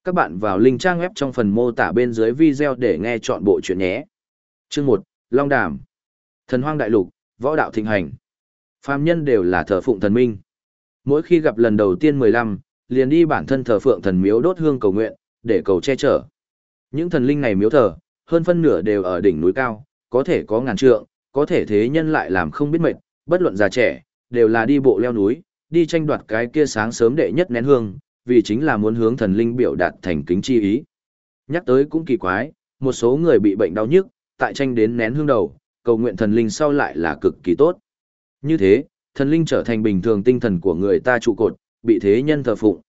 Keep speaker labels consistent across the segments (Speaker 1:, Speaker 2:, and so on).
Speaker 1: Các bạn vào link trang web trong phần mô tả bên dưới video để nghe chọn bộ chuyện nhé. Chương 1, Long Đàm. Thần hoang đại lục, võ đạo thịnh hành. Phàm nhân đều là thờ phụng thần minh. Mỗi khi gặp lần đầu tiên 15, liền đi bản thân thờ phượng thần miếu đốt hương cầu nguyện, để cầu che chở. Những thần linh này miếu thờ, hơn phân nửa đều ở đỉnh núi cao, có thể có ngàn trượng, có thể thế nhân lại làm không biết mệt, bất luận già trẻ, đều là đi bộ leo núi, đi tranh đoạt cái kia sáng sớm đệ nhất nén hương, vì chính là muốn hướng thần linh biểu đạt thành kính chi ý. Nhắc tới cũng kỳ quái, một số người bị bệnh đau nhức, tại tranh đến nén hương đầu, cầu nguyện thần linh sau lại là cực kỳ tốt. Như thế, thần linh trở thành bình thường tinh thần của người ta trụ cột, bị thế nhân thờ phụng.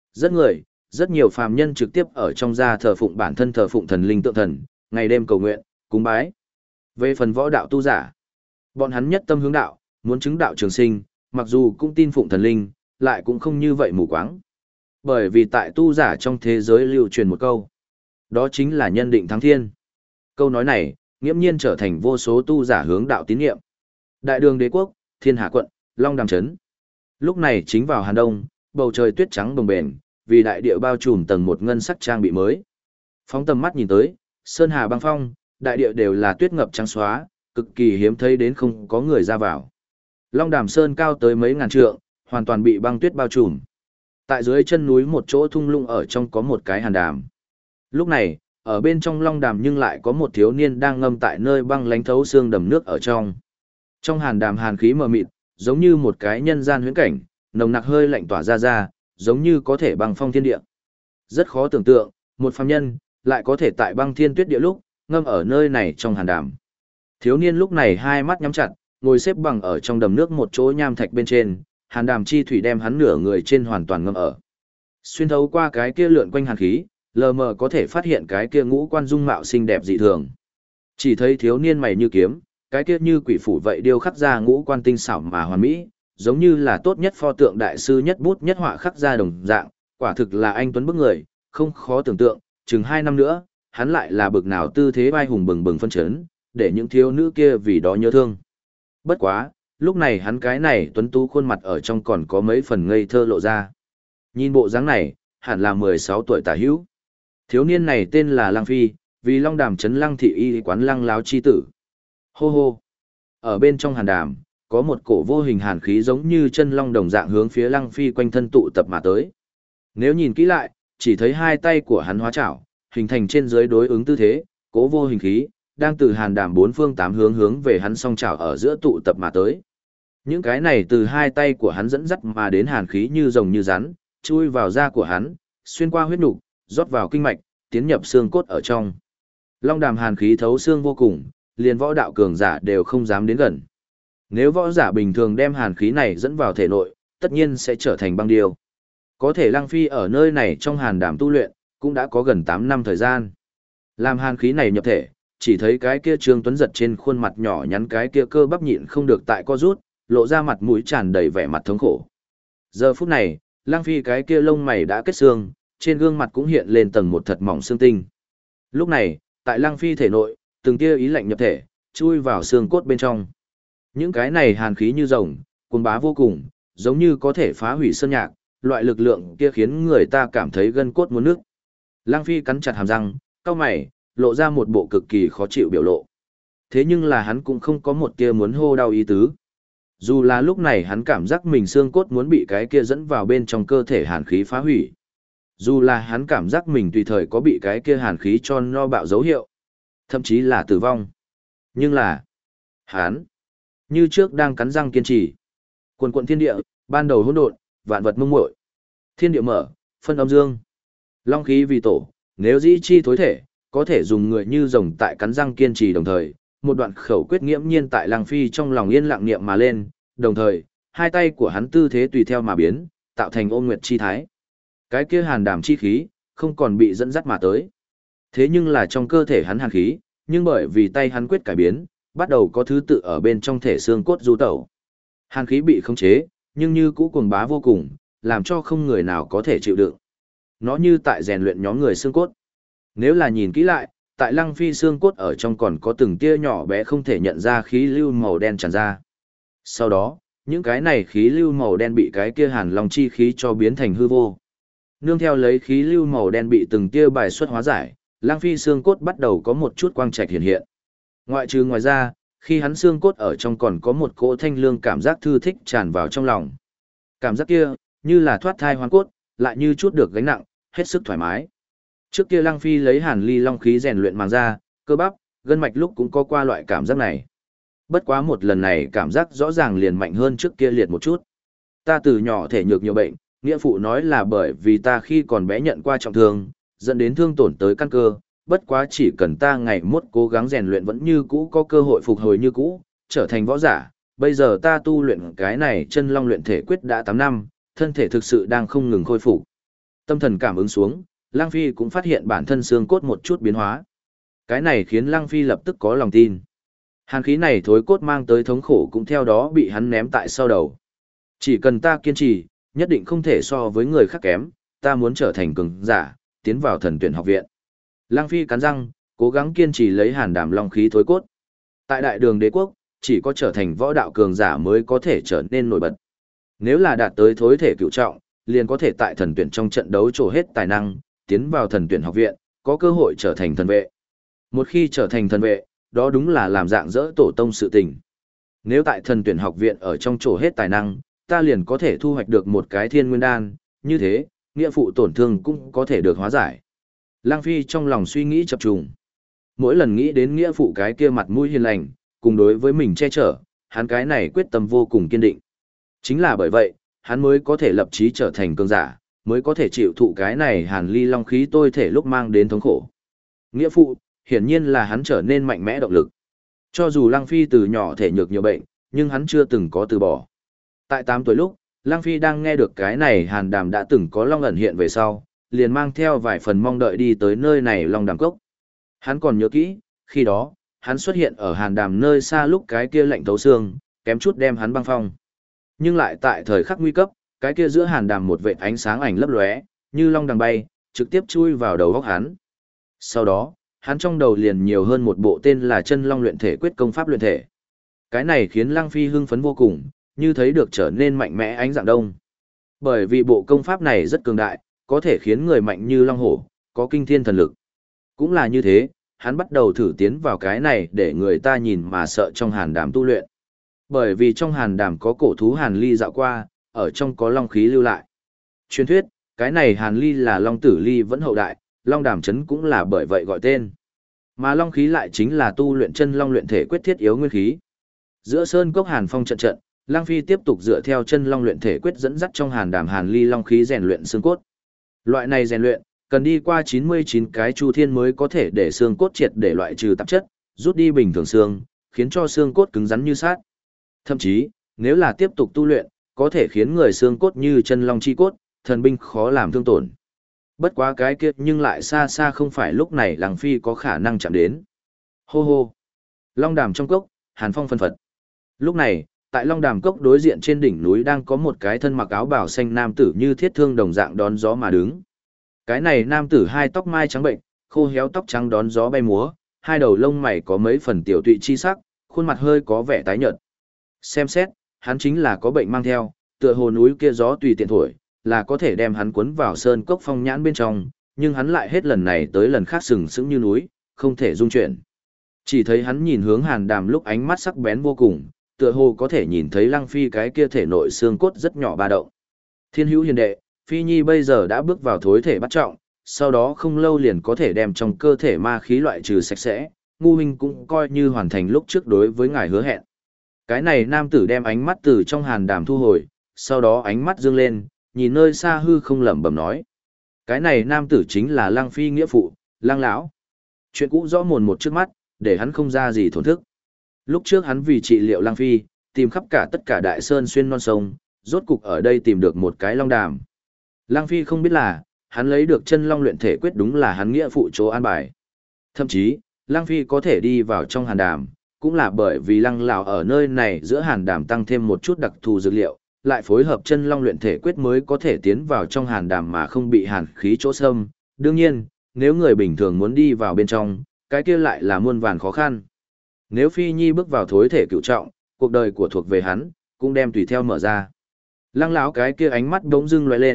Speaker 1: Rất nhiều phàm nhân trực tiếp ở trong gia thờ phụng bản thân thờ phụng thần linh tượng thần, ngày đêm cầu nguyện, cúng bái. Về phần võ đạo tu giả, bọn hắn nhất tâm hướng đạo, muốn chứng đạo trường sinh, mặc dù cũng tin phụng thần linh, lại cũng không như vậy mù quáng. Bởi vì tại tu giả trong thế giới lưu truyền một câu, đó chính là nhân định thắng thiên. Câu nói này, nghiễm nhiên trở thành vô số tu giả hướng đạo tín niệm. Đại đường đế quốc, Thiên Hà quận, Long Đàm trấn. Lúc này chính vào Hàn Đông, bầu trời tuyết trắng bồng bềnh, vì đại địa bao trùm tầng một ngân sắc trang bị mới. Phóng tầm mắt nhìn tới, sơn hà băng phong, đại địa đều là tuyết ngập trắng xóa, cực kỳ hiếm thấy đến không có người ra vào. Long Đàm sơn cao tới mấy ngàn trượng, hoàn toàn bị băng tuyết bao trùm. Tại dưới chân núi một chỗ thung lũng ở trong có một cái hàn đàm. Lúc này, ở bên trong long đàm nhưng lại có một thiếu niên đang ngâm tại nơi băng lánh thấu xương đầm nước ở trong. Trong hàn đàm hàn khí mờ mịt, giống như một cái nhân gian huyễn cảnh, nồng nặc hơi lạnh tỏa ra, giống như có thể băng phong thiên địa. Rất khó tưởng tượng, một phàm nhân lại có thể tại băng thiên tuyết địa lúc ngâm ở nơi này trong hàn đàm. Thiếu niên lúc này hai mắt nhắm chặt, ngồi xếp bằng ở trong đầm nước một chỗ nham thạch bên trên, hàn đàm chi thủy đem hắn nửa người trên hoàn toàn ngâm ở. Xuyên thấu qua cái kia lượn quanh hàn khí, lờ mờ có thể phát hiện cái kia ngũ quan dung mạo xinh đẹp dị thường. Chỉ thấy thiếu niên mày như kiếm, cái kia như quỷ phủ vậy điêu khắc ra ngũ quan tinh xảo mà hoàn mỹ, giống như là tốt nhất pho tượng đại sư nhất bút nhất họa khắc ra đồng dạng, quả thực là anh tuấn bức người, không khó tưởng tượng, chừng 2 năm nữa, hắn lại là bực nào tư thế vai hùng bừng bừng phân chấn, để những thiếu nữ kia vì đó nhớ thương. Bất quá, lúc này hắn cái này tuấn tú khuôn mặt ở trong còn có mấy phần ngây thơ lộ ra. Nhìn bộ dáng này, hẳn là 16 tuổi tả hữu. Thiếu niên này tên là Lăng Phi, vì Long Đàm trấn Lăng thị y quán Lăng láo chi tử. Hô hô. Ở bên trong hàn đàm, có một cổ vô hình hàn khí giống như chân long đồng dạng hướng phía Lăng Phi quanh thân tụ tập mà tới. Nếu nhìn kỹ lại, chỉ thấy hai tay của hắn hóa chảo, hình thành trên dưới đối ứng tư thế, cố vô hình khí, đang từ hàn đàm bốn phương tám hướng về hắn song chảo ở giữa tụ tập mà tới. Những cái này từ hai tay của hắn dẫn dắt mà đến hàn khí như rồng như rắn, chui vào da của hắn, xuyên qua huyết nục, rót vào kinh mạch, tiến nhập xương cốt ở trong. Long đàm hàn khí thấu xương vô cùng, liền võ đạo cường giả đều không dám đến gần. Nếu võ giả bình thường đem hàn khí này dẫn vào thể nội, tất nhiên sẽ trở thành băng điêu. Có thể Lăng Phi ở nơi này trong hàn đàm tu luyện, cũng đã có gần 8 năm thời gian. Làm hàn khí này nhập thể, chỉ thấy cái kia Trương Tuấn giật trên khuôn mặt nhỏ nhắn cái kia cơ bắp nhịn không được tại co rút, lộ ra mặt mũi tràn đầy vẻ mặt thống khổ. Giờ phút này, Lăng Phi cái kia lông mày đã kết xương, trên gương mặt cũng hiện lên tầng một thật mỏng xương tinh. Lúc này, tại Lăng Phi thể nội, từng tia ý lạnh nhập thể, chui vào xương cốt bên trong. Những cái này hàn khí như rồng, cuồng bá vô cùng, giống như có thể phá hủy sơn nhạc, loại lực lượng kia khiến người ta cảm thấy gân cốt muốn nứt. Lăng Phi cắn chặt hàm răng, cau mày, lộ ra một bộ cực kỳ khó chịu biểu lộ. Thế nhưng là hắn cũng không có một tia muốn hô đau ý tứ. Dù là lúc này hắn cảm giác mình xương cốt muốn bị cái kia dẫn vào bên trong cơ thể hàn khí phá hủy. Dù là hắn cảm giác mình tùy thời có bị cái kia hàn khí cho no bạo dấu hiệu. Thậm chí là tử vong. Nhưng là, hắn, như trước đang cắn răng kiên trì. Quần quận thiên địa, ban đầu hỗn độn, vạn vật mông muội. Thiên địa mở, phân âm dương. Long khí vì tổ, nếu dĩ chi thối thể, có thể dùng người như rồng tại cắn răng kiên trì đồng thời, một đoạn khẩu quyết nghiễm nhiên tại Lăng Phi trong lòng yên lặng niệm mà lên, đồng thời, hai tay của hắn tư thế tùy theo mà biến, tạo thành ôn nguyệt chi thái. Cái kia hàn đàm chi khí, không còn bị dẫn dắt mà tới. Thế nhưng là trong cơ thể hắn hàn khí, nhưng bởi vì tay hắn quyết cải biến, bắt đầu có thứ tự ở bên trong thể xương cốt du tẩu. Hàn khí bị khống chế, nhưng như cũ cuồng bá vô cùng, làm cho không người nào có thể chịu đựng. Nó như tại rèn luyện nhóm người xương cốt. Nếu là nhìn kỹ lại, tại Lăng Phi xương cốt ở trong còn có từng tia nhỏ bé không thể nhận ra khí lưu màu đen tràn ra. Sau đó, những cái này khí lưu màu đen bị cái kia hàn long chi khí cho biến thành hư vô. Nương theo lấy khí lưu màu đen bị từng tia bài xuất hóa giải, Lang Phi xương cốt bắt đầu có một chút quang trạch hiện hiện. Ngoài ra, khi hắn xương cốt ở trong còn có một cỗ thanh lương cảm giác thư thích tràn vào trong lòng. Cảm giác kia, như là thoát thai hoang cốt, lại như chút được gánh nặng, hết sức thoải mái. Trước kia Lăng Phi lấy Hàn Ly Long khí rèn luyện màng da, cơ bắp, gân mạch lúc cũng có qua loại cảm giác này. Bất quá một lần này cảm giác rõ ràng liền mạnh hơn trước kia liệt một chút. Ta từ nhỏ thể nhược nhiều bệnh, nghĩa phụ nói là bởi vì ta khi còn bé nhận qua trọng thương, dẫn đến thương tổn tới căn cơ, bất quá chỉ cần ta ngày mốt cố gắng rèn luyện vẫn như cũ có cơ hội phục hồi như cũ, trở thành võ giả. Bây giờ ta tu luyện cái này chân long luyện thể quyết đã 8 năm, thân thể thực sự đang không ngừng khôi phục. Tâm thần cảm ứng xuống, Lang Phi cũng phát hiện bản thân xương cốt một chút biến hóa. Cái này khiến Lang Phi lập tức có lòng tin. Hàn khí này thối cốt mang tới thống khổ cũng theo đó bị hắn ném tại sau đầu. Chỉ cần ta kiên trì, nhất định không thể so với người khác kém, ta muốn trở thành cường giả, tiến vào thần tuyển học viện. Lang Phi cắn răng, cố gắng kiên trì lấy Hàn Đàm Long khí thối cốt. Tại Đại Đường Đế quốc, chỉ có trở thành võ đạo cường giả mới có thể trở nên nổi bật. Nếu là đạt tới thối thể cửu trọng, liền có thể tại thần tuyển trong trận đấu trổ hết tài năng, tiến vào thần tuyển học viện, có cơ hội trở thành thần vệ. Một khi trở thành thần vệ, đó đúng là làm dạng dỡ tổ tông sự tình. Nếu tại thần tuyển học viện ở trong trổ hết tài năng, ta liền có thể thu hoạch được một cái thiên nguyên đan, như thế, nghĩa phụ tổn thương cũng có thể được hóa giải. Lang Phi trong lòng suy nghĩ chập trùng. Mỗi lần nghĩ đến nghĩa phụ cái kia mặt mũi hiền lành, cùng đối với mình che chở, hắn cái này quyết tâm vô cùng kiên định. Chính là bởi vậy, hắn mới có thể lập chí trở thành cường giả, mới có thể chịu thụ cái này Hàn Ly Long khí tôi thể lúc mang đến thống khổ. Nghĩa phụ, hiển nhiên là hắn trở nên mạnh mẽ động lực. Cho dù Lang Phi từ nhỏ thể nhược nhiều bệnh, nhưng hắn chưa từng có từ bỏ. Tại 8 tuổi lúc, Lang Phi đang nghe được cái này Hàn Đàm đã từng có Long ẩn hiện về sau, liền mang theo vài phần mong đợi đi tới nơi này Long Đàm Cốc. Hắn còn nhớ kỹ, khi đó, hắn xuất hiện ở Hàn Đàm nơi xa lúc cái kia lạnh thấu xương, kém chút đem hắn băng phong. Nhưng lại tại thời khắc nguy cấp, cái kia giữa Hàn Đàm một vệt ánh sáng ảnh lấp lóe, như long đằng bay, trực tiếp chui vào đầu óc hắn. Sau đó, hắn trong đầu liền nhiều hơn một bộ tên là Chân Long luyện thể quyết công pháp luyện thể. Cái này khiến Lăng Phi hưng phấn vô cùng, như thấy được trở nên mạnh mẽ ánh dạng đông. Bởi vì bộ công pháp này rất cường đại, có thể khiến người mạnh như long hổ, có kinh thiên thần lực. Cũng là như thế, hắn bắt đầu thử tiến vào cái này để người ta nhìn mà sợ trong Hàn Đàm tu luyện. Bởi vì trong Hàn Đàm có cổ thú Hàn Ly dạo qua, ở trong có long khí lưu lại. Truyền thuyết, cái này Hàn Ly là Long Tử Ly vẫn hậu đại, Long Đàm Trấn cũng là bởi vậy gọi tên. Mà long khí lại chính là tu luyện chân long luyện thể quyết thiết yếu nguyên khí. Giữa sơn cốc Hàn Phong trận trận, Lang Phi tiếp tục dựa theo chân long luyện thể quyết dẫn dắt trong Hàn Đàm Hàn Ly long khí rèn luyện xương cốt. Loại này rèn luyện, cần đi qua 99 cái chu thiên mới có thể để xương cốt triệt để loại trừ tạp chất, rút đi bình thường xương, khiến cho xương cốt cứng rắn như sắt. Thậm chí, nếu là tiếp tục tu luyện, có thể khiến người xương cốt như chân long chi cốt, thần binh khó làm thương tổn. Bất quá cái kia nhưng lại xa xa không phải lúc này Lang Phi có khả năng chạm đến. Hô hô. Long Đàm trong cốc, Hàn Phong phân phật. Lúc này, tại Long Đàm cốc đối diện trên đỉnh núi đang có một cái thân mặc áo bào xanh nam tử như thiết thương đồng dạng đón gió mà đứng. Cái này nam tử hai tóc mai trắng bệnh, khô héo tóc trắng đón gió bay múa, hai đầu lông mày có mấy phần tiểu tụy chi sắc, khuôn mặt hơi có vẻ tái nhợt. Xem xét, hắn chính là có bệnh mang theo, tựa hồ núi kia gió tùy tiện thổi, là có thể đem hắn cuốn vào sơn cốc phong nhãn bên trong, nhưng hắn lại hết lần này tới lần khác sừng sững như núi, không thể dung chuyển. Chỉ thấy hắn nhìn hướng Hàn Đàm lúc ánh mắt sắc bén vô cùng, tựa hồ có thể nhìn thấy Lăng Phi cái kia thể nội xương cốt rất nhỏ ba động. Thiên hữu hiền đệ, Phi Nhi bây giờ đã bước vào thối thể bắt trọng, sau đó không lâu liền có thể đem trong cơ thể ma khí loại trừ sạch sẽ, ngu huynh cũng coi như hoàn thành lúc trước đối với ngài hứa hẹn. Cái này nam tử đem ánh mắt từ trong Hàn Đàm thu hồi, sau đó ánh mắt dương lên, nhìn nơi xa hư không lẩm bẩm nói. Cái này nam tử chính là Lăng Phi nghĩa phụ, Lăng lão. Chuyện cũ rõ mồn một trước mắt, để hắn không ra gì thổn thức. Lúc trước hắn vì trị liệu Lăng Phi, tìm khắp cả tất cả đại sơn xuyên non sông, rốt cục ở đây tìm được một cái long đàm. Lăng Phi không biết là, hắn lấy được chân long luyện thể quyết đúng là hắn nghĩa phụ chỗ an bài. Thậm chí, Lăng Phi có thể đi vào trong Hàn Đàm, cũng là bởi vì Lăng lão ở nơi này giữa Hàn Đàm tăng thêm một chút đặc thù dược liệu, lại phối hợp chân long luyện thể quyết mới có thể tiến vào trong Hàn Đàm mà không bị hàn khí chỗ xâm. Đương nhiên, nếu người bình thường muốn đi vào bên trong, cái kia lại là muôn vàn khó khăn. Nếu Phi Nhi bước vào thối thể cựu trọng, cuộc đời của thuộc về hắn, cũng đem tùy theo mở ra. Lăng lão cái kia ánh mắt bỗng dưng lóe lên,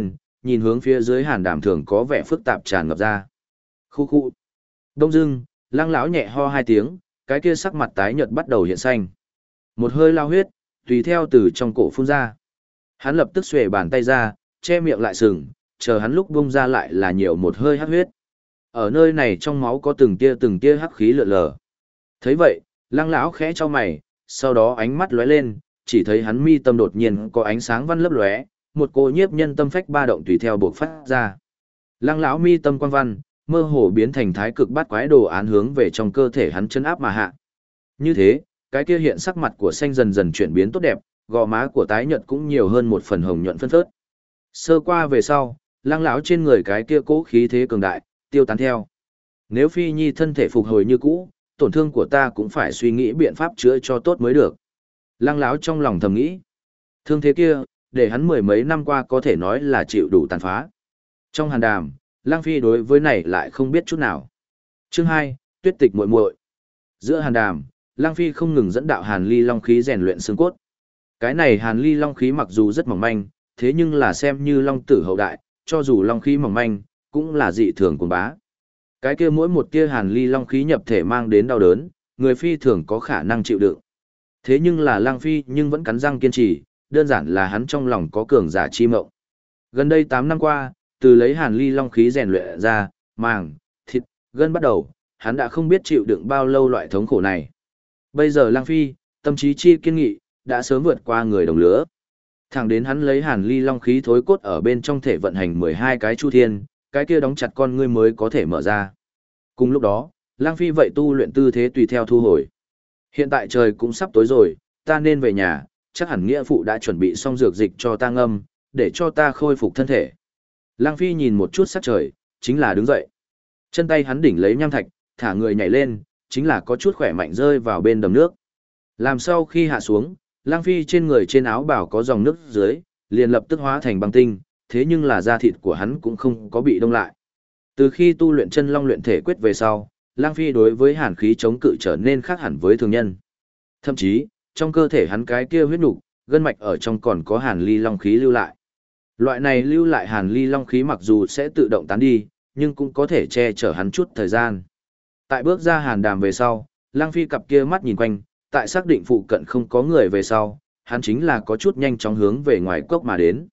Speaker 1: nhìn hướng phía dưới Hàn Đàm thường có vẻ phức tạp tràn ngập ra. Khu khu. Đông dưng, Lăng lão nhẹ ho hai tiếng, cái kia sắc mặt tái nhợt bắt đầu hiện xanh. Một hơi lao huyết, tùy theo từ trong cổ phun ra. Hắn lập tức xuề bàn tay ra, che miệng lại sừng, chờ hắn lúc bung ra lại là nhiều một hơi hắc huyết. Ở nơi này trong máu có từng tia hắc khí lượn lờ. Thấy vậy, Lăng lão khẽ chau mày, sau đó ánh mắt lóe lên, chỉ thấy hắn mi tâm đột nhiên có ánh sáng văn lấp lóe, một cỗ nhiếp nhân tâm phách ba động tùy theo bộc phát ra. Lăng lão mi tâm quang văn, mơ hồ biến thành thái cực bát quái đồ án hướng về trong cơ thể hắn chân áp mà hạ. Như thế, cái kia hiện sắc mặt của xanh dần dần chuyển biến tốt đẹp, gò má của tái nhợt cũng nhiều hơn một phần hồng nhuận phân phớt. Sơ qua về sau, Lăng lão trên người cái kia cố khí thế cường đại, tiêu tán theo. Nếu Phi Nhi thân thể phục hồi như cũ, tổn thương của ta cũng phải suy nghĩ biện pháp chữa cho tốt mới được. Lăng lão trong lòng thầm nghĩ. Thương thế kia, để hắn mười mấy năm qua có thể nói là chịu đủ tàn phá. Trong Hàn Đàm, Lăng Phi đối với này lại không biết chút nào. Chương 2, Tuyết Tịch muội muội. Giữa Hàn Đàm, Lăng Phi không ngừng dẫn đạo Hàn Ly Long khí rèn luyện xương cốt. Cái này Hàn Ly Long khí mặc dù rất mỏng manh, thế nhưng là xem như Long tử hậu đại, cho dù Long khí mỏng manh, cũng là dị thường cuồng bá. Cái kia mỗi một tia Hàn Ly Long khí nhập thể mang đến đau đớn, người phi thường có khả năng chịu đựng. Thế nhưng là Lăng Phi nhưng vẫn cắn răng kiên trì, đơn giản là hắn trong lòng có cường giả chi mộng. Gần đây 8 năm qua, từ lấy Hàn Ly Long khí rèn luyện ra, màng, thịt, gân bắt đầu, hắn đã không biết chịu đựng bao lâu loại thống khổ này. Bây giờ Lăng Phi, tâm trí chi kiên nghị, đã sớm vượt qua người đồng lứa. Thẳng đến hắn lấy Hàn Ly Long khí thối cốt ở bên trong thể vận hành 12 cái chu thiên, cái kia đóng chặt con ngươi mới có thể mở ra. Cùng lúc đó, Lăng Phi vậy tu luyện tư thế tùy theo thu hồi. Hiện tại trời cũng sắp tối rồi, ta nên về nhà, chắc hẳn nghĩa phụ đã chuẩn bị xong dược dịch cho ta ngâm, để cho ta khôi phục thân thể. Lăng Phi nhìn một chút sắc trời, chính là đứng dậy. Chân tay hắn đỉnh lấy nham thạch, thả người nhảy lên, chính là có chút khỏe mạnh rơi vào bên đầm nước. Làm sau khi hạ xuống, Lăng Phi trên người trên áo bảo có dòng nước dưới, liền lập tức hóa thành băng tinh, thế nhưng là da thịt của hắn cũng không có bị đông lại. Từ khi tu luyện chân long luyện thể quyết về sau, Lăng Phi đối với hàn khí chống cự trở nên khác hẳn với thường nhân. Thậm chí, trong cơ thể hắn cái kia huyết nục, gân mạch ở trong còn có hàn ly long khí lưu lại. Loại này lưu lại hàn ly long khí mặc dù sẽ tự động tán đi, nhưng cũng có thể che chở hắn chút thời gian. Tại bước ra Hàn Đàm về sau, Lăng Phi cặp kia mắt nhìn quanh, tại xác định phụ cận không có người về sau, hắn chính là có chút nhanh chóng hướng về ngoài cốc mà đến.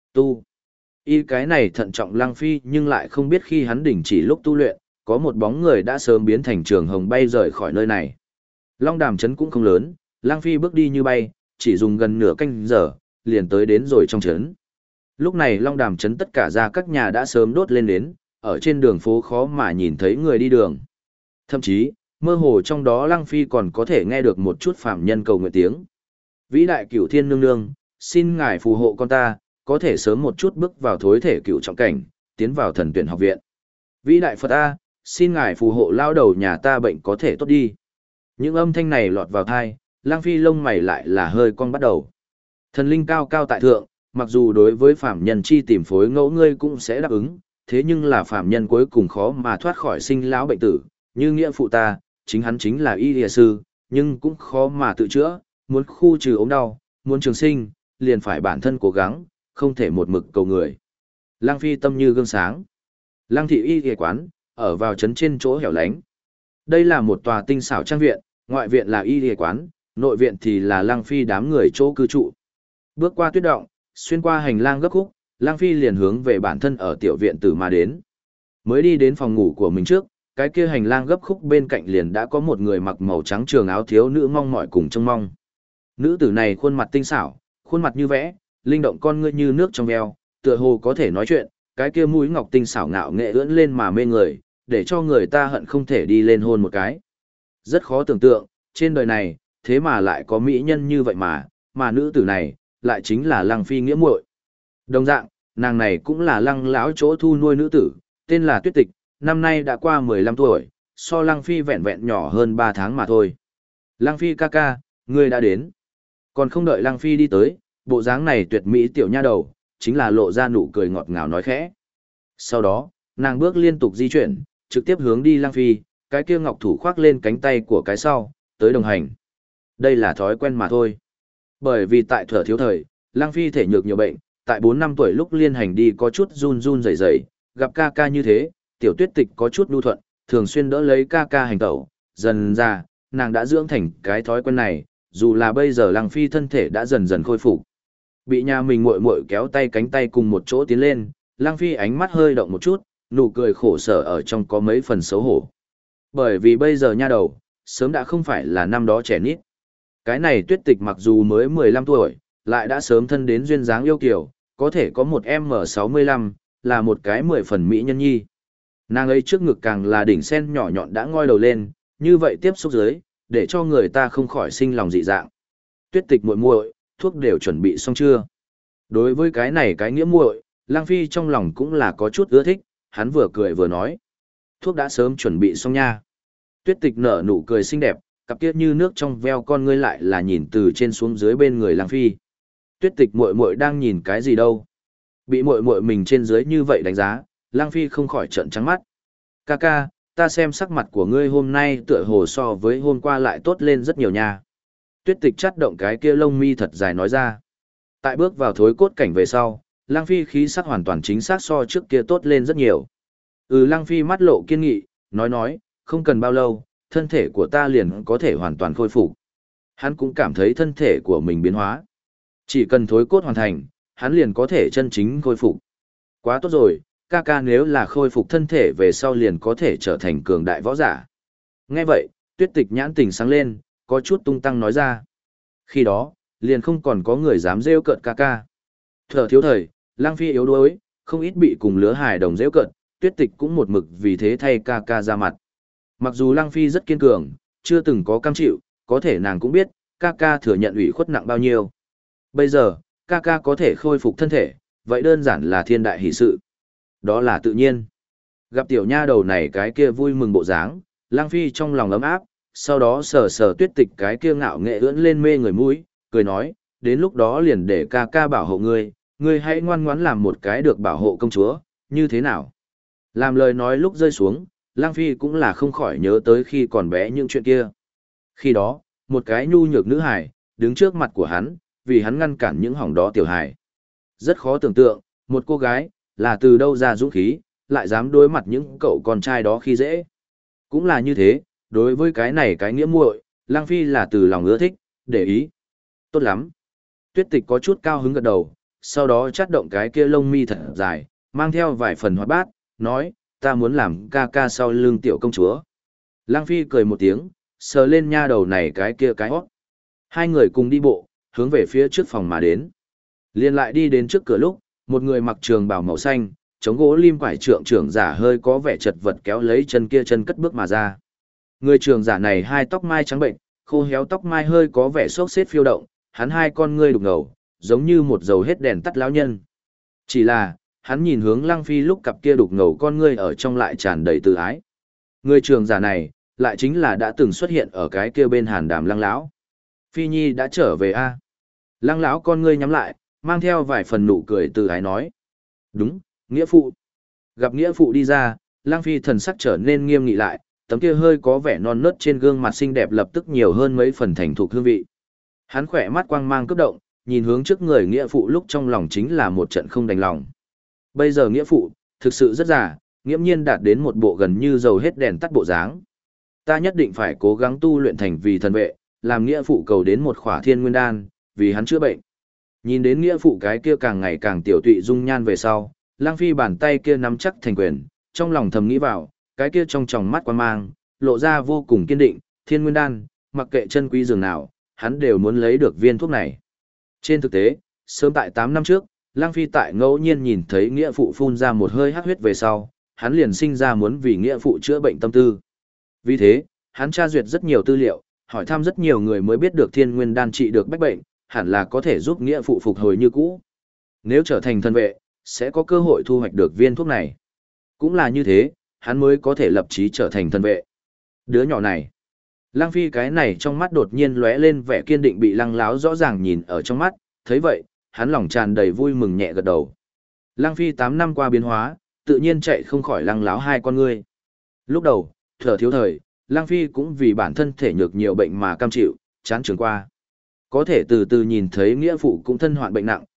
Speaker 1: Y cái này thận trọng Lăng Phi nhưng lại không biết khi hắn đình chỉ lúc tu luyện, có một bóng người đã sớm biến thành trường hồng bay rời khỏi nơi này. Long Đàm trấn cũng không lớn, Lăng Phi bước đi như bay, chỉ dùng gần nửa canh giờ, liền tới đến rồi trong trấn. Lúc này Long Đàm trấn tất cả ra các nhà đã sớm đốt lên đến, ở trên đường phố khó mà nhìn thấy người đi đường. Thậm chí, mơ hồ trong đó Lăng Phi còn có thể nghe được một chút phạm nhân cầu nguyện tiếng. Vĩ đại Cửu Thiên nương nương, xin ngài phù hộ con ta, có thể sớm một chút bước vào thối thể cựu trọng cảnh, tiến vào thần tuyển học viện. Vĩ đại Phật A, xin ngài phù hộ lao đầu nhà ta bệnh có thể tốt đi. Những âm thanh này lọt vào tai, Lăng Phi lông mày lại là hơi cong bắt đầu. Thần linh cao cao tại thượng, mặc dù đối với phạm nhân chi tìm phối ngẫu ngươi cũng sẽ đáp ứng, thế nhưng là phạm nhân cuối cùng khó mà thoát khỏi sinh lão bệnh tử, như nghĩa phụ ta, chính hắn chính là y lìa sư, nhưng cũng khó mà tự chữa, muốn khu trừ ốm đau, muốn trường sinh, liền phải bản thân cố gắng, không thể một mực cầu người. Lăng Phi tâm như gương sáng. Lăng thị y y quán, ở vào trấn trên chỗ hẻo lánh. Đây là một tòa tinh xảo trang viện, ngoại viện là y y quán, nội viện thì là Lăng Phi đám người chỗ cư trụ. Bước qua tuyết động, xuyên qua hành lang gấp khúc, Lăng Phi liền hướng về bản thân ở tiểu viện tử mà đến. Mới đi đến phòng ngủ của mình trước, cái kia hành lang gấp khúc bên cạnh liền đã có một người mặc màu trắng trường áo thiếu nữ mong mỏi cùng trông mong. Nữ tử này khuôn mặt tinh xảo, khuôn mặt như vẽ, linh động con ngươi như nước trong veo, tựa hồ có thể nói chuyện, cái kia mũi ngọc tinh xảo ngạo nghệ ưỡn lên mà mê người, để cho người ta hận không thể đi lên hôn một cái. Rất khó tưởng tượng, trên đời này, thế mà lại có mỹ nhân như vậy mà nữ tử này, lại chính là Lăng Phi nghĩa muội. Đồng dạng, nàng này cũng là Lăng lão chỗ thu nuôi nữ tử, tên là Tuyết Tịch, năm nay đã qua 15 tuổi, so Lăng Phi vẹn vẹn nhỏ hơn 3 tháng mà thôi. Lăng Phi ca ca, ngươi đã đến. Còn không đợi Lăng Phi đi tới, bộ dáng này tuyệt mỹ tiểu nha đầu, chính là lộ ra nụ cười ngọt ngào nói khẽ. Sau đó, nàng bước liên tục di chuyển, trực tiếp hướng đi Lăng Phi, cái kia ngọc thủ khoác lên cánh tay của cái sau, tới đồng hành. Đây là thói quen mà thôi. Bởi vì tại thuở thiếu thời, Lăng Phi thể nhược nhiều bệnh, tại 4-5 tuổi lúc liên hành đi có chút run run rẩy rẩy, gặp ca ca như thế, tiểu tuyết tịch có chút nhu thuận, thường xuyên đỡ lấy ca ca hành tẩu, dần ra, nàng đã dưỡng thành cái thói quen này, dù là bây giờ Lăng Phi thân thể đã dần dần khôi phục. Bị nhà mình muội muội kéo tay cánh tay cùng một chỗ tiến lên, Lăng Phi ánh mắt hơi động một chút, nụ cười khổ sở ở trong có mấy phần xấu hổ. Bởi vì bây giờ nha đầu, sớm đã không phải là năm đó trẻ nít. Cái này tuyết tịch mặc dù mới 15 tuổi, lại đã sớm thân đến duyên dáng yêu kiều, có thể có một M65, là một cái 10 phần mỹ nhân nhi. Nàng ấy trước ngực càng là đỉnh sen nhỏ nhọn đã ngoi đầu lên, như vậy tiếp xúc dưới, để cho người ta không khỏi sinh lòng dị dạng. Tuyết tịch muội muội, thuốc đều chuẩn bị xong chưa? Đối với cái này cái nghĩa muội, Lang Phi trong lòng cũng là có chút ưa thích, hắn vừa cười vừa nói. Thuốc đã sớm chuẩn bị xong nha. Tuyết tịch nở nụ cười xinh đẹp, cặp kiết như nước trong veo con ngươi lại là nhìn từ trên xuống dưới bên người Lang Phi. Tuyết tịch muội muội đang nhìn cái gì đâu? Bị muội muội mình trên dưới như vậy đánh giá, Lang Phi không khỏi trợn trắng mắt. Ca ca, ta xem sắc mặt của ngươi hôm nay tựa hồ so với hôm qua lại tốt lên rất nhiều nha. Tuyết tịch chắt động cái kia lông mi thật dài nói ra. Tại bước vào thối cốt cảnh về sau, Lang Phi khí sắc hoàn toàn chính xác so trước kia tốt lên rất nhiều. Lang Phi mắt lộ kiên nghị, nói, không cần bao lâu, thân thể của ta liền có thể hoàn toàn khôi phục. Hắn cũng cảm thấy thân thể của mình biến hóa. Chỉ cần thối cốt hoàn thành, hắn liền có thể chân chính khôi phục. Quá tốt rồi, ca ca nếu là khôi phục thân thể về sau liền có thể trở thành cường đại võ giả. Nghe vậy, Tuyết tịch nhãn tình sáng lên, có chút tung tăng nói ra. Khi đó, liền không còn có người dám rêu cợt ca ca. Thở thiếu thời, Lang Phi yếu đuối, không ít bị cùng lứa hài đồng rêu cợt, Tuyết tịch cũng một mực vì thế thay ca ca ra mặt. Mặc dù Lang Phi rất kiên cường, chưa từng có cam chịu, có thể nàng cũng biết, ca ca thừa nhận ủy khuất nặng bao nhiêu. Bây giờ, ca ca có thể khôi phục thân thể, vậy đơn giản là thiên đại hỷ sự. Đó là tự nhiên. Gặp tiểu nha đầu này cái kia vui mừng bộ dáng, Lang Phi trong lòng ấm áp, sau đó sờ sờ Tuyết tịch cái kia ngạo nghệ ưỡn lên mê người mũi, cười nói, đến lúc đó liền để ca ca bảo hộ ngươi, ngươi hãy ngoan ngoãn làm một cái được bảo hộ công chúa, như thế nào? Làm lời nói lúc rơi xuống, Lang Phi cũng là không khỏi nhớ tới khi còn bé những chuyện kia. Khi đó, một cái nhu nhược nữ hài, đứng trước mặt của hắn, vì hắn ngăn cản những hỏng đó tiểu hài. Rất khó tưởng tượng, một cô gái, là từ đâu ra dũng khí, lại dám đối mặt những cậu con trai đó khi dễ. Cũng là như thế, đối với cái này cái nghĩa muội, Lang Phi là từ lòng ưa thích, để ý. Tốt lắm. Tuyết tịch có chút cao hứng gật đầu, sau đó chắt động cái kia lông mi thật dài, mang theo vài phần hoạt bát, nói, ta muốn làm ca ca sau lưng tiểu công chúa. Lang Phi cười một tiếng, sờ lên nha đầu này cái kia cái hót. Hai người cùng đi bộ, hướng về phía trước phòng mà đến. Liên lại đi đến trước cửa lúc, một người mặc trường bào màu xanh, chống gỗ lim quải trượng trưởng giả hơi có vẻ chật vật kéo lấy chân kia chân cất bước mà ra. Người trường giả này hai tóc mai trắng bệnh, khô héo tóc mai hơi có vẻ xốc xếp phiêu động, hắn hai con ngươi đục ngầu, giống như một dầu hết đèn tắt lão nhân. Chỉ là, hắn nhìn hướng Lăng Phi lúc cặp kia đục ngầu con ngươi ở trong lại tràn đầy tự ái. Người trường giả này, lại chính là đã từng xuất hiện ở cái kia bên Hàn Đàm Lăng lão. Phi Nhi đã trở về a. Lăng lão con ngươi nhắm lại, mang theo vài phần nụ cười tự ái nói. Đúng, nghĩa phụ. Gặp nghĩa phụ đi ra, Lăng Phi thần sắc trở nên nghiêm nghị lại, tấm kia hơi có vẻ non nớt trên gương mặt xinh đẹp lập tức nhiều hơn mấy phần thành thục hương vị. Hắn khỏe mắt quang mang cấp động, nhìn hướng trước người nghĩa phụ lúc trong lòng chính là một trận không đành lòng. Bây giờ nghĩa phụ, thực sự rất già, nghiễm nhiên đạt đến một bộ gần như dầu hết đèn tắt bộ dáng. Ta nhất định phải cố gắng tu luyện thành vì thần vệ, làm nghĩa phụ cầu đến một khỏa thiên nguyên đan, vì hắn chữa bệnh. Nhìn đến nghĩa phụ cái kia càng ngày càng tiểu tụy dung nhan về sau, Lang Phi bàn tay kia nắm chắc thành quyền, trong lòng thầm nghĩ vào, cái kia trong tròng mắt quang mang, lộ ra vô cùng kiên định, thiên nguyên đan, mặc kệ chân quý dường nào, hắn đều muốn lấy được viên thuốc này. Trên thực tế, sớm tại 8 năm trước, Lang Phi tại ngẫu nhiên nhìn thấy nghĩa phụ phun ra một hơi hắc huyết về sau, hắn liền sinh ra muốn vì nghĩa phụ chữa bệnh tâm tư. Vì thế, hắn tra duyệt rất nhiều tư liệu, hỏi thăm rất nhiều người mới biết được thiên nguyên đan trị được bách bệnh, hẳn là có thể giúp nghĩa phụ phục hồi như cũ. Nếu trở thành thân vệ, sẽ có cơ hội thu hoạch được viên thuốc này. Cũng là như thế, hắn mới có thể lập chí trở thành thân vệ. Đứa nhỏ này, Lang Phi cái này trong mắt đột nhiên lóe lên vẻ kiên định bị Lăng Láo rõ ràng nhìn ở trong mắt, thấy vậy, hắn lòng tràn đầy vui mừng nhẹ gật đầu. Lang Phi 8 năm qua biến hóa, tự nhiên chạy không khỏi Lăng Láo hai con ngươi. Lúc đầu, thở thiếu thời, Lang Phi cũng vì bản thân thể nhược nhiều bệnh mà cam chịu, chán trường qua. Có thể từ từ nhìn thấy nghĩa phụ cũng thân hoạn bệnh nặng,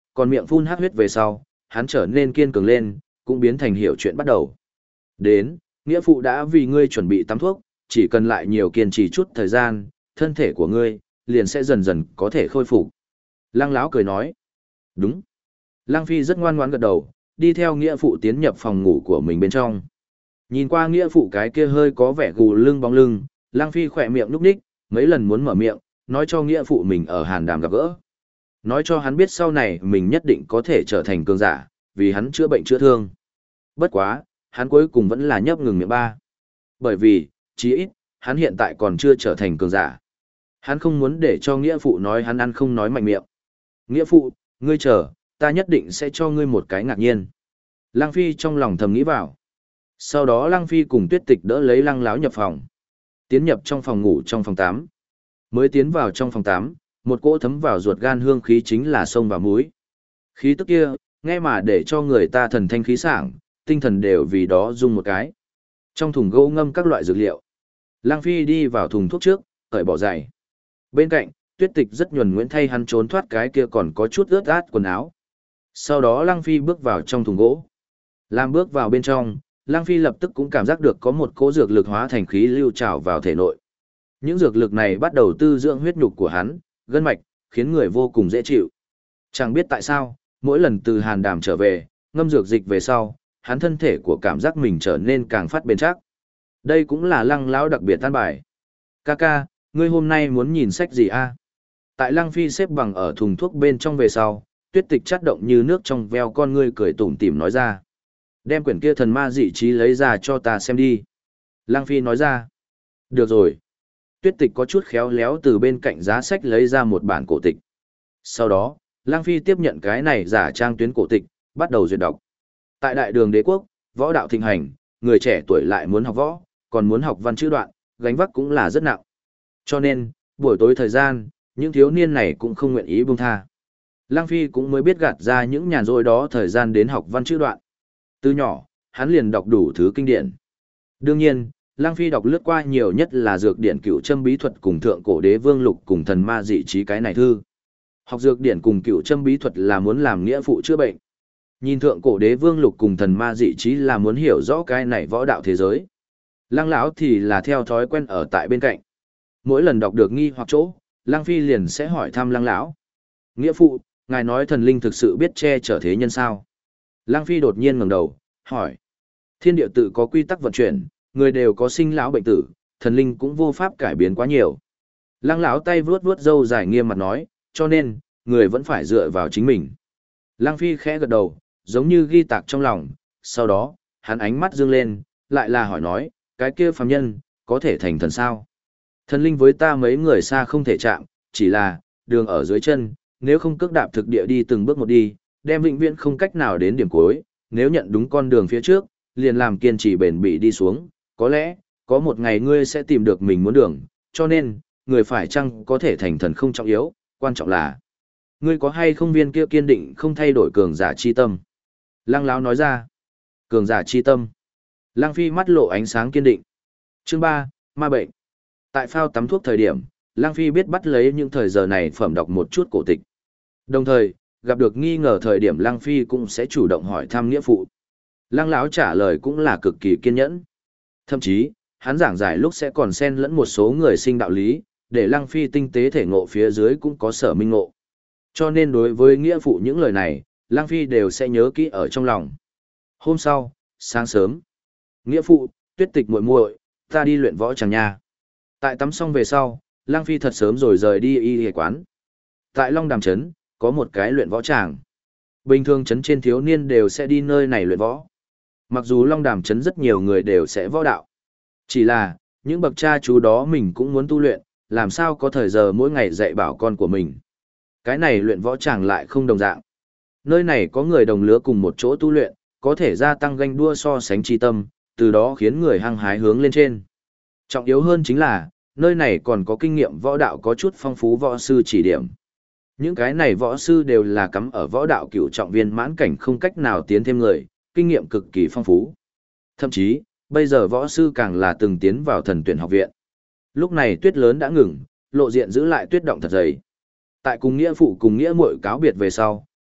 Speaker 1: còn miệng phun hắc huyết về sau, hắn trở nên kiên cường lên, cũng biến thành hiểu chuyện bắt đầu. Đến, nghĩa phụ đã vì ngươi chuẩn bị tắm thuốc, chỉ cần lại nhiều kiên trì chút thời gian, thân thể của ngươi liền sẽ dần dần có thể khôi phục. Lăng Lão cười nói. Đúng. Lăng Phi rất ngoan ngoãn gật đầu, đi theo nghĩa phụ tiến nhập phòng ngủ của mình bên trong. Nhìn qua nghĩa phụ cái kia hơi có vẻ gù lưng bóng lưng, Lăng Phi khỏe miệng núp ních, mấy lần muốn mở miệng, nói cho nghĩa phụ mình ở Hàn Đàm gặp gỡ. Nói cho hắn biết sau này mình nhất định có thể trở thành cường giả, vì hắn chữa bệnh chữa thương. Bất quá, hắn cuối cùng vẫn là nhấp ngừng miệng ba. Bởi vì, chí ít, hắn hiện tại còn chưa trở thành cường giả. Hắn không muốn để cho nghĩa phụ nói hắn ăn không nói mạnh miệng. Nghĩa phụ, ngươi chờ, ta nhất định sẽ cho ngươi một cái ngạc nhiên. Lăng Phi trong lòng thầm nghĩ vào. Sau đó Lăng Phi cùng Tuyết Tịch đỡ lấy Lăng Láo nhập phòng. Tiến nhập trong phòng ngủ trong phòng 8. Mới tiến vào trong phòng 8, một cỗ thấm vào ruột gan hương khí chính là sông và muối. Khí tức kia, nghe mà để cho người ta thần thanh khí sảng, tinh thần đều vì đó rung một cái. Trong thùng gỗ ngâm các loại dược liệu. Lăng Phi đi vào thùng thuốc trước, cởi bỏ giày. Bên cạnh, Tuyết Tịch rất nhuần nhuyễn thay hắn trốn thoát cái kia còn có chút ướt át quần áo. Sau đó Lăng Phi bước vào trong thùng gỗ. Làm bước vào bên trong, Lăng Phi lập tức cũng cảm giác được có một cỗ dược lực hóa thành khí lưu trào vào thể nội. Những dược lực này bắt đầu tư dưỡng huyết nhục của hắn, gân mạch, khiến người vô cùng dễ chịu. Chẳng biết tại sao, mỗi lần từ Hàn Đàm trở về, ngâm dược dịch về sau, hắn thân thể của cảm giác mình trở nên càng phát bền chắc. Đây cũng là Lăng Lão đặc biệt tan bài. Kaka, ngươi hôm nay muốn nhìn sách gì a? Tại Lăng Phi xếp bằng ở thùng thuốc bên trong về sau, Tuyết Tịch chắt động như nước trong veo con ngươi cười tủm tỉm nói ra. Đem quyển kia thần ma dị trí lấy ra cho ta xem đi. Lăng Phi nói ra. Được rồi. Tuyết Tịch có chút khéo léo từ bên cạnh giá sách lấy ra một bản cổ tịch. Sau đó, Lăng Phi tiếp nhận cái này giả trang tuyến cổ tịch, bắt đầu duyệt đọc. Tại Đại Đường Đế quốc, võ đạo thịnh hành, người trẻ tuổi lại muốn học võ, còn muốn học văn chữ đoạn, gánh vác cũng là rất nặng. Cho nên, buổi tối thời gian, những thiếu niên này cũng không nguyện ý buông tha. Lăng Phi cũng mới biết gạt ra những nhàn rỗi đó thời gian đến học văn chữ đoạn. Từ nhỏ, hắn liền đọc đủ thứ kinh điển. Đương nhiên, Lăng Phi đọc lướt qua nhiều nhất là dược điển cựu châm bí thuật cùng thượng cổ đế vương lục cùng thần ma dị trí cái này thư. Học dược điển cùng cựu châm bí thuật là muốn làm nghĩa phụ chữa bệnh. Nhìn thượng cổ đế vương lục cùng thần ma dị trí là muốn hiểu rõ cái này võ đạo thế giới. Lăng Lão thì là theo thói quen ở tại bên cạnh. Mỗi lần đọc được nghi hoặc chỗ, Lăng Phi liền sẽ hỏi thăm Lăng Lão. Nghĩa phụ, ngài nói thần linh thực sự biết che chở thế nhân sao? Lăng Phi đột nhiên ngẩng đầu, hỏi. Thiên địa tự có quy tắc vận chuyển, người đều có sinh lão bệnh tử, thần linh cũng vô pháp cải biến quá nhiều. Lăng Lão tay vuốt vuốt râu dài nghiêm mặt nói, cho nên, người vẫn phải dựa vào chính mình. Lăng Phi khẽ gật đầu, giống như ghi tạc trong lòng, sau đó, hắn ánh mắt dương lên, lại là hỏi nói, cái kia phàm nhân, có thể thành thần sao? Thần linh với ta mấy người xa không thể chạm, chỉ là, đường ở dưới chân, nếu không cước đạp thực địa đi từng bước một đi, đem vĩnh viễn không cách nào đến điểm cuối, nếu nhận đúng con đường phía trước, liền làm kiên trì bền bỉ đi xuống, có lẽ, có một ngày ngươi sẽ tìm được mình muốn đường, cho nên, người phải chăng có thể thành thần không trọng yếu, quan trọng là, ngươi có hay không viên kia kiên định không thay đổi cường giả chi tâm. Lăng Lão nói ra, cường giả chi tâm. Lăng Phi mắt lộ ánh sáng kiên định. Chương 3, ma bệnh. Tại phao tắm thuốc thời điểm, Lăng Phi biết bắt lấy những thời giờ này phẩm đọc một chút cổ tịch. Đồng thời, gặp được nghi ngờ thời điểm Lăng Phi cũng sẽ chủ động hỏi thăm nghĩa phụ. Lăng Lão trả lời cũng là cực kỳ kiên nhẫn. Thậm chí, hắn giảng giải lúc sẽ còn xen lẫn một số người sinh đạo lý, để Lăng Phi tinh tế thể ngộ phía dưới cũng có sở minh ngộ. Cho nên đối với nghĩa phụ những lời này, Lăng Phi đều sẽ nhớ kỹ ở trong lòng. Hôm sau, sáng sớm, nghĩa phụ, Tuyết Tịch muội muội, ta đi luyện võ chẳng nha. Tại tắm xong về sau, Lăng Phi thật sớm rồi rời đi y quán. Tại Long Đàm Trấn, có một cái luyện võ tràng. Bình thường trấn trên thiếu niên đều sẽ đi nơi này luyện võ. Mặc dù Long Đàm Trấn rất nhiều người đều sẽ võ đạo. Chỉ là, những bậc cha chú đó mình cũng muốn tu luyện, làm sao có thời giờ mỗi ngày dạy bảo con của mình. Cái này luyện võ tràng lại không đồng dạng. Nơi này có người đồng lứa cùng một chỗ tu luyện, có thể gia tăng ganh đua so sánh chi tâm, từ đó khiến người hăng hái hướng lên trên. Trọng yếu hơn chính là, nơi này còn có kinh nghiệm võ đạo có chút phong phú võ sư chỉ điểm. Những cái này võ sư đều là cắm ở võ đạo cửu trọng viên mãn cảnh không cách nào tiến thêm người, kinh nghiệm cực kỳ phong phú. Thậm chí, bây giờ võ sư càng là từng tiến vào thần tuyển học viện. Lúc này tuyết lớn đã ngừng, lộ diện giữ lại tuyết động thật dày. Tại cùng nghĩa phụ cùng nghĩa muội cáo biệt về sau,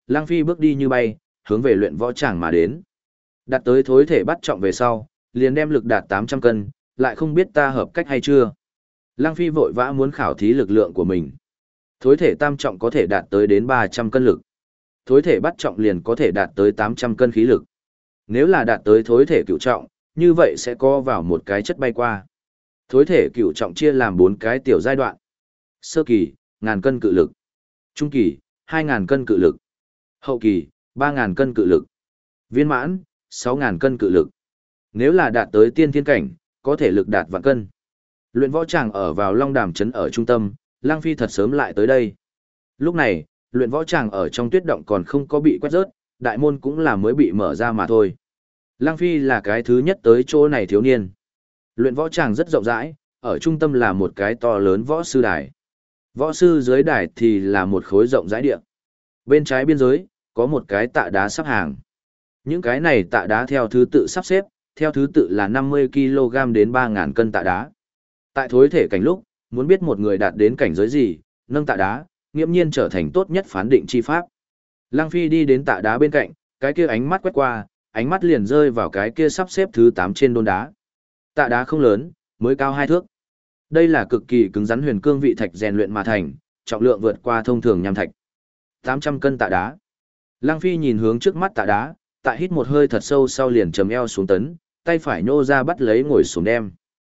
Speaker 1: Lăng Phi bước đi như bay, hướng về luyện võ tràng mà đến. Đạt tới thối thể bắt trọng về sau, liền đem lực đạt 800 cân, lại không biết ta hợp cách hay chưa. Lăng Phi vội vã muốn khảo thí lực lượng của mình. Thối thể tam trọng có thể đạt tới đến 300 cân lực. Thối thể bắt trọng liền có thể đạt tới 800 cân khí lực. Nếu là đạt tới thối thể cửu trọng, như vậy sẽ co vào một cái chất bay qua. Thối thể cửu trọng chia làm 4 cái tiểu giai đoạn. Sơ kỳ, 1000 cân cự lực. Trung kỳ, 2000 cân cự lực. Hậu kỳ, 3000 cân cự lực. Viên mãn, 6000 cân cự lực. Nếu là đạt tới tiên thiên cảnh, có thể lực đạt vạn cân. Luyện võ tràng ở vào Long Đàm trấn ở trung tâm, Lăng Phi thật sớm lại tới đây. Lúc này, luyện võ tràng ở trong tuyết động còn không có bị quét rớt, đại môn cũng là mới bị mở ra mà thôi. Lăng Phi là cái thứ nhất tới chỗ này thiếu niên. Luyện võ tràng rất rộng rãi, ở trung tâm là một cái to lớn võ sư đài. Võ sư dưới đài thì là một khối rộng rãi địa. Bên trái biên giới, có một cái tạ đá sắp hàng. Những cái này tạ đá theo thứ tự sắp xếp, theo thứ tự là 50 kg đến 3000 cân tạ đá. Tại thối thể cảnh lúc, muốn biết một người đạt đến cảnh giới gì, nâng tạ đá, nghiễm nhiên trở thành tốt nhất phán định chi pháp. Lăng Phi đi đến tạ đá bên cạnh, cái kia ánh mắt quét qua, ánh mắt liền rơi vào cái kia sắp xếp thứ 8 trên đôn đá. Tạ đá không lớn, mới cao 2 thước. Đây là cực kỳ cứng rắn huyền cương vị thạch rèn luyện mà thành, trọng lượng vượt qua thông thường nham thạch. 800 cân tạ đá. Lăng Phi nhìn hướng trước mắt tạ đá, tại hít một hơi thật sâu sau liền chầm eo xuống tấn, tay phải nhô ra bắt lấy ngồi xuống đem.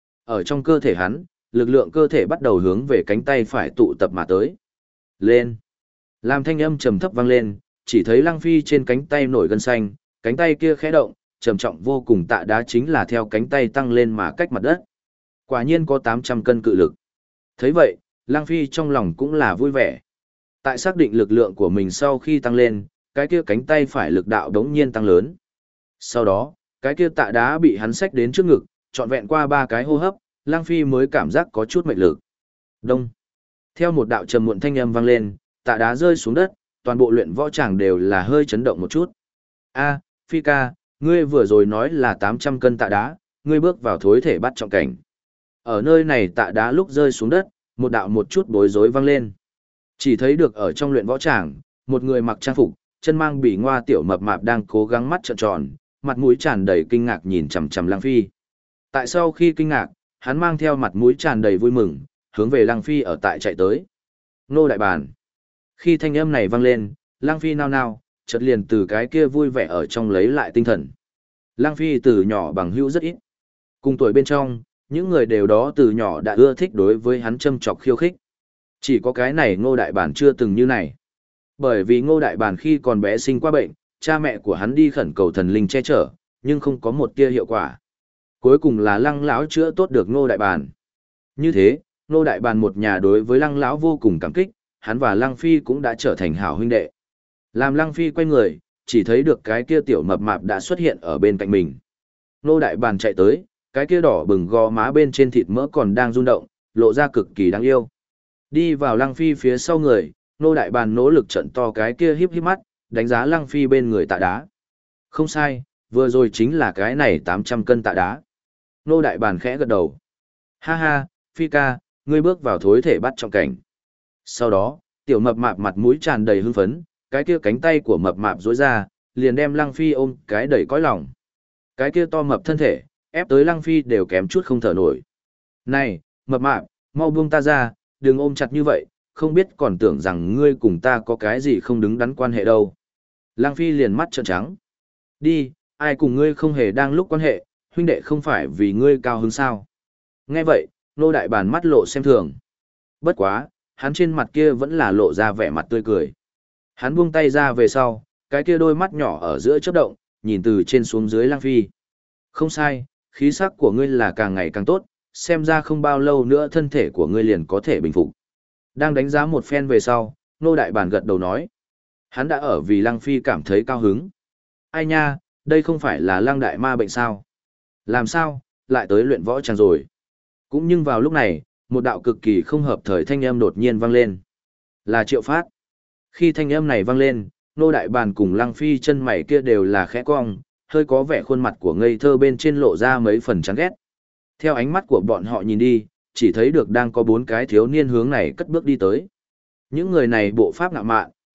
Speaker 1: Ở trong cơ thể hắn, lực lượng cơ thể bắt đầu hướng về cánh tay phải tụ tập mà tới. Lên. Làm thanh âm trầm thấp vang lên, chỉ thấy Lăng Phi trên cánh tay nổi gân xanh, cánh tay kia khẽ động, trầm trọng vô cùng tạ đá chính là theo cánh tay tăng lên mà cách mặt đất. Quả nhiên có 800 cân cự lực. Thấy vậy, Lăng Phi trong lòng cũng là vui vẻ. Tại xác định lực lượng của mình sau khi tăng lên, cái kia cánh tay phải lực đạo đống nhiên tăng lớn. Sau đó, cái kia tạ đá bị hắn xách đến trước ngực, trọn vẹn qua 3 cái hô hấp, Lăng Phi mới cảm giác có chút mệt lực. Đông. Theo một đạo trầm muộn thanh âm vang lên, tạ đá rơi xuống đất, toàn bộ luyện võ tràng đều là hơi chấn động một chút. A, Phi ca, ngươi vừa rồi nói là 800 cân tạ đá, ngươi bước vào thối thể bắt trọng cảnh. Ở nơi này tạ đá lúc rơi xuống đất, một đạo một chút bối rối vang lên. Chỉ thấy được ở trong luyện võ tràng, một người mặc trang phục, chân mang bỉ ngoa tiểu mập mạp đang cố gắng mắt trợn tròn, mặt mũi tràn đầy kinh ngạc nhìn chằm chằm Lăng Phi. Tại sau khi kinh ngạc, hắn mang theo mặt mũi tràn đầy vui mừng, hướng về Lăng Phi ở tại chạy tới. Nô đại bản. Khi thanh âm này vang lên, Lăng Phi nao nao, chợt liền từ cái kia vui vẻ ở trong lấy lại tinh thần. Lăng Phi từ nhỏ bằng hữu rất ít. Cùng tuổi bên trong, những người đều đó từ nhỏ đã ưa thích đối với hắn châm chọc khiêu khích. Chỉ có cái này Ngô đại bản chưa từng như này. Bởi vì Ngô đại bản khi còn bé sinh qua bệnh, cha mẹ của hắn đi khẩn cầu thần linh che chở, nhưng không có một tia hiệu quả. Cuối cùng là Lăng lão chữa tốt được Ngô đại bản. Như thế, Ngô đại bản một nhà đối với Lăng lão vô cùng cảm kích, hắn và Lăng Phi cũng đã trở thành hảo huynh đệ. Làm Lăng Phi quay người, chỉ thấy được cái kia tiểu mập mạp đã xuất hiện ở bên cạnh mình. Ngô đại bản chạy tới, cái kia đỏ bừng gò má bên trên thịt mỡ còn đang rung động, lộ ra cực kỳ đáng yêu. Đi vào Lăng Phi phía sau người, Ngô đại bản nỗ lực trận to cái kia híp híp mắt, đánh giá Lăng Phi bên người tạ đá. Không sai, vừa rồi chính là cái này 800 cân tạ đá. Ngô đại bản khẽ gật đầu. Ha ha, Phi ca, ngươi bước vào thối thể bắt trọng cảnh. Sau đó, tiểu mập mạp mặt mũi tràn đầy hưng phấn, cái kia cánh tay của mập mạp duỗi ra, liền đem Lăng Phi ôm cái đầy cõi lòng. Cái kia to mập thân thể, ép tới Lăng Phi đều kém chút không thở nổi. Này, mập mạp, mau buông ta ra, đừng ôm chặt như vậy, không biết còn tưởng rằng ngươi cùng ta có cái gì không đứng đắn quan hệ đâu. Lăng Phi liền mắt trợn trắng. Đi, ai cùng ngươi không hề đang lúc quan hệ, huynh đệ không phải vì ngươi cao hứng sao. Nghe vậy, Nô đại bản mắt lộ xem thường. Bất quá, hắn trên mặt kia vẫn là lộ ra vẻ mặt tươi cười. Hắn buông tay ra về sau, cái kia đôi mắt nhỏ ở giữa chớp động, nhìn từ trên xuống dưới Lăng Phi. Không sai, khí sắc của ngươi là càng ngày càng tốt, xem ra không bao lâu nữa thân thể của ngươi liền có thể bình phục. Đang đánh giá một phen về sau, Nô đại bản gật đầu nói. Hắn đã ở vì Lăng Phi cảm thấy cao hứng. Ai nha, đây không phải là Lăng đại ma bệnh sao? Làm sao, lại tới luyện võ tràng rồi? Cũng nhưng vào lúc này, một đạo cực kỳ không hợp thời thanh âm đột nhiên vang lên. Là Triệu Phát. Khi thanh âm này vang lên, Nô đại bản cùng Lăng Phi chân mày kia đều là khẽ cong, hơi có vẻ khuôn mặt của ngây thơ bên trên lộ ra mấy phần chán ghét. Theo ánh mắt của bọn họ nhìn đi, chỉ thấy được đang có 4 cái thiếu niên hướng này cất bước đi tới. Những người này bộ pháp ngạo mạn,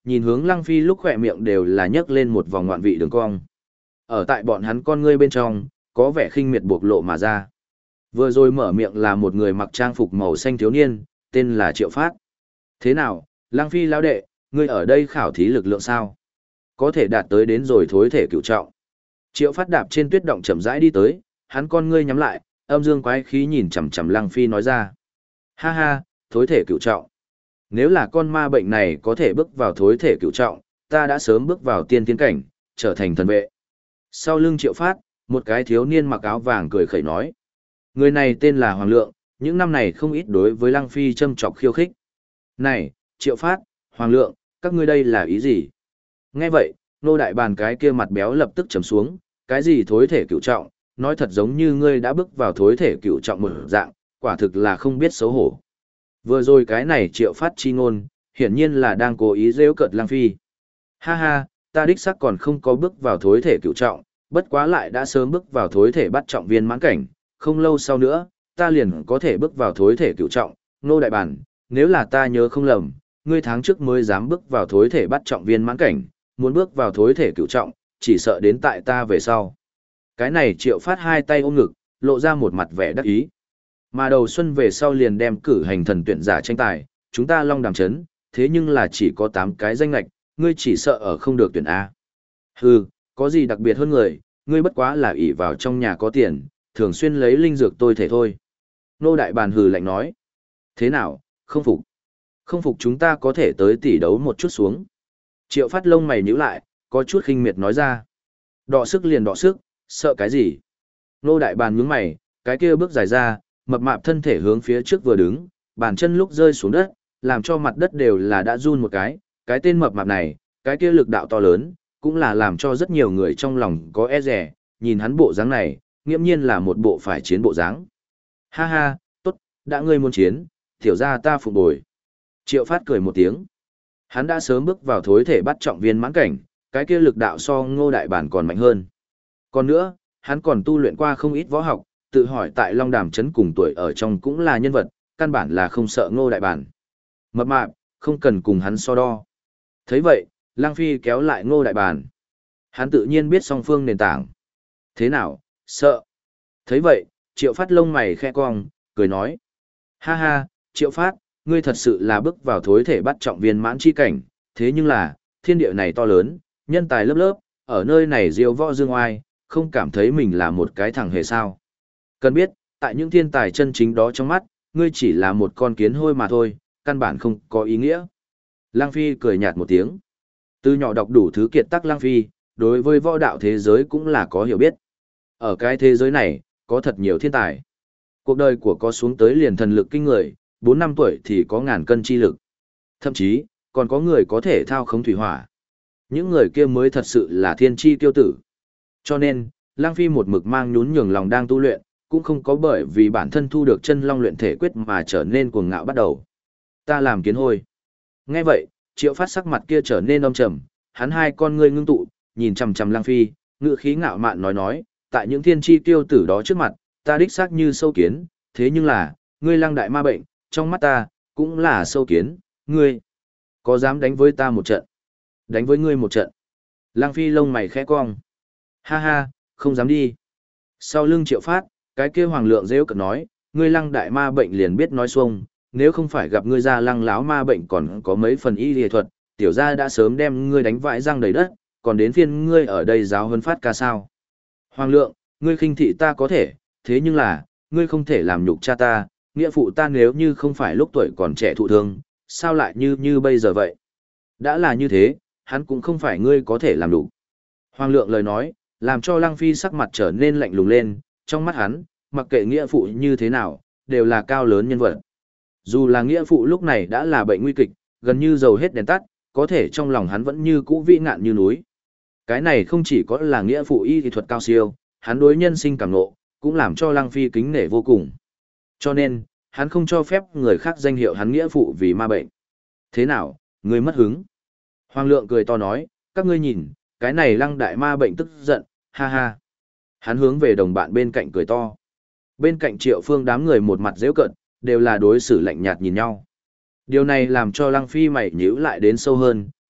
Speaker 1: nhìn hướng Lăng Phi lúc khỏe miệng đều là nhấc lên một vòng ngoạn vị đường cong. Ở tại bọn hắn con ngươi bên trong, có vẻ khinh miệt buộc lộ mà ra. Vừa rồi mở miệng là một người mặc trang phục màu xanh thiếu niên, tên là Triệu Phát. Thế nào, Lăng Phi lão đệ, ngươi ở đây khảo thí lực lượng sao? Có thể đạt tới đến rồi thối thể cửu trọng. Triệu Phát đạp trên tuyết động chậm rãi đi tới, hắn con ngươi nhắm lại, âm dương quái khí nhìn chằm chằm Lăng Phi nói ra. Ha ha, thối thể cửu trọng. Nếu là con ma bệnh này có thể bước vào thối thể cửu trọng, ta đã sớm bước vào tiên tiến cảnh, trở thành thần vệ. Sau lưng Triệu Phát, một cái thiếu niên mặc áo vàng cười khẩy nói. Người này tên là Hoàng Lượng, những năm này không ít đối với Lăng Phi châm chọc khiêu khích. Này, Triệu Phát, Hoàng Lượng, các ngươi đây là ý gì? Nghe vậy, nô đại bàn cái kia mặt béo lập tức trầm xuống, cái gì thối thể cửu trọng, nói thật giống như ngươi đã bước vào thối thể cửu trọng một dạng, quả thực là không biết xấu hổ. Vừa rồi cái này Triệu Phát chi ngôn, hiển nhiên là đang cố ý giễu cợt Lăng Phi. Ha ha, ta đích xác còn không có bước vào thối thể cửu trọng, bất quá lại đã sớm bước vào thối thể bắt trọng viên mãn cảnh, không lâu sau nữa, ta liền có thể bước vào thối thể cửu trọng, nô đại bản, nếu là ta nhớ không lầm, ngươi tháng trước mới dám bước vào thối thể bắt trọng viên mãn cảnh, muốn bước vào thối thể cửu trọng, chỉ sợ đến tại ta về sau. Cái này Triệu Phát hai tay ôm ngực, lộ ra một mặt vẻ đắc ý. Mà đầu xuân về sau liền đem cử hành thần tuyển giả tranh tài, chúng ta Long Đàm Trấn, thế nhưng là chỉ có 8 cái danh lạch, ngươi chỉ sợ ở không được tuyển A. Hừ, có gì đặc biệt hơn người, ngươi bất quá là ỷ vào trong nhà có tiền, thường xuyên lấy linh dược tôi thể thôi. Nô đại bàn hừ lạnh nói. Thế nào, không phục? Không phục chúng ta có thể tới tỷ đấu một chút xuống. Triệu Phát lông mày nhíu lại, có chút khinh miệt nói ra. Đọ sức liền đọ sức, sợ cái gì? Nô đại bàn nhướng mày, cái kia bước dài ra, mập mạp thân thể hướng phía trước vừa đứng, bàn chân lúc rơi xuống đất, làm cho mặt đất đều là đã run một cái tên mập mạp này, cái kia lực đạo to lớn, cũng là làm cho rất nhiều người trong lòng có e rẻ, nhìn hắn bộ dáng này, nghiễm nhiên là một bộ phải chiến bộ dáng. Ha ha, tốt, đã ngươi muốn chiến, tiểu ra ta phục bồi. Triệu Phát cười một tiếng. Hắn đã sớm bước vào thối thể bắt trọng viên mãn cảnh, cái kia lực đạo so Ngô đại bản còn mạnh hơn. Còn nữa, hắn còn tu luyện qua không ít võ học, tự hỏi tại Long Đàm Trấn cùng tuổi ở trong cũng là nhân vật, căn bản là không sợ Ngô đại bản. Mập mạp, không cần cùng hắn so đo. Thấy vậy, Lăng Phi kéo lại Ngô đại bản. Hắn tự nhiên biết song phương nền tảng. Thế nào, sợ? Thấy vậy, Triệu Phát lông mày khẽ cong, cười nói. Ha ha, Triệu Phát, ngươi thật sự là bước vào thối thể bắt trọng viên mãn chi cảnh, thế nhưng là, thiên địa này to lớn, nhân tài lớp lớp, ở nơi này diêu võ dương oai, không cảm thấy mình là một cái thằng hề sao. Cần biết, tại những thiên tài chân chính đó trong mắt, ngươi chỉ là một con kiến hôi mà thôi, căn bản không có ý nghĩa. Lăng Phi cười nhạt một tiếng. Từ nhỏ đọc đủ thứ kiệt tác Lăng Phi, đối với võ đạo thế giới cũng là có hiểu biết. Ở cái thế giới này, có thật nhiều thiên tài. Cuộc đời của có xuống tới liền thần lực kinh người, 4 năm tuổi thì có ngàn cân chi lực. Thậm chí, còn có người có thể thao khống thủy hỏa. Những người kia mới thật sự là thiên chi tiêu tử. Cho nên, Lăng Phi một mực mang nhún nhường lòng đang tu luyện, cũng không có bởi vì bản thân thu được chân long luyện thể quyết mà trở nên cuồng ngạo bắt đầu. Ta làm kiến hôi. Nghe vậy, Triệu Phát sắc mặt kia trở nên âm trầm, hắn hai con ngươi ngưng tụ, nhìn chằm chằm Lăng Phi, ngữ khí ngạo mạn nói, tại những thiên chi tiêu tử đó trước mặt, ta đích xác như sâu kiến, thế nhưng là, ngươi Lăng đại ma bệnh, trong mắt ta, cũng là sâu kiến, ngươi có dám đánh với ta một trận? Đánh với ngươi một trận. Lăng Phi lông mày khẽ cong. Ha ha, không dám đi. Sau lưng Triệu Phát, cái kia Hoàng Lượng rêu cợt nói, ngươi Lăng đại ma bệnh liền biết nói xuông, nếu không phải gặp ngươi ra Lăng láo ma bệnh còn có mấy phần y lý thuật, tiểu gia đã sớm đem ngươi đánh vãi răng đầy đất, còn đến phiên ngươi ở đây giáo huấn Phát ca sao. Hoàng Lượng, ngươi khinh thị ta có thể, thế nhưng là, ngươi không thể làm nhục cha ta, nghĩa phụ ta nếu như không phải lúc tuổi còn trẻ thụ thương, sao lại như bây giờ vậy? Đã là như thế, hắn cũng không phải ngươi có thể làm đủ. Hoàng Lượng lời nói, làm cho Lăng Phi sắc mặt trở nên lạnh lùng lên, trong mắt hắn, mặc kệ nghĩa phụ như thế nào, đều là cao lớn nhân vật. Dù là nghĩa phụ lúc này đã là bệnh nguy kịch, gần như dầu hết đèn tắt, có thể trong lòng hắn vẫn như cũ vĩ ngạn như núi. Cái này không chỉ có là nghĩa phụ y thuật cao siêu, hắn đối nhân sinh cảm ngộ, cũng làm cho Lăng Phi kính nể vô cùng. Cho nên, hắn không cho phép người khác danh hiệu hắn nghĩa phụ vì ma bệnh. Thế nào, ngươi mất hứng? Hoàng Lượng cười to nói, các ngươi nhìn, cái này Lăng đại ma bệnh tức giận, ha ha. Hắn hướng về đồng bạn bên cạnh cười to. Bên cạnh Triệu Phương đám người một mặt giễu cợt, đều là đối xử lạnh nhạt nhìn nhau. Điều này làm cho Lăng Phi mày nhíu lại đến sâu hơn,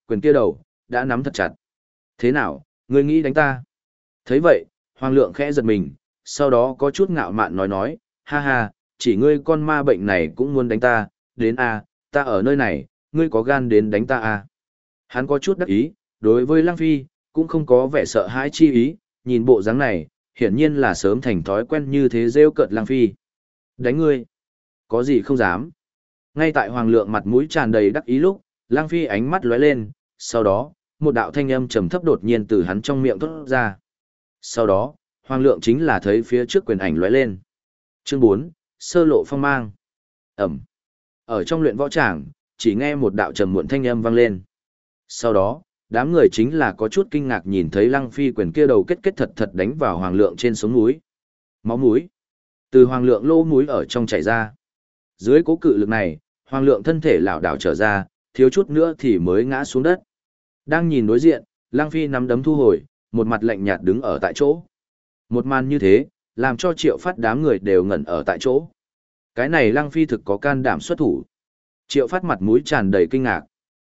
Speaker 1: quyền kia đầu, đã nắm thật chặt. Thế nào, ngươi nghĩ đánh ta? Thấy vậy, Hoàng Lượng khẽ giật mình, sau đó có chút ngạo mạn nói, ha ha, chỉ ngươi con ma bệnh này cũng muốn đánh ta, đến a, ta ở nơi này, ngươi có gan đến đánh ta a. Hắn có chút đắc ý, đối với Lăng Phi, cũng không có vẻ sợ hãi chi ý, nhìn bộ dáng này, hiển nhiên là sớm thành thói quen như thế rêu cợt Lăng Phi. Đánh ngươi? Có gì không dám? Ngay tại Hoàng Lượng mặt mũi tràn đầy đắc ý lúc, Lăng Phi ánh mắt lóe lên, sau đó, một đạo thanh âm trầm thấp đột nhiên từ hắn trong miệng thốt ra. Sau đó, Hoàng Lượng chính là thấy phía trước quyền ảnh lóe lên. Chương 4, sơ lộ phong mang. Ẩm. Ở trong luyện võ tràng, chỉ nghe một đạo trầm muộn thanh âm vang lên. Sau đó, đám người chính là có chút kinh ngạc nhìn thấy Lăng Phi quyền kia đầu kết thật thật đánh vào Hoàng Lượng trên sống mũi. Máu mũi. Từ Hoàng Lượng lỗ mũi ở trong chảy ra. Dưới cố cự lực này, Hoàng Lượng thân thể lảo đảo trở ra, thiếu chút nữa thì mới ngã xuống đất. Đang nhìn đối diện, Lăng Phi nắm đấm thu hồi, một mặt lạnh nhạt đứng ở tại chỗ. Một màn như thế, làm cho Triệu Phát đám người đều ngẩn ở tại chỗ. Cái này Lăng Phi thực có can đảm xuất thủ. Triệu Phát mặt mũi tràn đầy kinh ngạc.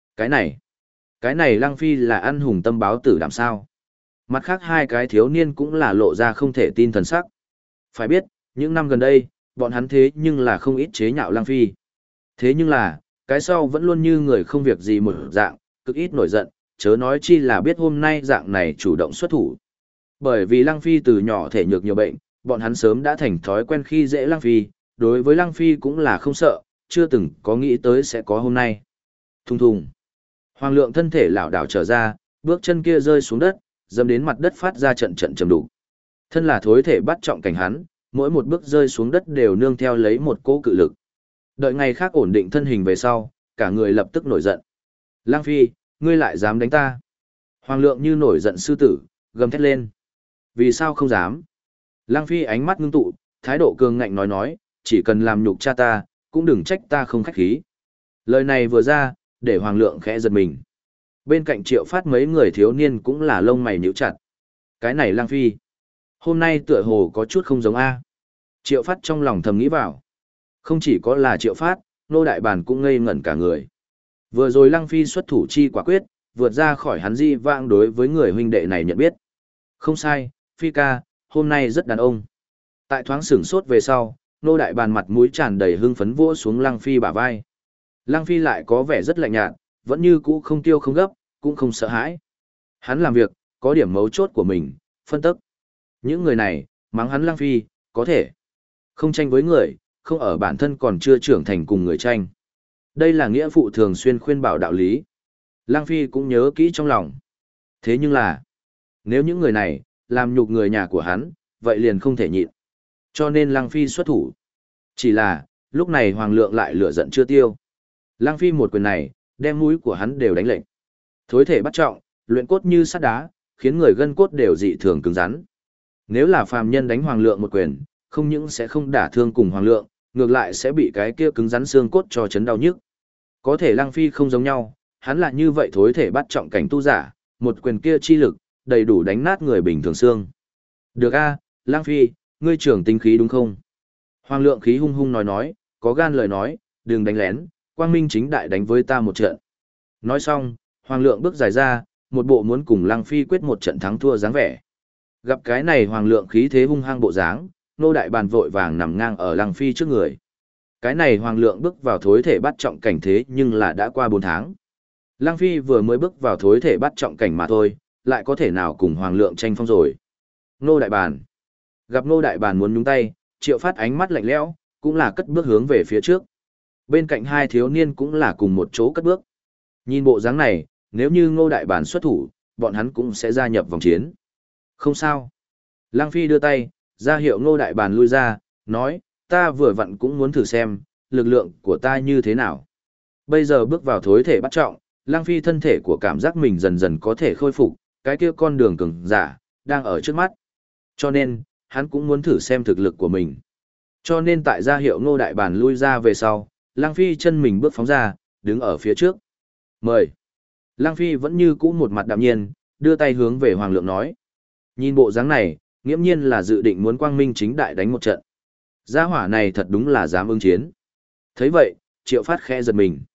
Speaker 1: Cái này Lăng Phi là ăn hùng tâm báo tử đảm sao. Mặt khác hai cái thiếu niên cũng là lộ ra không thể tin thần sắc. Phải biết, những năm gần đây, bọn hắn thế nhưng là không ít chế nhạo Lăng Phi. Thế nhưng là, cái sau vẫn luôn như người không việc gì một dạng, cực ít nổi giận, chớ nói chi là biết hôm nay dạng này chủ động xuất thủ. Bởi vì Lăng Phi từ nhỏ thể nhược nhiều bệnh, bọn hắn sớm đã thành thói quen khi dễ Lăng Phi, đối với Lăng Phi cũng là không sợ, chưa từng có nghĩ tới sẽ có hôm nay. Thùng thùng. Hoàng Lượng thân thể lảo đảo trở ra, bước chân kia rơi xuống đất, dẫm đến mặt đất phát ra trận trận trầm đục. Thân là thối thể bắt trọng cảnh hắn, mỗi một bước rơi xuống đất đều nương theo lấy một cỗ cự lực. Đợi ngày khác ổn định thân hình về sau, cả người lập tức nổi giận. Lăng Phi, ngươi lại dám đánh ta? Hoàng Lượng như nổi giận sư tử, gầm thét lên. Vì sao không dám? Lăng Phi ánh mắt ngưng tụ, thái độ cường ngạnh nói, chỉ cần làm nhục cha ta, cũng đừng trách ta không khách khí. Lời này vừa ra, để Hoàng Lượng khẽ giật mình. Bên cạnh Triệu Phát mấy người thiếu niên cũng là lông mày nhíu chặt. Cái này Lăng Phi, hôm nay tựa hồ có chút không giống A. Triệu Phát trong lòng thầm nghĩ vào. Không chỉ có là Triệu Phát, Nô Đại Bàn cũng ngây ngẩn cả người. Vừa rồi Lăng Phi xuất thủ chi quả quyết, vượt ra khỏi hắn di vãng đối với người huynh đệ này nhận biết. Không sai, Phi ca, hôm nay rất đàn ông. Tại thoáng sửng sốt về sau, Nô Đại Bàn mặt mũi tràn đầy hưng phấn vỗ xuống Lăng Phi bả vai. Lăng Phi lại có vẻ rất lạnh nhạt, vẫn như cũ không tiêu không gấp, cũng không sợ hãi. Hắn làm việc, có điểm mấu chốt của mình, phân tức. Những người này, mắng hắn Lăng Phi, có thể. Không tranh với người, không ở bản thân còn chưa trưởng thành cùng người tranh. Đây là nghĩa phụ thường xuyên khuyên bảo đạo lý. Lăng Phi cũng nhớ kỹ trong lòng. Thế nhưng là, nếu những người này, làm nhục người nhà của hắn, vậy liền không thể nhịn. Cho nên Lăng Phi xuất thủ. Chỉ là, lúc này Hoàng Lượng lại lửa giận chưa tiêu. Lăng Phi một quyền này, đem mũi của hắn đều đánh lệnh. Thối thể bắt trọng, luyện cốt như sắt đá, khiến người gân cốt đều dị thường cứng rắn. Nếu là phàm nhân đánh Hoàng Lượng một quyền, không những sẽ không đả thương cùng Hoàng Lượng, ngược lại sẽ bị cái kia cứng rắn xương cốt cho chấn đau nhức. Có thể Lăng Phi không giống nhau, hắn là như vậy thối thể bắt trọng cảnh tu giả, một quyền kia chi lực, đầy đủ đánh nát người bình thường xương. Được a, Lăng Phi, ngươi trưởng tính khí đúng không? Hoàng Lượng khí hung hung nói, có gan lời nói, đừng đánh lén, quang minh chính đại đánh với ta một trận. Nói xong, Hoàng Lượng bước dài ra, một bộ muốn cùng Lăng Phi quyết một trận thắng thua dáng vẻ. Gặp cái này Hoàng Lượng khí thế hung hăng bộ dáng, Nô Đại Bàn vội vàng nằm ngang ở Lăng Phi trước người. Cái này Hoàng Lượng bước vào thối thể bắt trọng cảnh thế nhưng là đã qua 4 tháng. Lăng Phi vừa mới bước vào thối thể bắt trọng cảnh mà thôi, lại có thể nào cùng Hoàng Lượng tranh phong rồi. Nô Đại Bàn. Gặp Nô Đại Bàn muốn nhúng tay, Triệu Phát ánh mắt lạnh lẽo, cũng là cất bước hướng về phía trước. Bên cạnh hai thiếu niên cũng là cùng một chỗ cất bước. Nhìn bộ dáng này, nếu như Ngô Đại Bàn xuất thủ, bọn hắn cũng sẽ gia nhập vòng chiến. Không sao. Lăng Phi đưa tay, ra hiệu Ngô Đại Bàn lui ra, nói, ta vừa vặn cũng muốn thử xem, lực lượng của ta như thế nào. Bây giờ bước vào thối thể bắt trọng, Lăng Phi thân thể của cảm giác mình dần dần có thể khôi phục, cái kia con đường cường giả, đang ở trước mắt. Cho nên, hắn cũng muốn thử xem thực lực của mình. Cho nên tại ra hiệu Ngô Đại Bàn lui ra về sau, Lăng Phi chân mình bước phóng ra, đứng ở phía trước. Mời. Lăng Phi vẫn như cũ một mặt đạm nhiên, đưa tay hướng về Hoàng Lượng nói. Nhìn bộ dáng này, nghiễm nhiên là dự định muốn quang minh chính đại đánh một trận. Gia hỏa này thật đúng là dám ứng chiến. Thấy vậy, Triệu Phát khẽ giật mình.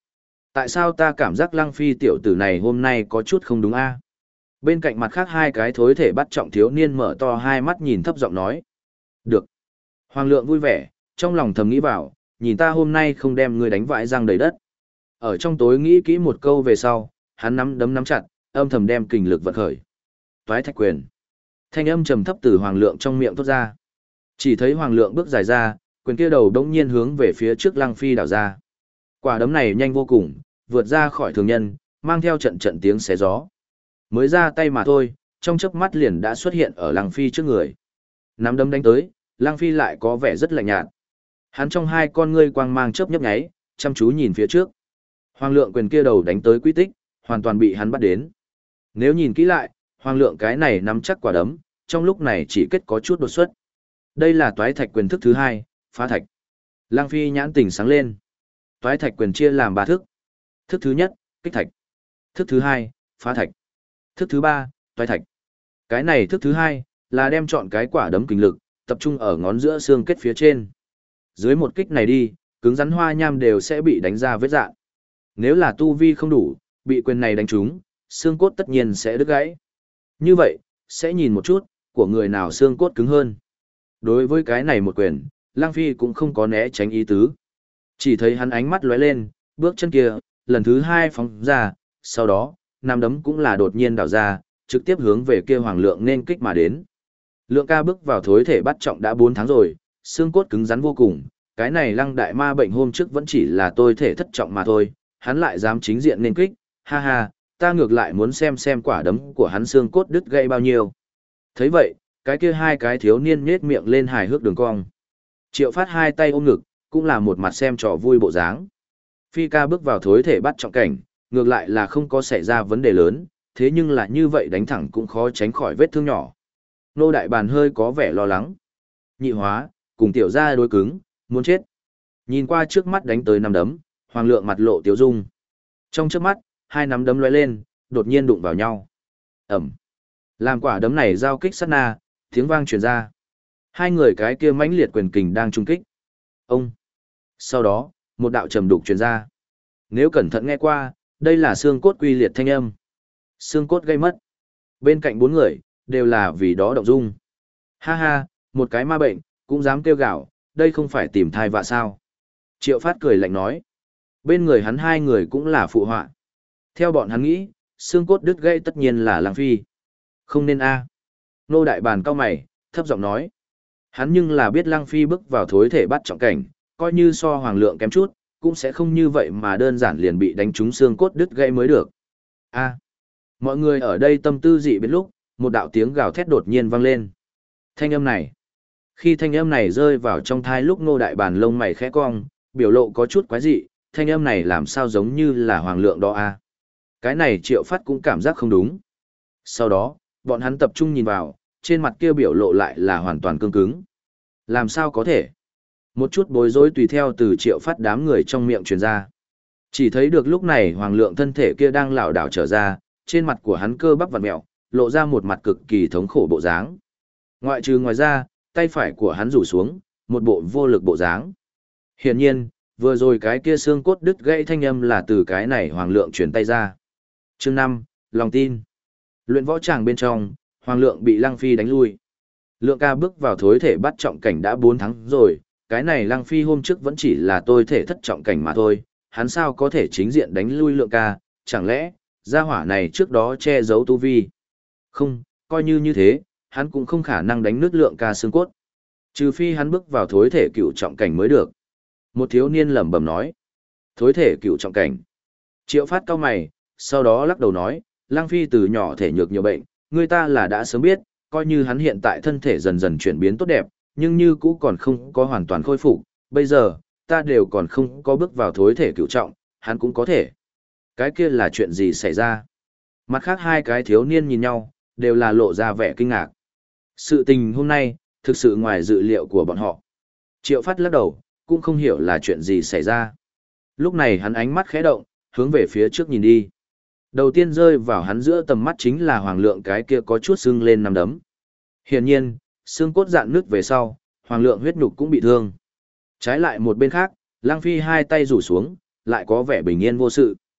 Speaker 1: Tại sao ta cảm giác Lăng Phi tiểu tử này hôm nay có chút không đúng a? Bên cạnh mặt khác hai cái thối thể bắt trọng thiếu niên mở to hai mắt nhìn thấp giọng nói. Được. Hoàng lượng vui vẻ, trong lòng thầm nghĩ vào, nhìn ta hôm nay không đem ngươi đánh vãi răng đầy đất. Ở trong tối nghĩ kỹ một câu về sau, hắn nắm đấm nắm chặt, âm thầm đem kình lực vận khởi. Toái thạch quyền. Thanh âm trầm thấp từ Hoàng lượng trong miệng thốt ra. Chỉ thấy Hoàng lượng bước dài ra, quyền kia đầu đống nhiên hướng về phía trước Lăng Phi đảo ra. Quả đấm này nhanh vô cùng, vượt ra khỏi thường nhân, mang theo trận trận tiếng xé gió. Mới ra tay mà thôi, trong chớp mắt liền đã xuất hiện ở Lăng Phi trước người. Nắm đấm đánh tới, Lăng Phi lại có vẻ rất lạnh nhạt. Hắn trong hai con ngươi quang mang chớp nhấp nháy, chăm chú nhìn phía trước. Hoàng lượng quyền kia đầu đánh tới quy tích, hoàn toàn bị hắn bắt đến. Nếu nhìn kỹ lại, Hoàng lượng cái này nắm chắc quả đấm, trong lúc này chỉ kết có chút đột xuất. Đây là toái thạch quyền thức thứ hai, phá thạch. Lăng Phi nhãn tỉnh sáng lên. Toái thạch quyền chia làm 3 thức. Thức thứ nhất, kích thạch. Thức thứ hai, phá thạch. Thức thứ ba, toái thạch. Cái này thức thứ hai, là đem chọn cái quả đấm kình lực, tập trung ở ngón giữa xương kết phía trên. Dưới một kích này đi, cứng rắn hoa nham đều sẽ bị đánh ra vết rạn. Nếu là tu vi không đủ, bị quyền này đánh trúng, xương cốt tất nhiên sẽ đứt gãy. Như vậy, sẽ nhìn một chút, của người nào xương cốt cứng hơn. Đối với cái này một quyền, Lăng Phi cũng không có né tránh ý tứ. Chỉ thấy hắn ánh mắt lóe lên, bước chân kia, lần thứ hai phóng ra, sau đó, nắm đấm cũng là đột nhiên đảo ra, trực tiếp hướng về kia Hoàng lượng nên kích mà đến. Lượng ca bước vào thối thể bắt trọng đã 4 tháng rồi, xương cốt cứng rắn vô cùng, cái này Lăng đại ma bệnh hôm trước vẫn chỉ là tôi thể thất trọng mà thôi, hắn lại dám chính diện nên kích, ha ha, ta ngược lại muốn xem quả đấm của hắn xương cốt đứt gãy bao nhiêu. Thấy vậy, cái kia hai cái thiếu niên nhếch miệng lên hài hước đường cong. Triệu Phát hai tay ôm ngực, cũng là một mặt xem trò vui bộ dáng. Phi ca bước vào thối thể bắt trọng cảnh, ngược lại là không có xảy ra vấn đề lớn, thế nhưng là như vậy đánh thẳng cũng khó tránh khỏi vết thương nhỏ. Nô đại bàn hơi có vẻ lo lắng. Nhị hóa, cùng tiểu gia đối cứng, muốn chết. Nhìn qua trước mắt đánh tới nắm đấm, Hoàng lượng mặt lộ tiếu dung. Trong trước mắt, hai nắm đấm lóe lên, đột nhiên đụng vào nhau. Ẩm. Làm quả đấm này giao kích sát na, tiếng vang truyền ra. Hai người cái kia mãnh liệt quyền kình đang trung kích. Ông. Sau đó, một đạo trầm đục truyền ra. Nếu cẩn thận nghe qua, đây là xương cốt quy liệt thanh âm. Xương cốt gây mất. Bên cạnh 4 người, đều là vì đó động dung. Ha ha, một cái ma bệnh, cũng dám kêu gào, đây không phải tìm thai vạ sao. Triệu Phát cười lạnh nói. Bên người hắn hai người cũng là phụ họa. Theo bọn hắn nghĩ, xương cốt đứt gãy tất nhiên là Lăng Phi. Không nên a. Nô đại bàn cao mày, thấp giọng nói. Hắn nhưng là biết Lăng Phi bước vào thối thể bắt trọng cảnh, coi như so Hoàng lượng kém chút, cũng sẽ không như vậy mà đơn giản liền bị đánh trúng xương cốt đứt gãy mới được. A. Mọi người ở đây tâm tư dị biết lúc, một đạo tiếng gào thét đột nhiên vang lên. Thanh âm này. Khi thanh âm này rơi vào trong thai lúc Nô đại bàn lông mày khẽ cong, biểu lộ có chút quái dị, thanh âm này làm sao giống như là Hoàng lượng đó a. Cái này Triệu Phát cũng cảm giác không đúng. Sau đó, bọn hắn tập trung nhìn vào, trên mặt kia biểu lộ lại là hoàn toàn cương cứng. Làm sao có thể? Một chút bối rối tùy theo từ Triệu Phát đám người trong miệng truyền ra. Chỉ thấy được lúc này Hoàng lượng thân thể kia đang lảo đảo trở ra, trên mặt của hắn cơ bắp vặn mẹo, lộ ra một mặt cực kỳ thống khổ bộ dáng. Ngoại trừ ngoài ra, tay phải của hắn rủ xuống, một bộ vô lực bộ dáng. Hiển nhiên, vừa rồi cái kia xương cốt đứt gãy thanh âm là từ cái này Hoàng lượng truyền tay ra. Chương 5, lòng tin. Luyện võ tràng bên trong, Hoàng lượng bị Lăng Phi đánh lui. Lượng ca bước vào thối thể bắt trọng cảnh đã 4 tháng rồi, cái này Lăng Phi hôm trước vẫn chỉ là tôi thể thất trọng cảnh mà thôi, hắn sao có thể chính diện đánh lui Lượng ca, chẳng lẽ, gia hỏa này trước đó che giấu tu vi. Không, coi như thế, hắn cũng không khả năng đánh nứt Lượng ca xương cốt. Trừ phi hắn bước vào thối thể cựu trọng cảnh mới được. Một thiếu niên lẩm bẩm nói. Thối thể cựu trọng cảnh. Triệu Phát cau mày, sau đó lắc đầu nói, Lăng Phi từ nhỏ thể nhược nhiều bệnh, người ta là đã sớm biết, coi như hắn hiện tại thân thể dần dần chuyển biến tốt đẹp, nhưng như cũ còn không có hoàn toàn khôi phục, bây giờ, ta đều còn không có bước vào thối thể cựu trọng, hắn cũng có thể. Cái kia là chuyện gì xảy ra? Mặt khác hai cái thiếu niên nhìn nhau, đều là lộ ra vẻ kinh ngạc. Sự tình hôm nay, thực sự ngoài dự liệu của bọn họ. Triệu Phát lắc đầu, cũng không hiểu là chuyện gì xảy ra. Lúc này hắn ánh mắt khẽ động, hướng về phía trước nhìn đi. Đầu tiên rơi vào hắn giữa tầm mắt chính là Hoàng lượng cái kia có chút sưng lên nằm đấm. Hiển nhiên, xương cốt dạn nước về sau, Hoàng lượng huyết nhục cũng bị thương. Trái lại một bên khác, Lăng Phi hai tay rủ xuống, lại có vẻ bình yên vô sự.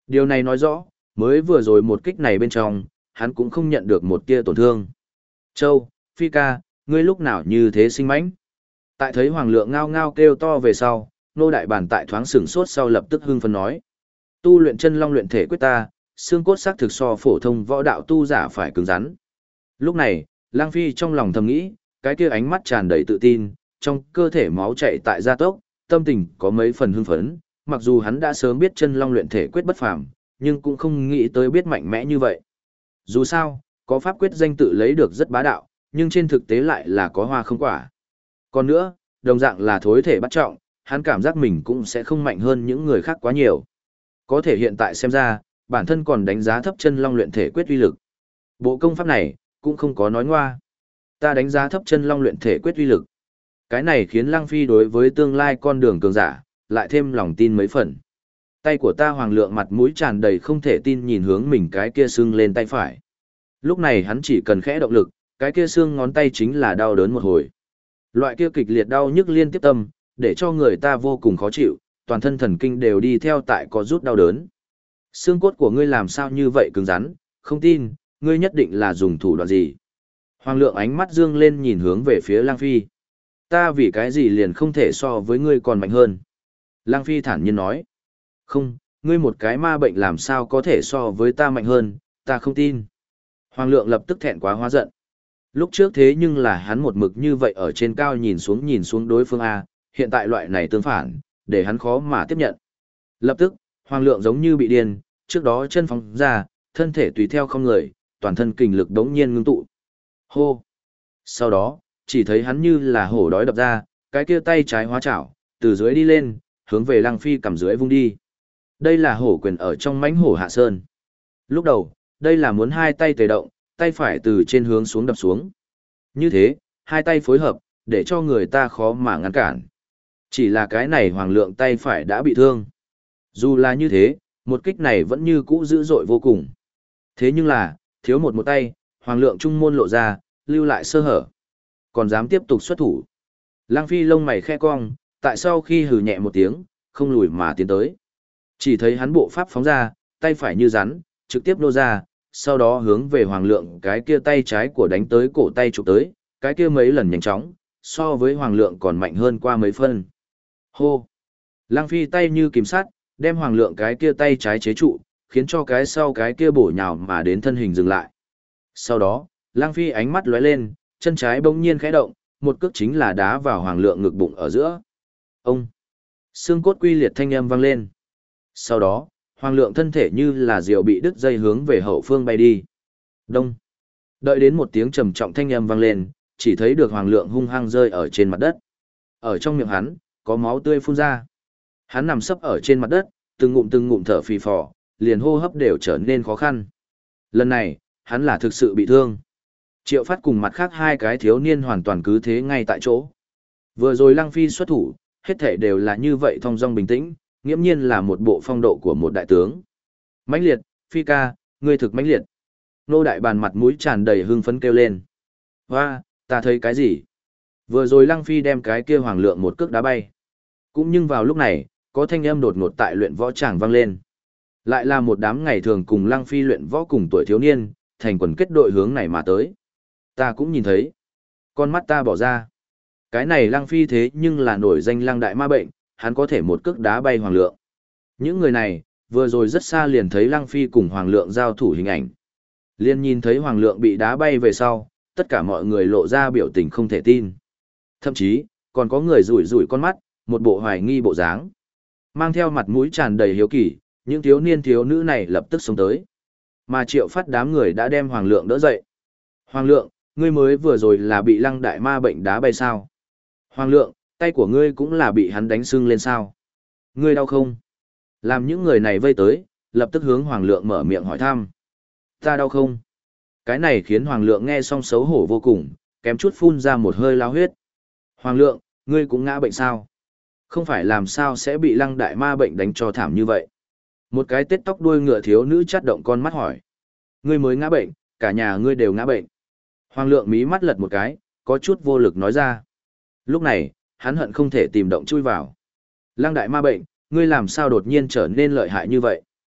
Speaker 1: Điều này nói rõ, mới vừa rồi một kích này bên trong, hắn cũng không nhận được một tia tổn thương. Châu, Phi ca, ngươi lúc nào như thế sinh mãnh? Tại thấy Hoàng Lượng ngao ngao kêu to về sau, Nô Đại Bản tại thoáng sửng sốt sau lập tức hưng phấn nói. Tu luyện chân long luyện thể quyết ta, xương cốt xác thực so phổ thông võ đạo tu giả phải cứng rắn. Lúc này, Lang Phi trong lòng thầm nghĩ, cái kia ánh mắt tràn đầy tự tin, trong cơ thể máu chạy tại gia tốc, tâm tình có mấy phần hưng phấn, mặc dù hắn đã sớm biết chân long luyện thể quyết bất phàm, nhưng cũng không nghĩ tới biết mạnh mẽ như vậy. Dù sao, có pháp quyết danh tự lấy được rất bá đạo, nhưng trên thực tế lại là có hoa không quả. Còn nữa, đồng dạng là thối thể bắt trọng, hắn cảm giác mình cũng sẽ không mạnh hơn những người khác quá nhiều. Có thể hiện tại xem ra, bản thân còn đánh giá thấp chân long luyện thể quyết uy lực. Bộ công pháp này, cũng không có nói ngoa. Ta đánh giá thấp chân long luyện thể quyết uy lực. Cái này khiến Lăng Phi đối với tương lai con đường cường giả, lại thêm lòng tin mấy phần. Tay của ta Hoàng Lượng mặt mũi tràn đầy không thể tin nhìn hướng mình cái kia sưng lên tay phải. Lúc này hắn chỉ cần khẽ động lực, cái kia xương ngón tay chính là đau đớn một hồi. Loại kia kịch liệt đau nhức liên tiếp tâm, để cho người ta vô cùng khó chịu, toàn thân thần kinh đều đi theo tại có rút đau đớn. Xương cốt của ngươi làm sao như vậy cứng rắn, không tin, ngươi nhất định là dùng thủ đoạn gì. Hoàng Lượng ánh mắt dương lên nhìn hướng về phía Lang Phi. Ta vì cái gì liền không thể so với ngươi còn mạnh hơn. Lang Phi thản nhiên nói. Không, ngươi một cái ma bệnh làm sao có thể so với ta mạnh hơn, ta không tin. Hoàng Lượng lập tức thẹn quá hóa giận. Lúc trước thế nhưng là hắn một mực như vậy ở trên cao nhìn xuống đối phương A, hiện tại loại này tương phản, để hắn khó mà tiếp nhận. Lập tức, Hoàng Lượng giống như bị điên, trước đó chân phóng ra, thân thể tùy theo không người, toàn thân kình lực đống nhiên ngưng tụ. Hô! Sau đó, chỉ thấy hắn như là hổ đói đập ra, cái kia tay trái hóa chảo, từ dưới đi lên, hướng về Lăng Phi cầm dưới vung đi. Đây là hổ quyền ở trong mãnh hổ hạ sơn. Lúc đầu, đây là muốn hai tay tề động, tay phải từ trên hướng xuống đập xuống. Như thế, hai tay phối hợp, để cho người ta khó mà ngăn cản. Chỉ là cái này Hoàng Lượng tay phải đã bị thương. Dù là như thế, một kích này vẫn như cũ dữ dội vô cùng. Thế nhưng là, thiếu một tay, Hoàng Lượng trung môn lộ ra, lưu lại sơ hở. Còn dám tiếp tục xuất thủ. Lăng Phi lông mày khe cong, tại sau khi hừ nhẹ một tiếng, không lùi mà tiến tới. Chỉ thấy hắn bộ pháp phóng ra, tay phải như rắn, trực tiếp nô ra, sau đó hướng về Hoàng Lượng cái kia tay trái của đánh tới cổ tay chụp tới, cái kia mấy lần nhanh chóng, so với Hoàng Lượng còn mạnh hơn qua mấy phân. Hô! Lăng Phi tay như kìm sắt, đem Hoàng Lượng cái kia tay trái chế trụ, khiến cho cái sau cái kia bổ nhào mà đến thân hình dừng lại. Sau đó, Lăng Phi ánh mắt lóe lên, chân trái bỗng nhiên khẽ động, một cước chính là đá vào Hoàng Lượng ngực bụng ở giữa. Ông! Xương cốt quy liệt thanh âm vang lên. Sau đó, Hoàng Lượng thân thể như là diều bị đứt dây hướng về hậu phương bay đi. Đông! Đợi đến một tiếng trầm trọng thanh âm vang lên, chỉ thấy được Hoàng Lượng hung hăng rơi ở trên mặt đất. Ở trong miệng hắn, có máu tươi phun ra. Hắn nằm sấp ở trên mặt đất, từng ngụm thở phì phò, liền hô hấp đều trở nên khó khăn. Lần này, hắn là thực sự bị thương. Triệu Phát cùng mặt khác hai cái thiếu niên hoàn toàn cứ thế ngay tại chỗ. Vừa rồi Lăng Phi xuất thủ, hết thể đều là như vậy thong dong bình tĩnh, nghiễm nhiên là một bộ phong độ của một đại tướng. Mãnh liệt, Phi ca, ngươi thực mãnh liệt. Nô Đại Bàn mặt mũi tràn đầy hưng phấn kêu lên. Hoa, ta thấy cái gì? Vừa rồi Lăng Phi đem cái kia Hoàng Lượng một cước đá bay. Cũng nhưng vào lúc này, có thanh âm đột ngột tại luyện võ tràng vang lên. Lại là một đám ngày thường cùng Lăng Phi luyện võ cùng tuổi thiếu niên, thành quần kết đội hướng này mà tới. Ta cũng nhìn thấy. Con mắt ta bỏ ra. Cái này Lăng Phi thế nhưng là nổi danh Lăng Đại Ma Bệnh, hắn có thể một cước đá bay Hoàng Lượng. Những người này, vừa rồi rất xa liền thấy Lăng Phi cùng Hoàng Lượng giao thủ hình ảnh. Liên nhìn thấy Hoàng Lượng bị đá bay về sau, tất cả mọi người lộ ra biểu tình không thể tin. Thậm chí, còn có người rủi rủi con mắt, một bộ hoài nghi bộ dáng. Mang theo mặt mũi tràn đầy hiếu kỳ, những thiếu niên thiếu nữ này lập tức sống tới. Mà Triệu Phát đám người đã đem Hoàng Lượng đỡ dậy. Hoàng Lượng, ngươi mới vừa rồi là bị Lăng Đại Ma Bệnh đá bay sao? Hoàng Lượng, tay của ngươi cũng là bị hắn đánh sưng lên sao? Ngươi đau không? Làm những người này vây tới, lập tức hướng Hoàng Lượng mở miệng hỏi thăm. Ta đau không? Cái này khiến Hoàng Lượng nghe xong xấu hổ vô cùng, kém chút phun ra một hơi lao huyết. Hoàng Lượng, ngươi cũng ngã bệnh sao? Không phải làm sao sẽ bị Lăng Đại Ma Bệnh đánh cho thảm như vậy? Một cái tết tóc đuôi ngựa thiếu nữ chắt động con mắt hỏi. Ngươi mới ngã bệnh, cả nhà ngươi đều ngã bệnh. Hoàng Lượng mí mắt lật một cái, có chút vô lực nói ra. Lúc này, hắn hận không thể tìm động chui vào. Lăng Đại Ma Bệnh, ngươi làm sao đột nhiên trở nên lợi hại như vậy?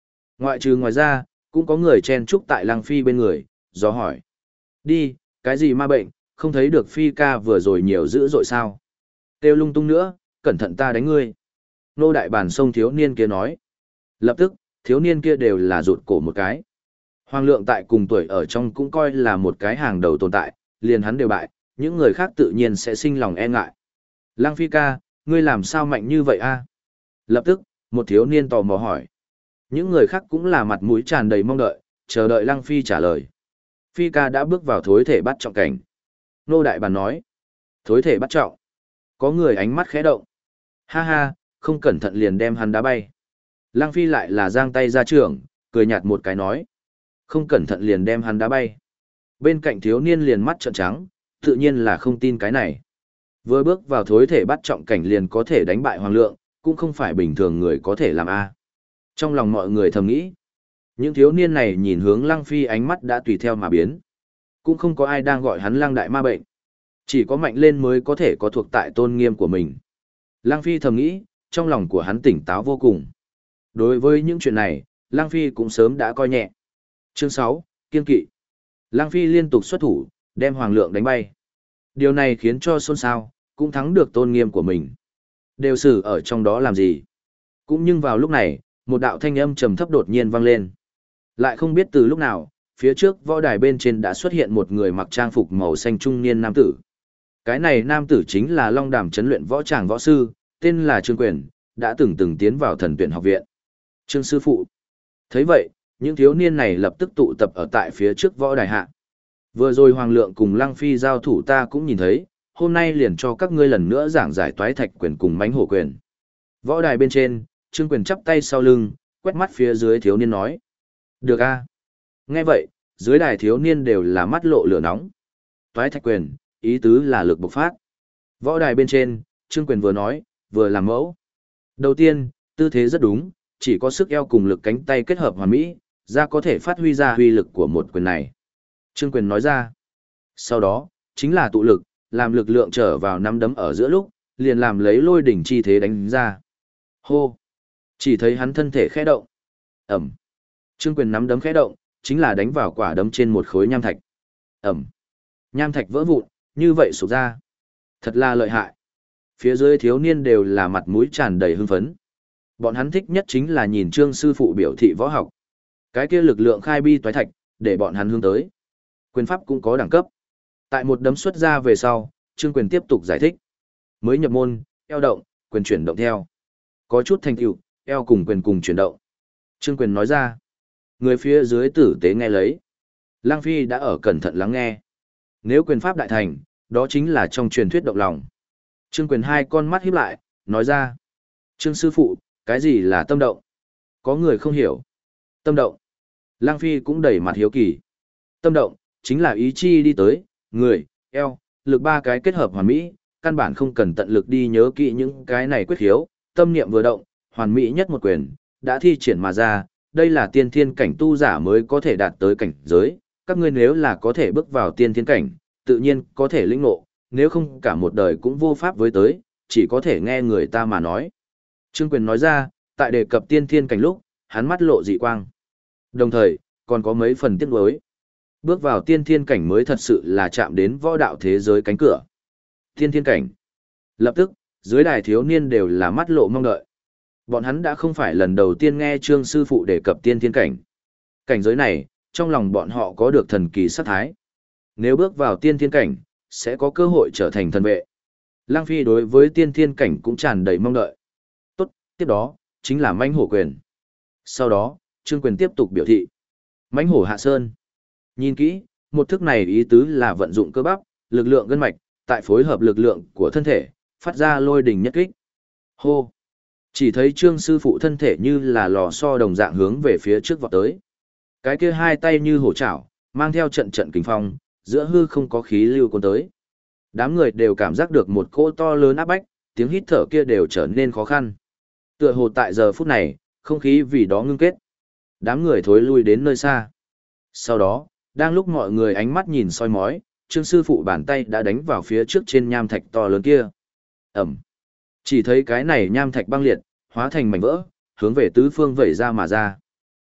Speaker 1: Ngoại trừ ngoài ra, cũng có người chen chúc tại Lăng Phi bên người, do hỏi. Đi, cái gì ma bệnh, không thấy được Phi ca vừa rồi nhiều dữ dội sao? Kêu lung tung nữa, cẩn thận ta đánh ngươi. Nô đại bản sông thiếu niên kia nói. Lập tức, thiếu niên kia đều là rụt cổ một cái. Hoàng lượng tại cùng tuổi ở trong cũng coi là một cái hàng đầu tồn tại, liền hắn đều bại, những người khác tự nhiên sẽ sinh lòng e ngại. Lăng Phi ca, ngươi làm sao mạnh như vậy a? Lập tức, một thiếu niên tò mò hỏi. Những người khác cũng là mặt mũi tràn đầy mong đợi, chờ đợi Lăng Phi trả lời. Phi ca đã bước vào thối thể bắt trọng cảnh. Nô đại bản nói. Thối thể bắt trọng. Có người ánh mắt khẽ động. Ha ha, không cẩn thận liền đem hắn đá bay. Lăng Phi lại là giang tay ra trường, cười nhạt một cái nói. Không cẩn thận liền đem hắn đá bay. Bên cạnh thiếu niên liền mắt trợn trắng, tự nhiên là không tin cái này. Vừa bước vào thối thể bắt trọng cảnh liền có thể đánh bại Hoàng Lượng, cũng không phải bình thường người có thể làm a. Trong lòng mọi người thầm nghĩ, những thiếu niên này nhìn hướng Lăng Phi ánh mắt đã tùy theo mà biến. Cũng không có ai đang gọi hắn Lăng đại ma bệnh. Chỉ có mạnh lên mới có thể có thuộc tại tôn nghiêm của mình. Lăng Phi thầm nghĩ, trong lòng của hắn tỉnh táo vô cùng. Đối với những chuyện này, Lăng Phi cũng sớm đã coi nhẹ. Chương 6, Kiên kỵ. Lăng Phi liên tục xuất thủ, đem Hoàng Lượng đánh bay. Điều này khiến cho xôn xao, cũng thắng được tôn nghiêm của mình. Đều xử ở trong đó làm gì? Cũng nhưng vào lúc này, một đạo thanh âm trầm thấp đột nhiên vang lên. Lại không biết từ lúc nào, phía trước võ đài bên trên đã xuất hiện một người mặc trang phục màu xanh trung niên nam tử. Cái này nam tử chính là Long Đàm trấn luyện võ tràng võ sư, tên là Trương Quyền, đã từng tiến vào thần tuyển học viện. Trương sư phụ. Thấy vậy, những thiếu niên này lập tức tụ tập ở tại phía trước võ đài hạ. Vừa rồi Hoàng Lượng cùng Lăng Phi giao thủ ta cũng nhìn thấy, hôm nay liền cho các ngươi lần nữa giảng giải toái thạch quyền cùng mãnh hổ quyền. Võ đài bên trên, Trương Quyền chắp tay sau lưng, quét mắt phía dưới thiếu niên nói. Được a. Nghe vậy, dưới đài thiếu niên đều là mắt lộ lửa nóng. Toái thạch quyền, ý tứ là lực bộc phát. Võ đài bên trên, Trương Quyền vừa nói, vừa làm mẫu. Đầu tiên, tư thế rất đúng, chỉ có sức eo cùng lực cánh tay kết hợp hoàn mỹ, ra có thể phát huy ra huy lực của một quyền này. Trương Quyền nói ra. Sau đó, chính là tụ lực, làm lực lượng trở vào nắm đấm ở giữa lúc, liền làm lấy lôi đỉnh chi thế đánh ra. Hô! Chỉ thấy hắn thân thể khẽ động. Ẩm! Trương Quyền nắm đấm khẽ động, chính là đánh vào quả đấm trên một khối nham thạch. Ẩm! Nham thạch vỡ vụn, như vậy sụp ra. Thật là lợi hại. Phía dưới thiếu niên đều là mặt mũi tràn đầy hưng phấn. Bọn hắn thích nhất chính là nhìn Trương sư phụ biểu thị võ học. Cái kia lực lượng khai bi toái thạch, để bọn hắn hướng tới. Quyền pháp cũng có đẳng cấp. Tại một đấm xuất ra về sau, Trương Quyền tiếp tục giải thích. Mới nhập môn, eo động, quyền chuyển động theo. Có chút thành tựu, eo cùng quyền cùng chuyển động. Trương Quyền nói ra. Người phía dưới tử tế nghe lấy. Lăng Phi đã ở cẩn thận lắng nghe. Nếu quyền pháp đại thành, đó chính là trong truyền thuyết động lòng. Trương Quyền hai con mắt híp lại, nói ra. Trương sư phụ, cái gì là tâm động? Có người không hiểu. Tâm động. Lăng Phi cũng đầy mặt hiếu kỳ. Tâm động, chính là ý chi đi tới, người, eo, lực ba cái kết hợp hoàn mỹ, căn bản không cần tận lực đi nhớ kỹ những cái này quyết khiếu, tâm niệm vừa động, hoàn mỹ nhất một quyền, đã thi triển mà ra, đây là tiên thiên cảnh tu giả mới có thể đạt tới cảnh giới, các ngươi nếu là có thể bước vào tiên thiên cảnh, tự nhiên có thể lĩnh ngộ, nếu không cả một đời cũng vô pháp với tới, chỉ có thể nghe người ta mà nói. Trương Quyền nói ra, tại đề cập tiên thiên cảnh lúc, hắn mắt lộ dị quang. Đồng thời, còn có mấy phần tiếc nuối. Bước vào tiên thiên cảnh mới thật sự là chạm đến võ đạo thế giới cánh cửa. Tiên thiên cảnh. Lập tức, dưới đài thiếu niên đều là mắt lộ mong đợi. Bọn hắn đã không phải lần đầu tiên nghe Trương sư phụ đề cập tiên thiên cảnh. Cảnh giới này, trong lòng bọn họ có được thần kỳ sát thái. Nếu bước vào tiên thiên cảnh, sẽ có cơ hội trở thành thần vệ. Lăng Phi đối với tiên thiên cảnh cũng tràn đầy mong đợi. Tốt, tiếp đó, chính là mãnh hổ quyền. Sau đó, Trương Quyền tiếp tục biểu thị. Mãnh hổ hạ sơn. Nhìn kỹ, một thức này ý tứ là vận dụng cơ bắp, lực lượng gân mạch, tại phối hợp lực lượng của thân thể, phát ra lôi đình nhất kích. Hô! Chỉ thấy Trương sư phụ thân thể như là lò xo đồng dạng hướng về phía trước vọt tới. Cái kia hai tay như hổ chảo, mang theo trận trận kình phong, giữa hư không có khí lưu cuốn tới. Đám người đều cảm giác được một cỗ to lớn áp bách, tiếng hít thở kia đều trở nên khó khăn. Tựa hồ tại giờ phút này, không khí vì đó ngưng kết. Đám người thối lui đến nơi xa. Sau đó, đang lúc mọi người ánh mắt nhìn soi mói, Trương sư phụ bàn tay đã đánh vào phía trước trên nham thạch to lớn kia. Ẩm. Chỉ thấy cái này nham thạch băng liệt, hóa thành mảnh vỡ, hướng về tứ phương vẩy ra mà ra.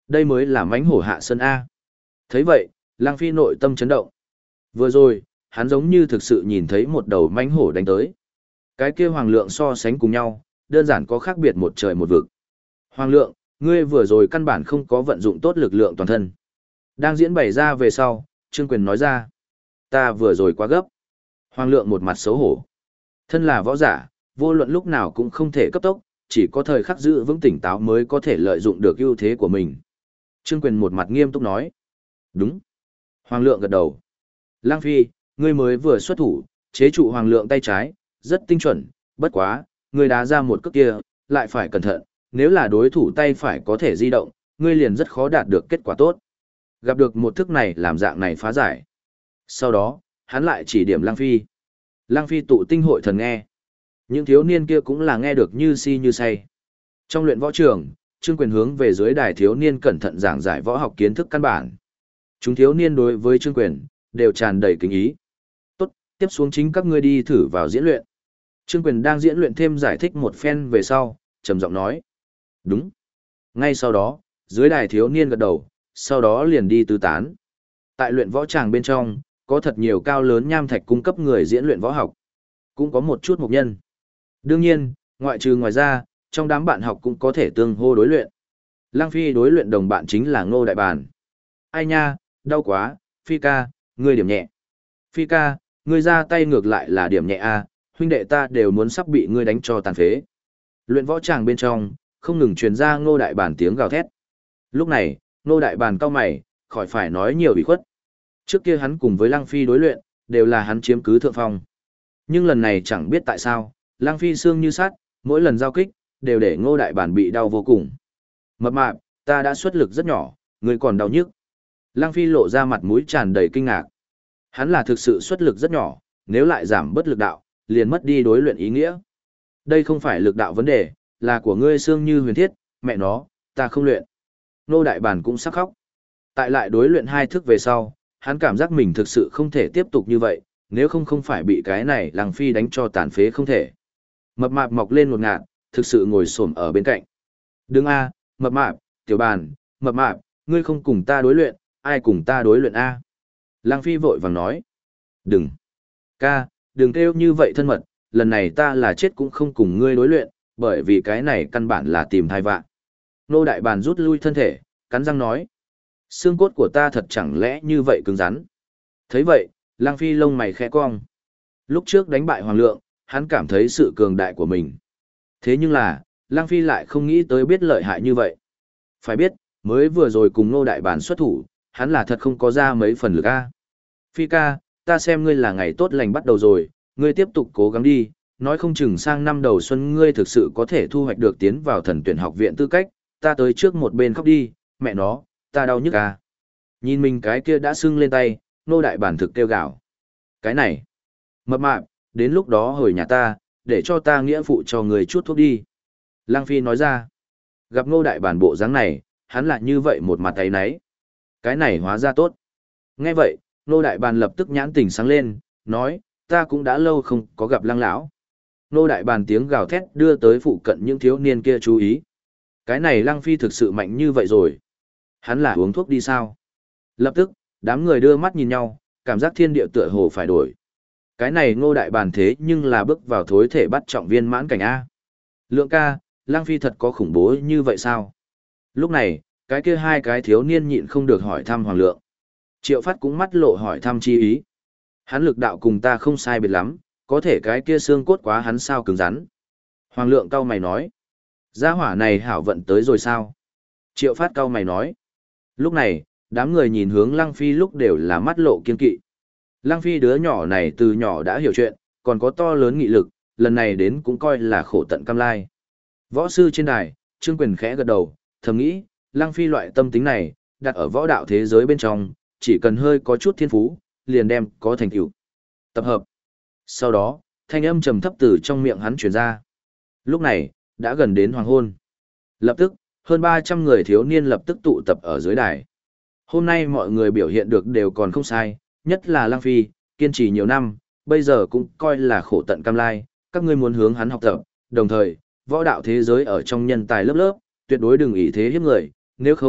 Speaker 1: Đây mới là mãnh hổ hạ sơn A. Thấy vậy, Lăng Phi nội tâm chấn động. Vừa rồi, hắn giống như thực sự nhìn thấy một đầu mãnh hổ đánh tới. Cái kia Hoàng Lượng so sánh cùng nhau, đơn giản có khác biệt một trời một vực. Hoàng Lượng, ngươi vừa rồi căn bản không có vận dụng tốt lực lượng toàn thân. Đang diễn bày ra về sau, Trương Quyền nói ra. Ta vừa rồi quá gấp. Hoàng Lượng một mặt xấu hổ. Thân là võ giả, vô luận lúc nào cũng không thể cấp tốc, chỉ có thời khắc giữ vững tỉnh táo mới có thể lợi dụng được ưu thế của mình. Trương Quyền một mặt nghiêm túc nói. Đúng. Hoàng Lượng gật đầu. Lang Phi, ngươi mới vừa xuất thủ, chế trụ Hoàng Lượng tay trái, rất tinh chuẩn, bất quá, ngươi đá ra một cước kia, lại phải cẩn thận, nếu là đối thủ tay phải có thể di động, ngươi liền rất khó đạt được kết quả tốt. Gặp được một thức này làm dạng này phá giải. Sau đó, hắn lại chỉ điểm Lang Phi. Lang Phi tụ tinh hội thần nghe. Những thiếu niên kia cũng là nghe được như si như say. Trong luyện võ trường, Trương Quyền hướng về dưới đài thiếu niên cẩn thận giảng giải võ học kiến thức căn bản. Chúng thiếu niên đối với Trương Quyền đều tràn đầy kính ý. Tốt, tiếp xuống chính các ngươi đi thử vào diễn luyện. Trương Quyền đang diễn luyện thêm giải thích một phen về sau, trầm giọng nói. Đúng. Ngay sau đó, dưới đài thiếu niên gật đầu, sau đó liền đi tứ tán. Tại luyện võ tràng bên trong, có thật nhiều cao lớn nham thạch cung cấp người diễn luyện võ học. Cũng có một chút mục nhân. Đương nhiên, ngoại trừ ngoài ra, trong đám bạn học cũng có thể tương hô đối luyện. Lang Phi đối luyện đồng bạn chính là Ngô Đại Bàn. Ai nha, đau quá, Phi ca, ngươi điểm nhẹ. Phi ca, ngươi ra tay ngược lại là điểm nhẹ a, huynh đệ ta đều muốn sắp bị ngươi đánh cho tàn phế. Luyện võ tràng bên trong, không ngừng truyền ra Ngô Đại Bàn tiếng gào thét. Lúc này, Ngô Đại Bàn cau mày, khỏi phải nói nhiều ủy khuất. Trước kia hắn cùng với Lang Phi đối luyện, đều là hắn chiếm cứ thượng phong. Nhưng lần này chẳng biết tại sao, Lang Phi xương như sắt, mỗi lần giao kích, đều để Ngô Đại Bản bị đau vô cùng. Mập mạp, ta đã xuất lực rất nhỏ, ngươi còn đau nhức. Lang Phi lộ ra mặt mũi tràn đầy kinh ngạc. Hắn là thực sự xuất lực rất nhỏ, nếu lại giảm bớt lực đạo, liền mất đi đối luyện ý nghĩa. Đây không phải lực đạo vấn đề, là của ngươi xương như huyền thiết, mẹ nó, ta không luyện. Ngô Đại Bản cũng sắp khóc. Tại lại đối luyện 2 thức về sau, hắn cảm giác mình thực sự không thể tiếp tục như vậy, nếu không phải bị cái này Lang Phi đánh cho tàn phế không thể. Mập mạp mọc lên một ngạt, thực sự ngồi xổm ở bên cạnh. Đừng a, mập mạp, tiểu bàn, mập mạp, ngươi không cùng ta đối luyện, ai cùng ta đối luyện a? Lang Phi vội vàng nói. Đừng. Ca, đừng kêu như vậy thân mật, lần này ta là chết cũng không cùng ngươi đối luyện, bởi vì cái này căn bản là tìm thai vạn. Nô Đại Bàn rút lui thân thể, cắn răng nói. Xương cốt của ta thật chẳng lẽ như vậy cứng rắn. Thấy vậy, Lang Phi lông mày khẽ cong. Lúc trước đánh bại Hoàng Lượng, hắn cảm thấy sự cường đại của mình. Thế nhưng là, Lang Phi lại không nghĩ tới biết lợi hại như vậy. Phải biết, mới vừa rồi cùng Ngô Đại Bản xuất thủ, hắn là thật không có ra mấy phần lực a. Phi ca, ta xem ngươi là ngày tốt lành bắt đầu rồi, ngươi tiếp tục cố gắng đi, nói không chừng sang năm đầu xuân ngươi thực sự có thể thu hoạch được tiến vào thần tuyển học viện tư cách, ta tới trước một bên khóc đi, mẹ nó, ta đau nhức a. Nhìn mình cái kia đã sưng lên tay, Ngô Đại Bản thực kêu gào. Cái này, mập mạp, đến lúc đó hồi nhà ta, để cho ta nghĩa phụ cho người chút thuốc đi. Lang Phi nói ra, gặp Ngô Đại Bản bộ dáng này, hắn lại như vậy một mặt ấy nấy. Cái này hóa ra tốt. Nghe vậy, Ngô Đại Bản lập tức nhãn tình sáng lên, nói, ta cũng đã lâu không có gặp Lang lão. Ngô Đại Bản tiếng gào thét đưa tới phụ cận những thiếu niên kia chú ý. Cái này Lang Phi thực sự mạnh như vậy rồi. Hắn là uống thuốc đi sao? Lập tức, đám người đưa mắt nhìn nhau, cảm giác thiên địa tựa hồ phải đổi. Cái này Ngô Đại Bàn thế nhưng là bước vào thối thể bắt trọng viên mãn cảnh A. Lượng ca, Lang Phi thật có khủng bố như vậy sao? Lúc này, cái kia 2 cái thiếu niên nhịn không được hỏi thăm Hoàng Lượng. Triệu Phát cũng mắt lộ hỏi thăm chi ý. Hắn lực đạo cùng ta không sai biệt lắm, có thể cái kia xương cốt quá hắn sao cứng rắn. Hoàng Lượng cau mày nói. Gia hỏa này hảo vận tới rồi sao? Triệu Phát cau mày nói. Lúc này, đám người nhìn hướng Lang Phi lúc đều là mắt lộ kiên kỵ. Lang Phi đứa nhỏ này từ nhỏ đã hiểu chuyện, còn có to lớn nghị lực, lần này đến cũng coi là khổ tận cam lai. Võ sư trên đài, Trương Quyền khẽ gật đầu, thầm nghĩ, Lang Phi loại tâm tính này, đặt ở võ đạo thế giới bên trong, chỉ cần hơi có chút thiên phú, liền đem có thành tựu. Tập hợp. Sau đó, thanh âm trầm thấp từ trong miệng hắn truyền ra. Lúc này, đã gần đến hoàng hôn. Lập tức, hơn 300 người thiếu niên lập tức tụ tập ở dưới đài. Hôm nay mọi người biểu hiện được đều còn không sai, nhất là Lang Phi, kiên trì nhiều năm, bây giờ cũng coi là khổ tận cam lai, các ngươi muốn hướng hắn học tập, đồng thời, võ đạo thế giới ở trong nhân tài lớp lớp, tuyệt đối đừng ý thế hiếp người, nếu không,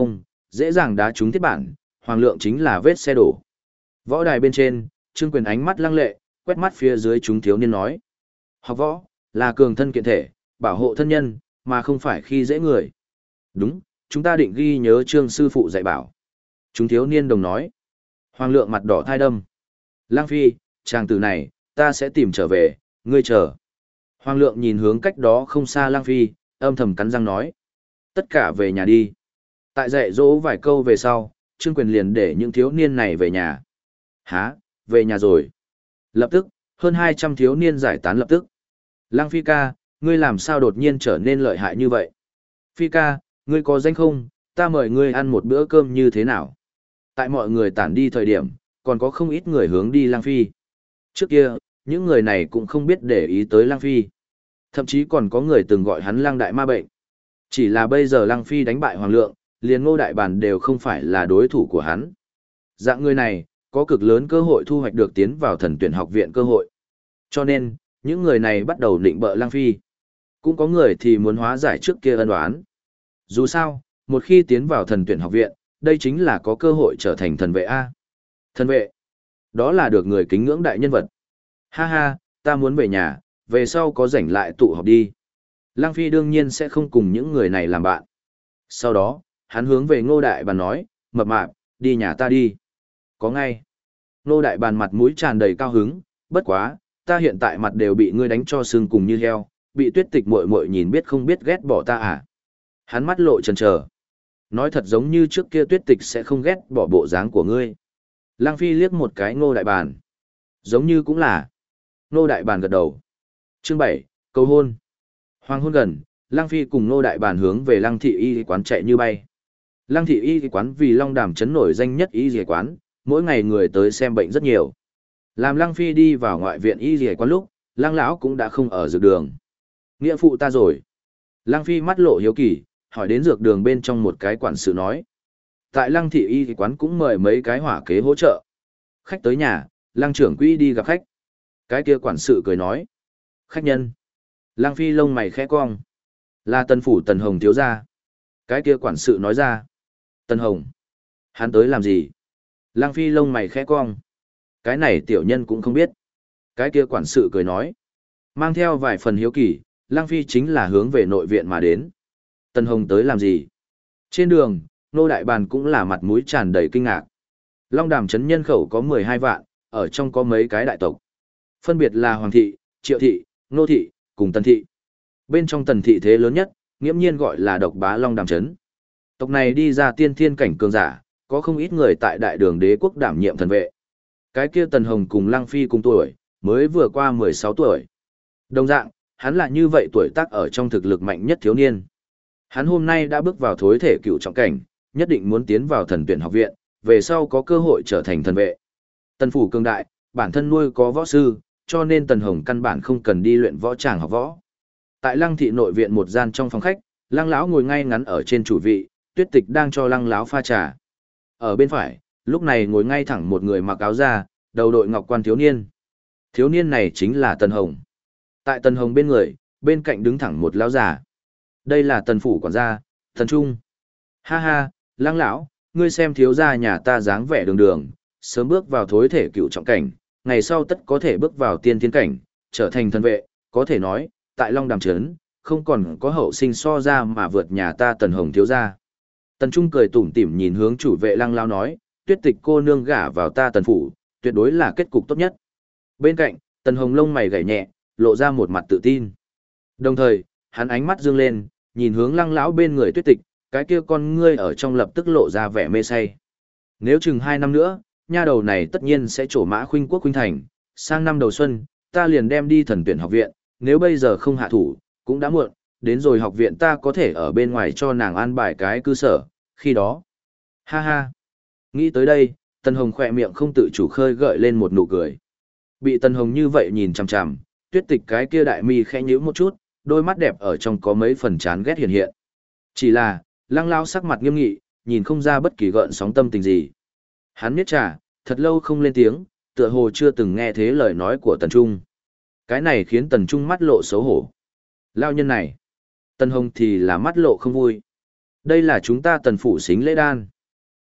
Speaker 1: dễ dàng đá trúng thiết bản, Hoàng Lượng chính là vết xe đổ. Võ đài bên trên, Trương Quyền ánh mắt lăng lệ, quét mắt phía dưới chúng thiếu niên nói. Học võ, là cường thân kiện thể, bảo hộ thân nhân, mà không phải khi dễ người. Đúng, chúng ta định ghi nhớ Trương sư phụ dạy bảo. Chúng thiếu niên đồng nói. Hoàng Lượng mặt đỏ thai đâm. Lang Phi, chàng tử này, ta sẽ tìm trở về, ngươi chờ. Hoàng Lượng nhìn hướng cách đó không xa Lang Phi, âm thầm cắn răng nói. Tất cả về nhà đi. Tại dạy dỗ vài câu về sau, Trương Quyền liền để những thiếu niên này về nhà. Hả, về nhà rồi. Lập tức, hơn 200 thiếu niên giải tán lập tức. Lăng Phi ca, ngươi làm sao đột nhiên trở nên lợi hại như vậy? Phi ca, ngươi có danh không, ta mời ngươi ăn một bữa cơm như thế nào? Tại mọi người tản đi thời điểm, còn có không ít người hướng đi Lăng Phi. Trước kia, những người này cũng không biết để ý tới Lăng Phi. Thậm chí còn có người từng gọi hắn Lăng Đại Ma Bệnh. Chỉ là bây giờ Lăng Phi đánh bại Hoàng Lượng, liền Ngô Đại Bản đều không phải là đối thủ của hắn. Dạng người này, có cực lớn cơ hội thu hoạch được tiến vào thần tuyển học viện cơ hội. Cho nên, những người này bắt đầu định bợ Lăng Phi. Cũng có người thì muốn hóa giải trước kia ân oán. Dù sao, một khi tiến vào thần tuyển học viện, đây chính là có cơ hội trở thành thần vệ A. Thần vệ, đó là được người kính ngưỡng đại nhân vật. Ha ha, ta muốn về nhà, về sau có rảnh lại tụ họp đi. Lăng Phi đương nhiên sẽ không cùng những người này làm bạn. Sau đó, hắn hướng về Ngô Đại Bàn nói, mập mạp, đi nhà ta đi. Có ngay. Ngô Đại Bàn mặt mũi tràn đầy cao hứng, bất quá, ta hiện tại mặt đều bị ngươi đánh cho sưng cùng như heo, bị Tuyết Tịch muội muội nhìn biết không biết ghét bỏ ta à. Hắn mắt lộ chần chờ. Nói thật giống như trước kia Tuyết Tịch sẽ không ghét bỏ bộ dáng của ngươi. Lăng Phi liếc một cái Ngô Đại Bàn. Giống như cũng là. Ngô Đại Bàn gật đầu. Chương 7, cầu hôn. Hoàng hôn gần, Lăng Phi cùng Ngô Đại Bàn hướng về Lăng Thị Y quán chạy như bay. Lăng Thị Y quán vì Long Đàm trấn nổi danh nhất y y quán, mỗi ngày người tới xem bệnh rất nhiều. Làm Lăng Phi đi vào ngoại viện y y quán lúc, Lăng lão cũng đã không ở dược đường. Nghĩa phụ ta rồi. Lăng Phi mắt lộ hiếu kỳ, hỏi đến dược đường bên trong một cái quản sự nói. Tại Lăng Thị Y quán cũng mời mấy cái hỏa kế hỗ trợ. Khách tới nhà, Lăng trưởng quỹ đi gặp khách. Cái kia quản sự cười nói. Khách nhân. Lăng Phi lông mày khẽ cong. Là Tân phủ Tần Hồng thiếu gia. Cái kia quản sự nói ra. Tần Hồng. Hắn tới làm gì? Lăng Phi lông mày khẽ cong. Cái này tiểu nhân cũng không biết. Cái kia quản sự cười nói. Mang theo vài phần hiếu kỳ, Lăng Phi chính là hướng về nội viện mà đến. Tần Hồng tới làm gì? Trên đường, Nô Đại Bàn cũng là mặt mũi tràn đầy kinh ngạc. Long Đàm trấn nhân khẩu có 12 vạn, ở trong có mấy cái đại tộc. Phân biệt là Hoàng thị, Triệu thị, Nô thị, cùng Tần thị. Bên trong Tần thị thế lớn nhất, nghiễm nhiên gọi là độc bá Long Đàm trấn. Tộc này đi ra tiên thiên cảnh cường giả, có không ít người tại đại đường đế quốc đảm nhiệm thần vệ. Cái kia Tần Hồng cùng Lăng Phi cùng tuổi, mới vừa qua 16 tuổi. Đồng dạng, hắn là như vậy tuổi tác ở trong thực lực mạnh nhất thiếu niên. Hắn hôm nay đã bước vào thối thể cựu trọng cảnh, nhất định muốn tiến vào thần tuyển học viện, về sau có cơ hội trở thành thần vệ. Tần phủ cường đại, bản thân nuôi có võ sư, cho nên Tần Hồng căn bản không cần đi luyện võ tràng học võ. Tại Lăng thị nội viện một gian trong phòng khách, Lăng lão ngồi ngay ngắn ở trên chủ vị, Tuyết Tịch đang cho Lăng lão pha trà. Ở bên phải, lúc này ngồi ngay thẳng một người mặc áo da, đầu đội ngọc quan thiếu niên. Thiếu niên này chính là Tần Hồng. Tại Tần Hồng bên người, bên cạnh đứng thẳng một lão già. Đây là Tần phủ quản gia, Tần Trung. Ha ha, Lăng lão, ngươi xem thiếu gia nhà ta dáng vẻ đường đường, sớm bước vào thối thể cựu trọng cảnh, ngày sau tất có thể bước vào tiên thiên cảnh, trở thành thần vệ, có thể nói, tại Long Đàm trấn, không còn có hậu sinh so ra mà vượt nhà ta Tần Hồng thiếu gia. Tần Trung cười tủm tỉm nhìn hướng chủ vệ Lăng lão nói, Tuyết Tịch cô nương gả vào ta Tần phủ, tuyệt đối là kết cục tốt nhất. Bên cạnh, Tần Hồng lông mày gảy nhẹ, lộ ra một mặt tự tin. Đồng thời, hắn ánh mắt dương lên, nhìn hướng Lăng lão bên người Tuyết Tịch, cái kia con ngươi ở trong lập tức lộ ra vẻ mê say. Nếu chừng 2 năm nữa, nha đầu này tất nhiên sẽ trổ mã khuynh quốc khuynh thành, sang năm đầu xuân, ta liền đem đi thần tuyển học viện, nếu bây giờ không hạ thủ, cũng đã muộn, đến rồi học viện ta có thể ở bên ngoài cho nàng an bài cái cư sở, khi đó. Ha ha. Nghĩ tới đây, Tần Hồng khỏe miệng không tự chủ khơi gợi lên một nụ cười. Bị Tần Hồng như vậy nhìn chằm chằm, Tuyết Tịch cái kia đại mi khẽ nhíu một chút, đôi mắt đẹp ở trong có mấy phần chán ghét hiện hiện. Chỉ là, Lăng lão sắc mặt nghiêm nghị, nhìn không ra bất kỳ gợn sóng tâm tình gì. Hắn miết trà, thật lâu không lên tiếng, tựa hồ chưa từng nghe thế lời nói của Tần Trung. Cái này khiến Tần Trung mắt lộ xấu hổ. Lão nhân này, Tần Hồng thì là mắt lộ không vui. Đây là chúng ta Tần phủ xính lễ đan.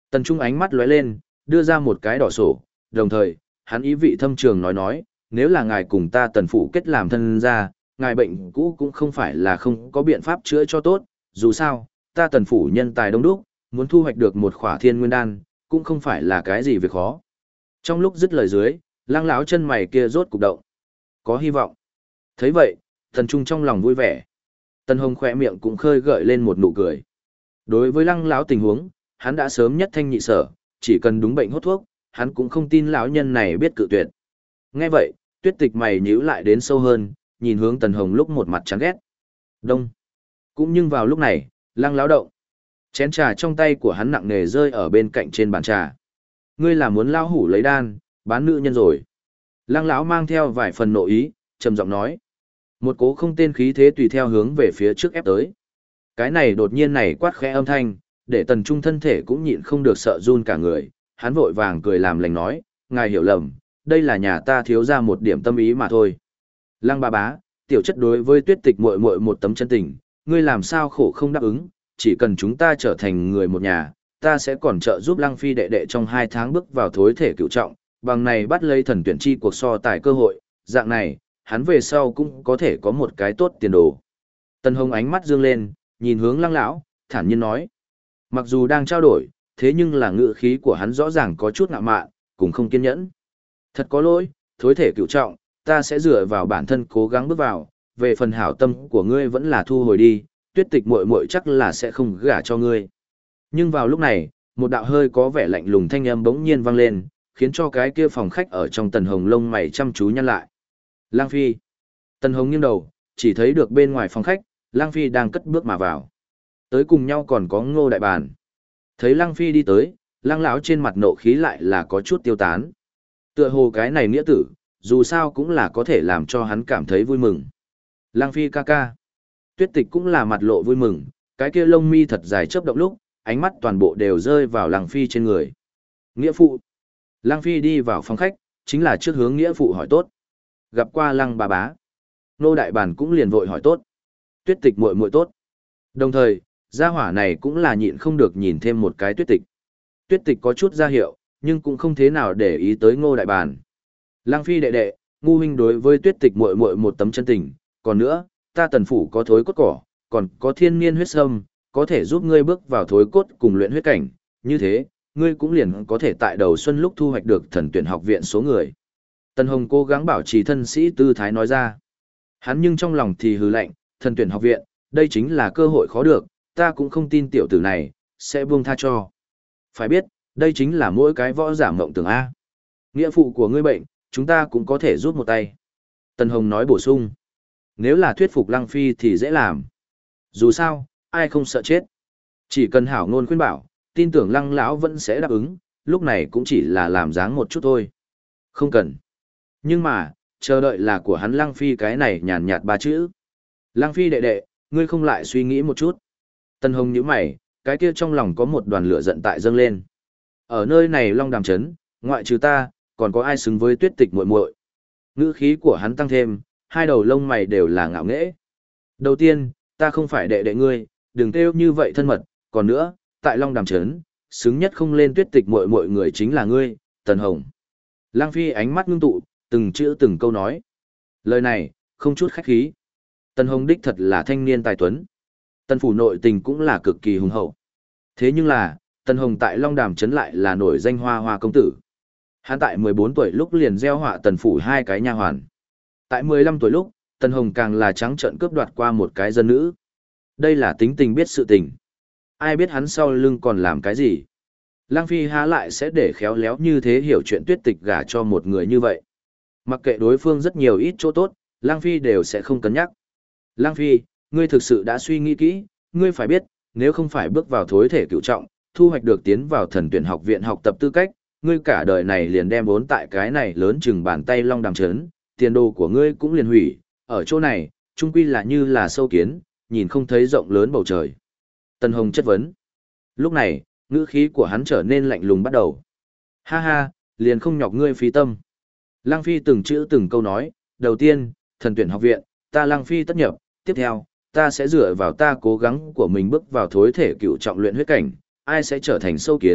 Speaker 1: Tần Trung ánh mắt lóe lên, đưa ra một cái đỏ sổ, đồng thời, hắn ý vị thâm trường nói, nếu là ngài cùng ta Tần phủ kết làm thân gia, ngài bệnh cũ cũng không phải là không có biện pháp chữa cho tốt, dù sao, ta Tần phủ nhân tài đông đúc, muốn thu hoạch được một khỏa thiên nguyên đan, cũng không phải là cái gì việc khó. Trong lúc dứt lời dưới, Lăng lão chân mày kia rốt cục động. Có hy vọng. Thấy vậy, Tần Trung trong lòng vui vẻ. Tần Hồng khỏe miệng cũng khơi gợi lên một nụ cười. Đối với Lăng lão tình huống, hắn đã sớm nhất thanh nhị sở, chỉ cần đúng bệnh hốt thuốc, hắn cũng không tin lão nhân này biết cự tuyệt. Nghe vậy, Tuyết Tịch mày nhíu lại đến sâu hơn, nhìn hướng Tần Hồng lúc một mặt chán ghét. Đông. Cũng nhưng vào lúc này, Lăng lão động. Chén trà trong tay của hắn nặng nề rơi ở bên cạnh trên bàn trà. Ngươi là muốn lão hủ lấy đan, bán nữ nhân rồi. Lăng lão mang theo vài phần nội ý, trầm giọng nói. Một cố không tên khí thế tùy theo hướng về phía trước ép tới. Cái này đột nhiên này quát khẽ âm thanh, để Tần Trung thân thể cũng nhịn không được sợ run cả người, hắn vội vàng cười làm lành nói, ngài hiểu lầm, đây là nhà ta thiếu ra một điểm tâm ý mà thôi. Lăng ba bá, tiểu chất đối với Tuyết Tịch muội muội một tấm chân tình, ngươi làm sao khổ không đáp ứng, chỉ cần chúng ta trở thành người một nhà, ta sẽ còn trợ giúp Lăng Phi đệ đệ trong 2 tháng bước vào thối thể cựu trọng, bằng này bắt lấy thần tuyển chi cuộc so tài cơ hội, dạng này, hắn về sau cũng có thể có một cái tốt tiền đồ. Tần Hồng ánh mắt dương lên, nhìn hướng Lăng lão, thản nhiên nói. Mặc dù đang trao đổi, thế nhưng là ngữ khí của hắn rõ ràng có chút ngạo mạn, cũng không kiên nhẫn. Thật có lỗi, thối thể cựu trọng, ta sẽ dựa vào bản thân cố gắng bước vào, về phần hảo tâm của ngươi vẫn là thu hồi đi, Tuyết Tịch muội muội chắc là sẽ không gả cho ngươi. Nhưng vào lúc này, một đạo hơi có vẻ lạnh lùng thanh âm bỗng nhiên vang lên, khiến cho cái kia phòng khách ở trong Tần Hồng lông mày chăm chú nhăn lại. Lang Phi. Tần Hồng nghiêng đầu, chỉ thấy được bên ngoài phòng khách, Lang Phi đang cất bước mà vào. Tới cùng nhau còn có Ngô Đại Bàn. Thấy Lang Phi đi tới, Lang lão trên mặt nộ khí lại là có chút tiêu tán. Tựa hồ cái này nghĩa tử, dù sao cũng là có thể làm cho hắn cảm thấy vui mừng. Lang Phi ca ca. Tuyết Tịch cũng là mặt lộ vui mừng, cái kia lông mi thật dài chớp động lúc, ánh mắt toàn bộ đều rơi vào Lang Phi trên người. Nghĩa phụ. Lang Phi đi vào phòng khách, chính là trước hướng nghĩa phụ hỏi tốt. Gặp qua Lăng bà bá. Nô Đại Bản cũng liền vội hỏi tốt. Tuyết Tịch muội muội tốt. Đồng thời, gia hỏa này cũng là nhịn không được nhìn thêm một cái Tuyết Tịch. Tuyết Tịch có chút ra hiệu, nhưng cũng không thế nào để ý tới Ngô Đại Bản. Lăng Phi đệ đệ, ngu huynh đối với Tuyết Tịch muội muội một tấm chân tình, còn nữa, ta Tần phủ có thối cốt cỏ, còn có thiên niên huyết sâm, có thể giúp ngươi bước vào thối cốt cùng luyện huyết cảnh, như thế, ngươi cũng liền có thể tại đầu xuân lúc thu hoạch được thần tuyển học viện số người. Tần Hồng cố gắng bảo trì thân sĩ tư thái nói ra. Hắn nhưng trong lòng thì hừ lạnh, thần tuyển học viện, đây chính là cơ hội khó được, ta cũng không tin tiểu tử này, sẽ buông tha cho. Phải biết, đây chính là mỗi cái võ giả mộng tưởng A. Nghĩa phụ của ngươi bệnh, chúng ta cũng có thể giúp một tay. Tần Hồng nói bổ sung. Nếu là thuyết phục Lăng Phi thì dễ làm. Dù sao, ai không sợ chết. Chỉ cần hảo ngôn khuyên bảo, tin tưởng Lăng lão vẫn sẽ đáp ứng, lúc này cũng chỉ là làm dáng một chút thôi. Không cần. Nhưng mà, chờ đợi là của hắn Lăng Phi cái này nhàn nhạt 3 chữ. Lăng Phi đệ đệ, ngươi không lại suy nghĩ một chút. Tân Hồng nhíu mày, cái kia trong lòng có một đoàn lửa giận tại dâng lên. Ở nơi này Long Đàm Trấn, ngoại trừ ta, còn có ai xứng với Tuyết Tịch muội muội? Ngữ khí của hắn tăng thêm, hai đầu lông mày đều là ngạo nghễ. Đầu tiên, ta không phải đệ đệ ngươi, đừng kêu như vậy thân mật, còn nữa, tại Long Đàm Trấn, xứng nhất không lên Tuyết Tịch muội muội người chính là ngươi, Tần Hồng. Lăng Phi ánh mắt ngưng tụ, từng chữ từng câu nói. Lời này, không chút khách khí. Tần Hồng đích thật là thanh niên tài tuấn. Tần phủ nội tình cũng là cực kỳ hùng hậu. Thế nhưng là, Tần Hồng tại Long Đàm Trấn lại là nổi danh hoa hoa công tử. Hắn tại 14 tuổi lúc liền gieo họa Tần phủ 2 cái nha hoàn. Tại 15 tuổi lúc, Tần Hồng càng là trắng trợn cướp đoạt qua một cái dân nữ. Đây là tính tình biết sự tình. Ai biết hắn sau lưng còn làm cái gì? Lăng Phi há lại sẽ để khéo léo như thế hiểu chuyện Tuyết Tịch gả cho một người như vậy. Mặc kệ đối phương rất nhiều ít chỗ tốt, Lăng Phi đều sẽ không cân nhắc. Lăng Phi, ngươi thực sự đã suy nghĩ kỹ, ngươi phải biết, nếu không phải bước vào thối thể cựu trọng, thu hoạch được tiến vào thần tuyển học viện học tập tư cách, ngươi cả đời này liền đem vốn tại cái này lớn chừng bàn tay Long Đàm Trấn, tiền đồ của ngươi cũng liền hủy, ở chỗ này, chung quy là như là sâu kiến, nhìn không thấy rộng lớn bầu trời. Tân Hồng chất vấn. Lúc này, ngữ khí của hắn trở nên lạnh lùng bắt đầu. Ha ha, liền không nhọc ngươi phí tâm. Lăng Phi từng chữ từng câu nói, đầu tiên, thần tuyển học viện, ta Lăng Phi tất nhập, tiếp theo, ta sẽ dựa vào ta cố gắng của mình bước vào thối thể cựu trọng luyện huyết cảnh, ai sẽ trở thành sâu kiến,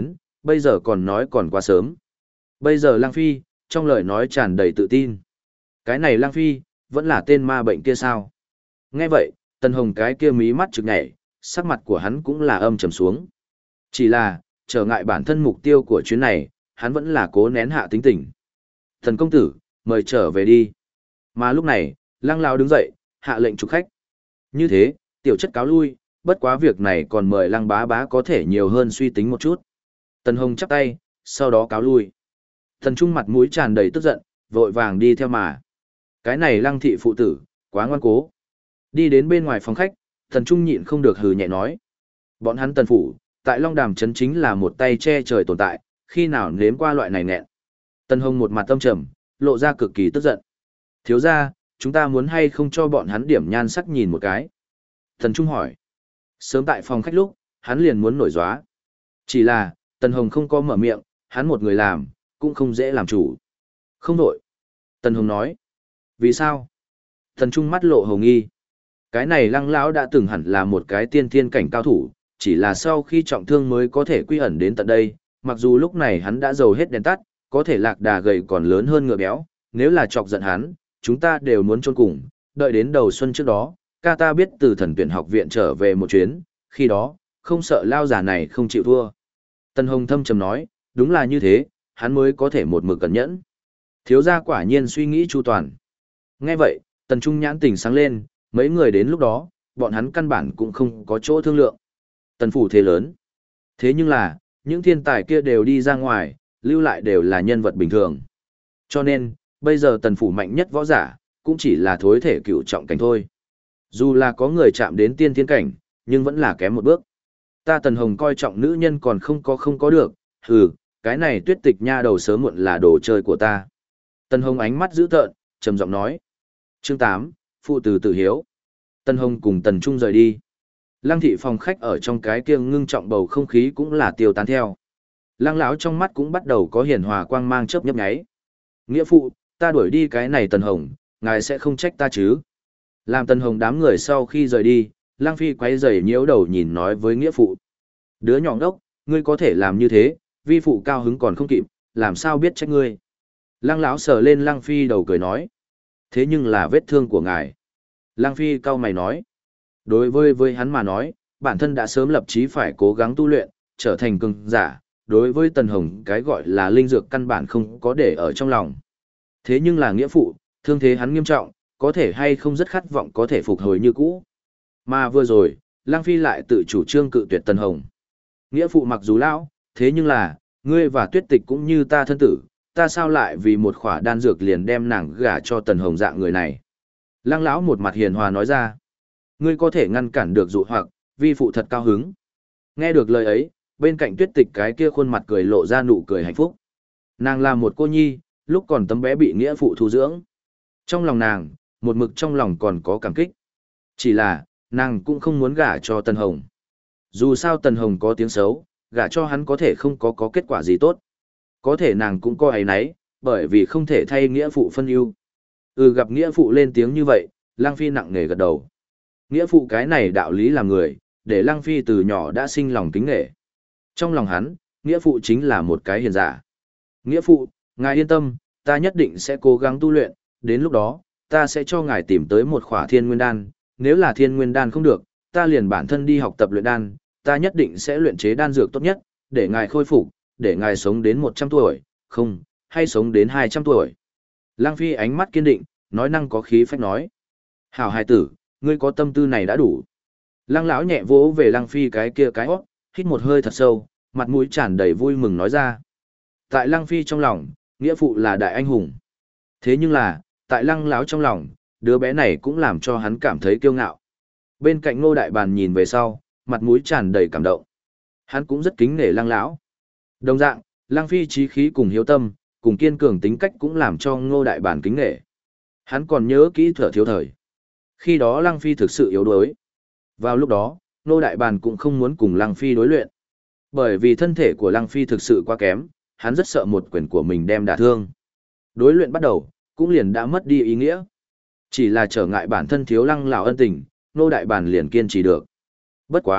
Speaker 1: bây giờ còn nói còn quá sớm. Bây giờ Lăng Phi, trong lời nói tràn đầy tự tin. Cái này Lăng Phi, vẫn là tên ma bệnh kia sao? Nghe vậy, Tần Hồng cái kia mí mắt trực nhảy, sắc mặt của hắn cũng là âm trầm xuống. Chỉ là, trở ngại bản thân mục tiêu của chuyến này, hắn vẫn là cố nén hạ tính tình. Thần công tử, mời trở về đi. Mà lúc này, Lăng lão đứng dậy, hạ lệnh trục khách. Như thế, tiểu chất cáo lui, bất quá việc này còn mời Lăng bá bá có thể nhiều hơn suy tính một chút. Tần Hồng chắp tay, sau đó cáo lui. Thần Trung mặt mũi tràn đầy tức giận, vội vàng đi theo mà. Cái này Lăng thị phụ tử, quá ngoan cố. Đi đến bên ngoài phòng khách, Thần Trung nhịn không được hừ nhẹ nói. Bọn hắn Tần phủ, tại Long Đàm trấn chính là một tay che trời tồn tại, khi nào nếm qua loại này nẹn. Tần Hồng một mặt tâm trầm, lộ ra cực kỳ tức giận. Thiếu ra, chúng ta muốn hay không cho bọn hắn điểm nhan sắc nhìn một cái? Thần Trung hỏi. Sớm tại phòng khách lúc, hắn liền muốn nổi gióa. Chỉ là, Tần Hồng không có mở miệng, hắn một người làm, cũng không dễ làm chủ. Không đổi. Tần Hồng nói. Vì sao? Thần Trung mắt lộ hồng nghi. Cái này Lăng lão đã từng hẳn là một cái tiên thiên cảnh cao thủ, chỉ là sau khi trọng thương mới có thể quy ẩn đến tận đây, mặc dù lúc này hắn đã dầu hết đèn tắt, có thể lạc đà gầy còn lớn hơn ngựa béo, nếu là chọc giận hắn, chúng ta đều muốn chôn cùng, đợi đến đầu xuân trước đó, ca ta biết từ thần tuyển học viện trở về một chuyến, khi đó, không sợ lao giả này không chịu thua. Tân Hồng thâm trầm nói, đúng là như thế, hắn mới có thể một mực cẩn nhẫn. Thiếu gia quả nhiên suy nghĩ chu toàn. Nghe vậy, Tần Trung nhãn tỉnh sáng lên, mấy người đến lúc đó, bọn hắn căn bản cũng không có chỗ thương lượng. Tần phủ thế lớn. Thế nhưng là, những thiên tài kia đều đi ra ngoài, lưu lại đều là nhân vật bình thường. Cho nên, bây giờ tần phủ mạnh nhất võ giả, cũng chỉ là thối thể cựu trọng cảnh thôi. Dù là có người chạm đến tiên thiên cảnh, nhưng vẫn là kém một bước. Ta Tần Hồng coi trọng nữ nhân còn không có được, hừ, cái này Tuyết Tịch nha đầu sớm muộn là đồ chơi của ta. Tần Hồng ánh mắt dữ tợn, trầm giọng nói. Chương 8, phụ tử tự hiếu. Tần Hồng cùng Tần Trung rời đi. Lăng thị phòng khách ở trong cái kia ngưng trọng bầu không khí cũng là tiêu tán theo. Lăng lão trong mắt cũng bắt đầu có hiền hòa quang mang chớp nhấp nháy. Nghĩa phụ, ta đuổi đi cái này Tần Hồng, ngài sẽ không trách ta chứ? Làm Tần Hồng đám người sau khi rời đi, Lăng Phi quay giày nhiễu đầu nhìn nói với nghĩa phụ. Đứa nhỏ đốc, ngươi có thể làm như thế, vi phụ cao hứng còn không kịp, làm sao biết trách ngươi? Lăng lão sờ lên Lăng Phi đầu cười nói. Thế nhưng là vết thương của ngài. Lăng Phi cau mày nói. Đối với hắn mà nói, bản thân đã sớm lập chí phải cố gắng tu luyện, trở thành cường giả. Đối với Tần Hồng cái gọi là linh dược căn bản không có để ở trong lòng. Thế nhưng là nghĩa phụ, thương thế hắn nghiêm trọng, có thể hay không rất khát vọng có thể phục hồi như cũ. Mà vừa rồi, Lăng Phi lại tự chủ trương cự tuyệt Tần Hồng. Nghĩa phụ mặc dù lão, thế nhưng là, ngươi và Tuyết Tịch cũng như ta thân tử, ta sao lại vì một khỏa đan dược liền đem nàng gả cho Tần Hồng dạng người này. Lăng lão một mặt hiền hòa nói ra, ngươi có thể ngăn cản được dụ hoặc, vi phụ thật cao hứng. Nghe được lời ấy, bên cạnh Tuyết Tịch cái kia khuôn mặt cười lộ ra nụ cười hạnh phúc. Nàng là một cô nhi, lúc còn tấm bé bị nghĩa phụ thu dưỡng. Trong lòng nàng, một mực trong lòng còn có cảm kích. Chỉ là, nàng cũng không muốn gả cho Tần Hồng. Dù sao Tần Hồng có tiếng xấu, gả cho hắn có thể không có kết quả gì tốt. Có thể nàng cũng có áy náy, bởi vì không thể thay nghĩa phụ phân ưu. Gặp nghĩa phụ lên tiếng như vậy, Lăng Phi nặng nề gật đầu. Nghĩa phụ cái này đạo lý làm người, để Lăng Phi từ nhỏ đã sinh lòng kính nể. Trong lòng hắn, nghĩa phụ chính là một cái hiền giả. Nghĩa phụ, ngài yên tâm, ta nhất định sẽ cố gắng tu luyện, đến lúc đó, ta sẽ cho ngài tìm tới một khỏa thiên nguyên đan, nếu là thiên nguyên đan không được, ta liền bản thân đi học tập luyện đan, ta nhất định sẽ luyện chế đan dược tốt nhất, để ngài khôi phục, để ngài sống đến 100 tuổi, không, hay sống đến 200 tuổi. Lăng Phi ánh mắt kiên định, nói năng có khí phách nói. Hảo hài tử, ngươi có tâm tư này đã đủ. Lăng lão nhẹ vỗ về Lăng Phi cái kia cái hót, hít một hơi thật sâu, mặt mũi tràn đầy vui mừng nói ra. Tại Lăng Phi trong lòng, nghĩa phụ là đại anh hùng. Thế nhưng là, tại Lăng lão trong lòng, đứa bé này cũng làm cho hắn cảm thấy kiêu ngạo. Bên cạnh Ngô Đại Bàn nhìn về sau, mặt mũi tràn đầy cảm động. Hắn cũng rất kính nể Lăng lão. Đồng dạng, Lăng Phi chí khí cùng hiếu tâm, cùng kiên cường tính cách cũng làm cho Ngô Đại Bàn kính nể. Hắn còn nhớ kỹ Thuở thiếu thời. Khi đó Lăng Phi thực sự yếu đuối. Vào lúc đó, Ngô Đại Bàn cũng không muốn cùng Lăng Phi đối luyện. Bởi vì thân thể của Lăng Phi thực sự quá kém, hắn rất sợ một quyền của mình đem đả thương. Đối luyện bắt đầu, cũng liền đã mất đi ý nghĩa. Chỉ là trở ngại bản thân thiếu Lăng lão ân tình, Ngô Đại Bàn liền kiên trì được. Bất quá,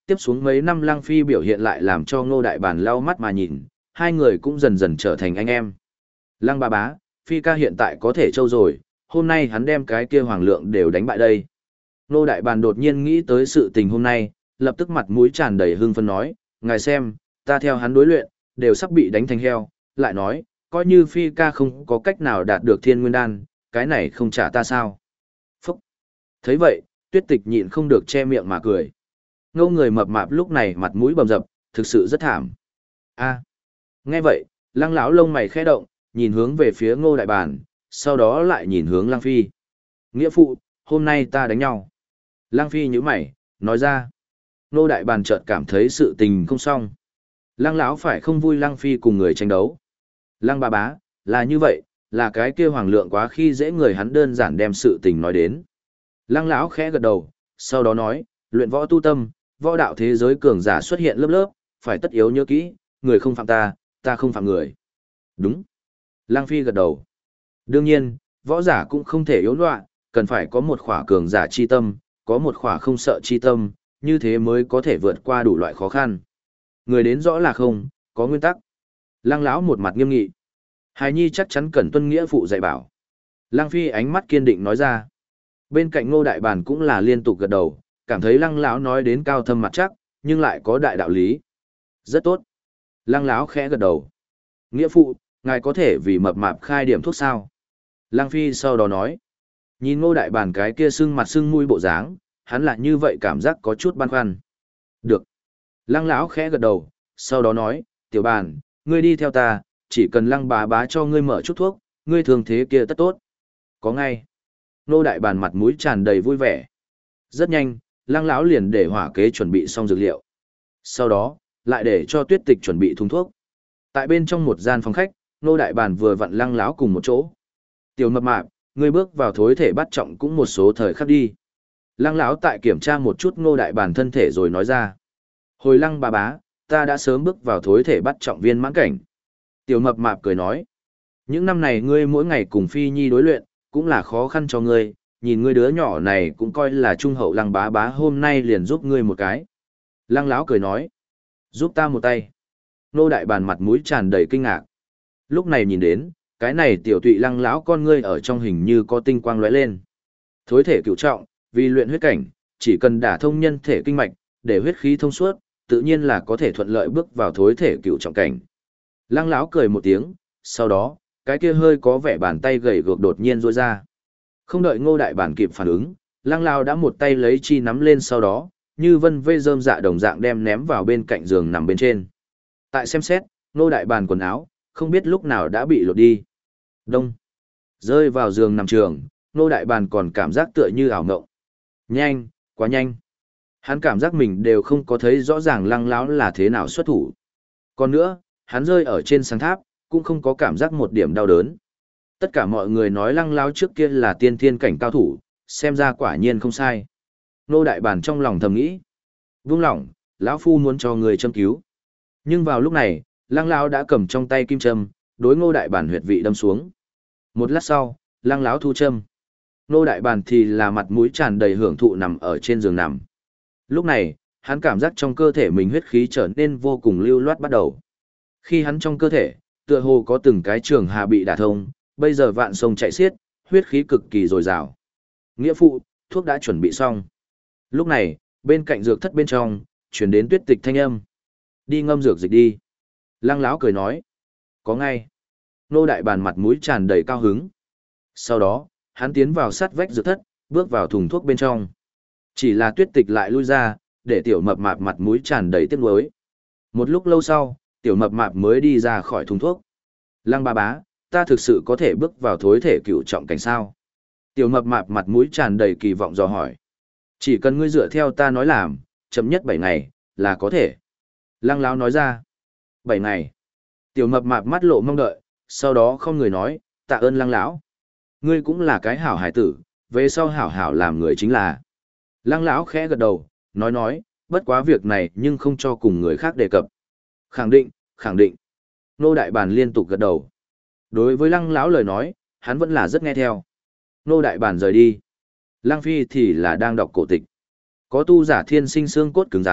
Speaker 1: Tiếp xuống mấy năm Lăng Phi biểu hiện lại làm cho Ngô Đại Bản lau mắt mà nhìn, hai người cũng dần dần trở thành anh em. Lăng ba bá, Phi ca hiện tại có thể trâu rồi, hôm nay hắn đem cái kia Hoàng Lượng đều đánh bại đây. Ngô Đại Bản đột nhiên nghĩ tới sự tình hôm nay, lập tức mặt mũi tràn đầy hưng phấn nói, ngài xem, ta theo hắn đối luyện, đều sắp bị đánh thành heo, lại nói, coi như Phi ca không có cách nào đạt được Thiên Nguyên Đan, cái này không trả ta sao. Phúc! Thấy vậy, Tuyết Tịch nhịn không được che miệng mà cười. Ngô người mập mạp lúc này mặt mũi bầm dập, thực sự rất thảm. A. Nghe vậy, Lăng lão lông mày khẽ động, nhìn hướng về phía Ngô Đại Bản, sau đó lại nhìn hướng Lăng Phi. Nghĩa phụ, hôm nay ta đánh nhau. Lăng Phi nhíu mày, nói ra. Ngô Đại Bản chợt cảm thấy sự tình không xong. Lăng lão phải không vui Lăng Phi cùng người tranh đấu. Lăng ba bá, là như vậy, là cái kia Hoàng Lượng quá khi dễ người hắn đơn giản đem sự tình nói đến. Lăng lão khẽ gật đầu, sau đó nói, luyện võ tu tâm, võ đạo thế giới cường giả xuất hiện lớp lớp, phải tất yếu nhớ kỹ, người không phạm ta, ta không phạm người. Đúng. Lăng Phi gật đầu. Đương nhiên, võ giả cũng không thể yếu loạn, cần phải có một khỏa cường giả chi tâm, có một khỏa không sợ chi tâm, như thế mới có thể vượt qua đủ loại khó khăn. Người đến rõ là không, có nguyên tắc. Lăng lão một mặt nghiêm nghị. Hài nhi chắc chắn cần tuân nghĩa phụ dạy bảo. Lăng Phi ánh mắt kiên định nói ra. Bên cạnh Ngô Đại Bản cũng là liên tục gật đầu, cảm thấy Lăng lão nói đến cao thâm mặt chắc, nhưng lại có đại đạo lý. Rất tốt. Lăng lão khẽ gật đầu. Nghĩa phụ, ngài có thể vì mập mạp khai điểm thuốc sao? Lăng Phi sau đó nói. Nhìn Ngô Đại Bản cái kia sưng mặt sưng mũi bộ dáng, hắn lại như vậy cảm giác có chút băn khoăn. Được. Lăng lão khẽ gật đầu, sau đó nói, Tiểu Bản, ngươi đi theo ta, chỉ cần Lăng bá bá cho ngươi mở chút thuốc, ngươi thường thế kia tất tốt. Có ngay. Ngô Đại Bản mặt mũi tràn đầy vui vẻ. Rất nhanh, Lăng lão liền để hỏa kế chuẩn bị xong dược liệu. Sau đó, lại để cho Tuyết Tịch chuẩn bị thùng thuốc. Tại bên trong một gian phòng khách, Ngô Đại Bản vừa vặn Lăng lão cùng một chỗ. Tiểu mập mạp, ngươi bước vào thối thể bắt trọng cũng một số thời khắc đi. Lăng lão tại kiểm tra một chút Ngô Đại Bản thân thể rồi nói ra. Hồi Lăng bà bá, ta đã sớm bước vào thối thể bắt trọng viên mãn cảnh. Tiểu mập mạp cười nói. Những năm này ngươi mỗi ngày cùng Phi Nhi đối luyện, cũng là khó khăn cho ngươi, nhìn ngươi đứa nhỏ này cũng coi là trung hậu. Lăng bá bá hôm nay liền giúp ngươi một cái. Lăng lão cười nói. Giúp ta một tay. Ngô Đại Bản mặt mũi tràn đầy kinh ngạc. Lúc này nhìn đến, cái này tiểu tụy Lăng lão con ngươi ở trong hình như có tinh quang lóe lên. Thối thể cửu trọng, vì luyện huyết cảnh, chỉ cần đả thông nhân thể kinh mạch, để huyết khí thông suốt, tự nhiên là có thể thuận lợi bước vào thối thể cửu trọng cảnh. Lăng lão cười một tiếng, sau đó, cái kia hơi có vẻ bàn tay gầy guộc đột nhiên duỗi ra. Không đợi Ngô Đại Bản kịp phản ứng, Lăng lão đã một tay lấy chi nắm lên, sau đó, như vân vê rơm dạ đồng dạng đem ném vào bên cạnh giường nằm bên trên. Tại xem xét, Ngô Đại Bản quần áo, không biết lúc nào đã bị lột đi. Đông. Rơi vào giường nằm trường, Ngô Đại Bản còn cảm giác tựa như ảo ngộng. Nhanh, quá nhanh. Hắn cảm giác mình đều không có thấy rõ ràng Lăng lão là thế nào xuất thủ. Còn nữa, hắn rơi ở trên sáng tháp, cũng không có cảm giác một điểm đau đớn. Tất cả mọi người nói Lăng lão trước kia là tiên thiên cảnh cao thủ, xem ra quả nhiên không sai. Ngô Đại Bản trong lòng thầm nghĩ. Vương lỏng, lão phu muốn cho người châm cứu. Nhưng vào lúc này, Lăng lão đã cầm trong tay kim châm, đối Ngô Đại Bản huyệt vị đâm xuống. Một lát sau, Lăng lão thu châm. Ngô Đại Bản thì là mặt mũi tràn đầy hưởng thụ nằm ở trên giường nằm. Lúc này, hắn cảm giác trong cơ thể mình huyết khí trở nên vô cùng lưu loát bắt đầu. Khi hắn trong cơ thể, tựa hồ có từng cái trường hà bị đả thông, bây giờ vạn sông chạy xiết, huyết khí cực kỳ dồi dào. Nghĩa phụ, thuốc đã chuẩn bị xong. Lúc này, bên cạnh dược thất bên trong, chuyển đến Tuyết Tịch thanh âm. Đi ngâm dược dịch đi. Lăng lão cười nói. Có ngay. Ngô Đại Bản mặt mũi tràn đầy cao hứng. Sau đó, hắn tiến vào sát vách dược thất, bước vào thùng thuốc bên trong. Chỉ là Tuyết Tịch lại lui ra, để tiểu mập mạp mặt mũi tràn đầy tiếc nuối. Một lúc lâu sau, tiểu mập mạp mới đi ra khỏi thùng thuốc. Lăng ba bá, ta thực sự có thể bước vào thối thể cửu trọng cảnh sao? Tiểu mập mạp mặt mũi tràn đầy kỳ vọng dò hỏi. Chỉ cần ngươi dựa theo ta nói làm, chậm nhất 7 ngày, là có thể. Lăng lão nói ra. 7 ngày. Tiểu mập mạp mắt lộ mong đợi, sau đó không người nói, tạ ơn Lăng lão. Ngươi cũng là cái hảo hải tử, về sau hảo hảo làm người chính là. Lăng lão khẽ gật đầu, nói, bất quá việc này nhưng không cho cùng người khác đề cập. Khẳng định, khẳng định. Ngô Đại Bản liên tục gật đầu. Đối với Lăng lão lời nói, hắn vẫn là rất nghe theo. Ngô Đại Bản rời đi. Lăng Phi thì là đang đọc cổ tịch. Có tu giả thiên sinh xương cốt cứng rắn,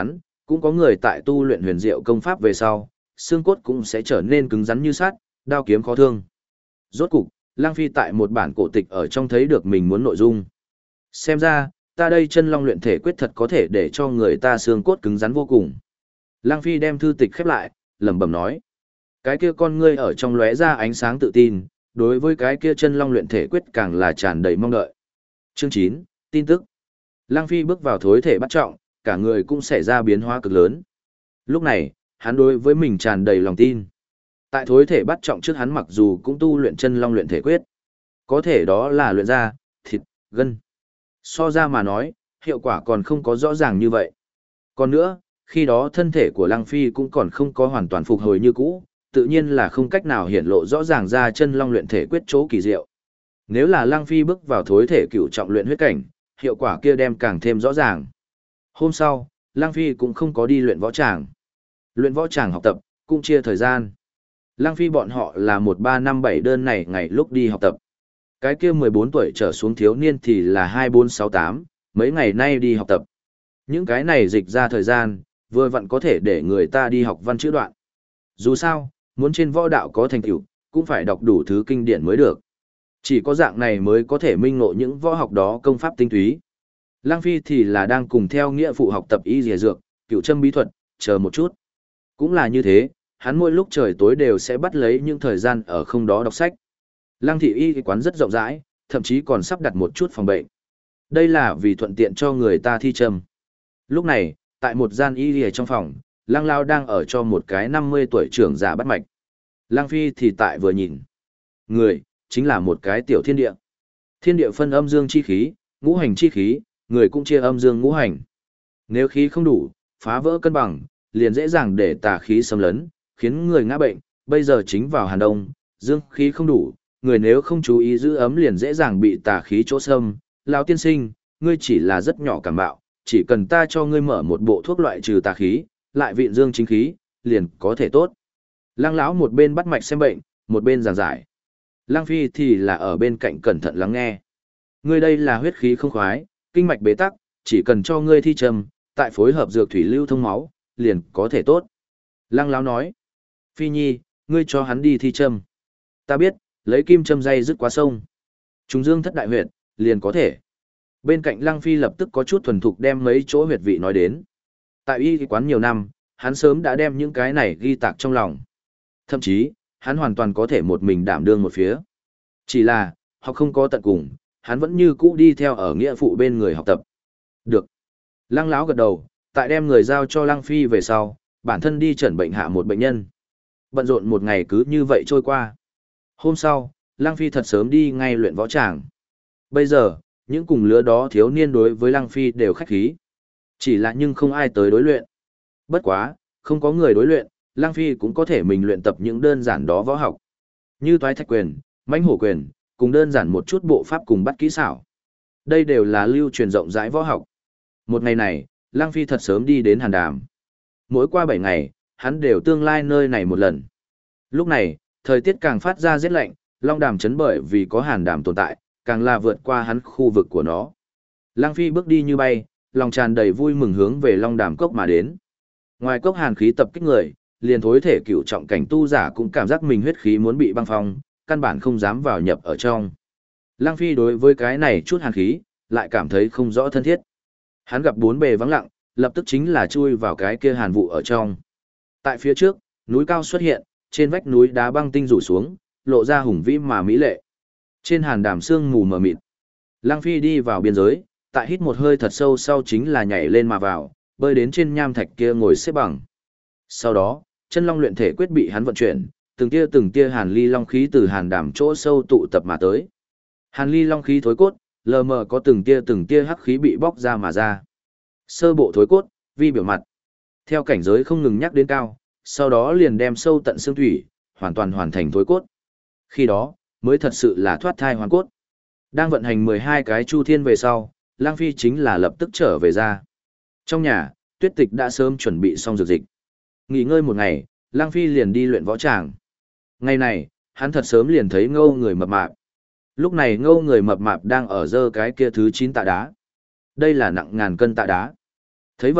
Speaker 1: Cũng có người tại tu luyện huyền diệu công pháp về sau, xương cốt cũng sẽ trở nên cứng rắn như sắt, đao kiếm khó thương. Rốt cục, Lăng Phi tại một bản cổ tịch ở trong thấy được mình muốn nội dung. Xem ra, ta đây chân long luyện thể quyết thật có thể để cho người ta xương cốt cứng rắn vô cùng. Lăng Phi đem thư tịch khép lại, lẩm bẩm nói. Cái kia con ngươi ở trong lóe ra ánh sáng tự tin, đối với cái kia chân long luyện thể quyết càng là tràn đầy mong đợi. Chương 9, tin tức. Lăng Phi bước vào thối thể bắt trọng, cả người cũng xảy ra biến hóa cực lớn. Lúc này, hắn đối với mình tràn đầy lòng tin. Tại thối thể bắt trọng trước hắn mặc dù cũng tu luyện chân long luyện thể quyết, có thể đó là luyện da, thịt, gân. So ra mà nói, hiệu quả còn không có rõ ràng như vậy. Còn nữa, khi đó thân thể của Lăng Phi cũng còn không có hoàn toàn phục hồi như cũ, tự nhiên là không cách nào hiển lộ rõ ràng ra chân long luyện thể quyết chỗ kỳ diệu. Nếu là Lăng Phi bước vào thối thể cửu trọng luyện huyết cảnh, hiệu quả kia đem càng thêm rõ ràng. Hôm sau, Lăng Phi cũng không có đi luyện võ tràng. Luyện võ tràng học tập, cũng chia thời gian. Lăng Phi bọn họ là 1357 đơn này ngày lúc đi học tập. Cái kia 14 tuổi trở xuống thiếu niên thì là 2468, mấy ngày nay đi học tập. Những cái này dịch ra thời gian, vừa vặn có thể để người ta đi học văn chữ đoạn. Dù sao, muốn trên võ đạo có thành tựu, cũng phải đọc đủ thứ kinh điển mới được. Chỉ có dạng này mới có thể minh ngộ những võ học đó công pháp tinh túy. Lăng Phi thì là đang cùng theo nghĩa phụ học tập y dìa dược, cựu châm bí thuật, chờ một chút. Cũng là như thế, hắn mỗi lúc trời tối đều sẽ bắt lấy những thời gian ở không đó đọc sách. Lăng thị y quán rất rộng rãi, thậm chí còn sắp đặt một chút phòng bệnh. Đây là vì thuận tiện cho người ta thi châm. Lúc này, tại một gian y lìa trong phòng, Lăng Lao đang ở cho một cái 50 tuổi trưởng giả bắt mạch. Lăng Phi thì tại vừa nhìn. Người, chính là một cái tiểu thiên địa. Thiên địa phân âm dương chi khí, ngũ hành chi khí, người cũng chia âm dương ngũ hành. Nếu khí không đủ, phá vỡ cân bằng, liền dễ dàng để tà khí xâm lấn, khiến người ngã bệnh. Bây giờ chính vào Hàn Đông, dương khí không đủ, người nếu không chú ý giữ ấm liền dễ dàng bị tà khí chỗ xâm. Lão tiên sinh, ngươi chỉ là rất nhỏ cảm bạo, chỉ cần ta cho ngươi mở một bộ thuốc loại trừ tà khí, lại vịn dương chính khí, liền có thể tốt. Lăng lão một bên bắt mạch xem bệnh, một bên giảng giải. Lăng Phi thì là ở bên cạnh cẩn thận lắng nghe. Ngươi đây là huyết khí không khoái, kinh mạch bế tắc, chỉ cần cho ngươi thi trầm, tại phối hợp dược thủy lưu thông máu, liền có thể tốt. Lăng lão nói. Phi nhi, ngươi cho hắn đi thi trầm. Ta biết, lấy kim châm dây dứt qua sông. Trùng dương thất đại huyệt, liền có thể. Bên cạnh Lăng Phi lập tức có chút thuần thục đem mấy chỗ huyệt vị nói đến. Tại y quán nhiều năm, hắn sớm đã đem những cái này ghi tạc trong lòng. Thậm chí, hắn hoàn toàn có thể một mình đảm đương một phía. Chỉ là, học không có tận cùng, hắn vẫn như cũ đi theo ở nghĩa phụ bên người học tập. Được. Lăng lão gật đầu, tại đem người giao cho Lăng Phi về sau, bản thân đi chẩn bệnh hạ một bệnh nhân. Bận rộn một ngày cứ như vậy trôi qua. Hôm sau, Lăng Phi thật sớm đi ngay luyện võ tràng. Bây giờ, những cùng lứa đó thiếu niên đối với Lăng Phi đều khách khí. Chỉ là nhưng không ai tới đối luyện. Bất quá, không có người đối luyện, Lăng Phi cũng có thể mình luyện tập những đơn giản đó võ học. Như toái thạch quyền, mãnh hổ quyền, cùng đơn giản một chút bộ pháp cùng bắt kỹ xảo. Đây đều là lưu truyền rộng rãi võ học. Một ngày này, Lăng Phi thật sớm đi đến Hàn Đàm. Mỗi qua 7 ngày, hắn đều tương lai nơi này một lần. Lúc này, thời tiết càng phát ra rét lạnh, Long Đàm chấn bởi vì có Hàn Đàm tồn tại, càng là vượt qua hắn khu vực của nó. Lăng Phi bước đi như bay, lòng tràn đầy vui mừng hướng về Long Đàm cốc mà đến. Ngoài cốc hàn khí tập kích người, liền thối thể cựu trọng cảnh tu giả cũng cảm giác mình huyết khí muốn bị băng phong, căn bản không dám vào nhập ở trong. Lăng Phi đối với cái này chút hàn khí, lại cảm thấy không rõ thân thiết. Hắn gặp bốn bề vắng lặng, lập tức chính là chui vào cái kia hàn vụ ở trong. Tại phía trước, núi cao xuất hiện, trên vách núi đá băng tinh rủ xuống, lộ ra hùng vĩ mà mỹ lệ. Trên Hàn Đàm sương mù mờ mịt. Lăng Phi đi vào biên giới, tại hít một hơi thật sâu sau chính là nhảy lên mà vào, bơi đến trên nham thạch kia ngồi xếp bằng. Sau đó, chân long luyện thể quyết bị hắn vận chuyển, từng tia hàn ly long khí từ Hàn Đàm chỗ sâu tụ tập mà tới. Hàn ly long khí thối cốt, lờ mờ có từng tia hắc khí bị bóc ra mà ra. Sơ bộ thối cốt, vi biểu mặt. Theo cảnh giới không ngừng nhắc đến cao, sau đó liền đem sâu tận xương thủy, hoàn toàn hoàn thành thối cốt. Khi đó, mới thật sự là thoát thai hoàn cốt. Đang vận hành 12 cái chu thiên về sau, Lang Phi chính là lập tức trở về ra. Trong nhà, Tuyết Tịch đã sớm chuẩn bị xong dược dịch. Nghỉ ngơi một ngày, Lang Phi liền đi luyện võ tràng. Ngày này, hắn thật sớm liền thấy Ngô người mập mạp. Lúc này Ngô người mập mạp đang ở giơ cái kia thứ 9 tạ đá. Đây là nặng ngàn cân tạ đá. Thấy vậy,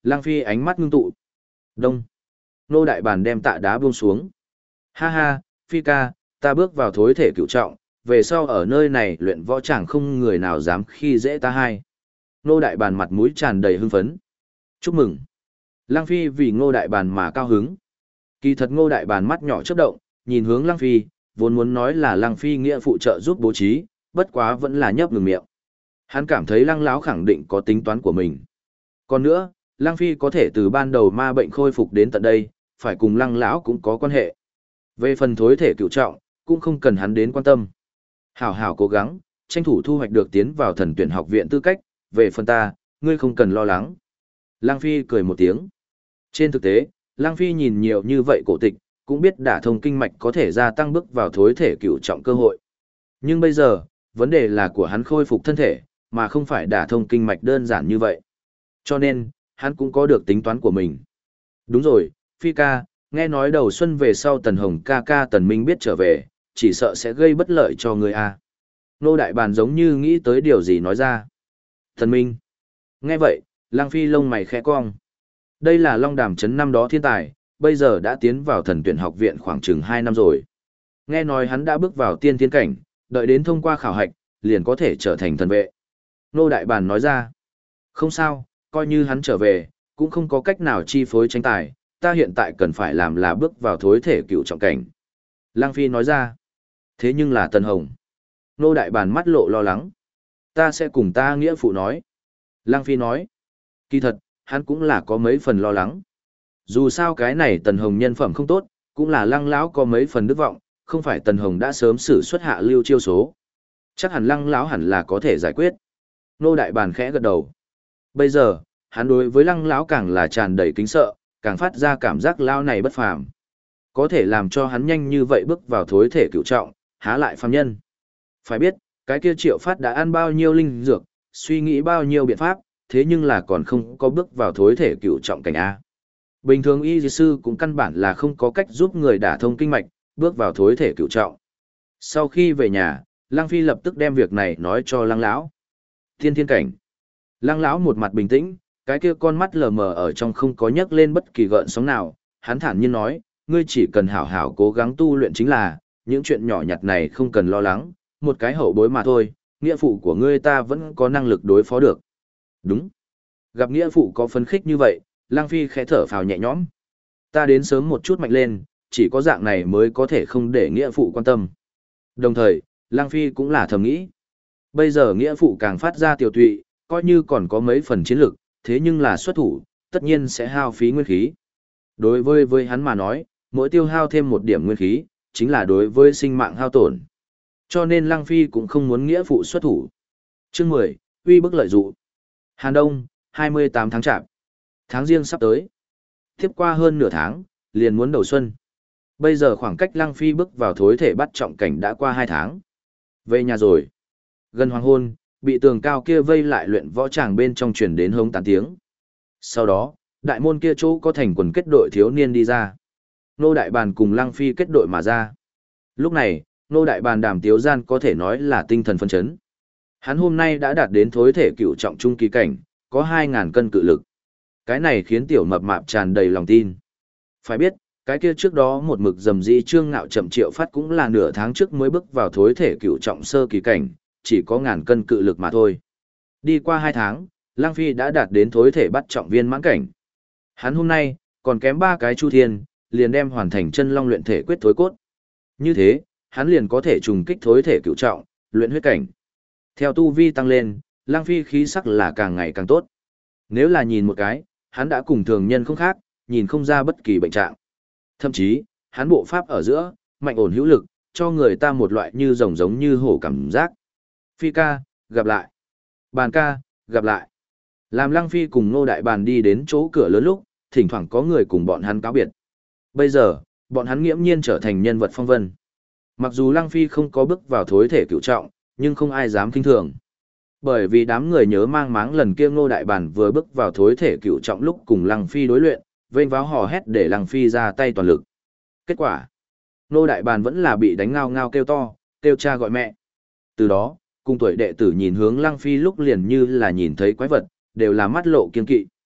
Speaker 1: Lăng Phi ánh mắt ngưng tụ. Đông. Ngô Đại Bàn đem tạ đá buông xuống. Ha ha, Phi ca, ta bước vào thối thể cửu trọng, về sau ở nơi này luyện võ chẳng không người nào dám khi dễ ta hai. Ngô Đại Bàn mặt mũi tràn đầy hưng phấn. Chúc mừng. Lăng Phi vì Ngô Đại Bàn mà cao hứng. Kỳ thật Ngô Đại Bàn mắt nhỏ chớp động, nhìn hướng Lăng Phi, vốn muốn nói là Lăng Phi nghĩa phụ trợ giúp bố trí, bất quá vẫn là nhấp ngừng miệng. Hắn cảm thấy Lăng lão khẳng định có tính toán của mình. Còn nữa, Lăng Phi có thể từ ban đầu ma bệnh khôi phục đến tận đây, phải cùng Lăng lão cũng có quan hệ. Về phần thối thể cựu trọng, cũng không cần hắn đến quan tâm. Hảo hảo cố gắng, tranh thủ thu hoạch được tiến vào thần tuyển học viện tư cách, về phần ta, ngươi không cần lo lắng. Lăng Phi cười một tiếng. Trên thực tế, Lăng Phi nhìn nhiều như vậy cổ tịch, cũng biết đả thông kinh mạch có thể gia tăng bước vào thối thể cựu trọng cơ hội. Nhưng bây giờ, vấn đề là của hắn khôi phục thân thể, mà không phải đả thông kinh mạch đơn giản như vậy. Cho nên, hắn cũng có được tính toán của mình. Đúng rồi, Phi ca, nghe nói đầu xuân về sau Tần Hồng ca ca Tần Minh biết trở về, chỉ sợ sẽ gây bất lợi cho người a. Nô Đại Bàn giống như nghĩ tới điều gì nói ra. Tần Minh. Nghe vậy, Lăng Phi lông mày khẽ cong. Đây là Long Đàm trấn năm đó thiên tài, bây giờ đã tiến vào thần tuyển học viện khoảng chừng 2 năm rồi. Nghe nói hắn đã bước vào tiên thiên cảnh, đợi đến thông qua khảo hạch, liền có thể trở thành thần vệ. Nô Đại Bàn nói ra. Không sao, coi như hắn trở về, cũng không có cách nào chi phối tranh tài, ta hiện tại cần phải làm là bước vào thối thể cựu trọng cảnh. Lăng Phi nói ra. Thế nhưng là Tần Hồng. Nô Đại Bàn mắt lộ lo lắng. Ta sẽ cùng ta nghĩa phụ nói. Lăng Phi nói. Kỳ thật, hắn cũng là có mấy phần lo lắng. Dù sao cái này Tần Hồng nhân phẩm không tốt, cũng là Lăng lão có mấy phần đức vọng, không phải Tần Hồng đã sớm xử xuất hạ lưu chiêu số. Chắc hẳn Lăng lão hẳn là có thể giải quyết. Nô Đại Bàn khẽ gật đầu. Bây giờ, hắn đối với Lăng lão càng là tràn đầy kính sợ, càng phát ra cảm giác lão này bất phàm. Có thể làm cho hắn nhanh như vậy bước vào thối thể cửu trọng, há lại phàm nhân. Phải biết, cái kia Triệu Phát đã ăn bao nhiêu linh dược, suy nghĩ bao nhiêu biện pháp, thế nhưng là còn không có bước vào thối thể cửu trọng cảnh A. Bình thường y sư cũng căn bản là không có cách giúp người đả thông kinh mạch, bước vào thối thể cửu trọng. Sau khi về nhà, Lăng Phi lập tức đem việc này nói cho Lăng lão. Tiên thiên cảnh. Lăng lão một mặt bình tĩnh, cái kia con mắt lờ mờ ở trong không có nhấc lên bất kỳ gợn sóng nào, hắn thản nhiên nói, ngươi chỉ cần hảo hảo cố gắng tu luyện chính là, những chuyện nhỏ nhặt này không cần lo lắng, một cái hậu bối mà thôi, nghĩa phụ của ngươi ta vẫn có năng lực đối phó được. Đúng. Gặp nghĩa phụ có phấn khích như vậy, Lăng Phi khẽ thở phào nhẹ nhõm. Ta đến sớm một chút mạnh lên, chỉ có dạng này mới có thể không để nghĩa phụ quan tâm. Đồng thời, Lăng Phi cũng là thầm nghĩ. Bây giờ nghĩa phụ càng phát ra tiểu tụy, coi như còn có mấy phần chiến lực, thế nhưng là xuất thủ, tất nhiên sẽ hao phí nguyên khí. Đối với hắn mà nói, mỗi tiêu hao thêm một điểm nguyên khí, chính là đối với sinh mạng hao tổn. Cho nên Lăng Phi cũng không muốn nghĩa phụ xuất thủ. Chương 10, uy bức lợi dụ. Hàn Đông, 28 tháng Chạp. Tháng Giêng sắp tới. Tiếp qua hơn nửa tháng, liền muốn đầu xuân. Bây giờ khoảng cách Lăng Phi bước vào thối thể bắt trọng cảnh đã qua 2 tháng. Về nhà rồi. Gần hoàng hôn, bị tường cao kia vây lại luyện võ tràng bên trong truyền đến hống tán tiếng. Sau đó, đại môn kia chỗ có thành quần kết đội thiếu niên đi ra. Nô Đại Bàn cùng Lăng Phi kết đội mà ra. Lúc này, Nô Đại Bàn Đàm Tiếu Gian có thể nói là tinh thần phấn chấn. Hắn hôm nay đã đạt đến thối thể cựu trọng trung kỳ cảnh, có 2.000 cân cự lực. Cái này khiến tiểu mập mạp tràn đầy lòng tin. Phải biết, cái kia trước đó một mực dầm dĩ trương ngạo chậm Triệu Phát cũng là nửa tháng trước mới bước vào thối thể cựu trọng sơ kỳ cảnh, chỉ có 1.000 cân cự lực mà thôi. Đi qua 2 tháng, Lăng Phi đã đạt đến thối thể bắt trọng viên mãn cảnh. Hắn hôm nay, còn kém 3 cái chu thiên, liền đem hoàn thành chân long luyện thể quyết thối cốt. Như thế, hắn liền có thể trùng kích thối thể cựu trọng, luyện huyết cảnh. Theo tu vi tăng lên, Lăng Phi khí sắc là càng ngày càng tốt. Nếu là nhìn một cái, hắn đã cùng thường nhân không khác, nhìn không ra bất kỳ bệnh trạng. Thậm chí, hắn bộ pháp ở giữa, mạnh ổn hữu lực, cho người ta một loại như rồng giống như hổ cảm giác. Phi ca, gặp lại. Bàn ca, gặp lại. Làm Lăng Phi cùng Ngô Đại Bàn đi đến chỗ cửa lớn lúc, thỉnh thoảng có người cùng bọn hắn cáo biệt. Bây giờ, bọn hắn nghiễm nhiên trở thành nhân vật phong vân. Mặc dù Lăng Phi không có bước vào thối thể cựu trọng, nhưng không ai dám kinh thường. Bởi vì đám người nhớ mang máng lần kia Ngô Đại Bàn vừa bước vào thối thể cựu trọng lúc cùng Lăng Phi đối luyện, vênh váo hò hét để Lăng Phi ra tay toàn lực. Kết quả, Ngô Đại Bàn vẫn là bị đánh ngao ngao kêu to, kêu cha gọi mẹ. Từ đó, cùng tuổi đệ tử nhìn hướng Lăng Phi lúc liền như là nhìn thấy quái vật, đều là mắt lộ kiên kỵ.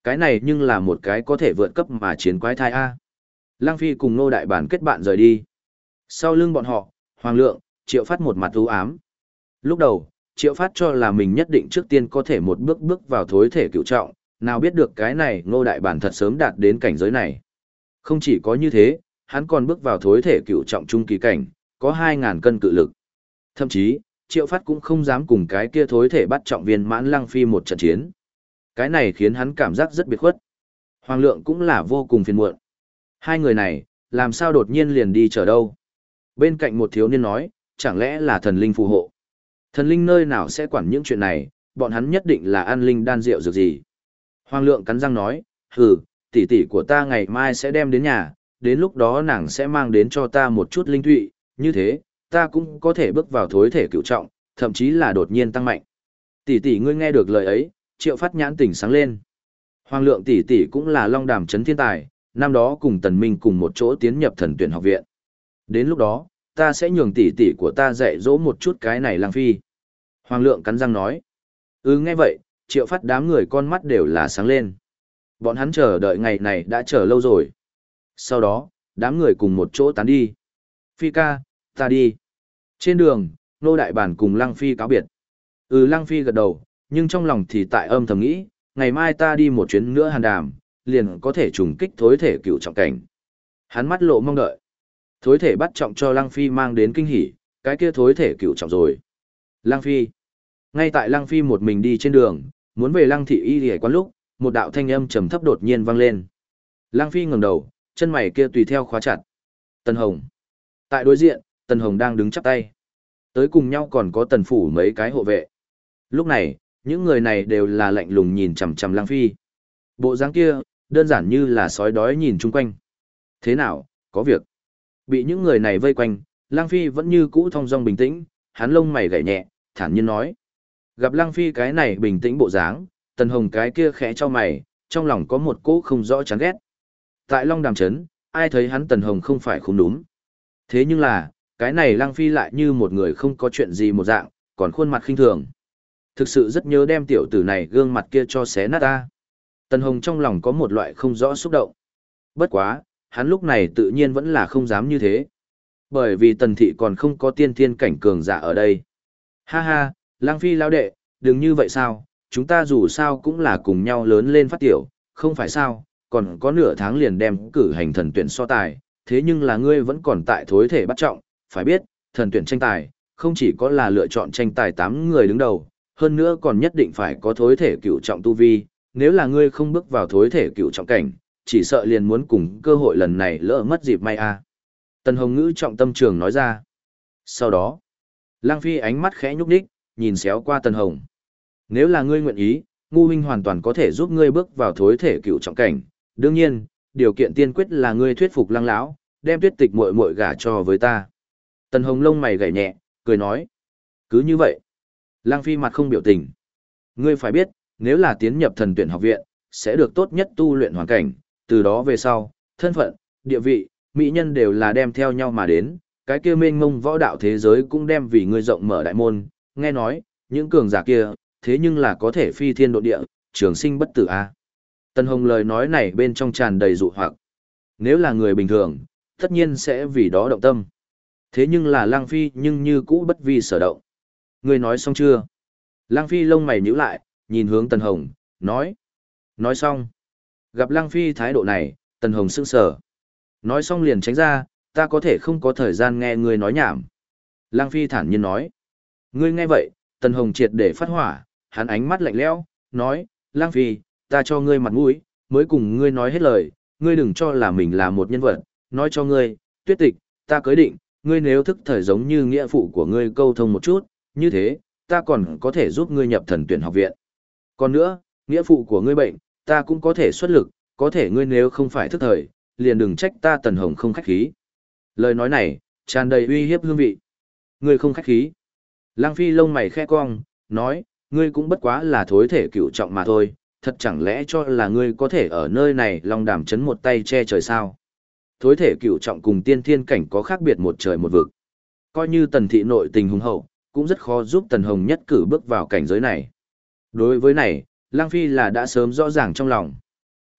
Speaker 1: Cái này nhưng là một cái có thể vượt cấp mà chiến quái thai A. Lăng Phi cùng Ngô Đại Bản kết bạn rời đi. Sau lưng bọn họ, Hoàng Lượng, Triệu Phát một mặt u ám. Lúc đầu, Triệu Phát cho là mình nhất định trước tiên có thể một bước bước vào thối thể cựu trọng, nào biết được cái này Ngô Đại Bản thật sớm đạt đến cảnh giới này. Không chỉ có như thế, hắn còn bước vào thối thể cựu trọng trung kỳ cảnh, có 2.000 cân cự lực. Thậm chí, Triệu Phát cũng không dám cùng cái kia thối thể bắt trọng viên mãn Lăng Phi một trận chiến. Cái này khiến hắn cảm giác rất biệt khuất. Hoàng Lượng cũng là vô cùng phiền muộn. Hai người này, làm sao đột nhiên liền đi chờ đâu? Bên cạnh một thiếu niên nói, chẳng lẽ là thần linh phù hộ? Thần linh nơi nào sẽ quản những chuyện này, bọn hắn nhất định là ăn linh đan rượu dược gì? Hoàng Lượng cắn răng nói, hừ, tỷ tỷ của ta ngày mai sẽ đem đến nhà, đến lúc đó nàng sẽ mang đến cho ta một chút linh thụy, như thế, ta cũng có thể bước vào thối thể cựu trọng, thậm chí là đột nhiên tăng mạnh. Tỷ tỷ ngươi nghe được lời ấy, Triệu Phát nhãn tỉnh sáng lên. Hoàng Lượng tỷ tỷ cũng là Long Đàm trấn thiên tài, năm đó cùng Tần Minh cùng một chỗ tiến nhập Thần Tuyển học viện. Đến lúc đó, ta sẽ nhường tỷ tỷ của ta dạy dỗ một chút cái này Lăng Phi. Hoàng Lượng cắn răng nói. Nghe vậy, Triệu Phát đám người con mắt đều là sáng lên. Bọn hắn chờ đợi ngày này đã chờ lâu rồi. Sau đó, đám người cùng một chỗ tán đi. Phi ca, ta đi. Trên đường, Nô Đại Bản cùng Lăng Phi cáo biệt. Lăng Phi gật đầu, nhưng trong lòng thì tại âm thầm nghĩ, ngày mai ta đi một chuyến nữa Hàn Đàm, liền có thể trùng kích thối thể cựu trọng cảnh. Hắn mắt lộ mong đợi. Thối thể bắt trọng cho Lăng Phi mang đến kinh hỉ, cái kia thối thể cựu trọng rồi. Lăng Phi. Ngay tại Lăng Phi một mình đi trên đường, muốn về Lăng thị y y quán lúc, một đạo thanh âm trầm thấp đột nhiên vang lên. Lăng Phi ngẩng đầu, chân mày kia tùy theo khóa chặt. Tần Hồng. Tại đối diện, Tần Hồng đang đứng chắp tay. Tới cùng nhau còn có Tần phủ mấy cái hộ vệ. Lúc này, những người này đều là lạnh lùng nhìn chằm chằm Lăng Phi. Bộ dáng kia, đơn giản như là sói đói nhìn chung quanh. Thế nào, có việc. Bị những người này vây quanh, Lăng Phi vẫn như cũ thong dong bình tĩnh, hắn lông mày gảy nhẹ, thản nhiên nói. Gặp Lăng Phi cái này bình tĩnh bộ dáng, Tần Hồng cái kia khẽ cho mày, trong lòng có một cỗ không rõ chán ghét. Tại Long Đàm Trấn, ai thấy hắn Tần Hồng không phải không đúng. Thế nhưng là, cái này Lăng Phi lại như một người không có chuyện gì một dạng, còn khuôn mặt khinh thường. Thực sự rất nhớ đem tiểu tử này gương mặt kia cho xé nát ta. Tần Hồng trong lòng có một loại không rõ xúc động. Bất quá, hắn lúc này tự nhiên vẫn là không dám như thế. Bởi vì Tần Thị còn không có tiên thiên cảnh cường giả ở đây. Ha ha, Lăng Phi lão đệ, đừng như vậy sao, chúng ta dù sao cũng là cùng nhau lớn lên phát tiểu, không phải sao, còn có nửa tháng liền đem cử hành thần tuyển so tài, thế nhưng là ngươi vẫn còn tại thối thể bắt trọng, phải biết, thần tuyển tranh tài, không chỉ có là lựa chọn tranh tài 8 người đứng đầu, hơn nữa còn nhất định phải có thối thể cựu trọng tu vi, nếu là ngươi không bước vào thối thể cựu trọng cảnh, chỉ sợ liền muốn cùng cơ hội lần này lỡ mất dịp may a. Tần Hồng Ngữ trọng tâm trường nói ra. Sau đó, Lăng Phi ánh mắt khẽ nhúc nhích, nhìn xéo qua Tần Hồng. Nếu là ngươi nguyện ý, Ngu huynh hoàn toàn có thể giúp ngươi bước vào thối thể cựu trọng cảnh, đương nhiên, điều kiện tiên quyết là ngươi thuyết phục Lăng lão, đem Tuyết Tịch muội muội gả cho với ta. Tần Hồng lông mày gảy nhẹ, cười nói. Cứ như vậy. Lăng Phi mặt không biểu tình. Ngươi phải biết, nếu là tiến nhập thần tuyển học viện, sẽ được tốt nhất tu luyện hoàn cảnh, từ đó về sau, thân phận, địa vị, mỹ nhân đều là đem theo nhau mà đến, cái kia mênh mông võ đạo thế giới cũng đem vì ngươi rộng mở đại môn, nghe nói, những cường giả kia, thế nhưng là có thể phi thiên độ địa, trường sinh bất tử a. Tần Hồng lời nói này bên trong tràn đầy dụ hoặc. Nếu là người bình thường, tất nhiên sẽ vì đó động tâm. Thế nhưng là Lăng Phi nhưng như cũ bất vi sở động. Ngươi nói xong chưa? Lăng Phi lông mày nhíu lại, nhìn hướng Tần Hồng, nói. Nói xong. Gặp Lăng Phi thái độ này, Tần Hồng sững sờ. Nói xong liền tránh ra, ta có thể không có thời gian nghe ngươi nói nhảm. Lăng Phi thản nhiên nói. Ngươi nghe vậy, Tần Hồng triệt để phát hỏa, hắn ánh mắt lạnh lẽo, nói, Lăng Phi, ta cho ngươi mặt mũi, mới cùng ngươi nói hết lời, ngươi đừng cho là mình là một nhân vật, nói cho ngươi, Tuyết Tịch, ta cưới định, ngươi nếu thức thời giống như nghĩa phụ của ngươi câu thông một chút, như thế, ta còn có thể giúp ngươi nhập thần tuyển học viện. Còn nữa, nghĩa phụ của ngươi bệnh, ta cũng có thể xuất lực, có thể ngươi nếu không phải thức thời, liền đừng trách ta Tần Hồng không khách khí. Lời nói này, tràn đầy uy hiếp hương vị. Ngươi không khách khí. Lăng Phi lông mày khẽ cong, nói, ngươi cũng bất quá là thối thể cựu trọng mà thôi, thật chẳng lẽ cho là ngươi có thể ở nơi này Long Đàm chấn một tay che trời sao? Thối thể cựu trọng cùng tiên thiên cảnh có khác biệt một trời một vực. Coi như Tần Thị nội tình hùng hậu, cũng rất khó giúp Tần Hồng nhất cử bước vào cảnh giới này. Đối với này, Lăng Phi là đã sớm rõ ràng trong lòng.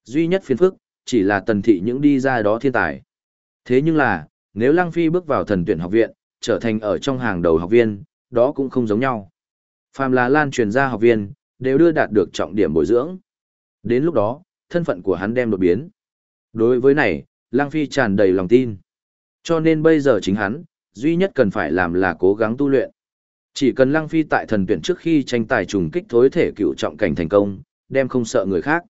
Speaker 1: Duy nhất phiền phức, chỉ là Tần Thị những đi ra đó thiên tài. Thế nhưng là, nếu Lăng Phi bước vào thần tuyển học viện, trở thành ở trong hàng đầu học viên, đó cũng không giống nhau. Phàm là lan truyền ra học viên, đều đưa đạt được trọng điểm bồi dưỡng. Đến lúc đó, thân phận của hắn đem đột biến. Đối với này, Lăng Phi tràn đầy lòng tin. Cho nên bây giờ chính hắn, duy nhất cần phải làm là cố gắng tu luyện. Chỉ cần Lăng Phi tại thần tuyển trước khi tranh tài trùng kích thối thể cựu trọng cảnh thành công, đem không sợ người khác.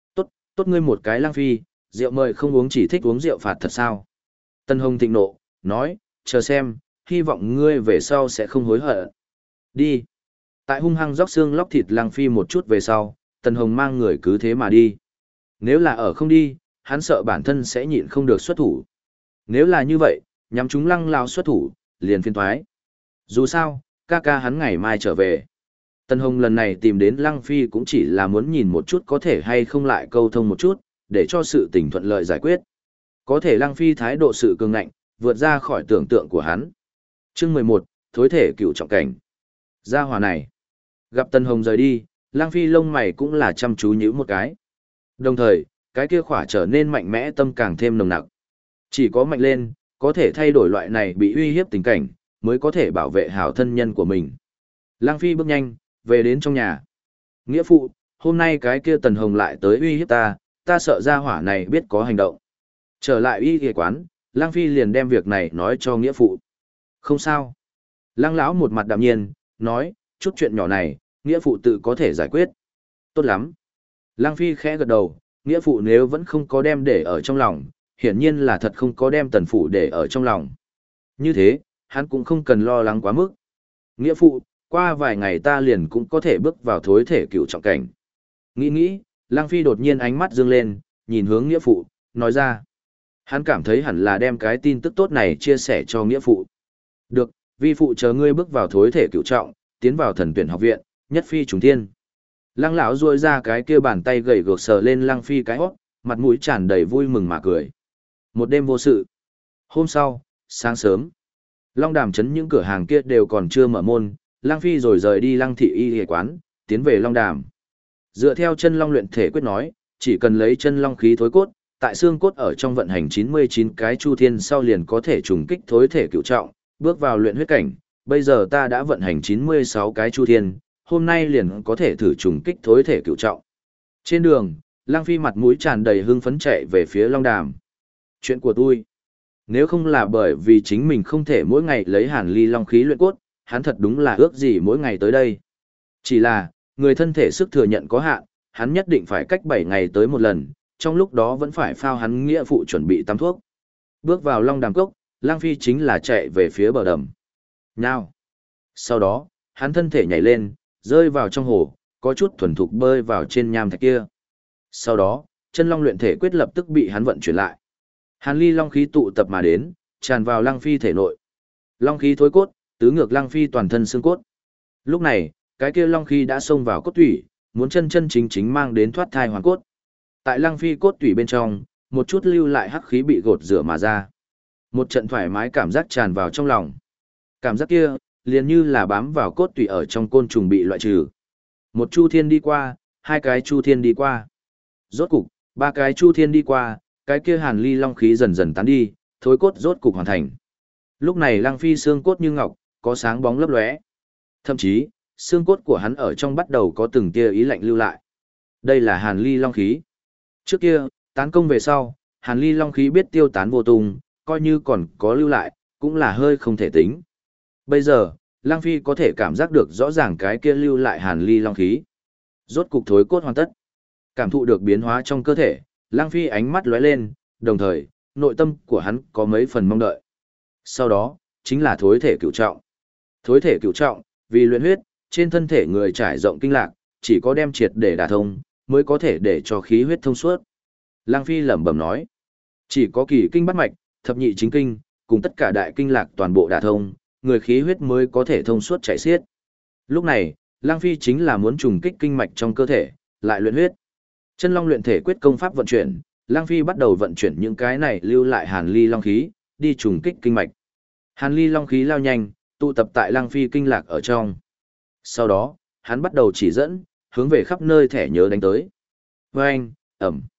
Speaker 1: Tốt ngươi một cái Lăng Phi, rượu mời không uống chỉ thích uống rượu phạt thật sao? Tân Hồng thịnh nộ, nói, chờ xem, hy vọng ngươi về sau sẽ không hối hận. Đi. Tại hung hăng róc xương lóc thịt Lăng Phi một chút về sau, Tân Hồng mang người cứ thế mà đi. Nếu là ở không đi, hắn sợ bản thân sẽ nhịn không được xuất thủ. Nếu là như vậy, nhắm chúng Lăng Lão xuất thủ, liền phiên thoái. Dù sao, ca ca hắn ngày mai trở về. Tân Hồng lần này tìm đến Lăng Phi cũng chỉ là muốn nhìn một chút có thể hay không lại câu thông một chút, để cho sự tình thuận lợi giải quyết. Có thể Lăng Phi thái độ sự cường ngạnh, vượt ra khỏi tưởng tượng của hắn. Chương 11, thối thể cựu trọng cảnh. Gia hỏa này. Gặp Tân Hồng rời đi, Lăng Phi lông mày cũng là chăm chú nhíu một cái. Đồng thời, cái kia khỏa trở nên mạnh mẽ tâm càng thêm nồng nặc. Chỉ có mạnh lên, có thể thay đổi loại này bị uy hiếp tình cảnh, mới có thể bảo vệ hảo thân nhân của mình. Lăng Phi bước nhanh, về đến trong nhà. Nghĩa phụ, hôm nay cái kia Tần Hồng lại tới uy hiếp ta sợ gia hỏa này biết có hành động. Trở lại y y quán, Lăng Phi liền đem việc này nói cho nghĩa phụ. Không sao. Lăng lão một mặt đạm nhiên, nói, chút chuyện nhỏ này, nghĩa phụ tự có thể giải quyết. Tốt lắm. Lăng Phi khẽ gật đầu, nghĩa phụ nếu vẫn không có đem để ở trong lòng, hiển nhiên là thật không có đem Tần phụ để ở trong lòng. Như thế, hắn cũng không cần lo lắng quá mức. Nghĩa phụ, qua vài ngày ta liền cũng có thể bước vào thối thể cựu trọng cảnh. Nghĩ, Lăng Phi đột nhiên ánh mắt dương lên, nhìn hướng nghĩa phụ, nói ra. Hắn cảm thấy hẳn là đem cái tin tức tốt này chia sẻ cho nghĩa phụ. Được, vi phụ chờ ngươi bước vào thối thể cựu trọng, tiến vào thần tuyển học viện, nhất phi trùng thiên. Lăng lão duỗi ra cái kia bàn tay gầy gộc sờ lên Lăng Phi cái hót, mặt mũi tràn đầy vui mừng mà cười. Một đêm vô sự. Hôm sau, sáng sớm, Long Đàm trấn những cửa hàng kia đều còn chưa mở môn, Lăng Phi rồi rời đi Lăng thị y y quán, tiến về Long Đàm. Dựa theo chân long luyện thể quyết nói, chỉ cần lấy chân long khí thối cốt, tại xương cốt ở trong vận hành 99 cái chu thiên sau liền có thể trùng kích thối thể cựu trọng, bước vào luyện huyết cảnh. Bây giờ ta đã vận hành 96 cái chu thiên, hôm nay liền có thể thử trùng kích thối thể cựu trọng. Trên đường, Lăng Phi mặt mũi tràn đầy hưng phấn chạy về phía Long Đàm. Chuyện của tôi. Nếu không là bởi vì chính mình không thể mỗi ngày lấy hàn ly long khí luyện cốt, hắn thật đúng là ước gì mỗi ngày tới đây. Chỉ là, người thân thể sức thừa nhận có hạn, hắn nhất định phải cách 7 ngày tới một lần, trong lúc đó vẫn phải phao hắn nghĩa phụ chuẩn bị tắm thuốc. Bước vào Long Đàm cốc, Lăng Phi chính là chạy về phía bờ đầm. Nào. Sau đó, hắn thân thể nhảy lên, rơi vào trong hồ, có chút thuần thục bơi vào trên nham thạch kia. Sau đó, chân long luyện thể quyết lập tức bị hắn vận chuyển lại. Hàn ly long khí tụ tập mà đến, tràn vào Lăng Phi thể nội. Long khí thối cốt, tứ ngược Lăng Phi toàn thân xương cốt. Lúc này, cái kia long khí đã xông vào cốt tủy, muốn chân chân chính chính mang đến thoát thai hoàn cốt. Tại Lăng Phi cốt tủy bên trong, một chút lưu lại hắc khí bị gột rửa mà ra. Một trận thoải mái cảm giác tràn vào trong lòng. Cảm giác kia, liền như là bám vào cốt tủy ở trong côn trùng bị loại trừ. Một chu thiên đi qua, hai cái chu thiên đi qua. Rốt cục, ba cái chu thiên đi qua, cái kia hàn ly long khí dần dần tán đi, thối cốt rốt cục hoàn thành. Lúc này Lăng Phi xương cốt như ngọc, có sáng bóng lấp lóe. Thậm chí, xương cốt của hắn ở trong bắt đầu có từng tia ý lạnh lưu lại. Đây là hàn ly long khí. Trước kia, tán công về sau, hàn ly long khí biết tiêu tán vô tung, coi như còn có lưu lại, cũng là hơi không thể tính. Bây giờ, Lăng Phi có thể cảm giác được rõ ràng cái kia lưu lại hàn ly long khí. Rốt cục thối cốt hoàn tất. Cảm thụ được biến hóa trong cơ thể, Lăng Phi ánh mắt lóe lên, đồng thời, nội tâm của hắn có mấy phần mong đợi. Sau đó, chính là thối thể cửu trọng. Thối thể cửu trọng, vì luyện huyết, trên thân thể người trải rộng kinh lạc, chỉ có đem triệt để đả thông, mới có thể để cho khí huyết thông suốt. Lăng Phi lẩm bẩm nói, chỉ có kỳ kinh bát mạch, thập nhị chính kinh, cùng tất cả đại kinh lạc toàn bộ đả thông, người khí huyết mới có thể thông suốt chảy xiết. Lúc này, Lăng Phi chính là muốn trùng kích kinh mạch trong cơ thể, lại luyện huyết. Chân long luyện thể quyết công pháp vận chuyển, Lăng Phi bắt đầu vận chuyển những cái này lưu lại hàn ly long khí, đi trùng kích kinh mạch. Hàn ly long khí lao nhanh, tụ tập tại Lăng Phi kinh lạc ở trong. Sau đó, hắn bắt đầu chỉ dẫn, hướng về khắp nơi thẻ nhớ đánh tới. Vâng, ẩm.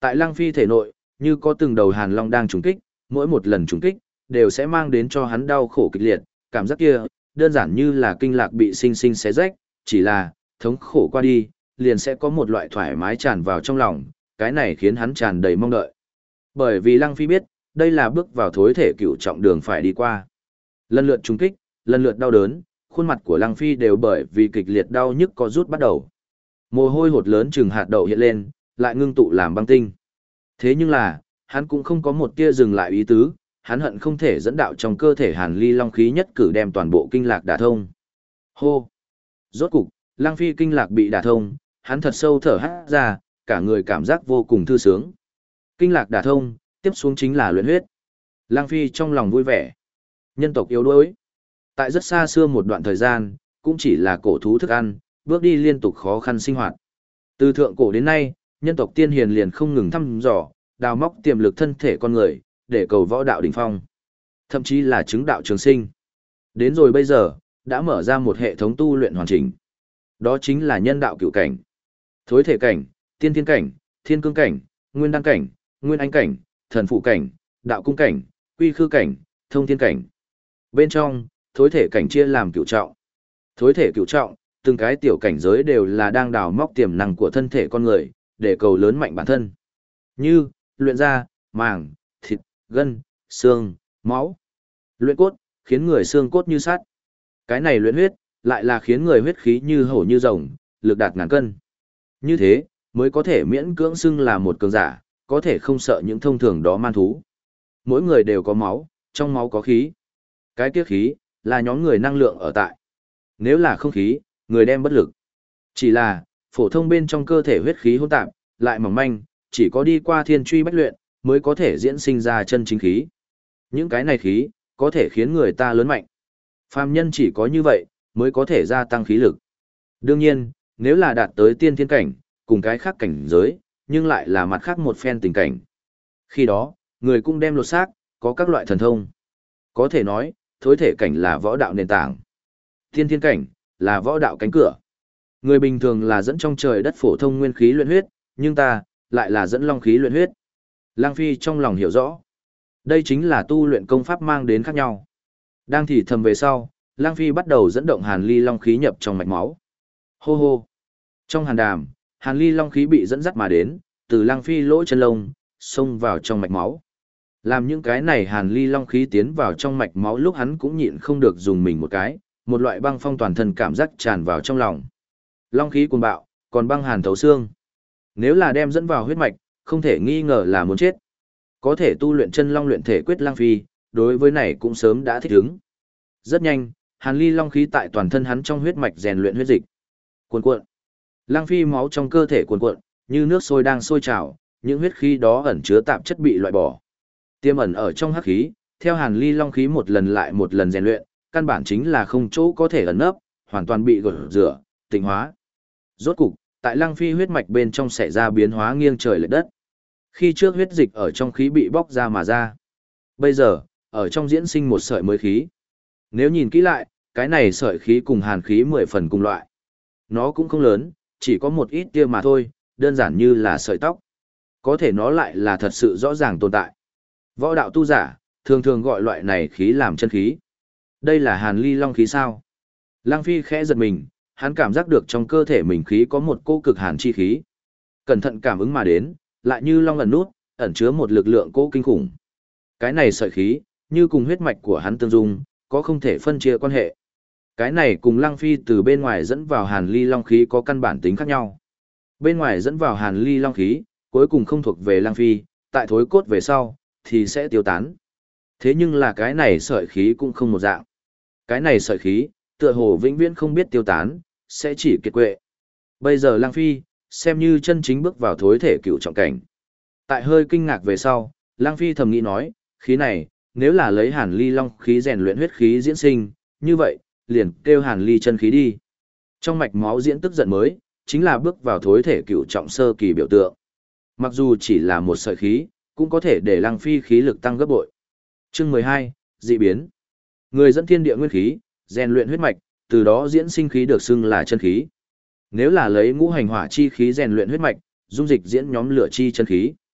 Speaker 1: Tại Lăng Phi thể nội, như có từng đầu hàn long đang trùng kích, mỗi một lần trùng kích, đều sẽ mang đến cho hắn đau khổ kịch liệt, cảm giác kia, đơn giản như là kinh lạc bị sinh sinh xé rách, chỉ là, thống khổ qua đi, liền sẽ có một loại thoải mái tràn vào trong lòng, cái này khiến hắn tràn đầy mong đợi. Bởi vì Lăng Phi biết, đây là bước vào thối thể cựu trọng đường phải đi qua. Lần lượt trùng kích, lần lượt đau đớn, khuôn mặt của Lăng Phi đều bởi vì kịch liệt đau nhức có rút bắt đầu. Mồ hôi hột lớn chừng hạt đậu hiện lên, lại ngưng tụ làm băng tinh. Thế nhưng là, hắn cũng không có một tia dừng lại ý tứ, hắn hận không thể dẫn đạo trong cơ thể Hàn Ly Long khí nhất cử đem toàn bộ kinh lạc đả thông. Hô! Rốt cục, Lăng Phi kinh lạc bị đả thông, hắn thật sâu thở hắt ra, cả người cảm giác vô cùng thư sướng. Kinh lạc đả thông, tiếp xuống chính là luyện huyết. Lăng Phi trong lòng vui vẻ. Nhân tộc yếu đuối. Tại rất xa xưa một đoạn thời gian, cũng chỉ là cổ thú thức ăn, bước đi liên tục khó khăn sinh hoạt. Từ thượng cổ đến nay, nhân tộc tiên hiền liền không ngừng thăm dò, đào móc tiềm lực thân thể con người, để cầu võ đạo đỉnh phong. Thậm chí là chứng đạo trường sinh. Đến rồi bây giờ, đã mở ra một hệ thống tu luyện hoàn chỉnh. Đó chính là nhân đạo cửu cảnh. Thối thể cảnh, tiên thiên cảnh, thiên cương cảnh, nguyên đăng cảnh, nguyên anh cảnh, thần phụ cảnh, đạo cung cảnh, quy khư cảnh, thông thiên cảnh. Bên trong, thối thể cảnh chia làm cửu trọng. Thối thể cửu trọng, từng cái tiểu cảnh giới đều là đang đào móc tiềm năng của thân thể con người, để cầu lớn mạnh bản thân. Như, luyện da, màng, thịt, gân, xương, máu. Luyện cốt, khiến người xương cốt như sắt. Cái này luyện huyết, lại là khiến người huyết khí như hổ như rồng, lực đạt ngàn cân. Như thế, mới có thể miễn cưỡng xưng là một cường giả, có thể không sợ những thông thường đó man thú. Mỗi người đều có máu, trong máu có khí. Cái kia khí, là nhóm người năng lượng ở tại. Nếu là không khí, người đem bất lực. Chỉ là, phổ thông bên trong cơ thể huyết khí hỗn tạp, lại mỏng manh, chỉ có đi qua thiên truy bách luyện, mới có thể diễn sinh ra chân chính khí. Những cái này khí, có thể khiến người ta lớn mạnh. Phàm nhân chỉ có như vậy, mới có thể gia tăng khí lực. Đương nhiên, nếu là đạt tới tiên thiên cảnh, cùng cái khác cảnh giới, nhưng lại là mặt khác một phen tình cảnh. Khi đó, người cũng đem lột xác, có các loại thần thông. Có thể nói, thối thể cảnh là võ đạo nền tảng. Tiên thiên cảnh, là võ đạo cánh cửa. Người bình thường là dẫn trong trời đất phổ thông nguyên khí luyện huyết, nhưng ta, lại là dẫn long khí luyện huyết. Lang Phi trong lòng hiểu rõ. Đây chính là tu luyện công pháp mang đến khác nhau. Đang thì thầm về sau, Lang Phi bắt đầu dẫn động Hàn Ly Long khí nhập trong mạch máu. Hô hô. Trong hàn đàm, Hàn Ly Long khí bị dẫn dắt mà đến, từ Lang Phi lỗ chân lông, xông vào trong mạch máu. Làm những cái này Hàn Ly Long khí tiến vào trong mạch máu lúc hắn cũng nhịn không được dùng mình một cái, một loại băng phong toàn thân cảm giác tràn vào trong lòng. Long khí cuồng bạo, còn băng hàn thấu xương. Nếu là đem dẫn vào huyết mạch, không thể nghi ngờ là muốn chết. Có thể tu luyện chân long luyện thể quyết Lang Phi, đối với này cũng sớm đã thích ứng. Rất nhanh, Hàn Ly Long khí tại toàn thân hắn trong huyết mạch rèn luyện huyết dịch. Cuồn cuộn. Lang Phi máu trong cơ thể cuồn cuộn, như nước sôi đang sôi trào, những huyết khí đó ẩn chứa tạp chất bị loại bỏ. Tiềm ẩn ở trong hắc khí, theo Hàn Ly Long khí một lần lại một lần rèn luyện, căn bản chính là không chỗ có thể ẩn nấp, hoàn toàn bị gột rửa, tịnh hóa. Rốt cục, tại Lang Phi huyết mạch bên trong xảy ra biến hóa nghiêng trời lệch đất. Khi trước huyết dịch ở trong khí bị bóc ra mà ra. Bây giờ, ở trong diễn sinh một sợi mới khí. Nếu nhìn kỹ lại, cái này sợi khí cùng hàn khí 10 phần cùng loại. Nó cũng không lớn, chỉ có một ít tia mà thôi, đơn giản như là sợi tóc. Có thể nó lại là thật sự rõ ràng tồn tại. Võ đạo tu giả, thường thường gọi loại này khí làm chân khí. Đây là Hàn Ly Long khí sao? Lang Phi khẽ giật mình, hắn cảm giác được trong cơ thể mình khí có một cô cực hàn chi khí. Cẩn thận cảm ứng mà đến, lại như long ẩn nút, ẩn chứa một lực lượng cố kinh khủng. Cái này sợi khí, như cùng huyết mạch của hắn tương dung, có không thể phân chia quan hệ. Cái này cùng Lang Phi từ bên ngoài dẫn vào Hàn Ly Long khí có căn bản tính khác nhau. Bên ngoài dẫn vào Hàn Ly Long khí, cuối cùng không thuộc về Lang Phi, tại thối cốt về sau, thì sẽ tiêu tán. Thế nhưng là cái này sợi khí cũng không một dạng. Cái này sợi khí, tựa hồ vĩnh viễn không biết tiêu tán, sẽ chỉ kiệt quệ. Bây giờ Lang Phi, xem như chân chính bước vào thối thể cựu trọng cảnh. Tại hơi kinh ngạc về sau, Lang Phi thầm nghĩ nói, khí này, nếu là lấy Hàn Ly Long khí rèn luyện huyết khí diễn sinh, như vậy, liền kêu Hàn Ly chân khí đi. Trong mạch máu diễn tức giận mới, chính là bước vào thối thể cựu trọng sơ kỳ biểu tượng. Mặc dù chỉ là một sợi khí, cũng có thể để Lang Phi khí lực tăng gấp bội. Chương 12, dị biến. Người dẫn thiên địa nguyên khí, rèn luyện huyết mạch, từ đó diễn sinh khí được xưng là chân khí. Nếu là lấy ngũ hành hỏa chi khí rèn luyện huyết mạch, dung dịch diễn nhóm lửa chi chân khí,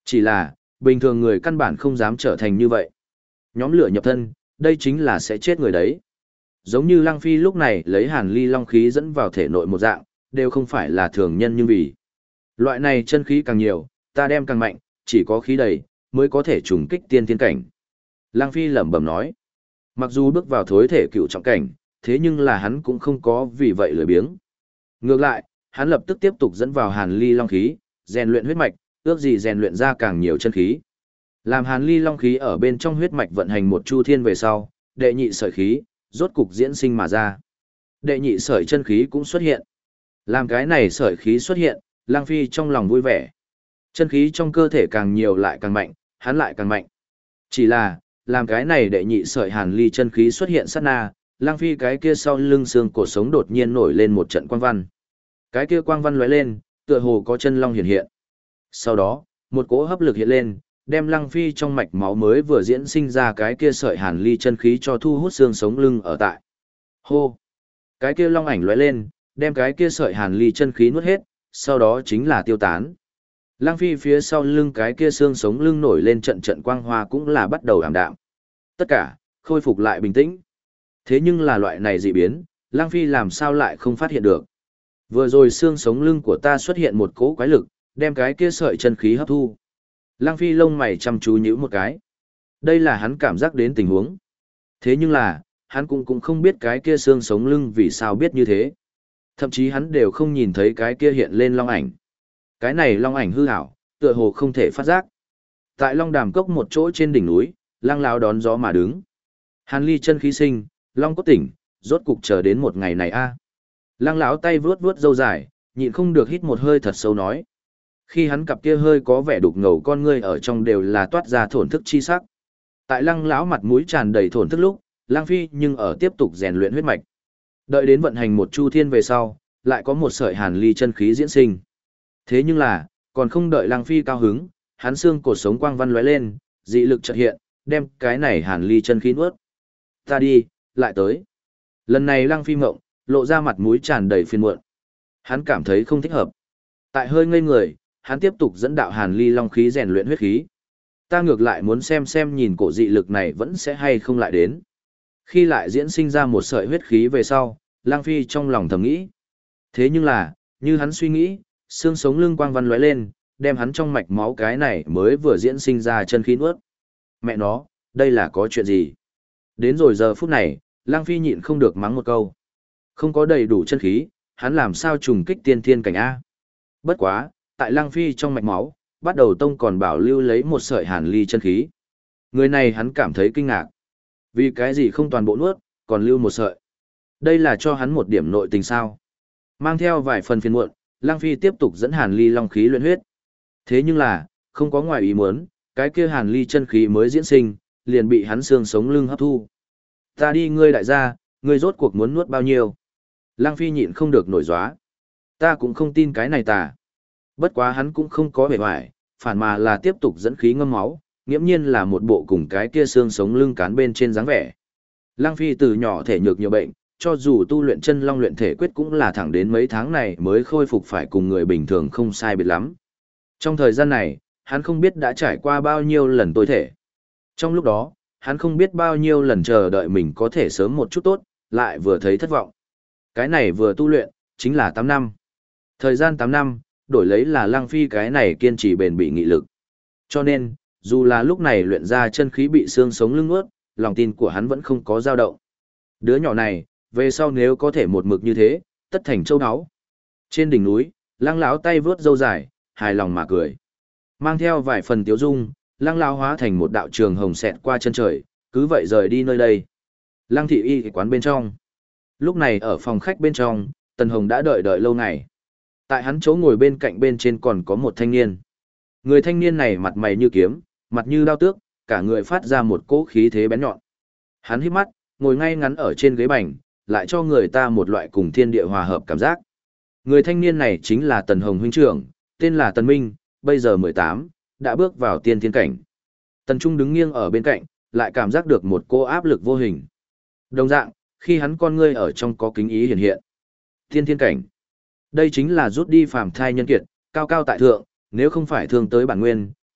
Speaker 1: Chỉ là, bình thường người căn bản không dám trở thành như vậy. Nhóm lửa nhập thân, đây chính là sẽ chết người đấy. Giống như Lăng Phi lúc này lấy hàn ly long khí dẫn vào thể nội một dạng, đều không phải là thường nhân nhưng vì. Loại này chân khí càng nhiều, ta đem càng mạnh, chỉ có khí đầy, mới có thể trùng kích tiên thiên cảnh. Lăng Phi lẩm bẩm nói. Mặc dù bước vào thối thể cựu trọng cảnh, thế nhưng là hắn cũng không có vì vậy lười biếng. Ngược lại, hắn lập tức tiếp tục dẫn vào hàn ly long khí, rèn luyện huyết mạch, ước gì rèn luyện ra càng nhiều chân khí. Làm hàn ly long khí ở bên trong huyết mạch vận hành một chu thiên về sau, đệ nhị sợi khí, rốt cục diễn sinh mà ra. Đệ nhị sợi chân khí cũng xuất hiện. Làm cái này sợi khí xuất hiện, Lang Phi trong lòng vui vẻ. Chân khí trong cơ thể càng nhiều lại càng mạnh, hắn lại càng mạnh. Chỉ là, làm cái này đệ nhị sợi hàn ly chân khí xuất hiện sát na, Lang Phi cái kia sau lưng xương cổ sống đột nhiên nổi lên một trận quang văn. Cái kia quang văn lóe lên, tựa hồ có chân long hiện hiện. Sau đó, một cỗ hấp lực hiện lên, đem Lăng Phi trong mạch máu mới vừa diễn sinh ra cái kia sợi hàn ly chân khí cho thu hút xương sống lưng ở tại. Hô! Cái kia long ảnh lóe lên, đem cái kia sợi hàn ly chân khí nuốt hết, sau đó chính là tiêu tán. Lăng Phi phía sau lưng cái kia xương sống lưng nổi lên trận trận quang hoa cũng là bắt đầu ảm đạm. Tất cả, khôi phục lại bình tĩnh. Thế nhưng là loại này dị biến, Lăng Phi làm sao lại không phát hiện được. Vừa rồi xương sống lưng của ta xuất hiện một cỗ quái lực, đem cái kia sợi chân khí hấp thu. Lăng Phi lông mày chăm chú nhíu một cái. Đây là hắn cảm giác đến tình huống. Thế nhưng là, hắn cũng không biết cái kia xương sống lưng vì sao biết như thế. Thậm chí hắn đều không nhìn thấy cái kia hiện lên long ảnh. Cái này long ảnh hư ảo, tựa hồ không thể phát giác. Tại Long Đàm Cốc một chỗ trên đỉnh núi, Lăng lão đón gió mà đứng. Hàn ly chân khí sinh, long cốt tỉnh, rốt cục chờ đến một ngày này a. Lăng lão tay vuốt vuốt râu dài, nhịn không được hít một hơi thật sâu nói. Khi hắn cặp kia hơi có vẻ đục ngầu con ngươi ở trong đều là toát ra thổn thức chi sắc. Tại Lăng lão mặt mũi tràn đầy thổn thức lúc, Lăng Phi nhưng ở tiếp tục rèn luyện huyết mạch. Đợi đến vận hành một chu thiên về sau, lại có một sợi hàn ly chân khí diễn sinh. Thế nhưng là, còn không đợi Lăng Phi cao hứng, hắn xương cột sống quang văn lóe lên, dị lực chợt hiện, đem cái này hàn ly chân khí nuốt. Ta đi, lại tới. Lần này Lăng Phi mộng, lộ ra mặt mũi tràn đầy phiền muộn. Hắn cảm thấy không thích hợp. Tại hơi ngây người, hắn tiếp tục dẫn đạo hàn ly long khí rèn luyện huyết khí. Ta ngược lại muốn xem nhìn cổ dị lực này vẫn sẽ hay không lại đến. Khi lại diễn sinh ra một sợi huyết khí về sau, Lang Phi trong lòng thầm nghĩ. Thế nhưng là, như hắn suy nghĩ, xương sống lưng quang văn lóe lên, đem hắn trong mạch máu cái này mới vừa diễn sinh ra chân khí nuốt. Mẹ nó, đây là có chuyện gì? Đến rồi giờ phút này, Lang Phi nhịn không được mắng một câu. Không có đầy đủ chân khí, hắn làm sao trùng kích tiên thiên cảnh A. Bất quá, tại Lang Phi trong mạch máu, bắt đầu tông còn bảo lưu lấy một sợi hàn ly chân khí. Người này hắn cảm thấy kinh ngạc. Vì cái gì không toàn bộ nuốt, còn lưu một sợi. Đây là cho hắn một điểm nội tình sao. Mang theo vài phần phiền muộn, Lang Phi tiếp tục dẫn hàn ly long khí luyện huyết. Thế nhưng là, không có ngoài ý muốn, cái kia hàn ly chân khí mới diễn sinh, liền bị hắn xương sống lưng hấp thu. Ta đi ngươi đại gia, ngươi rốt cuộc muốn nuốt bao nhiêu. Lang Phi nhịn không được nổi gióa. Ta cũng không tin cái này tà. Bất quá hắn cũng không có vẻ hoài, phản mà là tiếp tục dẫn khí ngâm máu, nghiễm nhiên là một bộ cùng cái kia xương sống lưng cán bên trên dáng vẻ. Lăng Phi từ nhỏ thể nhược nhiều bệnh, cho dù tu luyện chân long luyện thể quyết cũng là thẳng đến mấy tháng này mới khôi phục phải cùng người bình thường không sai biệt lắm. Trong thời gian này, hắn không biết đã trải qua bao nhiêu lần tối thể. Trong lúc đó, hắn không biết bao nhiêu lần chờ đợi mình có thể sớm một chút tốt, lại vừa thấy thất vọng. Cái này vừa tu luyện, chính là 8 năm. Thời gian 8 năm, đổi lấy là Lăng Phi cái này kiên trì bền bỉ nghị lực. Cho nên, dù là lúc này luyện ra chân khí bị xương sống lưng ướt, lòng tin của hắn vẫn không có dao động. Đứa nhỏ này, về sau nếu có thể một mực như thế, tất thành châu áo. Trên đỉnh núi, Lăng lão tay vướt râu dài, hài lòng mà cười. Mang theo vài phần tiếu dung, Lăng lão hóa thành một đạo trường hồng xẹt qua chân trời, cứ vậy rời đi nơi đây. Lăng thị y quán bên trong. Lúc này ở phòng khách bên trong, Tần Hồng đã đợi lâu ngày. Tại hắn chỗ ngồi bên cạnh bên trên còn có một thanh niên. Người thanh niên này mặt mày như kiếm, mặt như đao tước, cả người phát ra một cỗ khí thế bén nhọn. Hắn híp mắt, ngồi ngay ngắn ở trên ghế bành, lại cho người ta một loại cùng thiên địa hòa hợp cảm giác. Người thanh niên này chính là Tần Hồng huynh trưởng, tên là Tần Minh, bây giờ 18, đã bước vào tiên thiên cảnh. Tần Trung đứng nghiêng ở bên cạnh, lại cảm giác được một cô áp lực vô hình. Đồng dạng, khi hắn con ngươi ở trong có kính ý hiện hiện. Tiên thiên cảnh. Đây chính là rút đi phàm thai nhân kiệt, cao cao tại thượng, nếu không phải thương tới bản nguyên,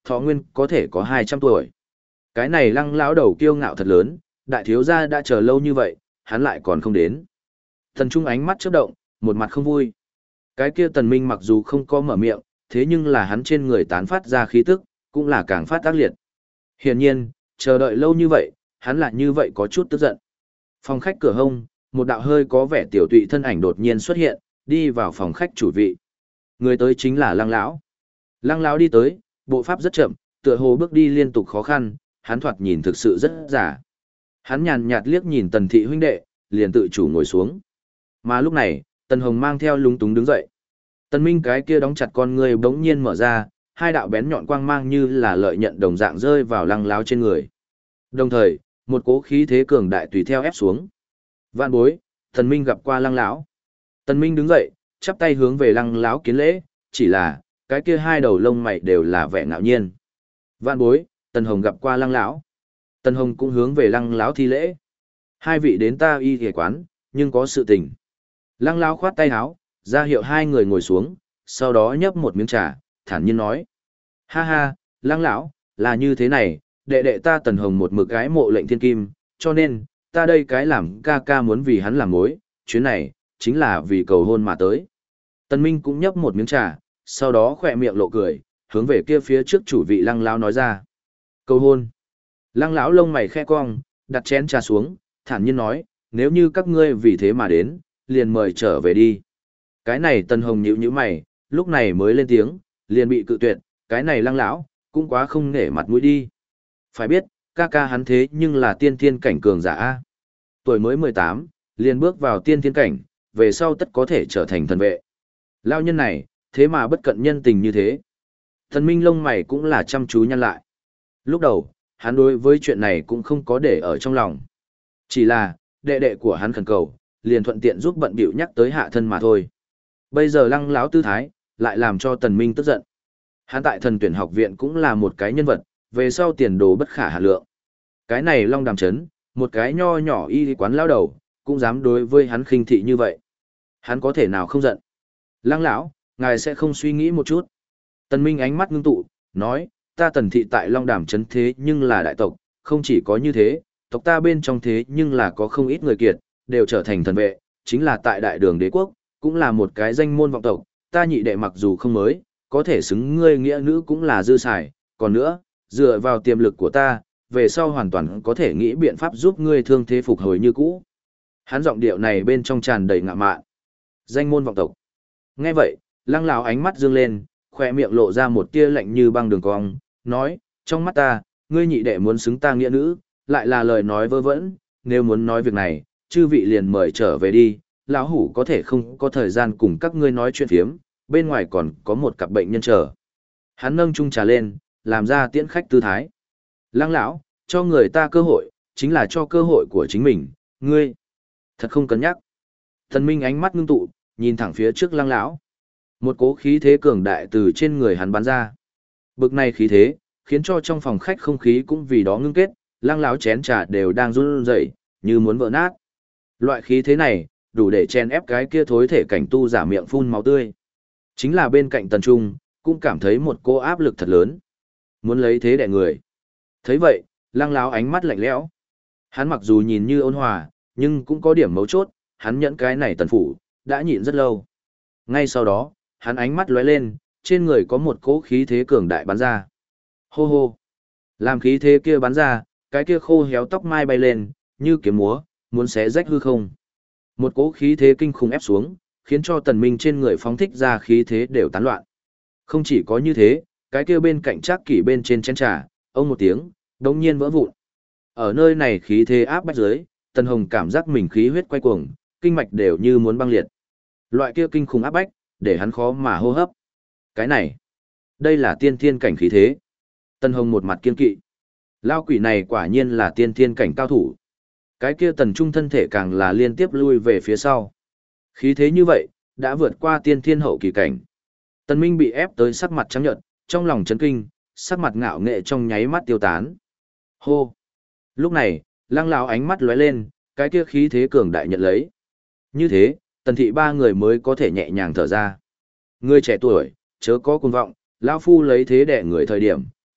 Speaker 1: thọ nguyên có thể có 200 tuổi. Cái này Lăng lão đầu kiêu ngạo thật lớn, đại thiếu gia đã chờ lâu như vậy, hắn lại còn không đến. Tần Trung ánh mắt chớp động, một mặt không vui. Cái kia Tần Minh mặc dù không có mở miệng, thế nhưng là hắn trên người tán phát ra khí tức, cũng là càng phát ác liệt. Hiển nhiên, chờ đợi lâu như vậy, hắn lại như vậy có chút tức giận. Phòng khách cửa hông, một đạo hơi có vẻ tiểu tụy thân ảnh đột nhiên xuất hiện, đi vào phòng khách chủ vị. Người tới chính là Lăng lão. Lăng lão đi tới, bộ pháp rất chậm, tựa hồ bước đi liên tục khó khăn, hắn thoạt nhìn thực sự rất giả. Hắn nhàn nhạt liếc nhìn Tần thị huynh đệ, liền tự chủ ngồi xuống. Mà lúc này, Tần Hồng mang theo lúng túng đứng dậy. Tần Minh cái kia đóng chặt con ngươi bỗng nhiên mở ra, hai đạo bén nhọn quang mang như là lợi nhận đồng dạng rơi vào Lăng lão trên người. Đồng thời, một cố khí thế cường đại tùy theo ép xuống. Vạn bối, Tần Minh gặp qua Lăng lão. Tần Minh đứng dậy, chắp tay hướng về Lăng lão kiến lễ, chỉ là cái kia hai đầu lông mày đều là vẻ ngạo nhiên. Vạn bối, Tần Hồng gặp qua Lăng lão. Tần Hồng cũng hướng về Lăng lão thi lễ. Hai vị đến ta y y quán, nhưng có sự tình. Lăng lão khoát tay áo, ra hiệu hai người ngồi xuống, sau đó nhấp một miếng trà, thản nhiên nói: "Ha ha, Lăng lão, là như thế này, đệ đệ ta Tần Hồng một mực gái mộ lệnh thiên kim, cho nên ta đây cái làm ca ca muốn vì hắn làm mối, chuyến này chính là vì cầu hôn mà tới." Tần Minh cũng nhấp một miếng trà, sau đó khỏe miệng lộ cười, hướng về kia phía trước chủ vị Lăng lão nói ra: "Cầu hôn." Lăng lão lông mày khẽ cong, đặt chén trà xuống, thản nhiên nói: "Nếu như các ngươi vì thế mà đến, liền mời trở về đi." Cái này Tần Hồng nhíu nhíu mày, lúc này mới lên tiếng, liền bị cự tuyệt, cái này Lăng lão cũng quá không nể mặt mũi đi. Phải biết, ca ca hắn thế nhưng là tiên thiên cảnh cường giả a. Tuổi mới 18, liền bước vào tiên thiên cảnh, về sau tất có thể trở thành thần vệ. Lão nhân này, thế mà bất cận nhân tình như thế. Thần Minh lông mày cũng là chăm chú nhăn lại. Lúc đầu, hắn đối với chuyện này cũng không có để ở trong lòng. Chỉ là, đệ đệ của hắn khẩn cầu, liền thuận tiện giúp bận bịu nhắc tới hạ thân mà thôi. Bây giờ Lăng lão tư thái, lại làm cho Tần Minh tức giận. Hắn tại Thần Tuyển học viện cũng là một cái nhân vật, về sau tiền đồ bất khả hà lượng. Cái này Long Đàm Trấn, một cái nho nhỏ y quán lão đầu, cũng dám đối với hắn khinh thị như vậy. Hắn có thể nào không giận? Lăng lão, ngài sẽ không suy nghĩ một chút. Tần Minh ánh mắt ngưng tụ, nói, ta Tần thị tại Long Đàm Trấn thế nhưng là đại tộc, không chỉ có như thế, tộc ta bên trong thế nhưng là có không ít người kiệt, đều trở thành thần vệ, chính là tại Đại Đường Đế quốc, cũng là một cái danh môn vọng tộc, ta nhị đệ mặc dù không mới, có thể xứng ngươi nghĩa nữ cũng là dư xài, còn nữa, dựa vào tiềm lực của ta, về sau hoàn toàn có thể nghĩ biện pháp giúp ngươi thương thế phục hồi như cũ. Hắn giọng điệu này bên trong tràn đầy ngạo mạn. Danh môn vọng tộc. Nghe vậy, Lăng lão ánh mắt dương lên, khoe miệng lộ ra một tia lạnh như băng đường cong, nói, trong mắt ta, ngươi nhị đệ muốn xứng ta nghĩa nữ, lại là lời nói vớ vẩn, nếu muốn nói việc này, chư vị liền mời trở về đi, lão hủ có thể không có thời gian cùng các ngươi nói chuyện phiếm, bên ngoài còn có một cặp bệnh nhân chờ. Hắn nâng chung trà lên, làm ra tiễn khách tư thái. Lăng lão, cho người ta cơ hội, chính là cho cơ hội của chính mình, ngươi thật không cân nhắc. Thần Minh ánh mắt ngưng tụ, nhìn thẳng phía trước Lăng lão. Một cố khí thế cường đại từ trên người hắn bắn ra. Bực này khí thế, khiến cho trong phòng khách không khí cũng vì đó ngưng kết, Lăng lão chén trà đều đang run rẩy, như muốn vỡ nát. Loại khí thế này, đủ để chen ép cái kia thối thể cảnh tu giả miệng phun máu tươi. Chính là bên cạnh Tần Trung, cũng cảm thấy một cô áp lực thật lớn. Muốn lấy thế đè người. Thấy vậy, Lăng lão ánh mắt lạnh lẽo. Hắn mặc dù nhìn như ôn hòa, nhưng cũng có điểm mấu chốt, hắn nhẫn cái này Tần phủ, đã nhịn rất lâu. Ngay sau đó, hắn ánh mắt lóe lên, trên người có một cỗ khí thế cường đại bắn ra. Hô hô. Làm khí thế kia bắn ra, cái kia khô héo tóc mai bay lên, như kiếm múa, muốn xé rách hư không. Một cỗ khí thế kinh khủng ép xuống, khiến cho Tần Minh trên người phóng thích ra khí thế đều tán loạn. Không chỉ có như thế, cái kia bên cạnh Trác Kỷ bên trên chén trà, ông một tiếng, đống nhiên vỡ vụn. Ở nơi này khí thế áp bách dưới, Tần Hồng cảm giác mình khí huyết quay cuồng, kinh mạch đều như muốn băng liệt. Loại kia kinh khủng áp bách, để hắn khó mà hô hấp. Cái này, đây là tiên thiên cảnh khí thế. Tần Hồng một mặt kiên kỵ. Lao quỷ này quả nhiên là tiên thiên cảnh cao thủ. Cái kia Tần Trung thân thể càng là liên tiếp lui về phía sau. Khí thế như vậy, đã vượt qua tiên thiên hậu kỳ cảnh. Tần Minh bị ép tới sắc mặt trắng nhợt, trong lòng chấn kinh, sắc mặt ngạo nghệ trong nháy mắt tiêu tán. Hô! Lúc này, Lăng lão ánh mắt lóe lên, cái kia khí thế cường đại nhận lấy. Như thế, Tần thị ba người mới có thể nhẹ nhàng thở ra. Ngươi trẻ tuổi, chớ có cuồng vọng, lão phu lấy thế đè người thời điểm,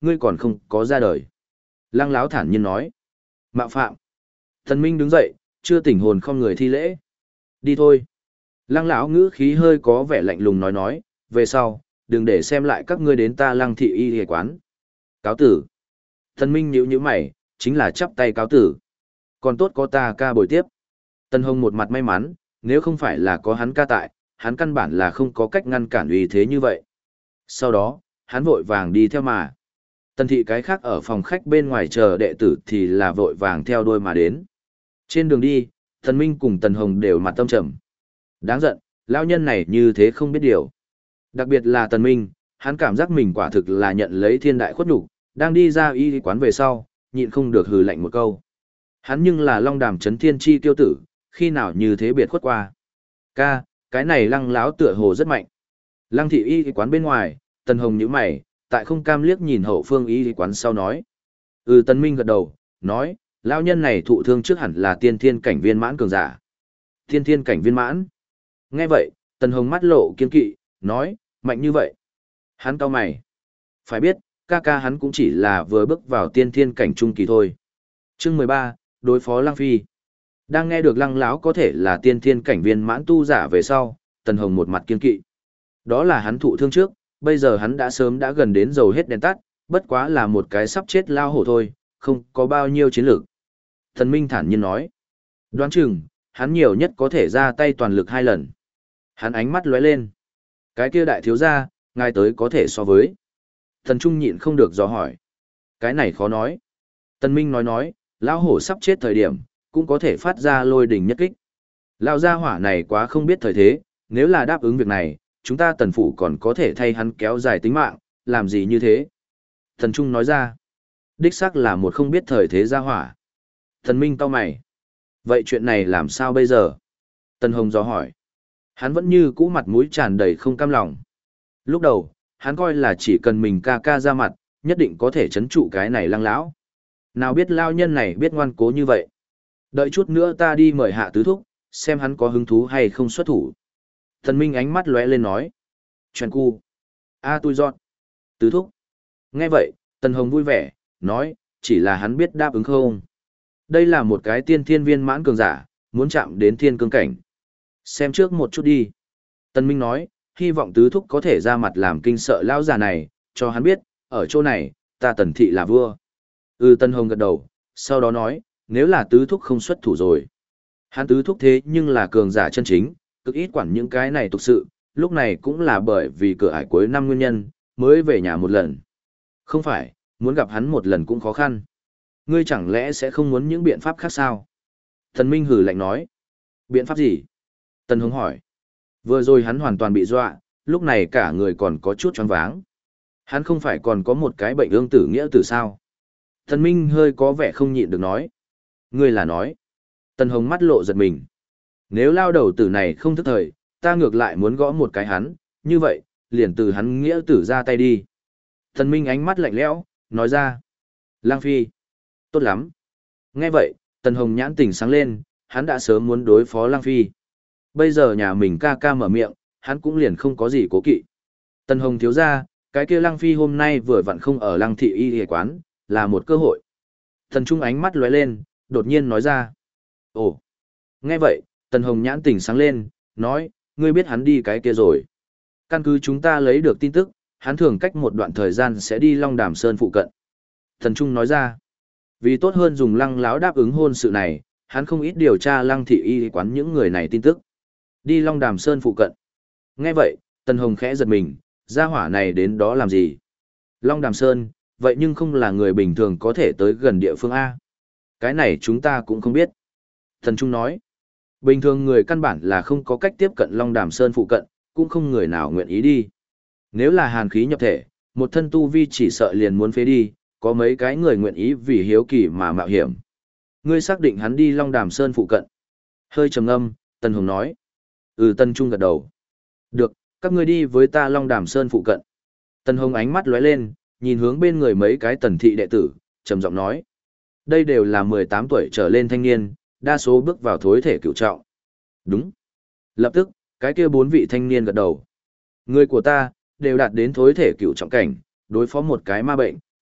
Speaker 1: ngươi còn không có ra đời. Lăng Lão thản nhiên nói. Mạo phạm. Tần Minh đứng dậy, chưa tỉnh hồn không người thi lễ. Đi thôi. Lăng Lão ngữ khí hơi có vẻ lạnh lùng nói, về sau, đừng để xem lại các ngươi đến ta Lăng thị y y quán. Cáo tử. Tần Minh nhíu mày, chính là chắp tay cáo tử. Còn tốt có ta ca bồi tiếp. Tân Hồng một mặt may mắn, nếu không phải là có hắn ca tại, hắn căn bản là không có cách ngăn cản uy thế như vậy. Sau đó, hắn vội vàng đi theo mà. Tần thị cái khác ở phòng khách bên ngoài chờ đệ tử thì là vội vàng theo đuôi mà đến. Trên đường đi, Tần Minh cùng Tần Hồng đều mặt tâm trầm. Đáng giận, lão nhân này như thế không biết điều. Đặc biệt là Tần Minh, hắn cảm giác mình quả thực là nhận lấy thiên đại khuất nhục, đang đi ra y quán về sau, nhịn không được hừ lạnh một câu. Hắn nhưng là Long Đàm Chấn Thiên Chi tiêu tử, khi nào như thế biệt khuất qua. Ca, cái này Lăng lão tựa hồ rất mạnh. Lăng thị y quán bên ngoài, Tần Hồng nhíu mày, tại không cam liếc nhìn hậu phương y quán sau nói. Tần Minh gật đầu, nói, lão nhân này thụ thương trước hẳn là tiên thiên cảnh viên mãn cường giả. Tiên thiên cảnh viên mãn. Nghe vậy, Tần Hồng mắt lộ kiên kỵ, nói, mạnh như vậy. Hắn cau mày. Phải biết, ca ca hắn cũng chỉ là vừa bước vào tiên thiên cảnh trung kỳ thôi. Chương 13, đối phó Lăng Phi. Đang nghe được Lăng lão có thể là tiên thiên cảnh viên mãn tu giả về sau, Tần Hồng một mặt kiên kỵ. Đó là hắn thụ thương trước, bây giờ hắn đã sớm đã gần đến dầu hết đèn tắt, bất quá là một cái sắp chết lao hổ thôi, không có bao nhiêu chiến lược. Thần Minh thản nhiên nói. Đoán chừng, hắn nhiều nhất có thể ra tay toàn lực 2 lần. Hắn ánh mắt lóe lên. Cái kia đại thiếu gia, ngài tới có thể so với. Thần Trung nhịn không được dò hỏi. Cái này khó nói. Tần Minh nói, lão hổ sắp chết thời điểm, cũng có thể phát ra lôi đỉnh nhất kích. Lão gia hỏa này quá không biết thời thế, nếu là đáp ứng việc này, chúng ta Tần phủ còn có thể thay hắn kéo dài tính mạng, làm gì như thế? Thần Trung nói ra, đích xác là một không biết thời thế gia hỏa. Thần Minh cau mày. Vậy chuyện này làm sao bây giờ? Tần Hồng dò hỏi. Hắn vẫn như cũ mặt mũi tràn đầy không cam lòng. Lúc đầu, hắn coi là chỉ cần mình ca ca ra mặt, nhất định có thể chấn trụ cái này Lăng lão. Nào biết lao nhân này biết ngoan cố như vậy. Đợi chút nữa ta đi mời hạ tứ thúc, xem hắn có hứng thú hay không xuất thủ. Thần Minh ánh mắt lóe lên nói. Chuyện cu. Tôi dọn. Tứ thúc. Nghe vậy, Tần Hồng vui vẻ, nói, chỉ là hắn biết đáp ứng không. Đây là một cái tiên thiên viên mãn cường giả, muốn chạm đến thiên cương cảnh. Xem trước một chút đi. Tần Minh nói, hy vọng tứ thúc có thể ra mặt làm kinh sợ lão già này, cho hắn biết, ở chỗ này, ta Tần thị là vua. Tần Hồng gật đầu, sau đó nói, nếu là tứ thúc không xuất thủ rồi. Hắn tứ thúc thế nhưng là cường giả chân chính, cực ít quản những cái này tục sự, lúc này cũng là bởi vì cửa ải cuối năm nguyên nhân, mới về nhà một lần. Không phải, muốn gặp hắn một lần cũng khó khăn. Ngươi chẳng lẽ sẽ không muốn những biện pháp khác sao? Thần Minh hử lạnh nói. Biện pháp gì? Tần Hồng hỏi. Vừa rồi hắn hoàn toàn bị dọa, lúc này cả người còn có chút choáng váng. Hắn không phải còn có một cái bệnh ương tử nghĩa tử sao? Thần Minh hơi có vẻ không nhịn được nói. Ngươi là nói. Tần Hồng mắt lộ giật mình. Nếu lao đầu tử này không thức thời, ta ngược lại muốn gõ một cái hắn, như vậy, liền từ hắn nghĩa tử ra tay đi. Thần Minh ánh mắt lạnh lẽo, nói ra. Lang Phi. Tốt lắm. Nghe vậy, Tần Hồng nhãn tỉnh sáng lên, hắn đã sớm muốn đối phó Lang Phi. Bây giờ nhà mình ca ca mở miệng, hắn cũng liền không có gì cố kỵ. Tần Hồng thiếu ra, cái kia Lang Phi hôm nay vừa vặn không ở Lăng thị y y quán, là một cơ hội. Thần Trung ánh mắt lóe lên, đột nhiên nói ra. Ồ. Nghe vậy, Tần Hồng nhãn tỉnh sáng lên, nói, ngươi biết hắn đi cái kia rồi. Căn cứ chúng ta lấy được tin tức, hắn thường cách một đoạn thời gian sẽ đi Long Đàm Sơn phụ cận. Thần Trung nói ra, vì tốt hơn dùng Lăng lão đáp ứng hôn sự này, hắn không ít điều tra Lăng thị y quán những người này tin tức. Đi Long Đàm Sơn phụ cận. Nghe vậy, Tần Hồng khẽ giật mình, gia hỏa này đến đó làm gì? Long Đàm Sơn, vậy nhưng không là người bình thường có thể tới gần địa phương A. Cái này chúng ta cũng không biết. Thần Trung nói, bình thường người căn bản là không có cách tiếp cận Long Đàm Sơn phụ cận, cũng không người nào nguyện ý đi. Nếu là hàn khí nhập thể, một thân tu vi chỉ sợ liền muốn phế đi, có mấy cái người nguyện ý vì hiếu kỳ mà mạo hiểm. Ngươi xác định hắn đi Long Đàm Sơn phụ cận. Hơi trầm ngâm, Tần Hồng nói. Tần Trung gật đầu. Được, các ngươi đi với ta Long Đàm Sơn phụ cận. Tần Hồng ánh mắt lóe lên, nhìn hướng bên người mấy cái tần thị đệ tử, trầm giọng nói. Đây đều là 18 tuổi trở lên thanh niên, đa số bước vào thối thể cửu trọng. Đúng. Lập tức, cái kia 4 vị thanh niên gật đầu. Người của ta, đều đạt đến thối thể cửu trọng cảnh, đối phó một cái ma bệnh,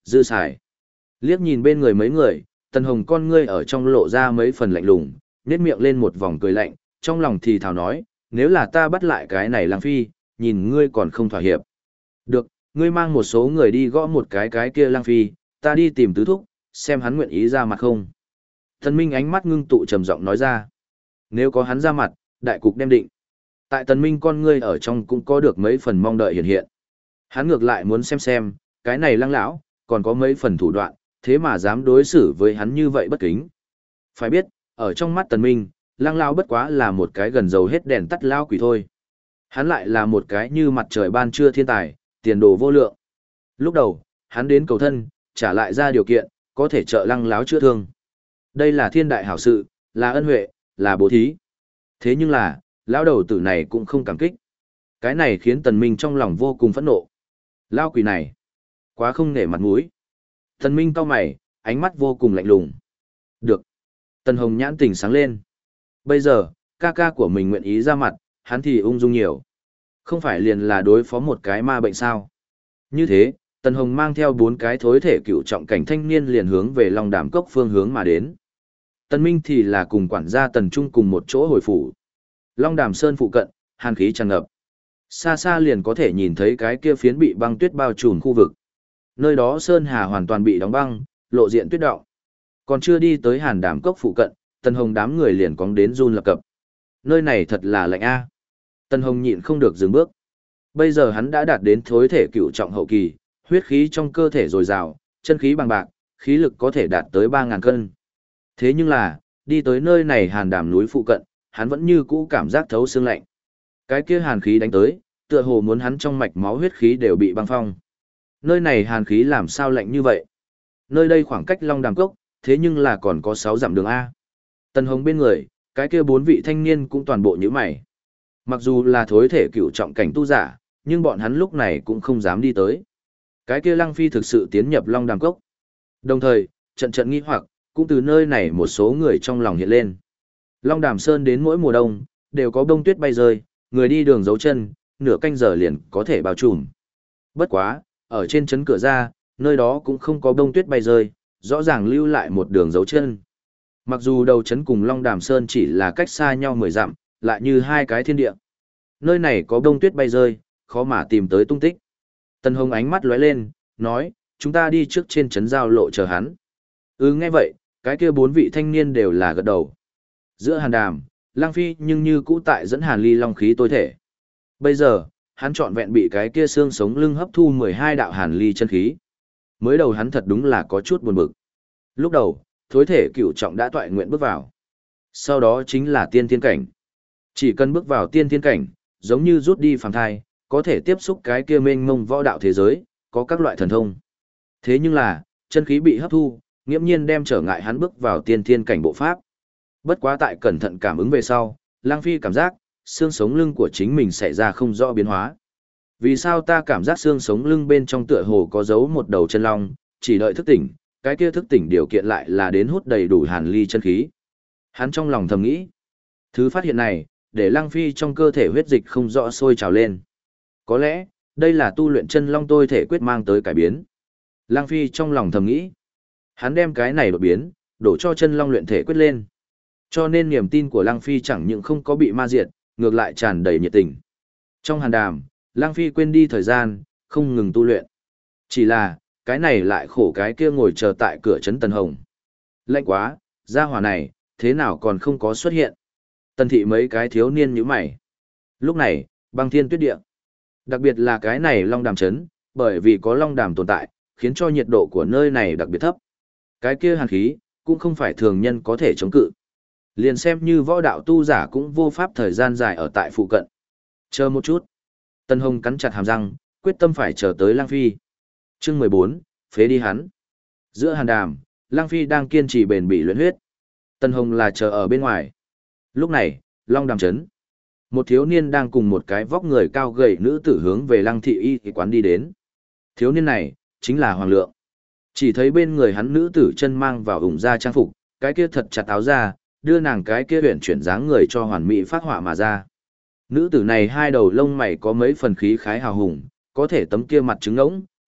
Speaker 1: dư xài. Liếc nhìn bên người mấy người, Tần Hồng con ngươi ở trong lộ ra mấy phần lạnh lùng, nhếch miệng lên một vòng cười lạnh, trong lòng thì thào nói, nếu là ta bắt lại cái này Lăng Phi, nhìn ngươi còn không thỏa hiệp. Được, ngươi mang một số người đi gõ một cái kia Lăng Phi, ta đi tìm tứ thúc, xem hắn nguyện ý ra mặt không. Tần Minh ánh mắt ngưng tụ trầm giọng nói ra. Nếu có hắn ra mặt, đại cục đem định. Tại Tần Minh con ngươi ở trong cũng có được mấy phần mong đợi hiện hiện. Hắn ngược lại muốn xem, cái này Lăng lão còn có mấy phần thủ đoạn, thế mà dám đối xử với hắn như vậy bất kính. Phải biết, ở trong mắt Tần Minh, Lăng lão bất quá là một cái gần dầu hết đèn tắt lão quỷ thôi. Hắn lại là một cái như mặt trời ban trưa thiên tài, tiền đồ vô lượng. Lúc đầu, hắn đến cầu thân, trả lại ra điều kiện, có thể trợ Lăng lão chữa thương. Đây là thiên đại hảo sự, là ân huệ, là bố thí. Thế nhưng là, lão đầu tử này cũng không cảm kích. Cái này khiến Tần Minh trong lòng vô cùng phẫn nộ. Lão quỷ này, quá không nể mặt mũi. Tần Minh cau mày, ánh mắt vô cùng lạnh lùng. Được. Tần Hồng nhãn tỉnh sáng lên. Bây giờ, ca ca của mình nguyện ý ra mặt, hắn thì ung dung nhiều. Không phải liền là đối phó một cái ma bệnh sao. Như thế, Tần Hồng mang theo 4 cái thối thể cựu trọng cảnh thanh niên liền hướng về Long Đàm Cốc phương hướng mà đến. Tần Minh thì là cùng quản gia Tần Trung cùng một chỗ hồi phủ. Long Đàm Sơn phụ cận, hàn khí tràn ngập. Xa xa liền có thể nhìn thấy cái kia phiến bị băng tuyết bao trùm khu vực. Nơi đó sơn hà hoàn toàn bị đóng băng, lộ diện tuyết động. Còn chưa đi tới Hàn Đàm Cốc phụ cận, Tần Hồng đám người liền cóng đến run lập cập. Nơi này thật là lạnh a. Tần Hồng nhịn không được dừng bước. Bây giờ hắn đã đạt đến thối thể cựu trọng hậu kỳ, huyết khí trong cơ thể dồi dào, chân khí bằng bạc, khí lực có thể đạt tới 3000 cân. Thế nhưng là, đi tới nơi này Hàn Đàm núi phụ cận, hắn vẫn như cũ cảm giác thấu xương lạnh. Cái kia hàn khí đánh tới, tựa hồ muốn hắn trong mạch máu huyết khí đều bị băng phong. Nơi này hàn khí làm sao lạnh như vậy? Nơi đây khoảng cách Long Đàm Cốc, thế nhưng là còn có 6 dặm đường A. Tần Hồng bên người, cái kia 4 vị thanh niên cũng toàn bộ như mày. Mặc dù là thối thể cựu trọng cảnh tu giả, nhưng bọn hắn lúc này cũng không dám đi tới. Cái kia Lăng Phi thực sự tiến nhập Long Đàm Cốc. Đồng thời, trận nghi hoặc, cũng từ nơi này một số người trong lòng hiện lên. Long Đàm Sơn đến mỗi mùa đông, đều có bông tuyết bay rơi, người đi đường dấu chân, nửa canh giờ liền có thể bao trùm. Bất quá, ở trên trấn cửa ra, nơi đó cũng không có bông tuyết bay rơi, rõ ràng lưu lại một đường dấu chân. Mặc dù đầu trấn cùng Long Đàm Sơn chỉ là cách xa nhau 10 dặm, lại như hai cái thiên địa. Nơi này có bông tuyết bay rơi, khó mà tìm tới tung tích. Tần Hồng ánh mắt lóe lên, nói, chúng ta đi trước trên trấn giao lộ chờ hắn. Nghe vậy, cái kia 4 vị thanh niên đều là gật đầu. Giữa Hàn Đàm, Lăng Phi nhưng như cũ tại dẫn Hàn Ly Long khí tối thể. Bây giờ, hắn trọn vẹn bị cái kia xương sống lưng hấp thu 12 đạo Hàn Ly chân khí. Mới đầu hắn thật đúng là có chút buồn bực. Lúc đầu, thối thể cửu trọng đã toại nguyện bước vào. Sau đó chính là tiên thiên cảnh. Chỉ cần bước vào tiên thiên cảnh, giống như rút đi phàm thai, có thể tiếp xúc cái kia mênh mông võ đạo thế giới, có các loại thần thông. Thế nhưng là, chân khí bị hấp thu, nghiễm nhiên đem trở ngại hắn bước vào tiên thiên cảnh bộ pháp. Bất quá tại cẩn thận cảm ứng về sau, Lăng Phi cảm giác, xương sống lưng của chính mình xảy ra không rõ biến hóa. Vì sao ta cảm giác xương sống lưng bên trong tựa hồ có giấu một đầu chân long, chỉ đợi thức tỉnh, cái kia thức tỉnh điều kiện lại là đến hút đầy đủ Hàn Ly chân khí. Hắn trong lòng thầm nghĩ. Thứ phát hiện này, để Lăng Phi trong cơ thể huyết dịch không rõ sôi trào lên. Có lẽ, đây là tu luyện chân long tôi thể quyết mang tới cải biến. Lăng Phi trong lòng thầm nghĩ. Hắn đem cái này đột biến, đổ cho chân long luyện thể quyết lên. Cho nên niềm tin của Lăng Phi chẳng những không có bị ma diệt, ngược lại tràn đầy nhiệt tình. Trong Hàn Đàm, Lăng Phi quên đi thời gian, không ngừng tu luyện. Chỉ là, cái này lại khổ cái kia ngồi chờ tại cửa trấn Tần Hồng. Lạnh quá, gia hỏa này, thế nào còn không có xuất hiện. Tần thị mấy cái thiếu niên như mày. Lúc này, băng thiên tuyết địa. Đặc biệt là cái này Long Đàm trấn, bởi vì có Long Đàm tồn tại, khiến cho nhiệt độ của nơi này đặc biệt thấp. Cái kia hàn khí, cũng không phải thường nhân có thể chống cự. Liền xem như võ đạo tu giả cũng vô pháp thời gian dài ở tại phụ cận. Chờ một chút. Tân Hồng cắn chặt hàm răng, quyết tâm phải chờ tới Lăng Phi. Chương 14, phế đi hắn. Giữa Hàn Đàm, Lăng Phi đang kiên trì bền bỉ luyện huyết. Tân Hồng là chờ ở bên ngoài. Lúc này, Long Đàm trấn. Một thiếu niên đang cùng một cái vóc người cao gầy nữ tử hướng về Lăng thị y quán đi đến. Thiếu niên này, chính là Hoàng Lượng. Chỉ thấy bên người hắn nữ tử chân mang vào ủng da trang phục, cái kia thật chặt áo da, đưa nàng cái kia huyền chuyển dáng người cho hoàn mỹ phát họa mà ra. Nữ tử này hai đầu lông mày có mấy phần khí khái hào hùng, có thể tấm kia mặt trứng ngỗng,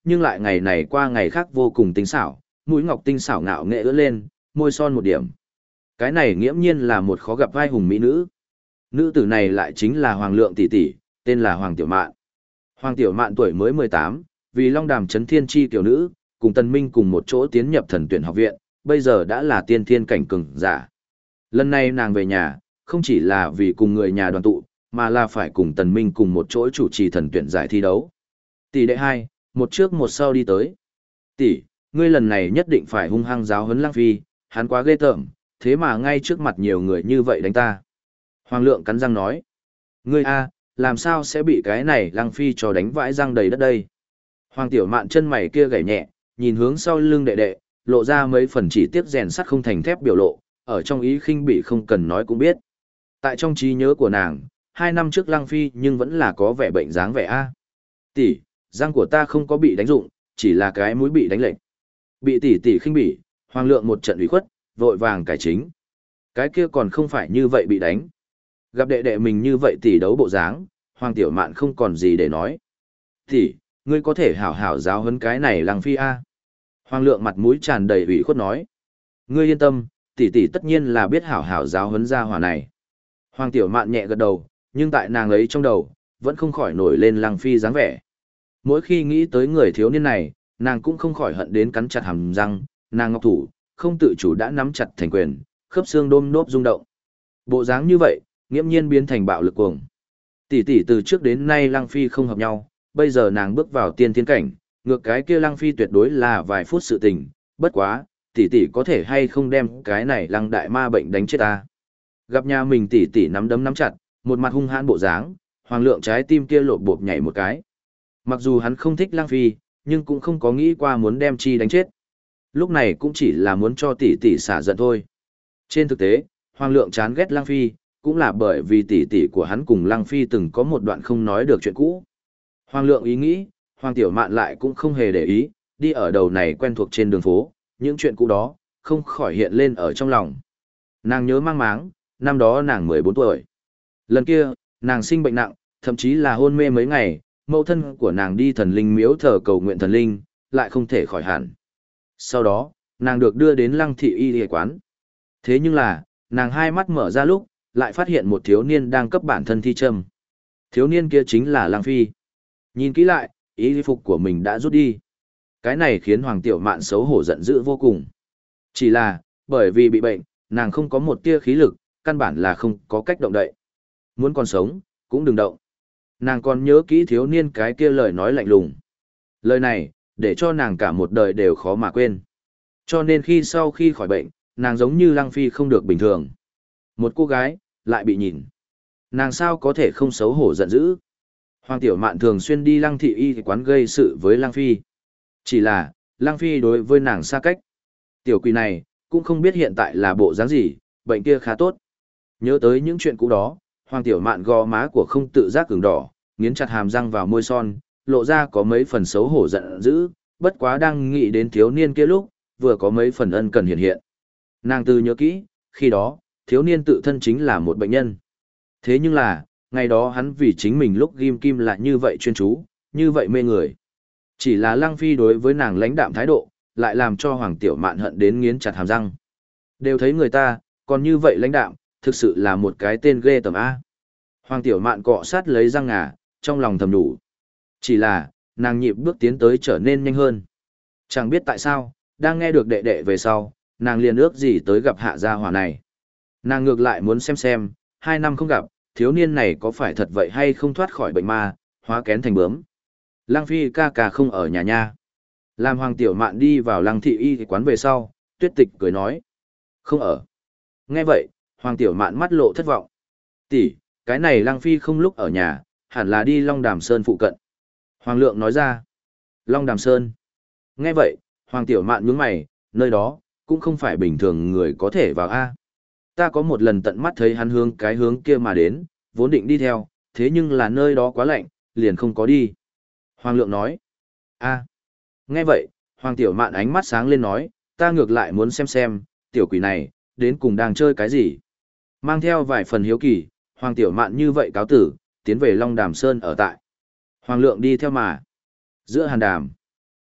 Speaker 1: nhưng lại ngày này qua ngày khác vô cùng tinh xảo, mũi ngọc tinh xảo ngạo nghệ ưỡn lên, môi son một điểm. Cái này nghiễm nhiên là một khó gặp vai hùng mỹ nữ. Nữ tử này lại chính là Hoàng Lượng tỷ tỷ, tên là Hoàng Tiểu Mạn. Hoàng Tiểu Mạn tuổi mới 18, vì Long Đàm Chấn Thiên Chi tiểu nữ, cùng Tần Minh cùng một chỗ tiến nhập Thần Tuyển học viện, bây giờ đã là tiên thiên cảnh cường giả. Lần này nàng về nhà, không chỉ là vì cùng người nhà đoàn tụ, mà là phải cùng Tần Minh cùng một chỗ chủ trì Thần Tuyển giải thi đấu. Tỷ đệ hai, một trước một sau đi tới. Tỷ, ngươi lần này nhất định phải hung hăng giáo huấn Lăng Phi, hắn quá ghê tởm, thế mà ngay trước mặt nhiều người như vậy đánh ta. Hoàng Lượng cắn răng nói. Ngươi a, làm sao sẽ bị cái này Lăng Phi cho đánh vãi răng đầy đất đây. Hoàng Tiểu Mạn chân mày kia gảy nhẹ, nhìn hướng sau lưng đệ đệ, lộ ra mấy phần chỉ tiếc rèn sắt không thành thép biểu lộ, ở trong ý khinh bỉ không cần nói cũng biết. Tại trong trí nhớ của nàng, 2 năm trước Lăng Phi nhưng vẫn là có vẻ bệnh dáng vẻ a. Tỷ, răng của ta không có bị đánh rụng, chỉ là cái mũi bị đánh lệch. Bị tỷ tỷ khinh bỉ, Hoàng Lượng một trận ủy khuất, vội vàng cải chính. Cái kia còn không phải như vậy bị đánh. Gặp đệ đệ mình như vậy tỷ đấu bộ dáng, Hoàng Tiểu Mạn không còn gì để nói. Tỷ, ngươi có thể hảo hảo giáo huấn cái này Lăng Phi a. Hoàng Lượng mặt mũi tràn đầy ủy khuất nói. Ngươi yên tâm, tỷ tỷ tất nhiên là biết hảo hảo giáo huấn gia hỏa này. Hoàng Tiểu Mạn nhẹ gật đầu, nhưng tại nàng ấy trong đầu, vẫn không khỏi nổi lên Lăng Phi dáng vẻ. Mỗi khi nghĩ tới người thiếu niên này, nàng cũng không khỏi hận đến cắn chặt hàm răng, nàng ngọc thủ, không tự chủ đã nắm chặt thành quyền, khớp xương đôm đốp rung động. Bộ dáng như vậy, nghiễm nhiên biến thành bạo lực cuồng. Tỷ tỷ từ trước đến nay Lăng Phi không hợp nhau, bây giờ nàng bước vào tiên thiên cảnh, ngược cái kia Lăng Phi tuyệt đối là vài phút sự tình, bất quá, tỷ tỷ có thể hay không đem cái này Lăng đại ma bệnh đánh chết ta. Gặp nhà mình tỷ tỷ nắm đấm nắm chặt, một mặt hung hãn bộ dáng, Hoàng Lượng trái tim kia lộp bộp nhảy một cái. Mặc dù hắn không thích Lăng Phi, nhưng cũng không có nghĩ qua muốn đem chi đánh chết. Lúc này cũng chỉ là muốn cho tỷ tỷ xả giận thôi. Trên thực tế, Hoàng Lượng chán ghét Lăng Phi, cũng là bởi vì tỷ tỷ của hắn cùng Lăng Phi từng có một đoạn không nói được chuyện cũ. Hoàng Lượng ý nghĩ, Hoàng Tiểu Mạn lại cũng không hề để ý, đi ở đầu này quen thuộc trên đường phố, những chuyện cũ đó, không khỏi hiện lên ở trong lòng. Nàng nhớ mang máng, năm đó nàng 14 tuổi. Lần kia, nàng sinh bệnh nặng, thậm chí là hôn mê mấy ngày, mẫu thân của nàng đi thần linh miếu thờ cầu nguyện thần linh, lại không thể khỏi hẳn. Sau đó, nàng được đưa đến Lăng thị y y quán. Thế nhưng là, nàng hai mắt mở ra lúc, lại phát hiện một thiếu niên đang cấp bản thân thi châm. Thiếu niên kia chính là Lăng Phi. Nhìn kỹ lại, y phục của mình đã rút đi. Cái này khiến Hoàng Tiểu Mạn xấu hổ giận dữ vô cùng. Chỉ là, bởi vì bị bệnh, nàng không có một tia khí lực, căn bản là không có cách động đậy. Muốn còn sống, cũng đừng động. Nàng còn nhớ kỹ thiếu niên cái kia lời nói lạnh lùng. Lời này, để cho nàng cả một đời đều khó mà quên. Cho nên sau khi khỏi bệnh, nàng giống như Lăng Phi không được bình thường. Một cô gái, lại bị nhìn. Nàng sao có thể không xấu hổ giận dữ. Hoàng Tiểu Mạn thường xuyên đi Lăng thị y quán gây sự với Lăng Phi. Chỉ là, Lăng Phi đối với nàng xa cách. Tiểu quỷ này, cũng không biết hiện tại là bộ dáng gì, bệnh kia khá tốt. Nhớ tới những chuyện cũ đó, Hoàng Tiểu Mạn gò má của không tự giác ửng đỏ, nghiến chặt hàm răng vào môi son, lộ ra có mấy phần xấu hổ giận dữ, bất quá đang nghĩ đến thiếu niên kia lúc, vừa có mấy phần ân cần hiện hiện. Nàng từ nhớ kỹ, khi đó, thiếu niên tự thân chính là một bệnh nhân. Thế nhưng là, ngày đó hắn vì chính mình lúc ghim kim lại như vậy chuyên chú, như vậy mê người. Chỉ là Lăng Phi đối với nàng lãnh đạm thái độ, lại làm cho Hoàng Tiểu Mạn hận đến nghiến chặt hàm răng. Đều thấy người ta, còn như vậy lãnh đạm, thực sự là một cái tên ghê tởm A. Hoàng Tiểu Mạn cọ sát lấy răng ngà, trong lòng thầm đủ. Chỉ là, nàng nhịp bước tiến tới trở nên nhanh hơn. Chẳng biết tại sao, đang nghe được đệ đệ về sau, nàng liền ước gì tới gặp hạ gia hỏa này. Nàng ngược lại muốn xem, 2 năm không gặp, thiếu niên này có phải thật vậy hay không thoát khỏi bệnh ma, hóa kén thành bướm. Lăng Phi ca ca không ở nhà nha. Làm Hoàng Tiểu Mạn đi vào Lăng thị y quán về sau, Tuyết Tịch cười nói. Không ở. Nghe vậy, Hoàng Tiểu Mạn mắt lộ thất vọng. Tỷ, cái này Lăng Phi không lúc ở nhà, hẳn là đi Long Đàm Sơn phụ cận. Hoàng Lượng nói ra. Long Đàm Sơn. Nghe vậy, Hoàng Tiểu Mạn nhướng mày, nơi đó, cũng không phải bình thường người có thể vào A. Ta có một lần tận mắt thấy hắn hướng cái hướng kia mà đến, vốn định đi theo, thế nhưng là nơi đó quá lạnh, liền không có đi. Hoàng Lượng nói. A. Nghe vậy, Hoàng Tiểu Mạn ánh mắt sáng lên nói, ta ngược lại muốn xem, tiểu quỷ này, đến cùng đang chơi cái gì. Mang theo vài phần hiếu kỳ, Hoàng Tiểu Mạn như vậy cáo tử, tiến về Long Đàm Sơn ở tại. Hoàng Lượng đi theo mà. Giữa hàn đàm,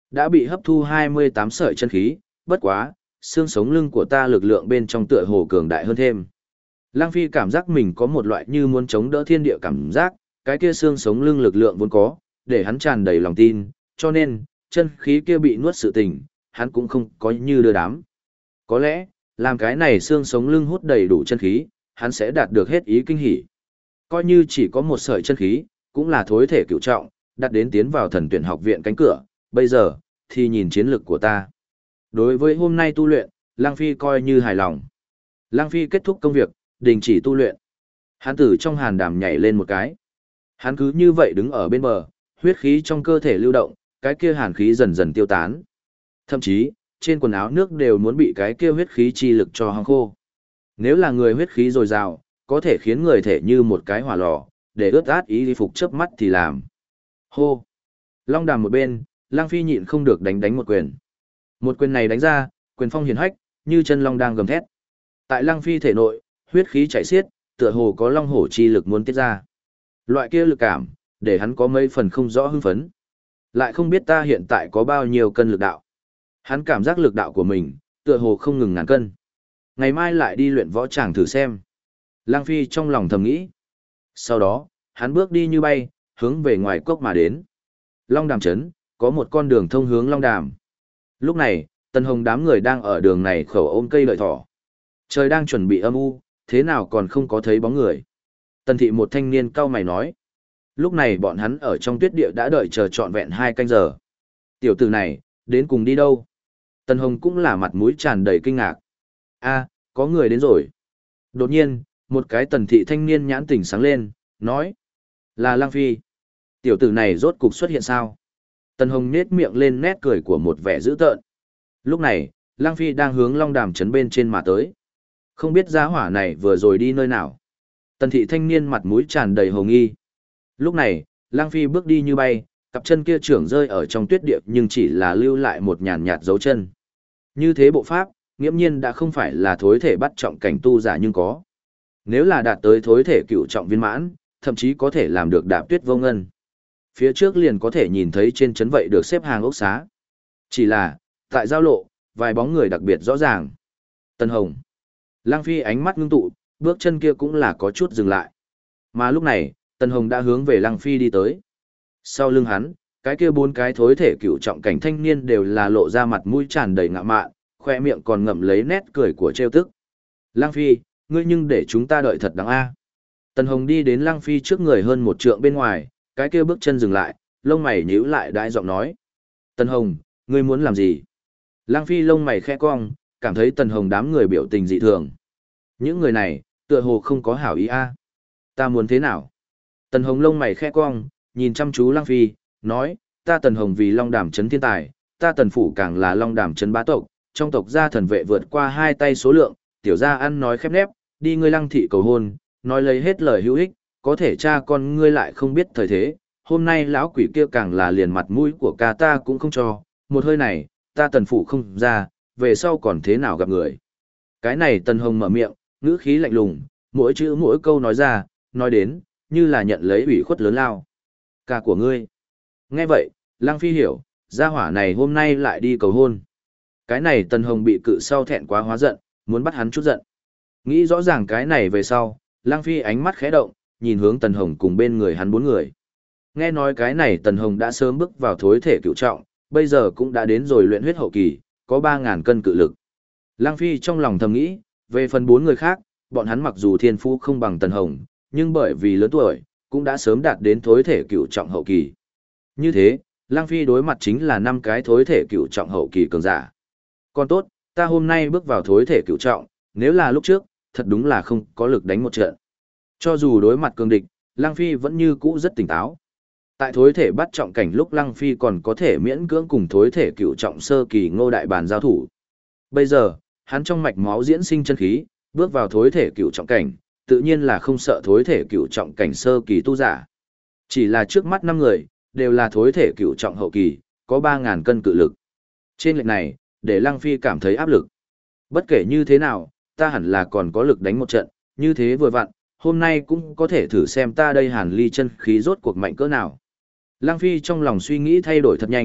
Speaker 1: Đã bị hấp thu 28 sợi chân khí, bất quá, xương sống lưng của ta lực lượng bên trong tựa hồ cường đại hơn thêm. Lăng Phi cảm giác mình có một loại như muốn chống đỡ thiên địa cảm giác, cái kia xương sống lưng lực lượng vốn có, để hắn tràn đầy lòng tin, cho nên, chân khí kia bị nuốt sự tình, hắn cũng không có như đưa đám. Có lẽ, làm cái này xương sống lưng hút đầy đủ chân khí, hắn sẽ đạt được hết ý kinh hỉ. Coi như chỉ có một sợi chân khí, cũng là thối thể cựu trọng, đạt đến tiến vào thần tuyển học viện cánh cửa, bây giờ, thì nhìn chiến lực của ta. Đối với hôm nay tu luyện, Lăng Phi coi như hài lòng. Lăng Phi kết thúc công việc, đình chỉ tu luyện. Hắn từ trong hàn đàm nhảy lên một cái. Hắn cứ như vậy đứng ở bên bờ, huyết khí trong cơ thể lưu động, cái kia hàn khí dần dần tiêu tán. Thậm chí, trên quần áo nước đều muốn bị cái kia huyết khí chi lực cho hong khô. Nếu là người huyết khí dồi dào, có thể khiến người thể như một cái hỏa lò, để ướt át ý phục chớp mắt thì làm. Hô! Long đàm một bên, Lăng Phi nhịn không được đánh một quyền. Một quyền này đánh ra, quyền phong hiển hách, như chân long đang gầm thét. Tại Lăng Phi thể nội, huyết khí chảy xiết, tựa hồ có long hổ chi lực muốn tiết ra. Loại kia lực cảm, để hắn có mấy phần không rõ hưng phấn. Lại không biết ta hiện tại có bao nhiêu cân lực đạo. Hắn cảm giác lực đạo của mình, tựa hồ không ngừng ngàn cân. Ngày mai lại đi luyện võ tràng thử xem. Lăng Phi trong lòng thầm nghĩ. Sau đó, hắn bước đi như bay, hướng về ngoài cốc mà đến. Long Đàm Trấn, có một con đường thông hướng Long Đàm. Lúc này, Tần Hồng đám người đang ở đường này khẩu ôm cây lợi thỏ. Trời đang chuẩn bị âm u, thế nào còn không có thấy bóng người. Tần thị một thanh niên cau mày nói. Lúc này bọn hắn ở trong tuyết địa đã đợi chờ trọn vẹn 2 canh giờ. Tiểu tử này, đến cùng đi đâu? Tần Hồng cũng là mặt mũi tràn đầy kinh ngạc. A, có người đến rồi. Đột nhiên, một cái tần thị thanh niên nhãn tỉnh sáng lên, nói. Là Lăng Phi. Tiểu tử này rốt cục xuất hiện sao? Tần Hồng nết miệng lên nét cười của một vẻ dữ tợn. Lúc này, Lăng Phi đang hướng Long Đàm trấn bên trên mà tới. Không biết giá hỏa này vừa rồi đi nơi nào. Tần thị thanh niên mặt mũi tràn đầy hồ nghi. Lúc này, Lăng Phi bước đi như bay, cặp chân kia trưởng rơi ở trong tuyết địa nhưng chỉ là lưu lại một nhàn nhạt dấu chân. Như thế bộ pháp, nghiễm nhiên đã không phải là thối thể bắt trọng cảnh tu giả nhưng có. Nếu là đạt tới thối thể cựu trọng viên mãn, thậm chí có thể làm được đạp tuyết vô ngân. Phía trước liền có thể nhìn thấy trên trấn vậy được xếp hàng ốc xá. Chỉ là, tại giao lộ, vài bóng người đặc biệt rõ ràng. Tân Hồng. Lăng Phi ánh mắt ngưng tụ, bước chân kia cũng là có chút dừng lại. Mà lúc này, Tân Hồng đã hướng về Lăng Phi đi tới. Sau lưng hắn, cái kia 4 cái thối thể cựu trọng cảnh thanh niên đều là lộ ra mặt mũi tràn đầy ngạo mạn, khoe miệng còn ngậm lấy nét cười của trêu tức. Lăng Phi, ngươi nhưng để chúng ta đợi thật đáng a. Tần Hồng đi đến Lăng Phi trước người hơn 1 trượng bên ngoài, cái kia bước chân dừng lại, lông mày nhíu lại đãi giọng nói. Tần Hồng, ngươi muốn làm gì? Lăng Phi lông mày khẽ cong, cảm thấy Tần Hồng đám người biểu tình dị thường. Những người này, tựa hồ không có hảo ý a. Ta muốn thế nào? Tần Hồng lông mày khẽ cong, nhìn chăm chú Lăng Phi, nói, ta Tần Hồng vì Long Đàm trấn thiên tài, ta Tần phủ càng là Long Đàm trấn bá tộc, trong tộc gia thần vệ vượt qua 2 tay số lượng, tiểu gia ăn nói khép nép, đi ngươi Lăng thị cầu hôn, nói lấy hết lời hữu ích, có thể cha con ngươi lại không biết thời thế, hôm nay lão quỷ kia càng là liền mặt mũi của ca ta cũng không cho, một hơi này, ta Tần phủ không ra, về sau còn thế nào gặp người. Cái này Tần Hồng mở miệng, ngữ khí lạnh lùng, mỗi chữ mỗi câu nói ra, nói đến, như là nhận lấy ủy khuất lớn lao. Ca của ngươi. Nghe vậy, Lăng Phi hiểu, gia hỏa này hôm nay lại đi cầu hôn. Cái này Tần Hồng bị cự sau thẹn quá hóa giận, muốn bắt hắn chút giận. Nghĩ rõ ràng cái này về sau, Lăng Phi ánh mắt khẽ động, nhìn hướng Tần Hồng cùng bên người hắn 4 người. Nghe nói cái này Tần Hồng đã sớm bước vào thối thể cựu trọng, bây giờ cũng đã đến rồi luyện huyết hậu kỳ, có 3.000 cân cự lực. Lăng Phi trong lòng thầm nghĩ, về phần 4 người khác, bọn hắn mặc dù thiên phú không bằng Tần Hồng, nhưng bởi vì lớn tuổi, cũng đã sớm đạt đến thối thể cựu trọng hậu kỳ. Như thế, Lăng Phi đối mặt chính là 5 cái thối thể cựu trọng hậu kỳ cường giả. Còn tốt, ta hôm nay bước vào thối thể cựu trọng, nếu là lúc trước, thật đúng là không có lực đánh một trận. Cho dù đối mặt cường địch, Lăng Phi vẫn như cũ rất tỉnh táo. Tại thối thể bắt trọng cảnh lúc Lăng Phi còn có thể miễn cưỡng cùng thối thể cựu trọng sơ kỳ Ngô Đại Bàn giao thủ. Bây giờ, hắn trong mạch máu diễn sinh chân khí, bước vào thối thể cựu trọng cảnh, tự nhiên là không sợ thối thể cựu trọng cảnh sơ kỳ tu giả. Chỉ là trước mắt 5 người, đều là thối thể cựu trọng hậu kỳ, có 3.000 cân cự lực. Trên lệch này, để Lăng Phi cảm thấy áp lực. Bất kể như thế nào, ta hẳn là còn có lực đánh một trận, như thế vừa vặn, hôm nay cũng có thể thử xem ta đây Hàn Ly chân khí rốt cuộc mạnh cỡ nào. Lăng Phi trong lòng suy nghĩ thay đổi thật nhanh,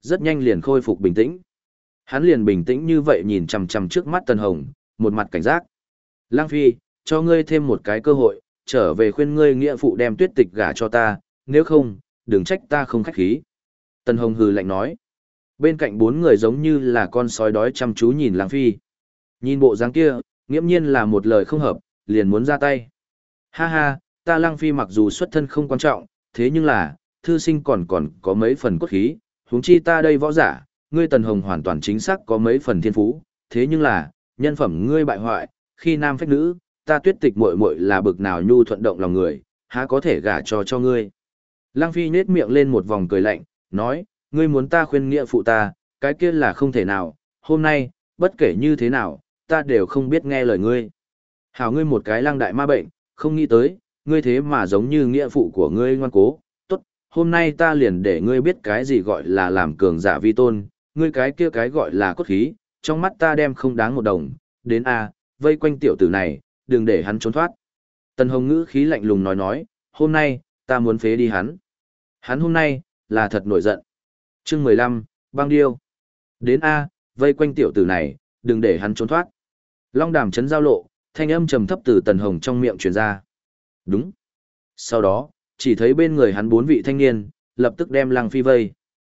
Speaker 1: rất nhanh liền khôi phục bình tĩnh. Hắn liền bình tĩnh như vậy nhìn chằm chằm trước mắt Tần Hồng, một mặt cảnh giác. Lang Phi, cho ngươi thêm một cái cơ hội, trở về khuyên ngươi nghĩa phụ đem Tuyết Tịch gả cho ta, nếu không, đừng trách ta không khách khí. Tần Hồng hừ lạnh nói. Bên cạnh bốn người giống như là con sói đói chăm chú nhìn Lang Phi. Nhìn bộ dáng kia, nghiễm nhiên là một lời không hợp, liền muốn ra tay. Ha ha, ta Lang Phi mặc dù xuất thân không quan trọng, thế nhưng là, thư sinh còn có mấy phần cốt khí, huống chi ta đây võ giả, ngươi Tần Hồng hoàn toàn chính xác có mấy phần thiên phú, thế nhưng là, nhân phẩm ngươi bại hoại, khi nam phách nữ, ta Tuyết Tịch muội muội là bực nào nhu thuận động lòng người, há có thể gả cho ngươi. Lăng Phi nhếch miệng lên một vòng cười lạnh, nói, ngươi muốn ta khuyên nghĩa phụ ta, cái kia là không thể nào, hôm nay, bất kể như thế nào, ta đều không biết nghe lời ngươi. Hảo ngươi một cái Lăng đại ma bệnh, không nghĩ tới, ngươi thế mà giống như nghĩa phụ của ngươi ngoan cố, tốt, hôm nay ta liền để ngươi biết cái gì gọi là làm cường giả vi tôn, ngươi cái kia cái gọi là cốt khí, trong mắt ta đem không đáng một đồng, đến a, vây quanh tiểu tử này, đừng để hắn trốn thoát. Tần Hồng ngữ khí lạnh lùng nói, hôm nay, ta muốn phế đi hắn. Hắn hôm nay, là thật nổi giận. Chương 15, băng điêu. Đến a, vây quanh tiểu tử này, đừng để hắn trốn thoát. Long Đàm chấn giao lộ, thanh âm trầm thấp từ Tần Hồng trong miệng truyền ra. Đúng. Sau đó, chỉ thấy bên người hắn bốn vị thanh niên, lập tức đem Lăng Phi vây.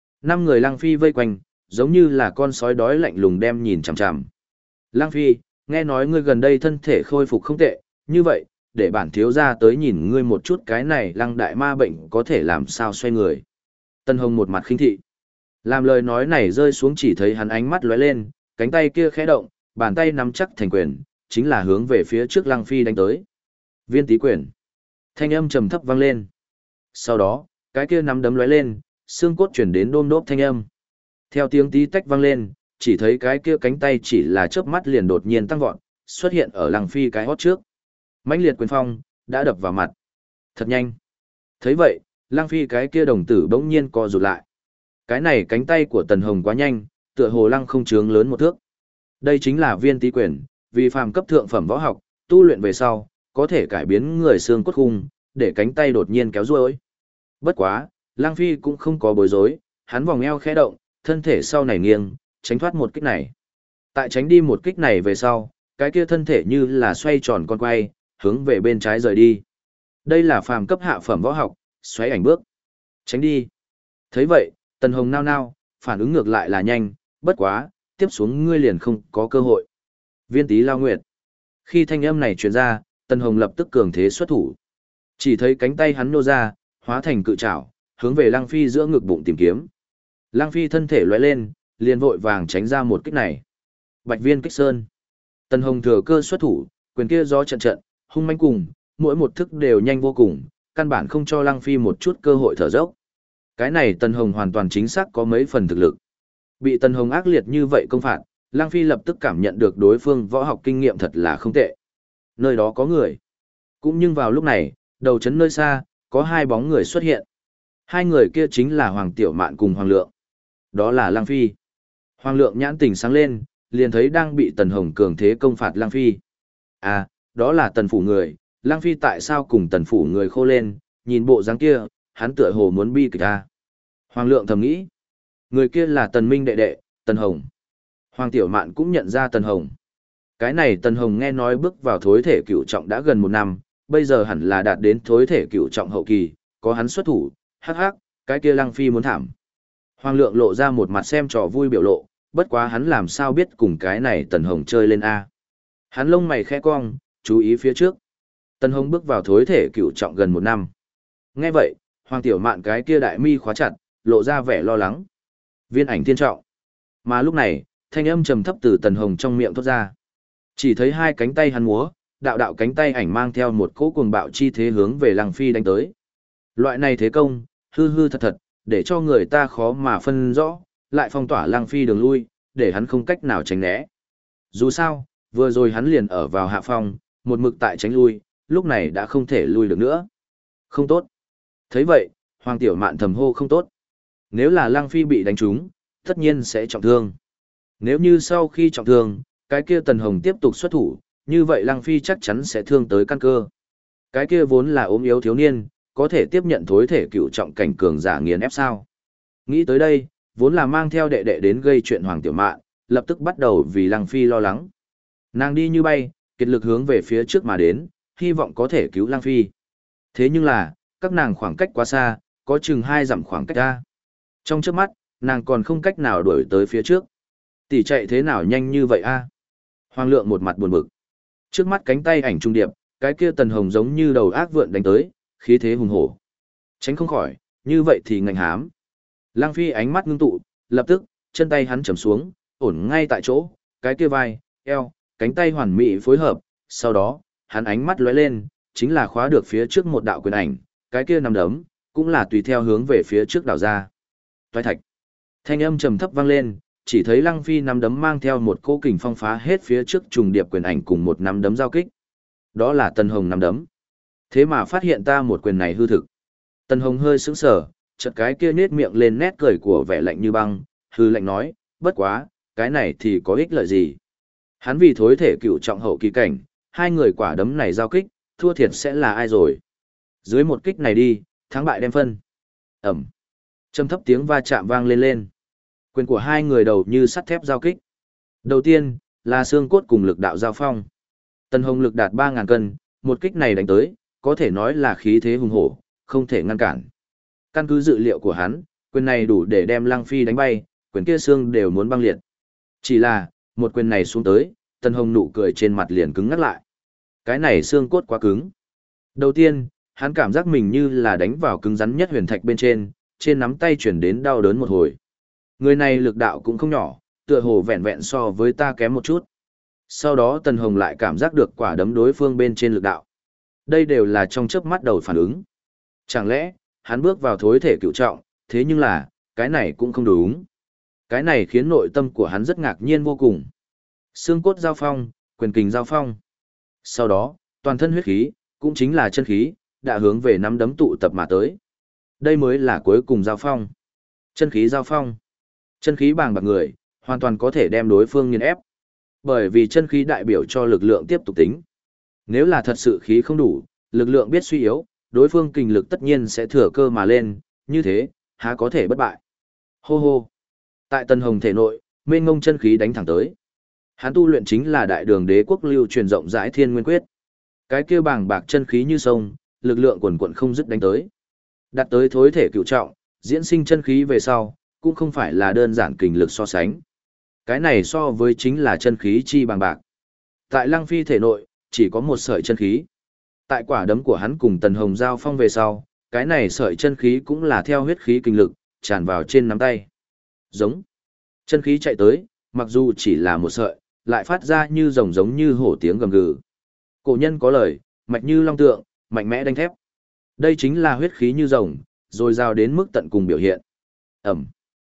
Speaker 1: 5 người Lăng Phi vây quanh, giống như là con sói đói lạnh lùng đem nhìn chằm chằm. Lăng Phi, nghe nói ngươi gần đây thân thể khôi phục không tệ, như vậy, để bản thiếu gia tới nhìn ngươi một chút cái này Lăng đại ma bệnh có thể làm sao xoay người. Tân Hồng một mặt khinh thị. Làm lời nói này rơi xuống chỉ thấy hắn ánh mắt lóe lên, cánh tay kia khẽ động, bàn tay nắm chắc thành quyền, chính là hướng về phía trước Lăng Phi đánh tới. Viên tý quyền. Thanh âm trầm thấp vang lên. Sau đó, cái kia nắm đấm lóe lên, xương cốt chuyển đến đôm đốp thanh âm. Theo tiếng tí tách vang lên, chỉ thấy cái kia cánh tay chỉ là chớp mắt liền đột nhiên tăng vọt, xuất hiện ở Lăng Phi cái hót trước. Mãnh liệt quyền phong đã đập vào mặt. Thật nhanh. Thấy vậy, Lăng Phi cái kia đồng tử bỗng nhiên co rụt lại. Cái này cánh tay của Tần Hồng quá nhanh, tựa hồ lăng không chướng lớn một thước. Đây chính là viên tý quyền, vì phàm cấp thượng phẩm võ học, tu luyện về sau, có thể cải biến người xương cốt khung, để cánh tay đột nhiên kéo duỗi. Bất quá, Lăng Phi cũng không có bối rối, hắn vòng eo khẽ động, thân thể sau này nghiêng, tránh thoát một kích này. Tại tránh đi một kích này về sau, cái kia thân thể như là xoay tròn con quay, hướng về bên trái rời đi. Đây là phàm cấp hạ phẩm võ học, xoáy ảnh bước. Tránh đi. Thấy vậy, Tần Hồng nao nao, phản ứng ngược lại là nhanh, bất quá, tiếp xuống ngươi liền không có cơ hội. Viên tý lao nguyệt. Khi thanh âm này truyền ra, Tần Hồng lập tức cường thế xuất thủ. Chỉ thấy cánh tay hắn nô ra, hóa thành cự trảo, hướng về Lăng Phi giữa ngực bụng tìm kiếm. Lăng Phi thân thể lóe lên, liền vội vàng tránh ra một kích này. Bạch viên kích sơn. Tần Hồng thừa cơ xuất thủ, quyền kia gió trận trận, hung mãnh cùng, mỗi một thức đều nhanh vô cùng, căn bản không cho Lăng Phi một chút cơ hội thở dốc. Cái này Tần Hồng hoàn toàn chính xác có mấy phần thực lực. Bị Tần Hồng ác liệt như vậy công phạt, Lăng Phi lập tức cảm nhận được đối phương võ học kinh nghiệm thật là không tệ. Nơi đó có người. Cũng nhưng vào lúc này, đầu trấn nơi xa, có hai bóng người xuất hiện. Hai người kia chính là Hoàng Tiểu Mạn cùng Hoàng Lượng. Đó là Lăng Phi. Hoàng Lượng nhãn tỉnh sáng lên, liền thấy đang bị Tần Hồng cường thế công phạt Lăng Phi. À, đó là Tần phủ người, Lăng Phi tại sao cùng Tần phủ người khô lên, nhìn bộ dáng kia, hắn tựa hồ muốn bi kịch à. Hoàng Lượng thầm nghĩ. Người kia là Tần Minh đệ đệ, Tần Hồng. Hoàng Tiểu Mạn cũng nhận ra Tần Hồng. Cái này Tần Hồng nghe nói bước vào thối thể cửu trọng đã gần 1 năm, bây giờ hẳn là đạt đến thối thể cửu trọng hậu kỳ, có hắn xuất thủ, hắc hắc, cái kia Lăng Phi muốn thảm. Hoàng Lượng lộ ra một mặt xem trò vui biểu lộ, bất quá hắn làm sao biết cùng cái này Tần Hồng chơi lên A. Hắn lông mày khẽ cong, chú ý phía trước. Tần Hồng bước vào thối thể cửu trọng gần 1 năm. Nghe vậy, Hoàng Tiểu Mạn cái kia đại mi khóa chặt, lộ ra vẻ lo lắng. Viên ảnh thiên trọng. Mà lúc này, thanh âm trầm thấp từ Tần Hồng trong miệng thoát ra. Chỉ thấy hai cánh tay hắn múa, đạo đạo cánh tay ảnh mang theo một cỗ cuồng bạo chi thế hướng về Lăng Phi đánh tới. Loại này thế công, hư hư thật thật, để cho người ta khó mà phân rõ, lại phong tỏa Lăng Phi đường lui, để hắn không cách nào tránh né. Dù sao, vừa rồi hắn liền ở vào hạ phong, một mực tại tránh lui, lúc này đã không thể lui được nữa. Không tốt. Thấy vậy, Hoàng Tiểu Mạn thầm hô không tốt. Nếu là Lăng Phi bị đánh trúng, tất nhiên sẽ trọng thương. Nếu như sau khi trọng thương, cái kia Tần Hồng tiếp tục xuất thủ, như vậy Lăng Phi chắc chắn sẽ thương tới căn cơ. Cái kia vốn là ốm yếu thiếu niên, có thể tiếp nhận thối thể cựu trọng cảnh cường giả nghiền ép sao. Nghĩ tới đây, Vốn là mang theo đệ đệ đến gây chuyện Hoàng Tiểu Mạn, lập tức bắt đầu vì Lăng Phi lo lắng. Nàng đi như bay, kiệt lực hướng về phía trước mà đến, hy vọng có thể cứu Lăng Phi. Thế nhưng là, các nàng khoảng cách quá xa, có chừng 2 dặm khoảng cách ra. Trong trước mắt, nàng còn không cách nào đuổi tới phía trước. Tỷ chạy thế nào nhanh như vậy a? Hoàng Lượng một mặt buồn bực. Trước mắt cánh tay ảnh trung điệp, cái kia Tần Hồng giống như đầu ác vượn đánh tới, khí thế hùng hổ. Tránh không khỏi, như vậy thì ngạnh hám. Lăng Phi ánh mắt ngưng tụ, lập tức, chân tay hắn chầm xuống, ổn ngay tại chỗ, cái kia vai, eo, cánh tay hoàn mỹ phối hợp, sau đó, hắn ánh mắt lóe lên, chính là khóa được phía trước một đạo quyền ảnh, cái kia nằm đấm, cũng là tùy theo hướng về phía trước đảo ra. Toái thạch. Thanh âm trầm thấp vang lên, chỉ thấy Lăng Phi nắm đấm mang theo một cỗ kình phong phá hết phía trước trùng điệp quyền ảnh cùng một nắm đấm giao kích. Đó là Tần Hồng nắm đấm. Thế mà phát hiện ta một quyền này hư thực. Tần Hồng hơi sững sờ, chợt cái kia nhếch miệng lên nét cười của vẻ lạnh như băng, hư lạnh nói, bất quá, cái này thì có ích lợi gì? Hắn vì thối thể cựu trọng hậu kỳ cảnh, 2 người quả đấm này giao kích, thua thiệt sẽ là ai rồi? Dưới một kích này đi, thắng bại đem phân. Ẩm. Trầm thấp tiếng va chạm vang lên lên. Quyền của 2 người đầu như sắt thép giao kích. Đầu tiên, là xương cốt cùng lực đạo giao phong. Tần Hồng lực đạt 3.000 cân, một kích này đánh tới, có thể nói là khí thế hùng hổ, không thể ngăn cản. Căn cứ dự liệu của hắn, quyền này đủ để đem Lăng Phi đánh bay, quyền kia xương đều muốn băng liệt. Chỉ là, một quyền này xuống tới, Tần Hồng nụ cười trên mặt liền cứng ngắt lại. Cái này xương cốt quá cứng. Đầu tiên, hắn cảm giác mình như là đánh vào cứng rắn nhất huyền thạch bên trên nắm tay chuyển đến đau đớn một hồi. Người này lực đạo cũng không nhỏ, tựa hồ vẹn vẹn so với ta kém một chút. Sau đó Tần Hồng lại cảm giác được quả đấm đối phương bên trên lực đạo. Đây đều là trong chớp mắt đầu phản ứng. Chẳng lẽ, hắn bước vào thối thể cựu trọng, thế nhưng là, cái này cũng không đúng. Cái này khiến nội tâm của hắn rất ngạc nhiên vô cùng. Xương cốt giao phong, quyền kình giao phong. Sau đó, toàn thân huyết khí, cũng chính là chân khí, đã hướng về nắm đấm tụ tập mà tới. Đây mới là cuối cùng giao phong. Chân khí giao phong. Chân khí bàng bạc người, hoàn toàn có thể đem đối phương nghiền ép. Bởi vì chân khí đại biểu cho lực lượng tiếp tục tính. Nếu là thật sự khí không đủ, lực lượng biết suy yếu, đối phương kình lực tất nhiên sẽ thừa cơ mà lên, như thế, há có thể bất bại. Hô hô. Tại Tần Hồng thể nội, mênh ngông chân khí đánh thẳng tới. Hắn tu luyện chính là đại đường đế quốc lưu truyền rộng rãi Thiên Nguyên Quyết. Cái kia bàng bạc chân khí như sông, lực lượng quần quần không dứt đánh tới. Đạt tới thối thể cửu trọng, diễn sinh chân khí về sau, cũng không phải là đơn giản kình lực so sánh. Cái này so với chính là chân khí chi bàng bạc. Tại Lăng Phi thể nội, chỉ có một sợi chân khí. Tại quả đấm của hắn cùng Tần Hồng giao phong về sau, cái này sợi chân khí cũng là theo huyết khí kinh lực, tràn vào trên nắm tay. Giống. Chân khí chạy tới, mặc dù chỉ là một sợi, lại phát ra như rồng giống như hổ tiếng gầm gừ. Cổ nhân có lời, mạch như long tượng, mạnh mẽ đánh thép. Đây chính là huyết khí như rồng, rồi giao đến mức tận cùng biểu hiện. Ẩm.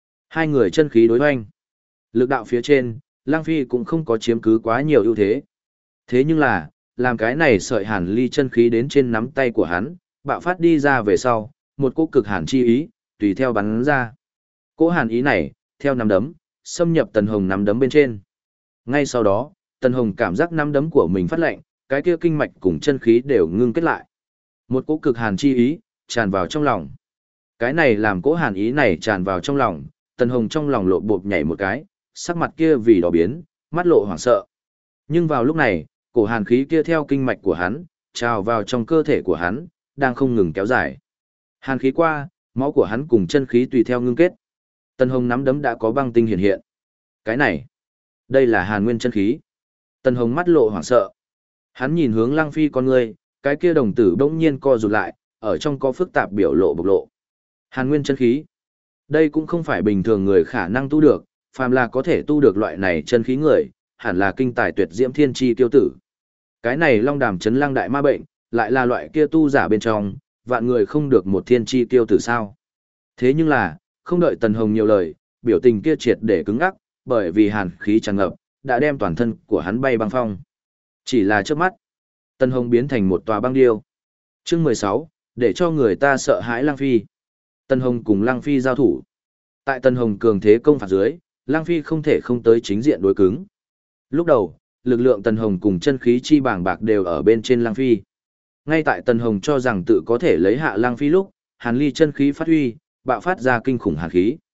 Speaker 1: 2 người chân khí đối hoành. Lực đạo phía trên, Lăng Phi cũng không có chiếm cứ quá nhiều ưu thế. Thế nhưng là, làm cái này sợi hàn ly chân khí đến trên nắm tay của hắn, bạo phát đi ra về sau, một cỗ cực hàn chi ý, tùy theo bắn ra. Cỗ hàn ý này, theo nắm đấm, xâm nhập Tần Hồng nắm đấm bên trên. Ngay sau đó, Tần Hồng cảm giác nắm đấm của mình phát lạnh, cái kia kinh mạch cùng chân khí đều ngưng kết lại. Một cỗ cực hàn chi ý, tràn vào trong lòng. Cái này làm cỗ hàn ý này tràn vào trong lòng, Tần Hồng trong lòng lộ bộp nhảy một cái, sắc mặt kia vì đỏ biến, mắt lộ hoảng sợ. Nhưng vào lúc này, cổ hàn khí kia theo kinh mạch của hắn, trào vào trong cơ thể của hắn, đang không ngừng kéo dài. Hàn khí qua, máu của hắn cùng chân khí tùy theo ngưng kết. Tần Hồng nắm đấm đã có băng tinh hiện hiện. Cái này, đây là Hàn Nguyên chân khí. Tần Hồng mắt lộ hoảng sợ. Hắn nhìn hướng Lăng Phi con người, cái kia đồng tử bỗng nhiên co rụt lại, ở trong có phức tạp biểu lộ bộc lộ. Hàn Nguyên chân khí. Đây cũng không phải bình thường người khả năng tu được, phàm là có thể tu được loại này chân khí người, hẳn là kinh tài tuyệt diễm thiên chi tiêu tử. Cái này Long Đàm chấn lăng đại ma bệnh, lại là loại kia tu giả bên trong, vạn người không được một thiên chi tiêu tử sao. Thế nhưng là, không đợi Tần Hồng nhiều lời, biểu tình kia triệt để cứng ngắc, bởi vì hàn khí tràn ngập, đã đem toàn thân của hắn bay băng phong. Chỉ là trước mắt, Tần Hồng biến thành một tòa băng điêu. Chương 16, để cho người ta sợ hãi Lăng Phi. Tần Hồng cùng Lăng Phi giao thủ. Tại Tần Hồng cường thế công phạt dưới, Lăng Phi không thể không tới chính diện đối cứng. Lúc đầu, lực lượng Tần Hồng cùng chân khí chi bàng bạc đều ở bên trên Lăng Phi. Ngay tại Tần Hồng cho rằng tự có thể lấy hạ Lăng Phi lúc, Hàn Ly chân khí phát huy, bạo phát ra kinh khủng hàn khí.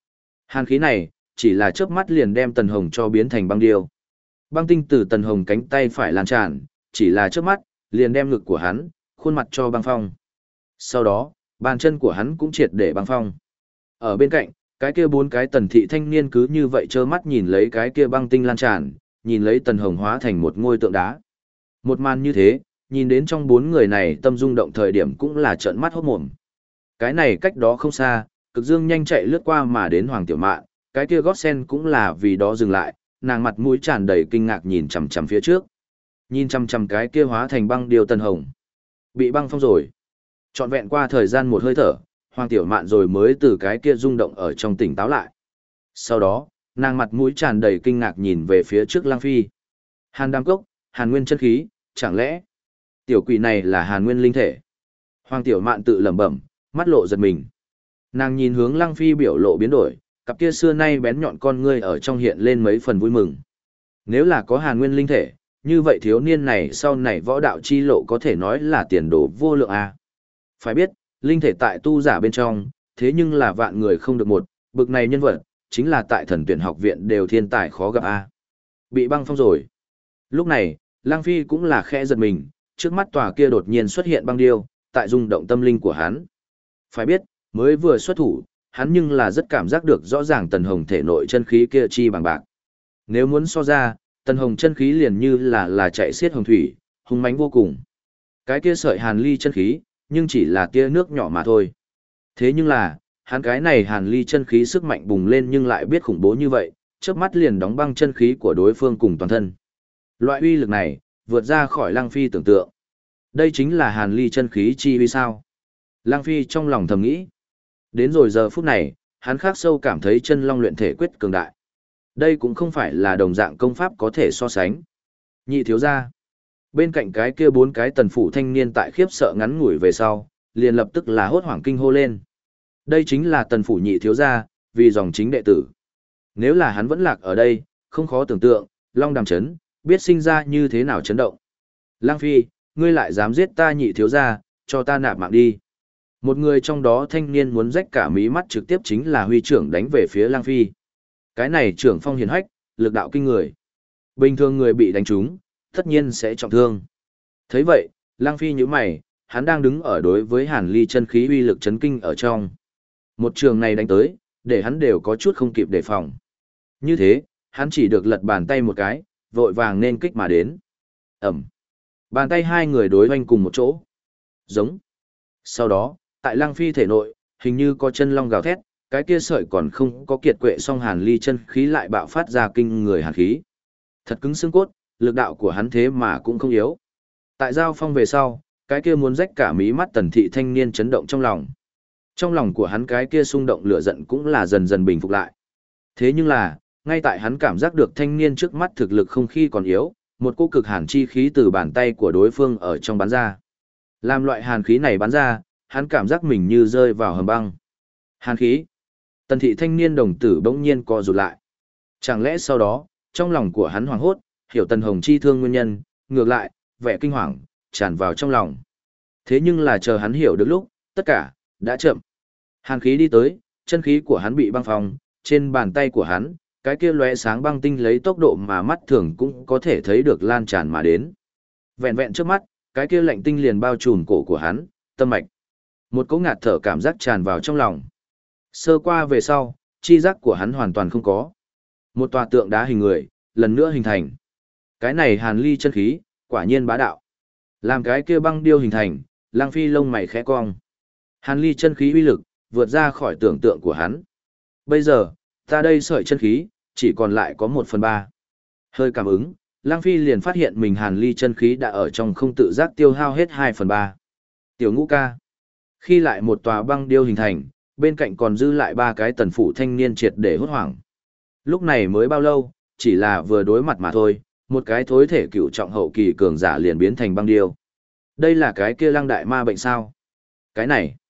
Speaker 1: Hàn khí này, chỉ là chớp mắt liền đem Tần Hồng cho biến thành băng điêu. Băng tinh từ Tần Hồng cánh tay phải lan tràn, chỉ là chớp mắt, liền đem ngực của hắn, khuôn mặt cho băng phong. Sau đó, bàn chân của hắn cũng triệt để băng phong. Ở bên cạnh, cái kia 4 cái Tần thị thanh niên cứ như vậy trơ mắt nhìn lấy cái kia băng tinh lan tràn, nhìn lấy Tần Hồng hóa thành một ngôi tượng đá. Một màn như thế, nhìn đến trong 4 người này tâm rung động thời điểm cũng là trợn mắt hốt mồm. Cái này cách đó không xa, Cực Dương nhanh chạy lướt qua mà đến Hoàng Tiểu Mạn, cái kia gót sen cũng là vì đó dừng lại, nàng mặt mũi tràn đầy kinh ngạc nhìn chằm chằm phía trước. Nhìn chằm chằm cái kia hóa thành băng điêu Tần Hồng. Bị băng phong rồi. Trọn vẹn qua thời gian một hơi thở, Hoàng Tiểu Mạn rồi mới từ cái kia rung động ở trong tỉnh táo lại. Sau đó, nàng mặt mũi tràn đầy kinh ngạc nhìn về phía trước Lang Phi. Hàn Đam Cốc, Hàn Nguyên chân khí, chẳng lẽ tiểu quỷ này là Hàn Nguyên linh thể? Hoàng Tiểu Mạn tự lẩm bẩm, mắt lộ giật mình. Nàng nhìn hướng Lang Phi biểu lộ biến đổi, cặp kia xưa nay bén nhọn con ngươi ở trong hiện lên mấy phần vui mừng. Nếu là có Hàn Nguyên linh thể, như vậy thiếu niên này sau này võ đạo chi lộ có thể nói là tiền đồ vô lượng a. Phải biết, linh thể tại tu giả bên trong, thế nhưng là vạn người không được một, bực này nhân vật, chính là tại Thần Tuyển học viện đều thiên tài khó gặp a. Bị băng phong rồi. Lúc này, Lang Phi cũng là khẽ giật mình, trước mắt tòa kia đột nhiên xuất hiện băng điêu, tại rung động tâm linh của hắn. Phải biết, mới vừa xuất thủ, hắn nhưng là rất cảm giác được rõ ràng Tần Hồng thể nội chân khí kia chi bằng bạc. Nếu muốn so ra, Tần Hồng chân khí liền như là chạy xiết hồng thủy, hung mãnh vô cùng. Cái kia sợi hàn ly chân khí, nhưng chỉ là tia nước nhỏ mà thôi. Thế nhưng là, hắn cái này hàn ly chân khí sức mạnh bùng lên nhưng lại biết khủng bố như vậy, chớp mắt liền đóng băng chân khí của đối phương cùng toàn thân. Loại uy lực này, vượt ra khỏi Lang Phi tưởng tượng. Đây chính là hàn ly chân khí chi uy sao. Lang Phi trong lòng thầm nghĩ. Đến rồi giờ phút này, hắn khắc sâu cảm thấy chân long luyện thể quyết cường đại. Đây cũng không phải là đồng dạng công pháp có thể so sánh. Nhị thiếu gia. Bên cạnh cái kia 4 cái tần phủ thanh niên tại khiếp sợ ngắn ngủi về sau, liền lập tức là hốt hoảng kinh hô lên. Đây chính là tần phủ nhị thiếu gia, vì dòng chính đệ tử. Nếu là hắn vẫn lạc ở đây, không khó tưởng tượng, Long Đàm Trấn, biết sinh ra như thế nào chấn động. Lang Phi, ngươi lại dám giết ta nhị thiếu gia, cho ta nạp mạng đi. Một người trong đó thanh niên muốn rách cả mí mắt trực tiếp chính là huy trưởng đánh về phía Lang Phi. Cái này trưởng phong hiền hách, lực đạo kinh người. Bình thường người bị đánh trúng, tất nhiên sẽ trọng thương. Thấy vậy, Lang Phi nhíu mày, hắn đang đứng ở đối với Hàn Ly chân khí uy lực chấn kinh ở trong. Một trường này đánh tới, để hắn đều có chút không kịp đề phòng. Như thế, hắn chỉ được lật bàn tay một cái, vội vàng nên kích mà đến. Ẩm. Bàn tay hai người đối hoành cùng một chỗ. Giống. Sau đó, tại Lang Phi thể nội, hình như có chân long gào thét, cái kia sợi còn không có kiệt quệ song Hàn Ly chân khí lại bạo phát ra kinh người hàn khí. Thật cứng xương cốt, lực đạo của hắn thế mà cũng không yếu. Tại giao phong về sau, cái kia muốn rách cả mí mắt tần thị thanh niên chấn động trong lòng. Trong lòng của hắn cái kia xung động lửa giận cũng là dần dần bình phục lại. Thế nhưng là, ngay tại hắn cảm giác được thanh niên trước mắt thực lực không khi còn yếu, một cỗ cực hàn chi khí từ bàn tay của đối phương ở trong bắn ra. Làm loại hàn khí này bắn ra, hắn cảm giác mình như rơi vào hầm băng. Hàn khí. Tần thị thanh niên đồng tử bỗng nhiên co rụt lại. Chẳng lẽ sau đó, trong lòng của hắn hoảng hốt, hiểu Tần Hồng chi thương nguyên nhân, ngược lại, vẻ kinh hoàng, tràn vào trong lòng. Thế nhưng là chờ hắn hiểu được lúc, tất cả, đã chậm. Hàn khí đi tới, chân khí của hắn bị băng phong, trên bàn tay của hắn, cái kia lóe sáng băng tinh lấy tốc độ mà mắt thường cũng có thể thấy được lan tràn mà đến. Vẹn vẹn trước mắt, cái kia lạnh tinh liền bao trùm cổ của hắn, tâm mạch. Một cỗ ngạt thở cảm giác tràn vào trong lòng. Sơ qua về sau, chi giác của hắn hoàn toàn không có. Một tòa tượng đá hình người, lần nữa hình thành. Cái này Hàn Ly chân khí, quả nhiên bá đạo. Làm cái kia băng điêu hình thành, Lang Phi lông mày khẽ cong. Hàn Ly chân khí uy lực, vượt ra khỏi tưởng tượng của hắn. Bây giờ, ta đây sợi chân khí, chỉ còn lại có 1/3. Hơi cảm ứng, Lang Phi liền phát hiện mình Hàn Ly chân khí đã ở trong không tự giác tiêu hao hết 2/3. Tiểu Ngũ ca. Khi lại một tòa băng điêu hình thành, bên cạnh còn dư lại 3 cái tần phủ thanh niên triệt để hốt hoảng. Lúc này mới bao lâu, chỉ là vừa đối mặt mà thôi, một cái thối thể cựu trọng hậu kỳ cường giả liền biến thành băng điêu. Đây là cái kia Lăng đại ma bệnh sao? Cái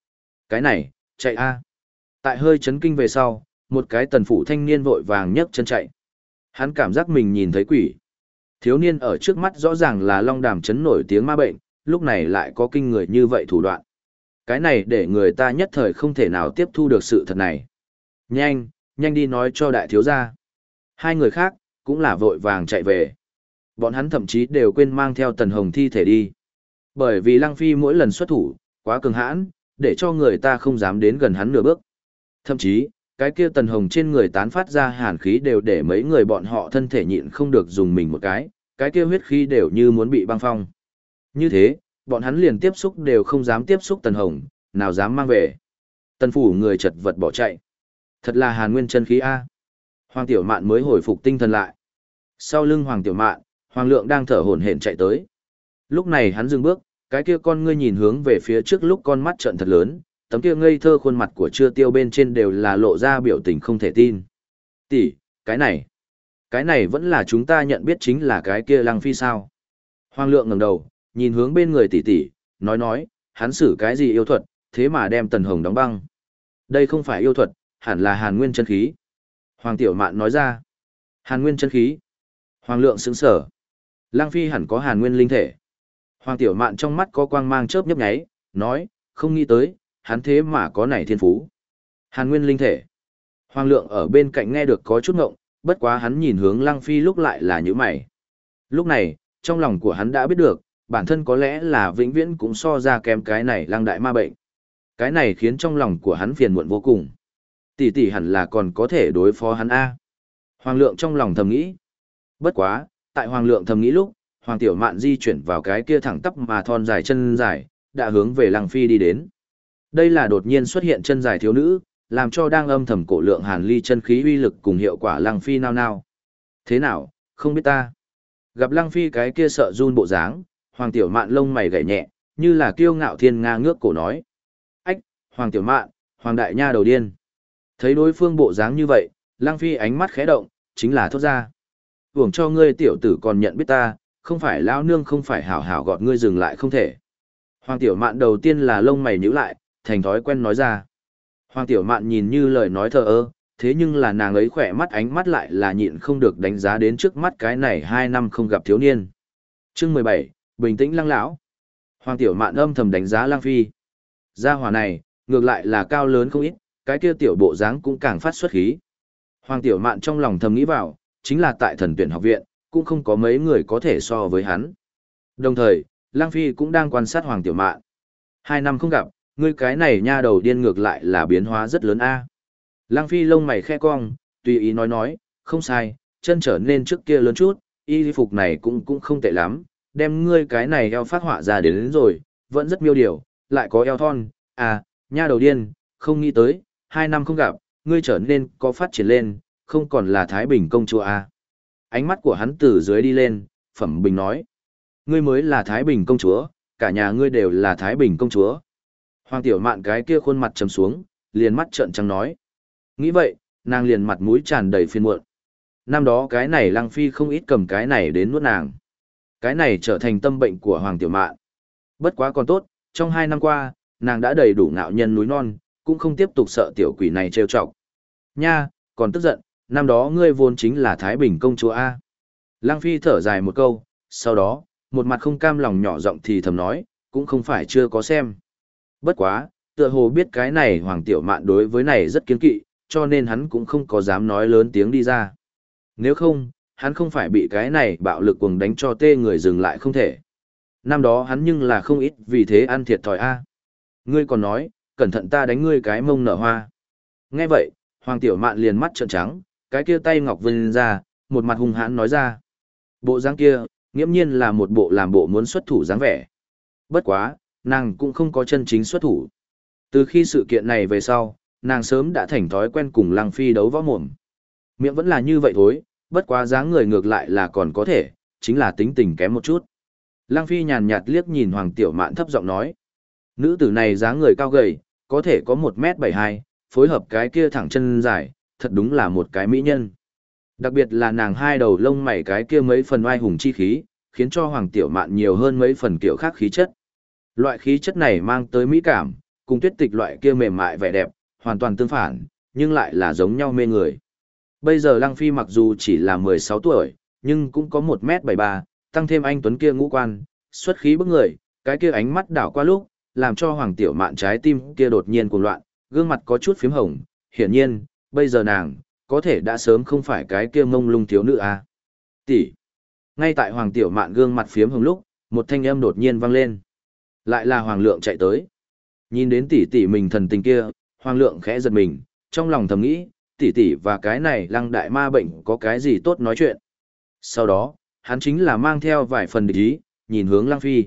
Speaker 1: này, chạy a. Tại hơi chấn kinh về sau, một cái tần phủ thanh niên vội vàng nhấc chân chạy. Hắn cảm giác mình nhìn thấy quỷ. Thiếu niên ở trước mắt rõ ràng là Long Đàm Trấn nổi tiếng ma bệnh, lúc này lại có kinh người như vậy thủ đoạn. Cái này để người ta nhất thời không thể nào tiếp thu được sự thật này. Nhanh, Nhanh đi nói cho đại thiếu gia. Hai người khác, cũng là vội vàng chạy về. Bọn hắn thậm chí đều quên mang theo Tần Hồng thi thể đi. Bởi vì Lăng Phi mỗi lần xuất thủ, quá cường hãn, để cho người ta không dám đến gần hắn nửa bước. Thậm chí, cái kia Tần Hồng trên người tán phát ra hàn khí đều để mấy người bọn họ thân thể nhịn không được dùng mình một cái kia huyết khí đều như muốn bị băng phong. Như thế, bọn hắn liền tiếp xúc đều không dám tiếp xúc Tần Hồng, nào dám mang về. Tần phủ người chật vật bỏ chạy. Thật là hàn nguyên chân khí A. Hoàng Tiểu Mạn mới hồi phục tinh thần lại. Sau lưng Hoàng Tiểu Mạn, Hoàng Lượng đang thở hổn hển chạy tới. Lúc này hắn dừng bước, cái kia con ngươi nhìn hướng về phía trước lúc con mắt trợn thật lớn, tấm kia ngây thơ khuôn mặt của Trưa Tiêu bên trên đều là lộ ra biểu tình không thể tin. Tỷ, cái này vẫn là chúng ta nhận biết chính là cái kia Lăng Phi sao? Hoàng Lượng ngẩng đầu, nhìn hướng bên người tỷ tỷ, nói, hắn xử cái gì yêu thuật, thế mà đem Tần Hồng đóng băng. Đây không phải yêu thuật, hẳn là Hàn Nguyên chân khí. Hoàng Tiểu Mạn nói ra. Hàn Nguyên chân khí. Hoàng Lượng sững sờ. Lăng Phi hẳn có Hàn Nguyên linh thể. Hoàng Tiểu Mạn trong mắt có quang mang chớp nhấp nháy, nói, không nghĩ tới, hắn thế mà có này thiên phú. Hàn Nguyên linh thể. Hoàng Lượng ở bên cạnh nghe được có chút ngộng, bất quá hắn nhìn hướng Lăng Phi lúc lại là như mày. Lúc này, trong lòng của hắn đã biết được, bản thân có lẽ là vĩnh viễn cũng so ra kém cái này Lăng đại ma bệnh. Cái này khiến trong lòng của hắn phiền muộn vô cùng. Tỷ tỷ hẳn là còn có thể đối phó hắn A. Hoàng Lượng trong lòng thầm nghĩ. Bất quá, tại Hoàng Lượng thầm nghĩ lúc, Hoàng Tiểu Mạn di chuyển vào cái kia thẳng tắp mà thon dài chân dài, đã hướng về Lăng Phi đi đến. Đây là đột nhiên xuất hiện chân dài thiếu nữ, làm cho đang âm thầm cổ lượng hàn ly chân khí uy lực cùng hiệu quả Lăng Phi nao nao. Thế nào, không biết ta. Gặp Lăng Phi cái kia sợ run bộ dáng, Hoàng Tiểu Mạn lông mày gảy nhẹ, như là kiêu ngạo thiên nga ngước cổ nói. Ách, Hoàng Tiểu Mạn, Hoàng Đại Nha đầu điên. Thấy đối phương bộ dáng như vậy, Lăng Phi ánh mắt khẽ động, chính là thốt ra. Hưởng cho ngươi tiểu tử còn nhận biết ta, không phải lão nương không phải hảo hảo gọt ngươi dừng lại không thể. Hoàng Tiểu Mạn đầu tiên là lông mày nhíu lại, thành thói quen nói ra. Hoàng Tiểu Mạn nhìn như lời nói thờ ơ, thế nhưng là nàng ấy khỏe mắt ánh mắt lại là nhịn không được đánh giá đến trước mắt cái này 2 năm không gặp thiếu niên. Chương 17, bình tĩnh Lăng lão. Hoàng Tiểu Mạn âm thầm đánh giá Lăng Phi. Gia hỏa này, ngược lại là cao lớn không ít, cái kia tiểu bộ dáng cũng càng phát xuất khí. Hoàng Tiểu Mạn trong lòng thầm nghĩ vào, chính là tại Thần Tuyển học viện, cũng không có mấy người có thể so với hắn. Đồng thời, Lăng Phi cũng đang quan sát Hoàng Tiểu Mạn. 2 năm không gặp, ngươi cái này nha đầu điên ngược lại là biến hóa rất lớn a. Lăng Phi lông mày khẽ cong, tùy ý nói, không sai, chân trở nên trước kia lớn chút, y phục này cũng không tệ lắm, đem ngươi cái này eo phát họa ra đến rồi, vẫn rất miêu điều, lại có eo thon, à, nha đầu điên, không nghĩ tới, 2 năm không gặp, ngươi trở nên có phát triển lên, không còn là Thái Bình công chúa a. Ánh mắt của hắn từ dưới đi lên, phẩm bình nói, ngươi mới là Thái Bình công chúa, cả nhà ngươi đều là Thái Bình công chúa. Hoàng Tiểu Mạn cái kia khuôn mặt trầm xuống, liền mắt trợn trắng nói. Nghĩ vậy, nàng liền mặt mũi tràn đầy phiền muộn. Năm đó cái này Lăng Phi không ít cầm cái này đến nuốt nàng. Cái này trở thành tâm bệnh của Hoàng Tiểu Mạn. Bất quá còn tốt, trong 2 năm qua, nàng đã đầy đủ ngạo nhân núi non, cũng không tiếp tục sợ tiểu quỷ này trêu chọc. Nha, còn tức giận, năm đó ngươi vốn chính là Thái Bình công chúa A. Lăng Phi thở dài một câu, sau đó, một mặt không cam lòng nhỏ giọng thì thầm nói, cũng không phải chưa có xem. Bất quá, tựa hồ biết cái này Hoàng Tiểu Mạn đối với này rất kiên kỵ, cho nên hắn cũng không có dám nói lớn tiếng đi ra. Nếu không, hắn không phải bị cái này bạo lực cuồng đánh cho tê người dừng lại không thể. Năm đó hắn nhưng là không ít vì thế ăn thiệt thòi A. Ngươi còn nói, cẩn thận ta đánh ngươi cái mông nở hoa. Nghe vậy, Hoàng Tiểu Mạn liền mắt trợn trắng, cái kia tay ngọc vươn ra, một mặt hung hãn nói ra. Bộ dáng kia, nghiễm nhiên là một bộ làm bộ muốn xuất thủ dáng vẻ. Bất quá, nàng cũng không có chân chính xuất thủ. Từ khi sự kiện này về sau, nàng sớm đã thành thói quen cùng Lăng Phi đấu võ mồm. Miệng vẫn là như vậy thôi, bất quá dáng người ngược lại là còn có thể, chính là tính tình kém một chút. Lăng Phi nhàn nhạt liếc nhìn Hoàng Tiểu Mạn thấp giọng nói. Nữ tử này dáng người cao gầy, có thể có 1m72, phối hợp cái kia thẳng chân dài, thật đúng là một cái mỹ nhân. Đặc biệt là nàng hai đầu lông mày cái kia mấy phần oai hùng chi khí, khiến cho Hoàng Tiểu Mạn nhiều hơn mấy phần kiểu khác khí chất. Loại khí chất này mang tới mỹ cảm, cùng Tuyết Tịch loại kia mềm mại vẻ đẹp, hoàn toàn tương phản, nhưng lại là giống nhau mê người. Bây giờ Lăng Phi mặc dù chỉ là 16 tuổi, nhưng cũng có 1m73, tăng thêm anh tuấn kia ngũ quan, xuất khí bức người, cái kia ánh mắt đảo qua lúc, làm cho Hoàng Tiểu Mạn trái tim kia đột nhiên cuồng loạn, gương mặt có chút phím hồng, hiển nhiên, bây giờ nàng có thể đã sớm không phải cái kia mông lung thiếu nữ à. Tỷ. Ngay tại Hoàng Tiểu Mạn gương mặt phiếm hồng lúc, một thanh âm đột nhiên vang lên. Lại là Hoàng Lượng chạy tới. Nhìn đến tỷ tỷ mình thần tình kia, Hoàng Lượng khẽ giật mình, trong lòng thầm nghĩ, tỷ tỷ và cái này Lăng đại ma bệnh có cái gì tốt nói chuyện. Sau đó, hắn chính là mang theo vài phần địch ý, nhìn hướng Lăng Phi.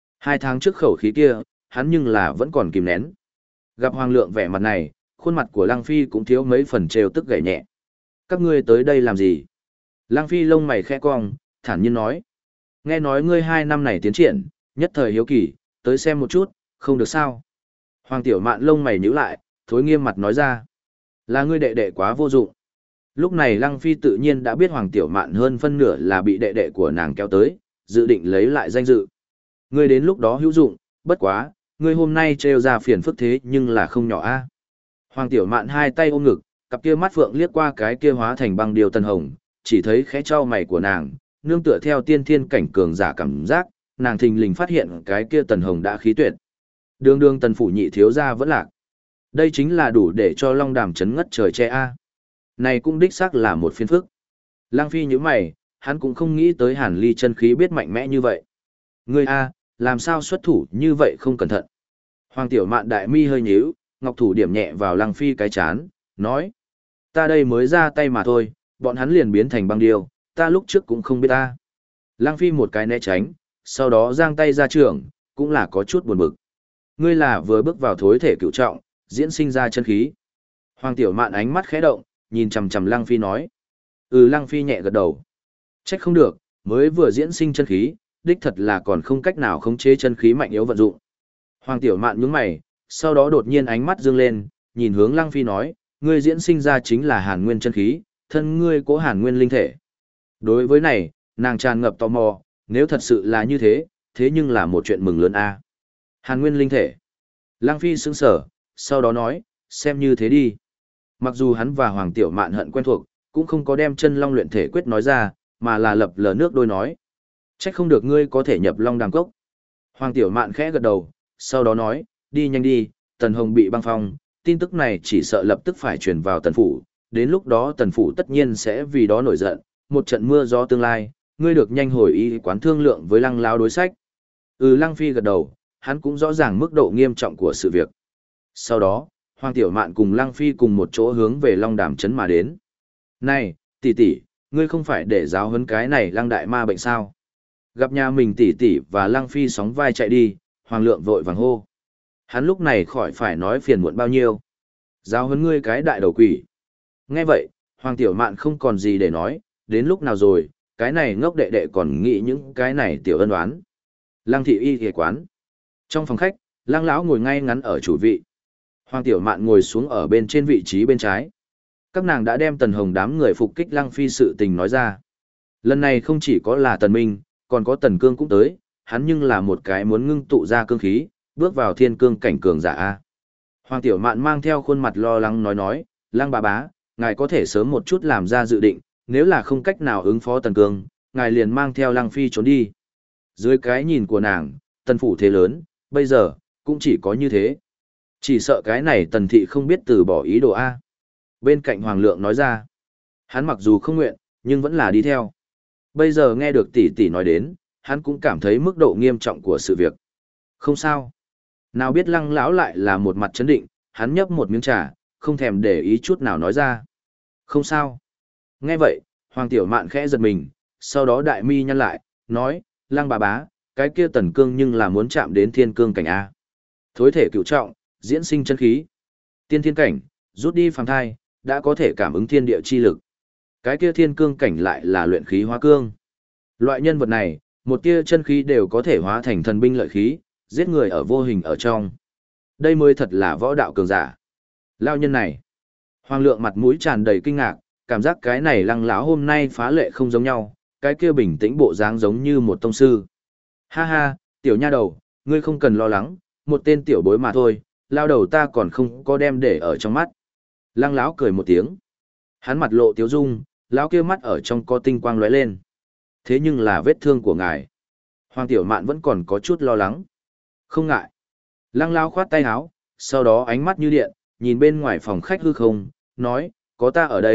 Speaker 1: 2 tháng trước khẩu khí kia, hắn nhưng là vẫn còn kìm nén. Gặp Hoàng Lượng vẻ mặt này, khuôn mặt của Lăng Phi cũng thiếu mấy phần trêu tức gảy nhẹ. Các ngươi tới đây làm gì? Lăng Phi lông mày khẽ cong, thản nhiên nói. Nghe nói ngươi 2 năm này tiến triển, nhất thời hiếu kỳ, tới xem một chút, không được sao. Hoàng Tiểu Mạn lông mày nhíu lại, thối nghiêm mặt nói ra. Là ngươi đệ đệ quá vô dụng. Lúc này Lăng Phi tự nhiên đã biết Hoàng Tiểu Mạn hơn phân nửa là bị đệ đệ của nàng kéo tới, dự định lấy lại danh dự. Ngươi đến lúc đó hữu dụng, bất quá, ngươi hôm nay trêu ra phiền phức thế nhưng là không nhỏ a. Hoàng Tiểu Mạn 2 tay ôm ngực, cặp kia mắt phượng liếc qua cái kia hóa thành băng điều Tần Hồng, chỉ thấy khẽ trao mày của nàng, nương tựa theo tiên thiên cảnh cường giả cảm giác, nàng thình lình phát hiện cái kia Tần Hồng đã khí tuyệt. Đường đường Tần phủ nhị thiếu gia vẫn lạc. Đây chính là đủ để cho Long Đàm chấn ngất trời che a. Này cũng đích xác là một phiền phức. Lăng Phi nhíu mày, hắn cũng không nghĩ tới Hàn Ly chân khí biết mạnh mẽ như vậy. Ngươi a, làm sao xuất thủ như vậy không cẩn thận. Hoàng Tiểu Mạn đại mi hơi nhíu, ngọc thủ điểm nhẹ vào Lăng Phi cái chán, nói. Ta đây mới ra tay mà thôi, bọn hắn liền biến thành băng điêu, ta lúc trước cũng không biết ta. Lăng Phi một cái né tránh, sau đó giang tay ra trường, cũng là có chút buồn bực. Ngươi là vừa bước vào thối thể cựu trọng, diễn sinh ra chân khí. Hoàng Tiểu Mạn ánh mắt khẽ động, nhìn chằm chằm Lăng Phi nói. Lăng Phi nhẹ gật đầu. Trách không được, mới vừa diễn sinh chân khí, đích thật là còn không cách nào khống chế chân khí mạnh yếu vận dụng. Hoàng Tiểu Mạn nhướng mày, sau đó đột nhiên ánh mắt dương lên, nhìn hướng Lăng Phi nói, ngươi diễn sinh ra chính là Hàn Nguyên chân khí, thân ngươi có Hàn Nguyên linh thể. Đối với này, nàng tràn ngập tò mò, nếu thật sự là như thế, thế nhưng là một chuyện mừng lớn a. Hàn Nguyên linh thể. Lăng Phi sững sờ, sau đó nói, xem như thế đi. Mặc dù hắn và Hoàng Tiểu Mạn hận quen thuộc, cũng không có đem chân long luyện thể quyết nói ra, mà là lập lờ nước đôi nói. Trách không được ngươi có thể nhập long đàm cốc. Hoàng Tiểu Mạn khẽ gật đầu, sau đó nói, đi nhanh đi, Tần Hồng bị băng phong, tin tức này chỉ sợ lập tức phải truyền vào Tần phủ, đến lúc đó Tần phủ tất nhiên sẽ vì đó nổi giận, một trận mưa gió tương lai, ngươi được nhanh hồi y quán thương lượng với Lăng lão đối sách. Lăng Phi gật đầu, hắn cũng rõ ràng mức độ nghiêm trọng của sự việc. Sau đó, Hoàng Tiểu Mạn cùng Lăng Phi cùng một chỗ hướng về Long Đàm trấn mà đến. Này, tỷ tỷ, ngươi không phải để giáo huấn cái này Lăng đại ma bệnh sao? Gặp nhà mình tỷ tỷ và Lăng Phi sóng vai chạy đi, Hoàng Lượng vội vàng hô. Hắn lúc này khỏi phải nói phiền muộn bao nhiêu. Giáo huấn ngươi cái đại đầu quỷ. Nghe vậy, Hoàng Tiểu Mạn không còn gì để nói, đến lúc nào rồi, cái này ngốc đệ đệ còn nghĩ những cái này tiểu ân oán. Lăng thị y y quán. Trong phòng khách, Lăng lão ngồi ngay ngắn ở chủ vị. Hoàng Tiểu Mạn ngồi xuống ở bên trên vị trí bên trái. Các nàng đã đem Tần Hồng đám người phục kích Lăng Phi sự tình nói ra. Lần này không chỉ có là Tần Minh, còn có Tần Cương cũng tới, hắn nhưng là một cái muốn ngưng tụ ra cương khí, bước vào thiên cương cảnh cường giả a. Hoàng Tiểu Mạn mang theo khuôn mặt lo lắng nói, Lăng bà bá, ngài có thể sớm một chút làm ra dự định, nếu là không cách nào ứng phó Tần Cương, ngài liền mang theo Lăng Phi trốn đi. Dưới cái nhìn của nàng, Tần phủ thế lớn, bây giờ, cũng chỉ có như thế. Chỉ sợ cái này Tần thị không biết từ bỏ ý đồ A. Bên cạnh Hoàng Lượng nói ra, hắn mặc dù không nguyện, nhưng vẫn là đi theo. Bây giờ nghe được tỷ tỷ nói đến, hắn cũng cảm thấy mức độ nghiêm trọng của sự việc. Không sao. Nào biết Lăng lão lại là một mặt chấn định, hắn nhấp một miếng trà, không thèm để ý chút nào nói ra. Không sao. Nghe vậy, Hoàng Tiểu Mạn khẽ giật mình, sau đó đại mi nhăn lại, nói, Lăng bà bá, cái kia Tần Cương nhưng là muốn chạm đến thiên cương cảnh A. Thối thể cựu trọng, diễn sinh chân khí. Tiên thiên cảnh, rút đi phàm thai, đã có thể cảm ứng thiên địa chi lực. Cái kia thiên cương cảnh lại là luyện khí hóa cương. Loại nhân vật này, một tia chân khí đều có thể hóa thành thần binh lợi khí, giết người ở vô hình ở trong. Đây mới thật là võ đạo cường giả. Lao nhân này. Hoàng Lượng mặt mũi tràn đầy kinh ngạc, cảm giác cái này Lăng lão hôm nay phá lệ không giống nhau, cái kia bình tĩnh bộ dáng giống như một tông sư. Ha ha, tiểu nha đầu, ngươi không cần lo lắng, một tên tiểu bối mà thôi, lao đầu ta còn không có đem để ở trong mắt. Lăng lão cười một tiếng. Hắn mặt lộ tiếu dung, lão kia mắt ở trong có tinh quang lóe lên. Thế nhưng là vết thương của ngài. Hoàng Tiểu Mạn vẫn còn có chút lo lắng. Không ngại. Lăng lão khoát tay áo, sau đó ánh mắt như điện, nhìn bên ngoài phòng khách hư không, nói, có ta ở đây,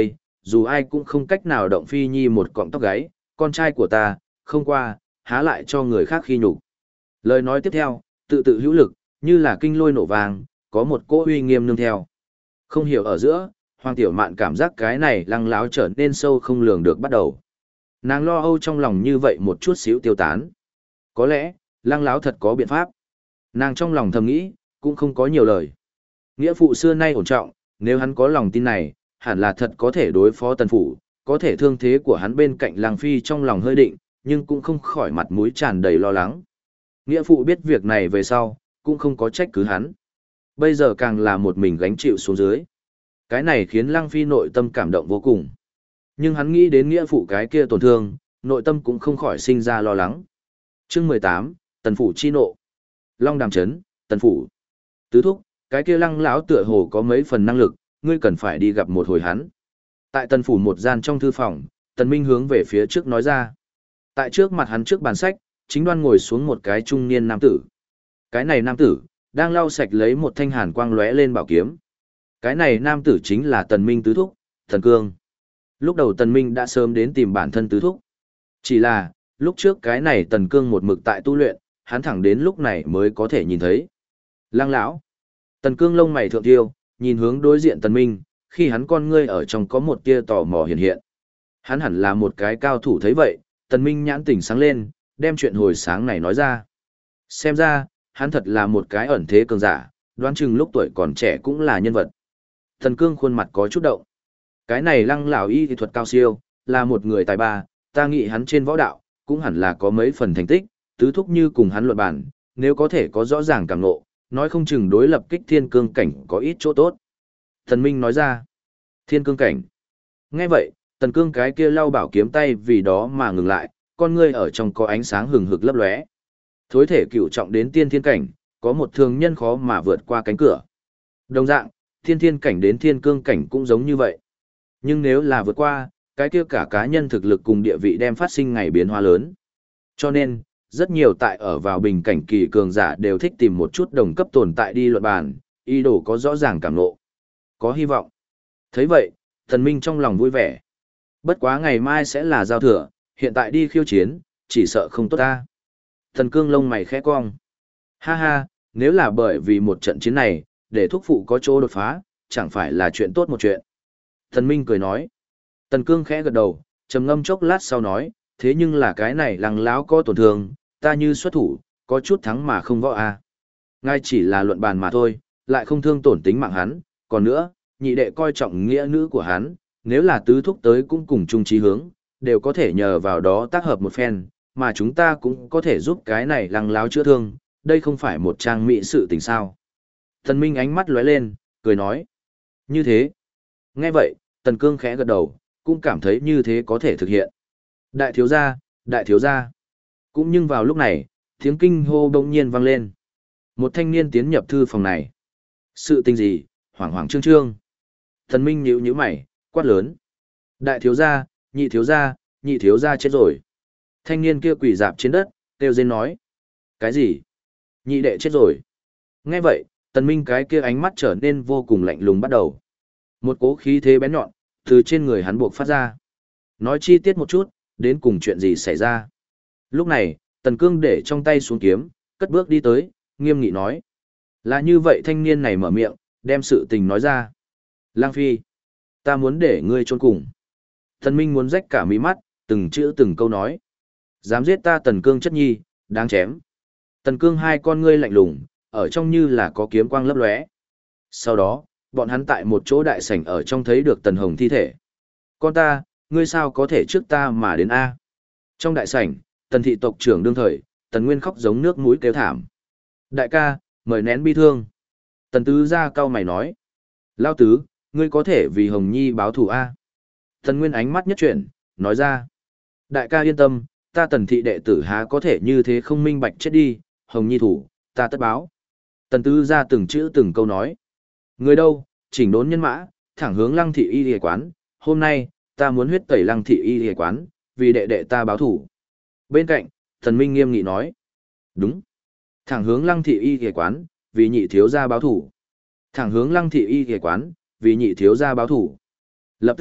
Speaker 1: dù ai cũng không cách nào động Phi Nhi một cọng tóc gáy, con trai của ta, không qua, há lại cho người khác khi nhục. Lời nói tiếp theo, tự tự hữu lực, như là kinh lôi nổ vàng, có một cỗ uy nghiêm nương theo. Không hiểu ở giữa, Hoàng Tiểu Mạn cảm giác cái này lăng láo trở nên sâu không lường được bắt đầu. Nàng lo âu trong lòng như vậy một chút xíu tiêu tán. Có lẽ, lăng láo thật có biện pháp. Nàng trong lòng thầm nghĩ, cũng không có nhiều lời. Nghĩa phụ xưa nay ổn trọng, nếu hắn có lòng tin này, hẳn là thật có thể đối phó tần phủ, có thể thương thế của hắn bên cạnh Lăng Phi trong lòng hơi định, nhưng cũng không khỏi mặt mũi tràn đầy lo lắng. Nghĩa phụ biết việc này về sau, cũng không có trách cứ hắn. Bây giờ càng là một mình gánh chịu xuống dưới. Cái này khiến Lăng Phi nội tâm cảm động vô cùng. Nhưng hắn nghĩ đến nghĩa phụ cái kia tổn thương, nội tâm cũng không khỏi sinh ra lo lắng. Chương 18, Tần phủ chi nộ. Long Đàm trấn, Tần phủ. Tứ thúc, cái kia Lăng lão tựa hồ có mấy phần năng lực, ngươi cần phải đi gặp một hồi hắn. Tại Tần phủ một gian trong thư phòng, Tần Minh hướng về phía trước nói ra. Tại trước mặt hắn trước bàn sách, chính đoan ngồi xuống một cái trung niên nam tử. Cái này nam tử, đang lau sạch lấy một thanh hàn quang lóe lên bảo kiếm. Cái này nam tử chính là Tần Minh tứ thúc, Tần Cương. Lúc đầu Tần Minh đã sớm đến tìm bản thân tứ thúc. Chỉ là, lúc trước cái này Tần Cương một mực tại tu luyện, hắn thẳng đến lúc này mới có thể nhìn thấy. Lăng lão. Tần Cương lông mày thượng tiêu, nhìn hướng đối diện Tần Minh, khi hắn con ngươi ở trong có một tia tò mò hiện hiện. Hắn hẳn là một cái cao thủ thấy vậy, Tần Minh nhãn tỉnh sáng lên, đem chuyện hồi sáng này nói ra. Xem ra, hắn thật là một cái ẩn thế cường giả, đoán chừng lúc tuổi còn trẻ cũng là nhân vật. Tần Cương khuôn mặt có chút động. Cái này Lăng lão y thuật cao siêu, là một người tài ba, ta nghĩ hắn trên võ đạo, cũng hẳn là có mấy phần thành tích, tứ thúc như cùng hắn luận bản, nếu có thể có rõ ràng cảm ngộ, nói không chừng đối lập kích thiên cương cảnh có ít chỗ tốt. Tần Minh nói ra, thiên cương cảnh. Nghe vậy, Tần Cương cái kia lau bảo kiếm tay vì đó mà ngừng lại, con ngươi ở trong có ánh sáng hừng hực lấp lóe. Thối thể cửu trọng đến tiên thiên cảnh, có một thường nhân khó mà vượt qua cánh cửa. Đồng dạng, thiên thiên cảnh đến thiên cương cảnh cũng giống như vậy. Nhưng nếu là vượt qua, cái kia cả cá nhân thực lực cùng địa vị đem phát sinh ngày biến hóa lớn. Cho nên, rất nhiều tại ở vào bình cảnh kỳ cường giả đều thích tìm một chút đồng cấp tồn tại đi luận bàn, ý đồ có rõ ràng cảm ngộ. Có hy vọng. Thấy vậy, Thần Minh trong lòng vui vẻ. Bất quá ngày mai sẽ là giao thừa, hiện tại đi khiêu chiến, chỉ sợ không tốt ta. Thần Cương lông mày khẽ cong. Ha ha, nếu là bởi vì một trận chiến này, để thúc phụ có chỗ đột phá, chẳng phải là chuyện tốt một chuyện. Thần Minh cười nói. Tần Cương khẽ gật đầu, trầm ngâm chốc lát sau nói, thế nhưng là cái này Lăng lão có tổn thương, ta như xuất thủ, có chút thắng mà không võ a. Ngay chỉ là luận bàn mà thôi, lại không thương tổn tính mạng hắn, còn nữa, nhị đệ coi trọng nghĩa nữ của hắn, nếu là tứ thúc tới cũng cùng chung chí hướng, đều có thể nhờ vào đó tác hợp một phen, mà chúng ta cũng có thể giúp cái này Lăng lão chữa thương, đây không phải một trang mỹ sự tình sao. Tần Minh ánh mắt lóe lên, cười nói. Như thế. Nghe vậy, Tần Cương khẽ gật đầu, cũng cảm thấy như thế có thể thực hiện. Đại thiếu gia, đại thiếu gia. Cũng nhưng vào lúc này, tiếng kinh hô bỗng nhiên vang lên. Một thanh niên tiến nhập thư phòng này. Sự tình gì, hoảng hoảng trương trương. Tần Minh nhíu nhíu mày, quát lớn. Đại thiếu gia, nhị thiếu gia, nhị thiếu gia chết rồi. Thanh niên kia quỳ dạp trên đất, kêu rên nói. Cái gì? Nhị đệ chết rồi. Nghe vậy, Tần Minh cái kia ánh mắt trở nên vô cùng lạnh lùng bắt đầu. Một cỗ khí thế bén nhọn, từ trên người hắn buộc phát ra. Nói chi tiết một chút, đến cùng chuyện gì xảy ra. Lúc này, Tần Cương để trong tay xuống kiếm, cất bước đi tới, nghiêm nghị nói. Là như vậy thanh niên này mở miệng, đem sự tình nói ra. Lang Phi, ta muốn để ngươi chôn cùng. Tần Minh muốn rách cả mí mắt, từng chữ từng câu nói. Dám giết ta Tần Cương chất nhi, đáng chém. Tần Cương hai con ngươi lạnh lùng, ở trong như là có kiếm quang lấp lóe. Sau đó, bọn hắn tại một chỗ đại sảnh ở trong thấy được Tần Hồng thi thể. Con ta, ngươi sao có thể trước ta mà đến A? Trong đại sảnh, Tần thị tộc trưởng đương thời, Tần Nguyên khóc giống nước mũi kêu thảm. Đại ca, mời nén bi thương. Tần Tứ ra cau mày nói. Lao Tứ, ngươi có thể vì Hồng Nhi báo thù A. Tần Nguyên ánh mắt nhất chuyển, nói ra. Đại ca yên tâm, ta Tần thị đệ tử há có thể như thế không minh bạch chết đi, Hồng Nhi thủ, ta tất báo. Tần Tứ ra từng chữ từng câu nói. Người đâu, chỉnh đốn nhân mã, thẳng hướng Lăng thị y y quán, hôm nay, ta muốn huyết tẩy Lăng thị y y quán, vì đệ đệ ta báo thủ. Bên cạnh, Thần Minh nghiêm nghị nói. Đúng. Thẳng hướng Lăng thị y y quán, vì nhị thiếu gia báo thủ. Thẳng hướng Lăng thị y y quán, vì nhị thiếu gia báo thủ. Lập tức,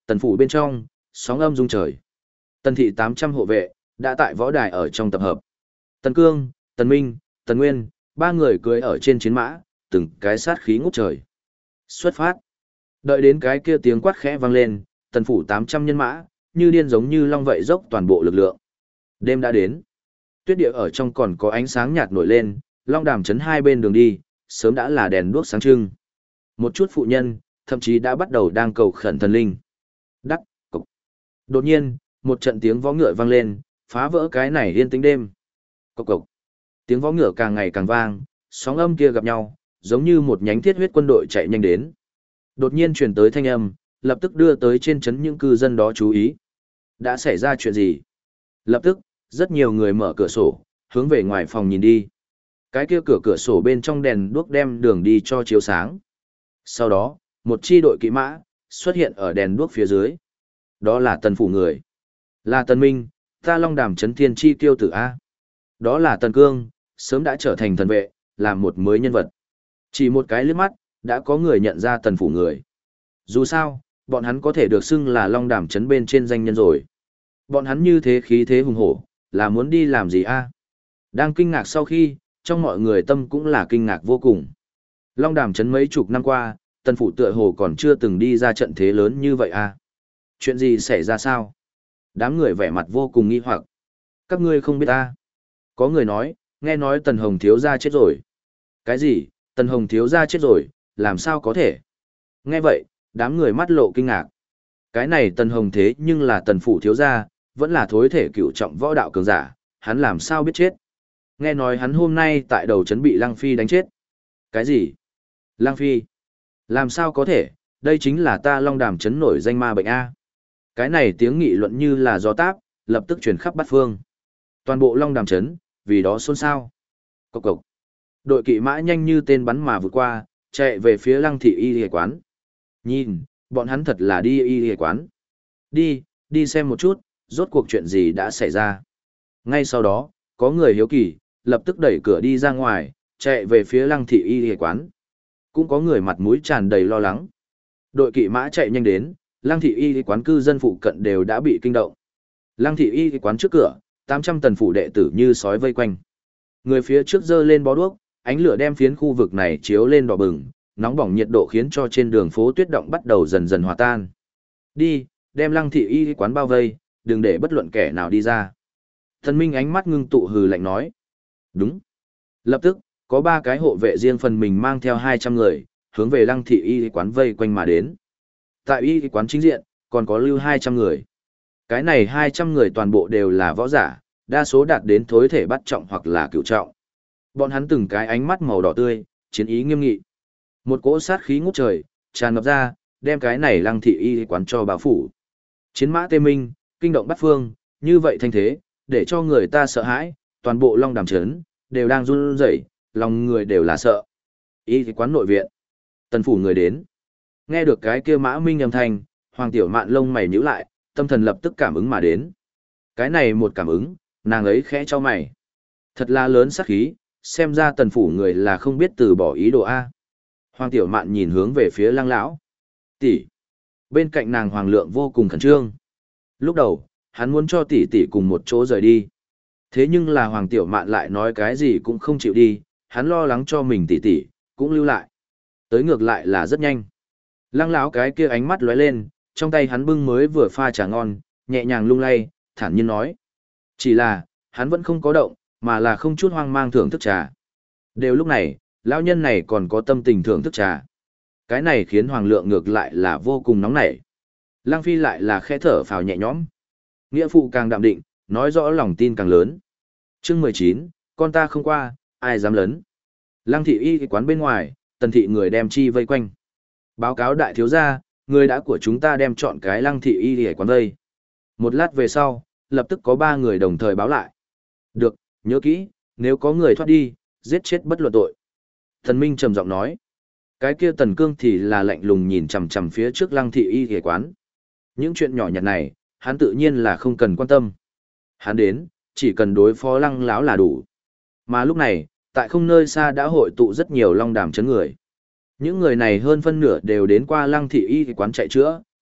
Speaker 1: Tần phủ bên trong, sóng âm rung trời. Tần thị 800 hộ vệ, đã tại võ đài ở trong tập hợp. Tần Cương, Tần Minh, Tần Nguyên, ba người cưỡi ở trên chiến mã, từng cái sát khí ngút trời. Xuất phát. Đợi đến cái kia tiếng quát khẽ vang lên, tần phủ 800 nhân mã, như điên giống như long vậy dốc toàn bộ lực lượng. Đêm đã đến. Tuyết địa ở trong còn có ánh sáng nhạt nổi lên, long đàm chấn hai bên đường đi, sớm đã là đèn đuốc sáng trưng. Một chút phụ nhân, thậm chí đã bắt đầu đang cầu khẩn thần linh. Đắc, cục. Đột nhiên, một trận tiếng vó ngựa vang lên, phá vỡ cái này yên tĩnh đêm. Cộc cộc. Tiếng vó ngựa càng ngày càng vang, sóng âm kia gặp nhau, giống như một nhánh thiết huyết quân đội chạy nhanh đến. Đột nhiên truyền tới thanh âm, lập tức đưa tới trên trấn những cư dân đó chú ý. Đã xảy ra chuyện gì? Lập tức, rất nhiều người mở cửa sổ, hướng về ngoài phòng nhìn đi. Cái kia cửa sổ bên trong đèn đuốc đem đường đi cho chiếu sáng. Sau đó, một chi đội kỵ mã xuất hiện ở đèn đuốc phía dưới. Đó là Tần phủ người. Là Tần Minh, ta Long Đàm trấn thiên chi tiêu tử A. Đó là Tần Cương, sớm đã trở thành thần vệ, là một mới nhân vật. Chỉ một cái liếc mắt, đã có người nhận ra Tần phủ người. Dù sao, bọn hắn có thể được xưng là Long Đàm trấn bên trên danh nhân rồi. Bọn hắn như thế khí thế hùng hổ, là muốn đi làm gì a? Đang kinh ngạc sau khi, trong mọi người tâm cũng là kinh ngạc vô cùng. Long Đàm trấn mấy chục năm qua, Tần phủ tựa hồ còn chưa từng đi ra trận thế lớn như vậy a. Chuyện gì xảy ra sao? Đám người vẻ mặt vô cùng nghi hoặc. Các ngươi không biết a? Có người nói, nghe nói Tần Hồng thiếu gia chết rồi. Cái gì? Tần Hồng thiếu gia chết rồi, làm sao có thể? Nghe vậy, đám người mắt lộ kinh ngạc. Cái này Tần Hồng thế nhưng là Tần phủ thiếu gia, vẫn là thối thể cựu trọng võ đạo cường giả, hắn làm sao biết chết? Nghe nói hắn hôm nay tại đầu trấn bị Lăng Phi đánh chết. Cái gì? Lăng Phi? Làm sao có thể? Đây chính là ta Long Đàm trấn nổi danh ma bệnh a. Cái này tiếng nghị luận như là gió táp, lập tức truyền khắp bát phương. Toàn bộ Long Đàm trấn vì đó xôn xao. Cộc cộc. Đội kỵ mã nhanh như tên bắn mà vượt qua, chạy về phía Lăng thị y y quán. Nhìn, bọn hắn thật là đi y y quán. Đi xem một chút, rốt cuộc chuyện gì đã xảy ra. Ngay sau đó, có người hiếu kỳ, lập tức đẩy cửa đi ra ngoài, chạy về phía Lăng thị y y quán. Cũng có người mặt mũi tràn đầy lo lắng. Đội kỵ mã chạy nhanh đến, Lăng thị y y quán cư dân phụ cận đều đã bị kinh động. Lăng thị y y quán trước cửa, 800 tần phủ đệ tử như sói vây quanh. Người phía trước giơ lên bó đuốc, ánh lửa đem phiến khu vực này chiếu lên đỏ bừng, nóng bỏng nhiệt độ khiến cho trên đường phố tuyết động bắt đầu dần dần hòa tan. Đi, đem Lăng thị y quán bao vây, đừng để bất luận kẻ nào đi ra. Thần Minh ánh mắt ngưng tụ hừ lạnh nói. Đúng. Lập tức, có 3 cái hộ vệ riêng phần mình mang theo 200 người, hướng về Lăng thị y quán vây quanh mà đến. Tại y quán chính diện, còn có lưu 200 người. Cái này 200 người toàn bộ đều là võ giả, đa số đạt đến thối thể bắt trọng hoặc là cửu trọng. Bọn hắn từng cái ánh mắt màu đỏ tươi, chiến ý nghiêm nghị. Một cỗ sát khí ngút trời, tràn ngập ra, đem cái này Lăng thị y quán cho bao phủ. Chiến mã tê minh, kinh động bát phương, như vậy thanh thế, để cho người ta sợ hãi, toàn bộ Long Đàm trấn đều đang run rẩy, lòng người đều là sợ. Y quán nội viện, Tần phủ người đến. Nghe được cái kia mã minh âm thanh, Hoàng Tiểu Mạn lông mày nhíu lại, tâm thần lập tức cảm ứng mà đến. Cái này một cảm ứng, nàng ấy khẽ cho mày. Thật là lớn sát khí, xem ra Tần phủ người là không biết từ bỏ ý đồ A. Hoàng Tiểu Mạn nhìn hướng về phía Lăng lão. Tỷ. Bên cạnh nàng Hoàng Lượng vô cùng khẩn trương. Lúc đầu, hắn muốn cho tỷ tỷ cùng một chỗ rời đi. Thế nhưng là Hoàng Tiểu Mạn lại nói cái gì cũng không chịu đi, hắn lo lắng cho mình tỷ tỷ cũng lưu lại. Tới ngược lại là rất nhanh. Lăng lão cái kia ánh mắt lóe lên, trong tay hắn bưng mới vừa pha trà ngon, nhẹ nhàng lung lay, thản nhiên nói. Chỉ là, hắn vẫn không có động, mà là không chút hoang mang thưởng thức trà. Đều lúc này, lão nhân này còn có tâm tình thưởng thức trà. Cái này khiến Hoàng Lượng ngược lại là vô cùng nóng nảy. Lăng Phi lại là khẽ thở phào nhẹ nhõm. Nghĩa phụ càng đạm định, nói rõ lòng tin càng lớn. Chương 19, con ta không qua, ai dám lấn. Lăng thị y quán bên ngoài, Tần thị người đem chi vây quanh. Báo cáo đại thiếu gia, người đã của chúng ta đem chọn cái Lăng thị y quán vây. Một lát về sau, lập tức có 3 người đồng thời báo lại. Được, nhớ kỹ, nếu có người thoát đi, giết chết bất luận tội. Thần Minh trầm giọng nói. Cái kia Tần Cương thì là lạnh lùng nhìn chằm chằm phía trước Lăng thị y quán. Những chuyện nhỏ nhặt này, hắn tự nhiên là không cần quan tâm. Hắn đến, chỉ cần đối phó Lăng lão là đủ. Mà lúc này, tại không nơi xa đã hội tụ rất nhiều Long Đàm trấn người. Những người này hơn phân nửa đều đến qua Lăng thị y quán chạy chữa,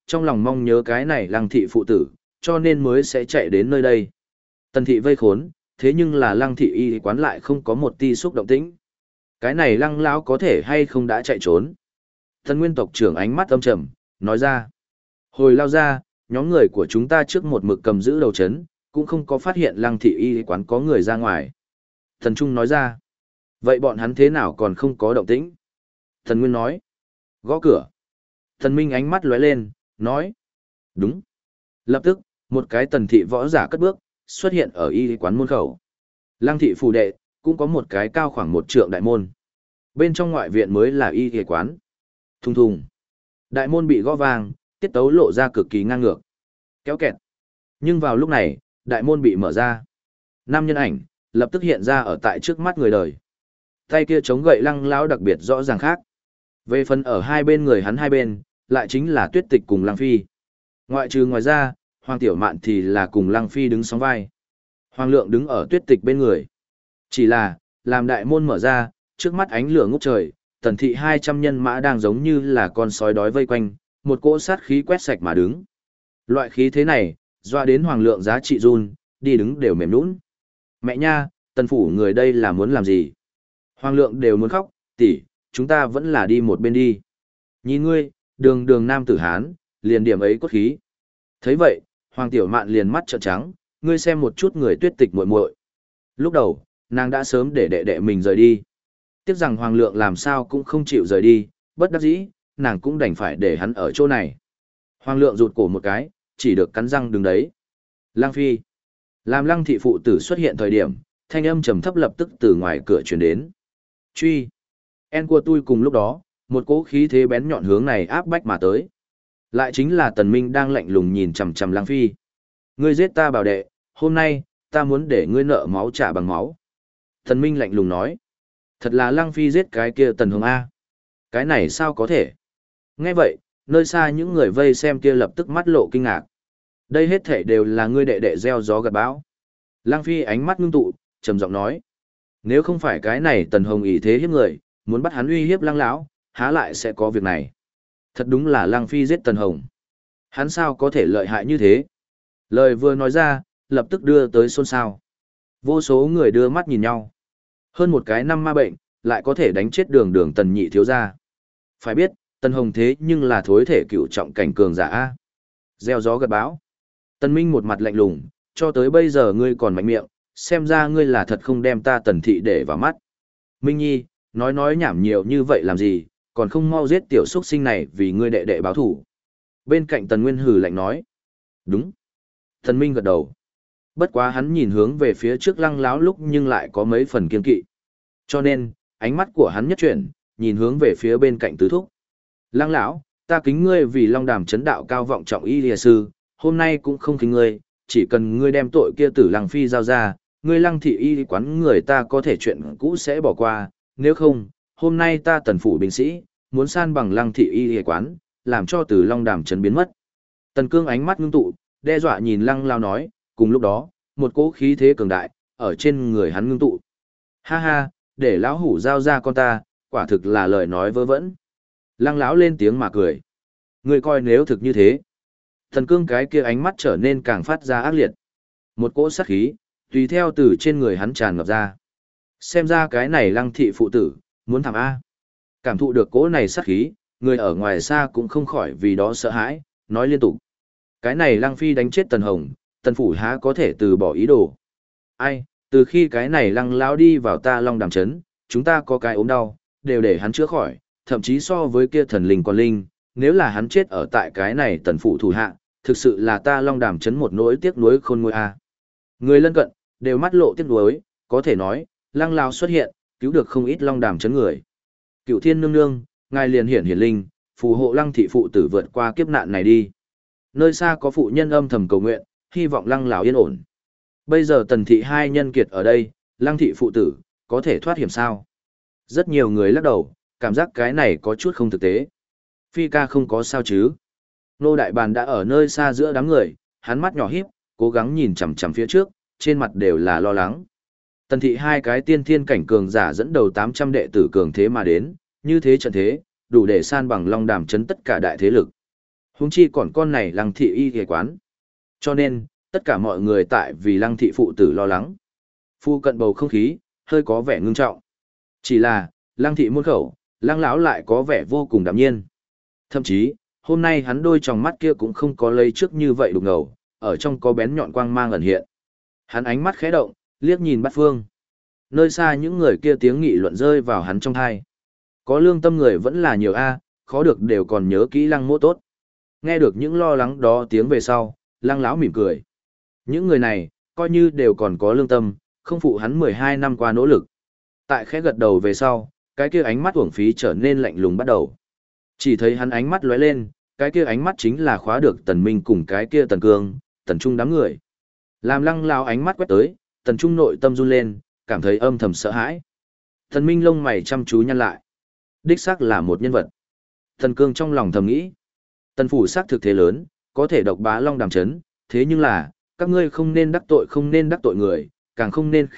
Speaker 1: trong lòng mong nhớ cái này Lăng thị phụ tử, cho nên mới sẽ chạy đến nơi đây. Tần thị vây khốn, thế nhưng là Lăng thị y quán lại không có một ti xúc động tĩnh. Cái này Lăng lão có thể hay không đã chạy trốn? Tần Nguyên tộc trưởng ánh mắt âm trầm, nói ra. Hồi lao ra, nhóm người của chúng ta trước một mực cầm giữ đầu chấn, cũng không có phát hiện Lăng thị y quán có người ra ngoài. Thần Trung nói ra. Vậy bọn hắn thế nào còn không có động tĩnh? Thần Nguyên nói. Gõ cửa. Thần Minh ánh mắt lóe lên, nói. Đúng. Lập tức, một cái tần thị võ giả cất bước, xuất hiện ở y quán môn khẩu. Lăng thị phù đệ, cũng có một cái cao khoảng 1 trượng đại môn. Bên trong ngoại viện mới là y quán. Thùng thùng. Đại môn bị gõ vang, tiết tấu lộ ra cực kỳ ngang ngược. Kéo kẹt. Nhưng vào lúc này, đại môn bị mở ra. 5 nhân ảnh, lập tức hiện ra ở tại trước mắt người đời. Tay kia chống gậy Lăng lão đặc biệt rõ ràng khác. Về phần ở hai bên người hắn hai bên, lại chính là Tuyết Tịch cùng Lăng Phi. Ngoại trừ ngoài ra, Hoàng Tiểu Mạn thì là cùng Lăng Phi đứng sóng vai. Hoàng Lượng đứng ở Tuyết Tịch bên người. Chỉ là, làm đại môn mở ra, trước mắt ánh lửa ngút trời, tần thị 200 nhân mã đang giống như là con sói đói vây quanh, một cỗ sát khí quét sạch mà đứng. Loại khí thế này, doa đến Hoàng Lượng giá trị run, đi đứng đều mềm nhũn. Mẹ nha, tần phủ người đây là muốn làm gì? Hoàng Lượng đều muốn khóc, tỷ, chúng ta vẫn là đi một bên đi. Nhìn ngươi, đường đường nam tử Hán, liền điểm ấy cốt khí. Thấy vậy, Hoàng Tiểu Mạn liền mắt trợn trắng, ngươi xem một chút người Tuyết Tịch muội muội. Lúc đầu, nàng đã sớm để đệ đệ mình rời đi. Tiếc rằng Hoàng Lượng làm sao cũng không chịu rời đi, bất đắc dĩ, nàng cũng đành phải để hắn ở chỗ này. Hoàng Lượng rụt cổ một cái, chỉ được cắn răng đứng đấy. Lăng Phi. Làm Lăng thị phụ tử xuất hiện thời điểm, thanh âm trầm thấp lập tức từ ngoài cửa truyền đến. Truy. En của tôi cùng lúc đó, một cỗ khí thế bén nhọn hướng này áp bách mà tới. Lại chính là Tần Minh đang lạnh lùng nhìn chằm chằm Lăng Phi. Ngươi giết ta bảo đệ, hôm nay, ta muốn để ngươi nợ máu trả bằng máu. Tần Minh lạnh lùng nói. Thật là Lăng Phi giết cái kia Tần Hồng A. Cái này sao có thể? Nghe vậy, nơi xa những người vây xem kia lập tức mắt lộ kinh ngạc. Đây hết thể đều là ngươi đệ đệ gieo gió gặt bão. Lăng Phi ánh mắt ngưng tụ, trầm giọng nói. Nếu không phải cái này Tần Hồng ỷ thế hiếp người, muốn bắt hắn uy hiếp Lăng lão, há lại sẽ có việc này. Thật đúng là Lăng Phi giết Tần Hồng. Hắn sao có thể lợi hại như thế? Lời vừa nói ra, lập tức đưa tới xôn xao. Vô số người đưa mắt nhìn nhau. Hơn một cái năm ma bệnh, lại có thể đánh chết đường đường Tần nhị thiếu gia. Phải biết, Tần Hồng thế nhưng là thối thể cựu trọng cảnh cường giả A. Gieo gió gặt bão. Tần Minh một mặt lạnh lùng, cho tới bây giờ ngươi còn mạnh miệng, xem ra ngươi là thật không đem ta Tần thị để vào mắt. Minh Nhi, nói nhảm nhiều như vậy làm gì, còn không mau giết tiểu xuất sinh này vì ngươi đệ đệ báo thủ. Bên cạnh Tần Nguyên hừ lạnh nói. Đúng. Tần Minh gật đầu. Bất quá hắn nhìn hướng về phía trước Lăng lão lúc nhưng lại có mấy phần kiên kỵ. Cho nên, ánh mắt của hắn nhất chuyển, nhìn hướng về phía bên cạnh tứ thúc. Lăng lão, ta kính ngươi vì Long Đàm chấn đạo cao vọng trọng y lìa sư, hôm nay cũng không kính ngươi, chỉ cần ngươi đem tội kia tử Lăng Phi giao ra, ngươi Lăng thị y quán người ta có thể chuyện cũ sẽ bỏ qua, nếu không, hôm nay ta Tần phủ binh sĩ, muốn san bằng Lăng thị y quán, làm cho từ Long Đàm chấn biến mất. Tần Cương ánh mắt ngưng tụ, đe dọa nhìn Lăng lão nói, cùng lúc đó, một cỗ khí thế cường đại, ở trên người hắn ngưng tụ. Ha ha, để lão hủ giao ra con ta, quả thực là lời nói vớ vẩn. Lăng lão lên tiếng mà cười. Ngươi coi nếu thực như thế. Thần Cương cái kia ánh mắt trở nên càng phát ra ác liệt. Một cỗ sát khí, tùy theo từ trên người hắn tràn ngập ra. Xem ra cái này Lăng thị phụ tử, muốn thảm A. Cảm thụ được cỗ này sát khí, người ở ngoài xa cũng không khỏi vì đó sợ hãi, nói liên tục. Cái này Lăng Phi đánh chết Tần Hồng, Tần phủ há có thể từ bỏ ý đồ. Ai, từ khi cái này Lăng lão đi vào ta Long Đàm trấn, chúng ta có cái ốm đau, đều để hắn chữa khỏi, thậm chí so với kia thần linh còn linh, nếu là hắn chết ở tại cái này Tần phủ thủ hạ, thực sự là ta Long Đàm trấn một nỗi tiếc nuối khôn nguôi a. Người lân cận đều mắt lộ tiếc nuối, có thể nói, Lăng lão xuất hiện, cứu được không ít Long Đàm trấn người. Cựu Thiên nương nương, ngài liền hiển linh, phù hộ Lăng thị phụ tử vượt qua kiếp nạn này đi. Nơi xa có phụ nhân âm thầm cầu nguyện, hy vọng Lăng lão yên ổn. Bây giờ Tần thị hai nhân kiệt ở đây, Lăng thị phụ tử, có thể thoát hiểm sao? Rất nhiều người lắc đầu, cảm giác cái này có chút không thực tế. Phi ca không có sao chứ? Nô Đại Bàn đã ở nơi xa giữa đám người, hắn mắt nhỏ híp, cố gắng nhìn chằm chằm phía trước, trên mặt đều là lo lắng. Tần thị hai cái tiên thiên cảnh cường giả dẫn đầu 800 đệ tử cường thế mà đến, như thế trận thế, đủ để san bằng Long Đàm trấn tất cả đại thế lực. Huống chi còn con này Lăng thị y y quán. Cho nên, tất cả mọi người tại vì Lăng thị phụ tử lo lắng. Phu cận bầu không khí, hơi có vẻ ngưng trọng. Chỉ là, Lăng thị môn khẩu, Lăng lão lại có vẻ vô cùng đạm nhiên. Thậm chí, hôm nay hắn đôi tròng mắt kia cũng không có lấy trước như vậy đục ngầu, ở trong có bén nhọn quang mang ẩn hiện. Hắn ánh mắt khẽ động, liếc nhìn bát phương. Nơi xa những người kia tiếng nghị luận rơi vào hắn trong thai. Có lương tâm người vẫn là nhiều a, khó được đều còn nhớ kỹ Lăng Mỗ tốt. Nghe được những lo lắng đó tiếng về sau, Lăng lão mỉm cười. Những người này, coi như đều còn có lương tâm, không phụ hắn 12 năm qua nỗ lực. Tại khẽ gật đầu về sau, cái kia ánh mắt uổng phí trở nên lạnh lùng bắt đầu. Chỉ thấy hắn ánh mắt lóe lên, cái kia ánh mắt chính là khóa được Tần Minh cùng cái kia Tần Cương, Tần Trung đám người. Làm Lăng lão ánh mắt quét tới, Tần Trung nội tâm run lên, cảm thấy âm thầm sợ hãi. Tần Minh lông mày chăm chú nhăn lại. Đích xác là một nhân vật. Tần Cương trong lòng thầm nghĩ. Tần phủ xác thực thế lớn, có thể độc bá Long Đàm Trấn, thế nhưng là, các ngươi không nên đắc tội người, càng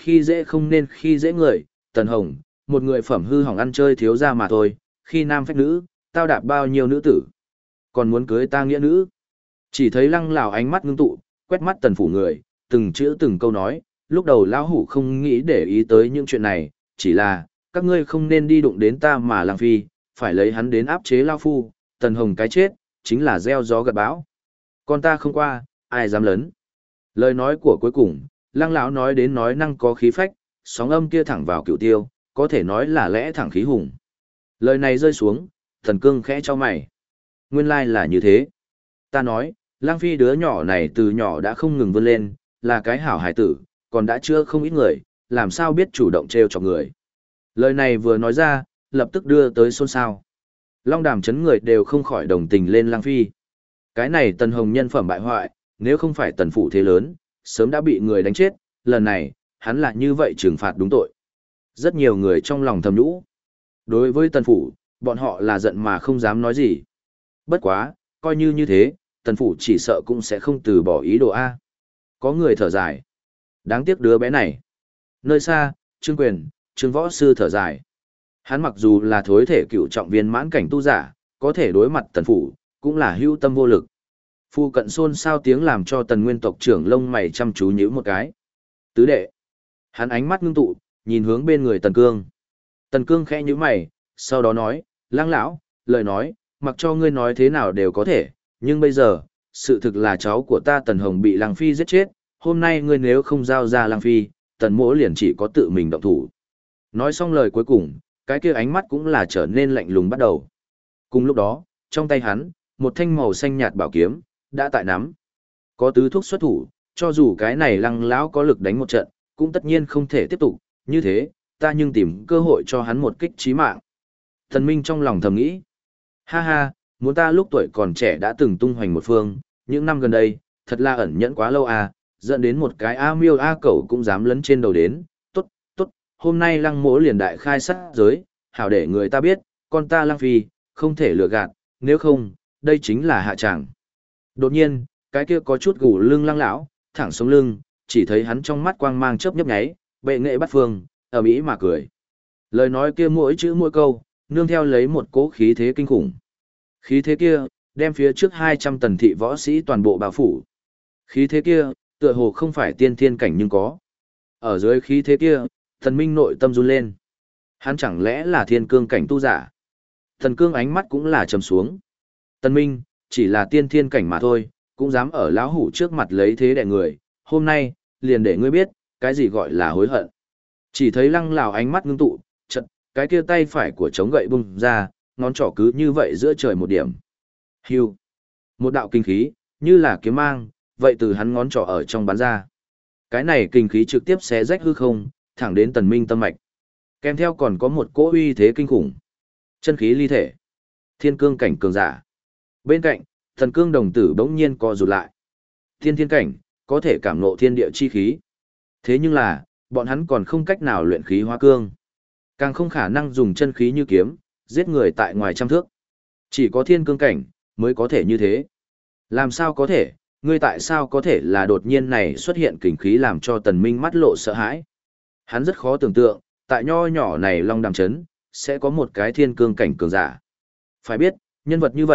Speaker 1: không nên khi dễ người. Tần Hồng, một người phẩm hư hỏng ăn chơi thiếu gia mà thôi, khi nam phách nữ, tao đạp bao nhiêu nữ tử. Còn muốn cưới ta nghĩa nữ. Chỉ thấy Lăng lão ánh mắt ngưng tụ, quét mắt Tần phủ người, từng chữ từng câu nói, lúc đầu lão hủ không nghĩ để ý tới những chuyện này, chỉ là, các ngươi không nên đi đụng đến ta mà Lăng Phi, phải lấy hắn đến áp chế Lao Phu, Tần Hồng cái chết, chính là gieo gió gặt bão. Con ta không qua, ai dám lớn. Lời nói của cuối cùng, Lăng lão nói đến nói năng có khí phách, sóng âm kia thẳng vào cửu tiêu, có thể nói là lẽ thẳng khí hùng. Lời này rơi xuống, Thần Cương khẽ cho mày. Nguyên lai là như thế. Ta nói, Lăng Phi đứa nhỏ này từ nhỏ đã không ngừng vươn lên, là cái hảo hải tử, còn đã chưa không ít người, làm sao biết chủ động trêu chọc người. Lời này vừa nói ra, lập tức đưa tới xôn xao. Long Đàm Trấn người đều không khỏi đồng tình lên Lăng Phi. Cái này Tần Hồng nhân phẩm bại hoại, nếu không phải Tần phủ thế lớn, sớm đã bị người đánh chết, lần này, hắn lại như vậy trừng phạt đúng tội. Rất nhiều người trong lòng thầm nhũ. Đối với Tần phủ, bọn họ là giận mà không dám nói gì. Bất quá, coi như thế, Tần phủ chỉ sợ cũng sẽ không từ bỏ ý đồ A. Có người thở dài. Đáng tiếc đứa bé này. Nơi xa, Trương Quyền, Trương Võ Sư thở dài. Hắn mặc dù là thối thể cựu trọng viên mãn cảnh tu giả, có thể đối mặt Tần phủ, cũng là hữu tâm vô lực. Phu cận xôn xao tiếng làm cho Tần Nguyên tộc trưởng lông mày chăm chú nhíu một cái. Tứ đệ. Hắn ánh mắt ngưng tụ, nhìn hướng bên người Tần Cương. Tần Cương khẽ nhíu mày, sau đó nói, Lăng lão, lời nói, mặc cho ngươi nói thế nào đều có thể, nhưng bây giờ, sự thực là cháu của ta Tần Hồng bị Lăng Phi giết chết, hôm nay ngươi nếu không giao ra Lăng Phi, Tần mỗ liền chỉ có tự mình động thủ. Nói xong lời cuối cùng, cái kia ánh mắt cũng là trở nên lạnh lùng bắt đầu. Cùng lúc đó, trong tay hắn, một thanh màu xanh nhạt bảo kiếm, đã tại nắm. Có tứ thúc xuất thủ, cho dù cái này Lăng lão có lực đánh một trận, cũng tất nhiên không thể tiếp tục, như thế, ta nhưng tìm cơ hội cho hắn một kích chí mạng. Thần Minh trong lòng thầm nghĩ, ha ha, muốn ta lúc tuổi còn trẻ đã từng tung hoành một phương, những năm gần đây, thật là ẩn nhẫn quá lâu à, dẫn đến một cái A miêu A cẩu cũng dám lấn trên đầu đến, tốt, hôm nay Lăng mỗ liền đại khai sát giới, hảo để người ta biết, con ta Lăng Phi, không thể lừa gạt, nếu không, đây chính là hạ tràng. Đột nhiên, cái kia có chút gù lưng Lăng lão, thẳng sống lưng, chỉ thấy hắn trong mắt quang mang chớp nhấp nháy, bệ nghệ bắt phương, ở mỹ mà cười. Lời nói kia mỗi chữ mỗi câu, nương theo lấy một cỗ khí thế kinh khủng. Khí thế kia, đem phía trước 200 tần thị võ sĩ toàn bộ bao phủ. Khí thế kia, tựa hồ không phải tiên thiên cảnh nhưng có. Ở dưới khí thế kia, thần minh nội tâm run lên. Hắn chẳng lẽ là thiên cương cảnh tu giả? Thần cương ánh mắt cũng là trầm xuống. Tần minh, chỉ là tiên thiên cảnh mà thôi, cũng dám ở lão hủ trước mặt lấy thế đè người. Hôm nay, liền để ngươi biết, cái gì gọi là hối hận. Chỉ thấy Lăng lão ánh mắt ngưng tụ, chợt, cái kia tay phải của chống gậy bung ra, ngón trỏ cứ như vậy giữa trời một điểm. Hưu. Một đạo kinh khí, như là kiếm mang, vậy từ hắn ngón trỏ ở trong bắn ra. Cái này kinh khí trực tiếp xé rách hư không, thẳng đến Tần Minh tâm mạch. Kèm theo còn có một cỗ uy thế kinh khủng. Chân khí ly thể. Thiên cương cảnh cường giả. Bên cạnh, thần cương đồng tử bỗng nhiên co rụt lại. Thiên cảnh, có thể cảm ngộ thiên địa chi khí. Thế nhưng là, bọn hắn còn không cách nào luyện khí hóa cương. Càng không khả năng dùng chân khí như kiếm, giết người tại ngoài trăm thước. Chỉ có thiên cương cảnh, mới có thể như thế. Làm sao có thể, ngươi tại sao có thể là đột nhiên này xuất hiện kình khí làm cho Tần Minh mắt lộ sợ hãi. Hắn rất khó tưởng tượng, tại nho nhỏ này Long Đàm Trấn, sẽ có một cái thiên cương cảnh cường giả. Phải biết, nhân vật như vậy,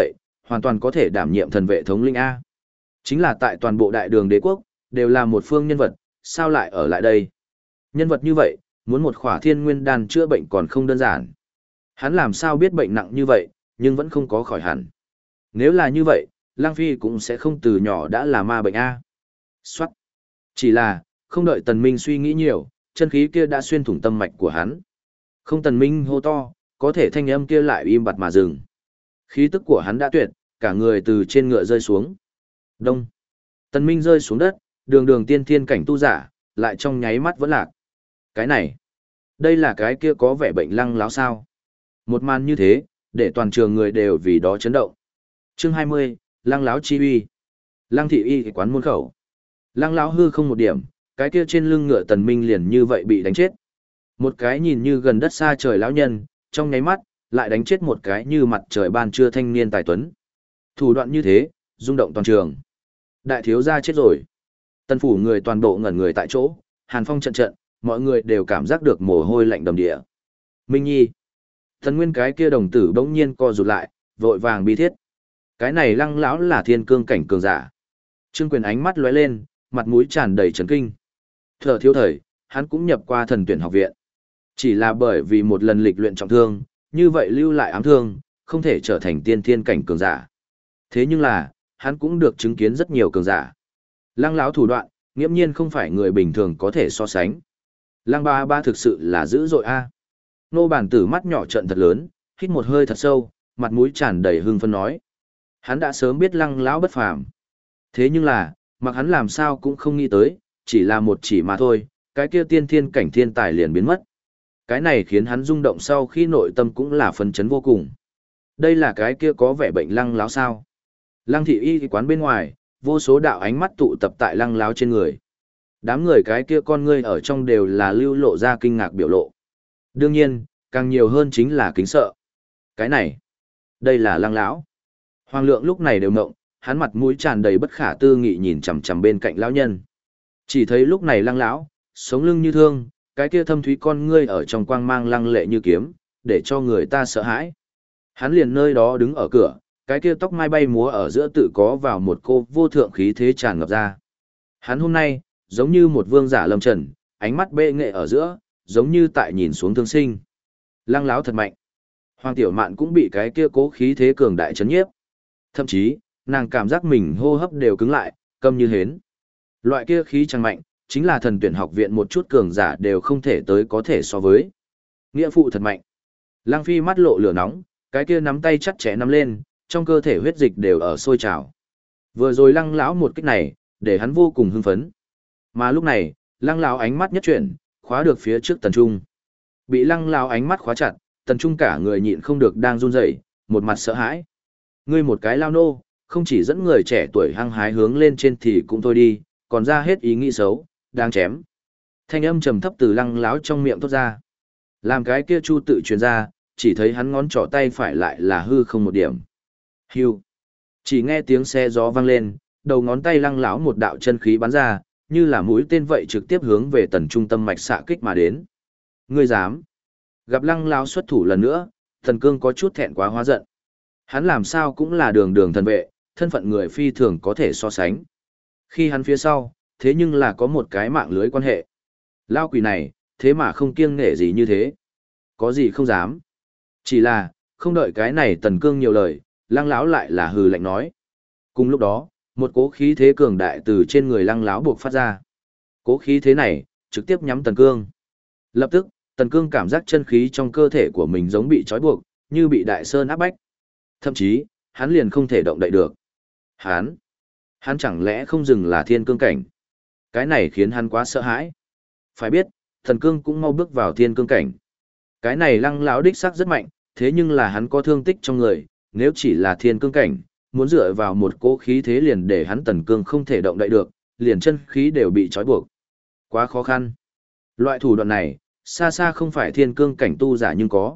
Speaker 1: hoàn toàn có thể đảm nhiệm thần vệ thống linh A. Chính là tại toàn bộ đại đường đế quốc, đều là một phương nhân vật, sao lại ở lại đây? Nhân vật như vậy, muốn một khỏa thiên nguyên đan chữa bệnh còn không đơn giản. Hắn làm sao biết bệnh nặng như vậy, nhưng vẫn không có khỏi hẳn. Nếu là như vậy, Lang Phi cũng sẽ không từ nhỏ đã là ma bệnh A. Xoát. Chỉ là, không đợi Tần Minh suy nghĩ nhiều, chân khí kia đã xuyên thủng tâm mạch của hắn. Không Tần Minh hô to, có thể thanh âm kia lại im bặt mà dừng. Khí tức của hắn đã tuyệt, cả người từ trên ngựa rơi xuống. Đông. Tần Minh rơi xuống đất, đường đường tiên thiên cảnh tu giả, lại trong nháy mắt vẫn lạc. Cái này, đây là cái kia có vẻ bệnh lăng láo sao. Một màn như thế, để toàn trường người đều vì đó chấn động. Chương 20, lăng láo chi uy. Lăng thị y quán môn khẩu. Lăng láo hư không một điểm, cái kia trên lưng ngựa Tần Minh liền như vậy bị đánh chết. Một cái nhìn như gần đất xa trời lão nhân, trong nháy mắt, lại đánh chết một cái như mặt trời ban trưa thanh niên tài tuấn. Thủ đoạn như thế, rung động toàn trường. Đại thiếu gia chết rồi. Tân phủ người toàn bộ ngẩn người tại chỗ, hàn phong trận trận, mọi người đều cảm giác được mồ hôi lạnh đầm địa. Minh Nhi. Thần nguyên cái kia đồng tử bỗng nhiên co rụt lại, vội vàng bi thiết. Cái này lăng lão là thiên cương cảnh cường giả. Trương Quyền ánh mắt lóe lên, mặt mũi tràn đầy chấn kinh. Thở thiếu thời, hắn cũng nhập qua thần tuyển học viện. Chỉ là bởi vì một lần lịch luyện trọng thương, như vậy lưu lại ám thương, không thể trở thành tiên thiên cảnh cường giả. Thế nhưng là, hắn cũng được chứng kiến rất nhiều cường giả. Lăng lão thủ đoạn, nghiễm nhiên không phải người bình thường có thể so sánh. Lăng ba ba thực sự là dữ dội a. Nô bản tử mắt nhỏ trận thật lớn, hít một hơi thật sâu, mặt mũi tràn đầy hưng phấn nói. Hắn đã sớm biết lăng lão bất phàm. Thế nhưng là, mặc hắn làm sao cũng không nghĩ tới, chỉ là một chỉ mà thôi, cái kia tiên thiên cảnh thiên tài liền biến mất. Cái này khiến hắn rung động sau khi nội tâm cũng là phấn chấn vô cùng. Đây là cái kia có vẻ bệnh lăng láo sao. Lăng thị y quán bên ngoài, vô số đạo ánh mắt tụ tập tại lăng láo trên người. Đám người cái kia con ngươi ở trong đều là lưu lộ ra kinh ngạc biểu lộ. Đương nhiên, càng nhiều hơn chính là kính sợ. Cái này, đây là lăng lão. Hoàng lượng lúc này đều ngộng, hắn mặt mũi tràn đầy bất khả tư nghị nhìn chằm chằm bên cạnh lão nhân. Chỉ thấy lúc này lăng lão, sống lưng như thương, cái kia thâm thúy con ngươi ở trong quang mang lăng lệ như kiếm, để cho người ta sợ hãi. Hắn liền nơi đó đứng ở cửa, cái kia tóc mai bay múa ở giữa tự có vào một cô vô thượng khí thế tràn ngập ra. Hắn hôm nay, giống như một vương giả lâm trần, ánh mắt bệ nghệ ở giữa, giống như tại nhìn xuống thương sinh. Lăng láo thật mạnh. Hoàng tiểu mạn cũng bị cái kia cố khí thế cường đại chấn nhiếp. Thậm chí, nàng cảm giác mình hô hấp đều cứng lại, câm như hến. Loại kia khí chẳng mạnh, chính là thần tuyển học viện một chút cường giả đều không thể tới có thể so với. Nghĩa phụ thật mạnh. Lăng Phi mắt lộ lửa nóng, cái kia nắm tay chặt chẽ nắm lên, trong cơ thể huyết dịch đều ở sôi trào. Vừa rồi lăng lão một kích này, để hắn vô cùng hưng phấn. Mà lúc này, lăng lão ánh mắt nhất chuyển, khóa được phía trước Tần Trung. Bị lăng lão ánh mắt khóa chặt, Tần Trung cả người nhịn không được đang run rẩy, một mặt sợ hãi. Ngươi một cái lao nô, không chỉ dẫn người trẻ tuổi hăng hái hướng lên trên thì cũng thôi đi, còn ra hết ý nghĩ xấu, đang chém. Thanh âm trầm thấp từ lăng lão trong miệng thốt ra. Làm cái kia chu tự truyền ra, chỉ thấy hắn ngón trỏ tay phải lại là hư không một điểm. Hưu. Chỉ nghe tiếng xe gió vang lên, đầu ngón tay lăng lão một đạo chân khí bắn ra, như là mũi tên vậy trực tiếp hướng về tần trung tâm mạch xạ kích mà đến. Ngươi dám? Gặp lăng lão xuất thủ lần nữa, Thần Cương có chút thẹn quá hóa giận. Hắn làm sao cũng là đường đường thần vệ, thân phận người phi thường có thể so sánh. Khi hắn phía sau, thế nhưng là có một cái mạng lưới quan hệ. Lao quỷ này, thế mà không kiêng nể gì như thế. Có gì không dám. Chỉ là, không đợi cái này Tần Cương nhiều lời, lăng lão lại là hừ lạnh nói. Cùng lúc đó, một cố khí thế cường đại từ trên người lăng lão buộc phát ra. Cố khí thế này, trực tiếp nhắm Tần Cương. Lập tức, Tần Cương cảm giác chân khí trong cơ thể của mình giống bị trói buộc, như bị đại sơn áp bách. Thậm chí, hắn liền không thể động đậy được. Hắn chẳng lẽ không dừng là thiên cương cảnh? Cái này khiến hắn quá sợ hãi. Phải biết, Thần Cương cũng mau bước vào thiên cương cảnh. Cái này lăng lão đích xác rất mạnh, thế nhưng là hắn có thương tích trong người, nếu chỉ là thiên cương cảnh, muốn dựa vào một cỗ khí thế liền để hắn Tần Cương không thể động đậy được, liền chân khí đều bị trói buộc. Quá khó khăn. Loại thủ đoạn này, xa xa không phải thiên cương cảnh tu giả nhưng có.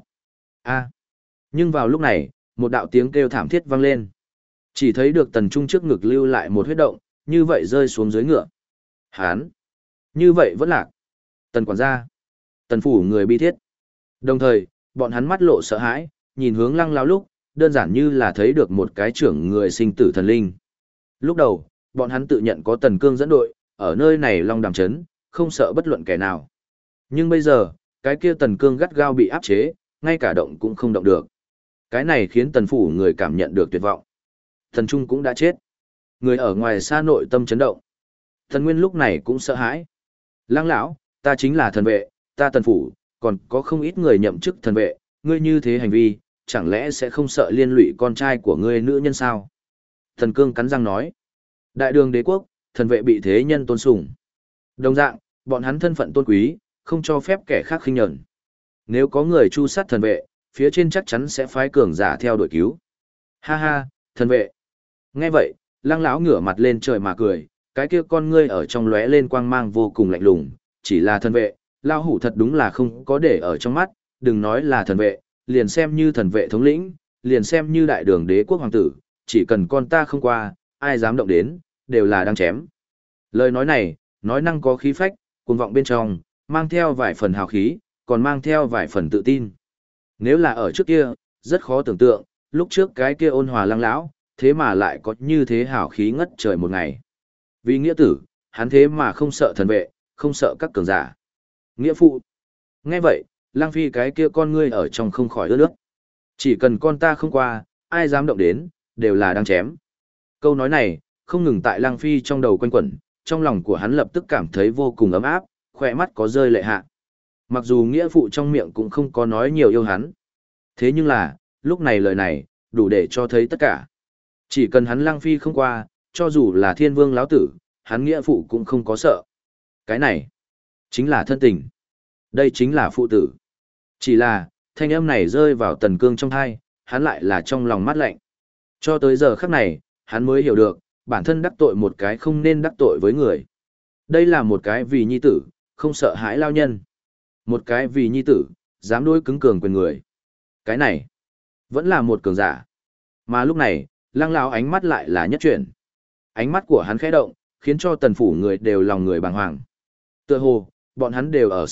Speaker 1: Nhưng vào lúc này, một đạo tiếng kêu thảm thiết vang lên. Chỉ thấy được Tần Trung trước ngực lưu lại một huyết động, như vậy rơi xuống dưới ngựa. Hán! Như vậy vẫn lạc. Tần quản gia. Tần phủ người bi thiết. Đồng thời, bọn hắn mắt lộ sợ hãi, nhìn hướng lăng lão lúc, đơn giản như là thấy được một cái trưởng người sinh tử thần linh. Lúc đầu, bọn hắn tự nhận có Tần Cương dẫn đội, ở nơi này Long Đàm Trấn, không sợ bất luận kẻ nào. Nhưng bây giờ, cái kia Tần Cương gắt gao bị áp chế, ngay cả động cũng không động được. Cái này khiến Tần phủ người cảm nhận được tuyệt vọng. Tần Trung cũng đã chết. Người ở ngoài xa nội tâm chấn động. Tần Nguyên lúc này cũng sợ hãi. Lăng lão, ta chính là thần vệ, ta Tần phủ, còn có không ít người nhậm chức thần vệ, ngươi như thế hành vi, chẳng lẽ sẽ không sợ liên lụy con trai của ngươi nữ nhân sao? Tần Cương cắn răng nói. Đại đường đế quốc, thần vệ bị thế nhân tôn sùng. Đồng dạng, bọn hắn thân phận tôn quý, không cho phép kẻ khác khinh nhẫn. Nếu có người chu sát thần vệ, phía trên chắc chắn sẽ phái cường giả theo đuổi cứu. Ha ha, thần vệ. Nghe vậy, Lăng lão ngửa mặt lên trời mà cười, cái kia con ngươi ở trong lóe lên quang mang vô cùng lạnh lùng, chỉ là thần vệ, lão hủ thật đúng là không có để ở trong mắt, đừng nói là thần vệ, liền xem như thần vệ thống lĩnh, liền xem như đại đường đế quốc hoàng tử, chỉ cần con ta không qua, ai dám động đến, đều là đang chém. Lời nói này, nói năng có khí phách, cuồng vọng bên trong, mang theo vài phần hào khí, còn mang theo vài phần tự tin. Nếu là ở trước kia, rất khó tưởng tượng, lúc trước cái kia ôn hòa Lăng lão, thế mà lại có như thế hào khí ngất trời một ngày. Vì nghĩa tử, hắn thế mà không sợ thần vệ, không sợ các cường giả. Nghĩa phụ. Nghe vậy, Lăng Phi cái kia con ngươi ở trong không khỏi ướt nước. Chỉ cần con ta không qua, ai dám động đến, đều là đang chém. Câu nói này, không ngừng tại Lăng Phi trong đầu quanh quẩn, trong lòng của hắn lập tức cảm thấy vô cùng ấm áp, khỏe mắt có rơi lệ hạ. Mặc dù nghĩa phụ trong miệng cũng không có nói nhiều yêu hắn. Thế nhưng là, lúc này lời này, đủ để cho thấy tất cả. Chỉ cần hắn Lăng Phi không qua, cho dù là thiên vương lão tử, hắn nghĩa phụ cũng không có sợ. Cái này, chính là thân tình. Đây chính là phụ tử. Chỉ là, thanh âm này rơi vào Tần Cương trong thai, hắn lại là trong lòng mát lạnh. Cho tới giờ khắc này, hắn mới hiểu được, bản thân đắc tội một cái không nên đắc tội với người. Đây là một cái vì nhi tử, không sợ hãi lao nhân. Một cái vì nhi tử, dám đối cứng cường quyền người. Cái này, vẫn là một cường giả. Mà lúc này, Lăng lão ánh mắt lại là nhất chuyển. Ánh mắt của hắn khẽ động, khiến cho Tần phủ người đều lòng người bàng hoàng. Tựa hồ, bọn hắn đều ở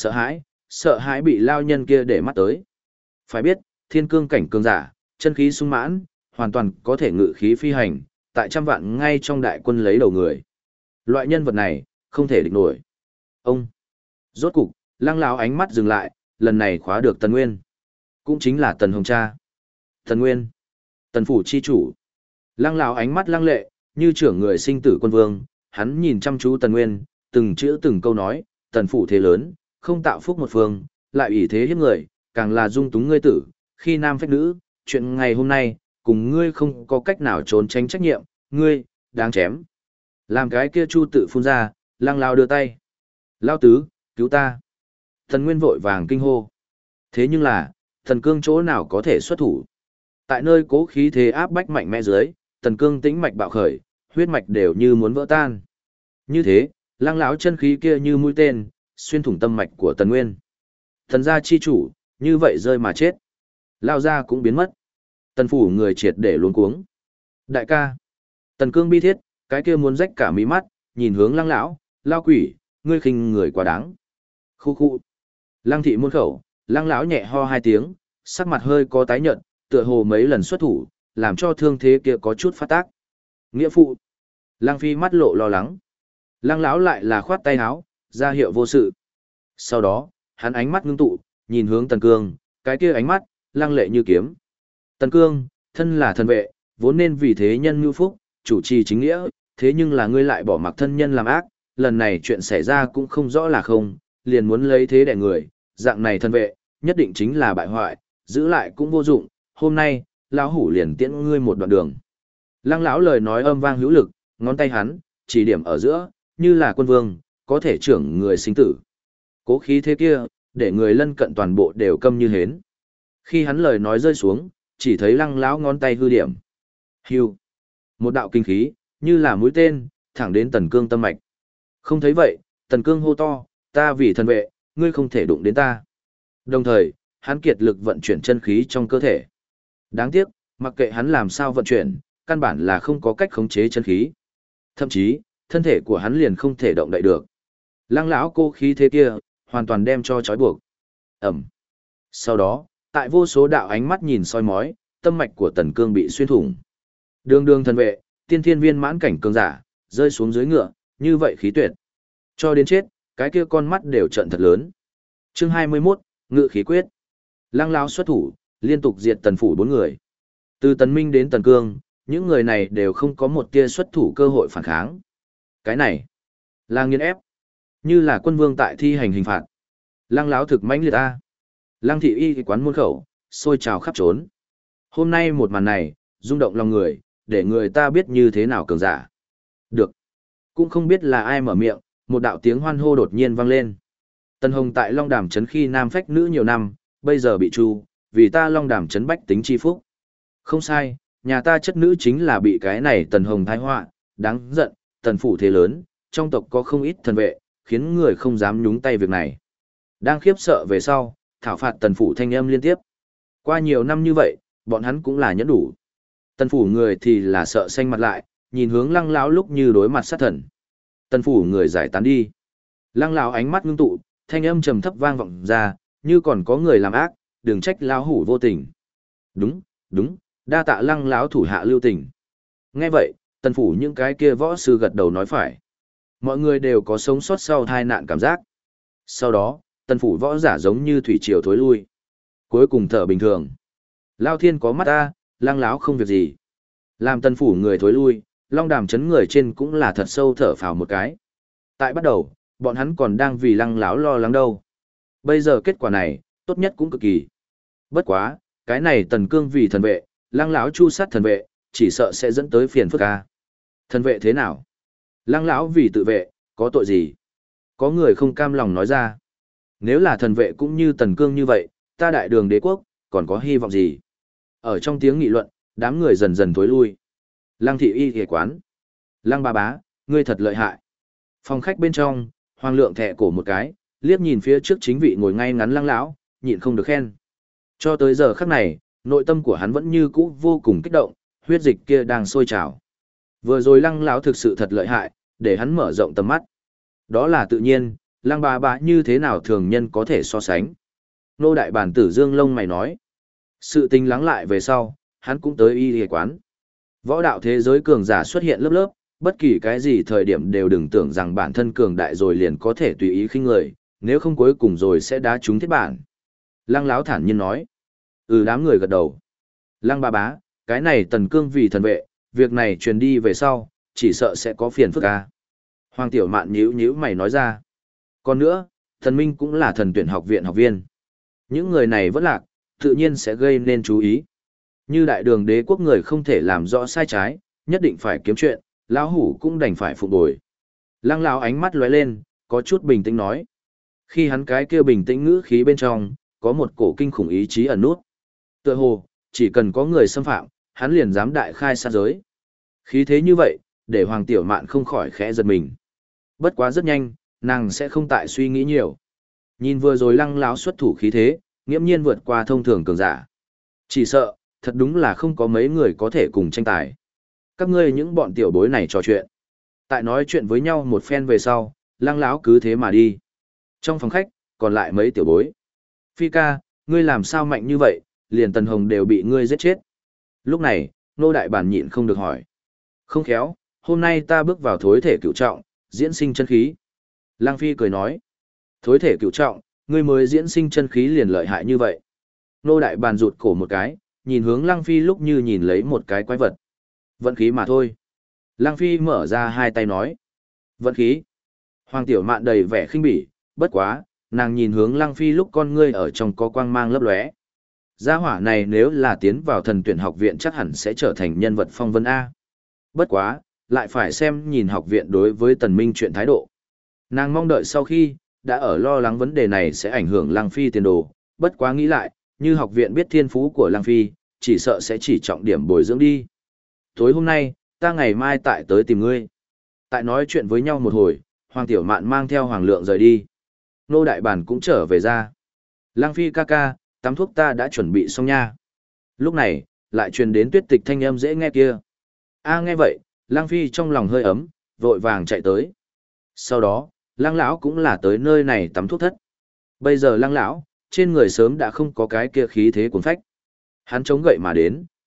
Speaker 1: sợ hãi bị lao nhân kia để mắt tới. Phải biết, thiên cương cảnh cường giả, chân khí sung mãn, hoàn toàn có thể ngự khí phi hành, tại trăm vạn ngay trong đại quân lấy đầu người. Loại nhân vật này, không thể địch nổi. Ông, rốt cục, Lăng lão ánh mắt dừng lại, lần này khóa được Tần Nguyên. Cũng chính là Tần Hồng Cha. Tần Nguyên, Tần phủ chi chủ. Lăng lão ánh mắt lăng lệ, như trưởng người sinh tử quân vương, hắn nhìn chăm chú Tần Nguyên, từng chữ từng câu nói, Tần phủ thế lớn, không tạo phúc một phương, lại ủy thế hiếp người, càng là dung túng ngươi tử, khi nam phách nữ, chuyện ngày hôm nay, cùng ngươi không có cách nào trốn tránh trách nhiệm, ngươi, đáng chém. Làm cái kia chu tự phun ra, Lăng lão đưa tay. Lão tứ, cứu ta. Tần Nguyên vội vàng kinh hô. Thế nhưng là, Tần Cương chỗ nào có thể xuất thủ. Tại nơi cố khí thế áp bách mạnh mẽ dưới, Tần Cương tĩnh mạch bạo khởi, huyết mạch đều như muốn vỡ tan. Như thế, Lăng lão chân khí kia như mũi tên, xuyên thủng tâm mạch của Tần Nguyên. Thần gia chi chủ, như vậy rơi mà chết. Lao gia cũng biến mất. Tần phủ người triệt để luống cuống. Đại ca. Tần Cương bi thiết, cái kia muốn rách cả mí mắt, nhìn hướng Lăng lão, lao quỷ, ngươi khinh người quá đáng. Khu khu. Lăng thị môn khẩu, Lăng lão nhẹ ho hai tiếng, sắc mặt hơi có tái nhợt, tựa hồ mấy lần xuất thủ, làm cho thương thế kia có chút phát tác. Nghĩa phụ. Lăng Phi mắt lộ lo lắng. Lăng lão lại là khoát tay áo, ra hiệu vô sự. Sau đó, hắn ánh mắt ngưng tụ, nhìn hướng Tần Cương, cái kia ánh mắt, lăng lệ như kiếm. Tần Cương, thân là thần vệ, vốn nên vì thế nhân nhu phúc, chủ trì chính nghĩa, thế nhưng là ngươi lại bỏ mặc thân nhân làm ác, lần này chuyện xảy ra cũng không rõ là không, liền muốn lấy thế đẻ người, dạng này thần vệ, nhất định chính là bại hoại, giữ lại cũng vô dụng, hôm nay, lão hủ liền tiễn ngươi một đoạn đường. Lăng lão lời nói âm vang hữu lực, ngón tay hắn, chỉ điểm ở giữa, như là quân vương, có thể trưởng người sinh tử. Cố khí thế kia, để người lân cận toàn bộ đều câm như hến. Khi hắn lời nói rơi xuống, chỉ thấy Lăng lão ngón tay hư điểm. Hưu. Một đạo kinh khí, như là mũi tên, thẳng đến Tần Cương tâm mạch. Không thấy vậy, Tần Cương hô to, ta vì thần vệ, ngươi không thể đụng đến ta. Đồng thời, hắn kiệt lực vận chuyển chân khí trong cơ thể. Đáng tiếc, mặc kệ hắn làm sao vận chuyển, căn bản là không có cách khống chế chân khí. Thậm chí, thân thể của hắn liền không thể động đậy được. Lăng lão cô khí thế kia, hoàn toàn đem cho trói buộc. Ẩm. Sau đó, tại vô số đạo ánh mắt nhìn soi mói, tâm mạch của Tần Cương bị xuyên thủng. Đường đường thần vệ, tiên thiên viên mãn cảnh cường giả, rơi xuống dưới ngựa, như vậy khí tuyệt. Cho đến chết, cái kia con mắt đều trợn thật lớn. Chương 21, Ngự khí quyết. Lăng Lão xuất thủ, liên tục diệt Tần phủ 4 người. Từ Tần Minh đến Tần Cương, những người này đều không có một tia xuất thủ cơ hội phản kháng. Cái này là nghiền ép, như là quân vương tại thi hành hình phạt. Lăng Lão thực mãnh liệt a. Lăng thị y quán môn khẩu, sôi trào khắp trốn. Hôm nay một màn này, rung động lòng người, để người ta biết như thế nào cường giả. Được. Cũng không biết là ai mở miệng, một đạo tiếng hoan hô đột nhiên vang lên. Tần Hồng tại Long Đàm trấn khi nam phách nữ nhiều năm, bây giờ bị tru, vì ta Long Đàm trấn bách tính chi phúc. Không sai, nhà ta chất nữ chính là bị cái này Tần Hồng thái họa, đáng giận, Tần phủ thế lớn, trong tộc có không ít thần vệ, khiến người không dám nhúng tay việc này. Đang khiếp sợ về sau, thảo phạt Tần phủ thanh âm liên tiếp. Qua nhiều năm như vậy, bọn hắn cũng là nhẫn đủ. Tần phủ người thì là sợ xanh mặt lại, nhìn hướng Lăng Lão lúc như đối mặt sát thần. Tần phủ người giải tán đi. Lăng Lão ánh mắt ngưng tụ, thanh âm trầm thấp vang vọng ra, như còn có người làm ác, đừng trách lão hủ vô tình. Đúng, đúng, đa tạ Lăng Lão thủ hạ lưu tình. Nghe vậy, Tần phủ những cái kia võ sư gật đầu nói phải. Mọi người đều có sống sót sau tai nạn cảm giác. Sau đó, Tần phủ võ giả giống như thủy triều thối lui. Cuối cùng thở bình thường. Lao thiên có mắt ta, Lăng Lão không việc gì. Làm Tần phủ người thối lui, Long Đàm chấn người trên cũng là thật sâu thở phào một cái. Tại bắt đầu, bọn hắn còn đang vì Lăng Lão lo lắng đâu. Bây giờ kết quả này, tốt nhất cũng cực kỳ. Bất quá, cái này Tần Cương vì thần vệ, Lăng Lão chu sát thần vệ, chỉ sợ sẽ dẫn tới phiền phức a. Thần vệ thế nào? Lăng Lão vì tự vệ, có tội gì? Có người không cam lòng nói ra. Nếu là thần vệ cũng như Tần Cương như vậy, ta đại đường đế quốc, còn có hy vọng gì? Ở trong tiếng nghị luận, đám người dần dần thối lui. Lăng thị y y quán. Lăng ba bá, ngươi thật lợi hại. Phòng khách bên trong, Hoàng Lượng thẹ cổ một cái, liếc nhìn phía trước chính vị ngồi ngay ngắn Lăng Lão, nhịn không được khen. Cho tới giờ khắc này, nội tâm của hắn vẫn như cũ vô cùng kích động, huyết dịch kia đang sôi trào. Vừa rồi Lăng Lão thực sự thật lợi hại, để hắn mở rộng tầm mắt. Đó là tự nhiên, Lăng ba bá như thế nào thường nhân có thể so sánh. Nô đại bản tử Dương lông mày nói. Sự tình lắng lại về sau, hắn cũng tới y y quán. Võ đạo thế giới cường giả xuất hiện lớp lớp, bất kỳ cái gì thời điểm đều đừng tưởng rằng bản thân cường đại rồi liền có thể tùy ý khinh người, nếu không cuối cùng rồi sẽ đá trúng thiết bản. Lăng Lão thản nhiên nói. Đám người gật đầu. Lăng ba bá, cái này Tần Cương vì thần vệ, việc này truyền đi về sau, chỉ sợ sẽ có phiền phức a. Hoàng Tiểu Mạn nhíu nhíu mày nói ra. Còn nữa, Thần Minh cũng là thần tuyển học viện học viên. Những người này vẫn lạc, tự nhiên sẽ gây nên chú ý. Như đại đường đế quốc người không thể làm rõ sai trái, nhất định phải kiếm chuyện, lão hủ cũng đành phải phục bồi. Lăng Lão ánh mắt lóe lên, có chút bình tĩnh nói. Khi hắn cái kia bình tĩnh ngữ khí bên trong, có một cổ kinh khủng ý chí ẩn nút. Tựa hồ, chỉ cần có người xâm phạm, hắn liền dám đại khai sát giới. Khí thế như vậy, để Hoàng Tiểu Mạn không khỏi khẽ giật mình. Bất quá rất nhanh, nàng sẽ không tại suy nghĩ nhiều. Nhìn vừa rồi Lăng Lão xuất thủ khí thế, nghiễm nhiên vượt qua thông thường cường giả. Chỉ sợ, thật đúng là không có mấy người có thể cùng tranh tài. Các ngươi những bọn tiểu bối này trò chuyện. Tại nói chuyện với nhau một phen về sau, Lăng Lão cứ thế mà đi. Trong phòng khách, còn lại mấy tiểu bối. Phi ca, ngươi làm sao mạnh như vậy, liền Tần Hồng đều bị ngươi giết chết. Lúc này, Nô đại bản nhịn không được hỏi. Không khéo, hôm nay ta bước vào thối thể cửu trọng, diễn sinh chân khí. Lăng Phi cười nói. Thối thể cửu trọng, ngươi mới diễn sinh chân khí liền lợi hại như vậy. Nô đại bản rụt cổ một cái, nhìn hướng Lăng Phi lúc như nhìn lấy một cái quái vật. Vận khí mà thôi. Lăng Phi mở ra hai tay nói. Vận khí. Hoàng Tiểu Mạn đầy vẻ khinh bỉ, bất quá, nàng nhìn hướng Lăng Phi lúc con ngươi ở trong có quang mang lấp lóe. Gia hỏa này nếu là tiến vào thần tuyển học viện chắc hẳn sẽ trở thành nhân vật phong vân A. Bất quá, lại phải xem nhìn học viện đối với Tần Minh chuyện thái độ. Nàng mong đợi sau khi, đã ở lo lắng vấn đề này sẽ ảnh hưởng Lăng Phi tiền đồ, bất quá nghĩ lại, như học viện biết thiên phú của Lăng Phi, chỉ sợ sẽ chỉ trọng điểm bồi dưỡng đi. Tối hôm nay, ta ngày mai tại tới tìm ngươi. Tại nói chuyện với nhau một hồi, Hoàng Tiểu Mạn mang theo Hoàng Lượng rời đi. Nô đại bản cũng trở về ra. Lăng Phi ca ca, tắm thuốc ta đã chuẩn bị xong nha. Lúc này, lại truyền đến Tuyết Tịch thanh âm dễ nghe kia. Nghe vậy, Lăng Phi trong lòng hơi ấm, vội vàng chạy tới. Sau đó, Lăng lão cũng là tới nơi này tắm thuốc thất. Bây giờ Lăng lão, trên người sớm đã không có cái kia khí thế cuồng phách. Hắn chống gậy mà đến,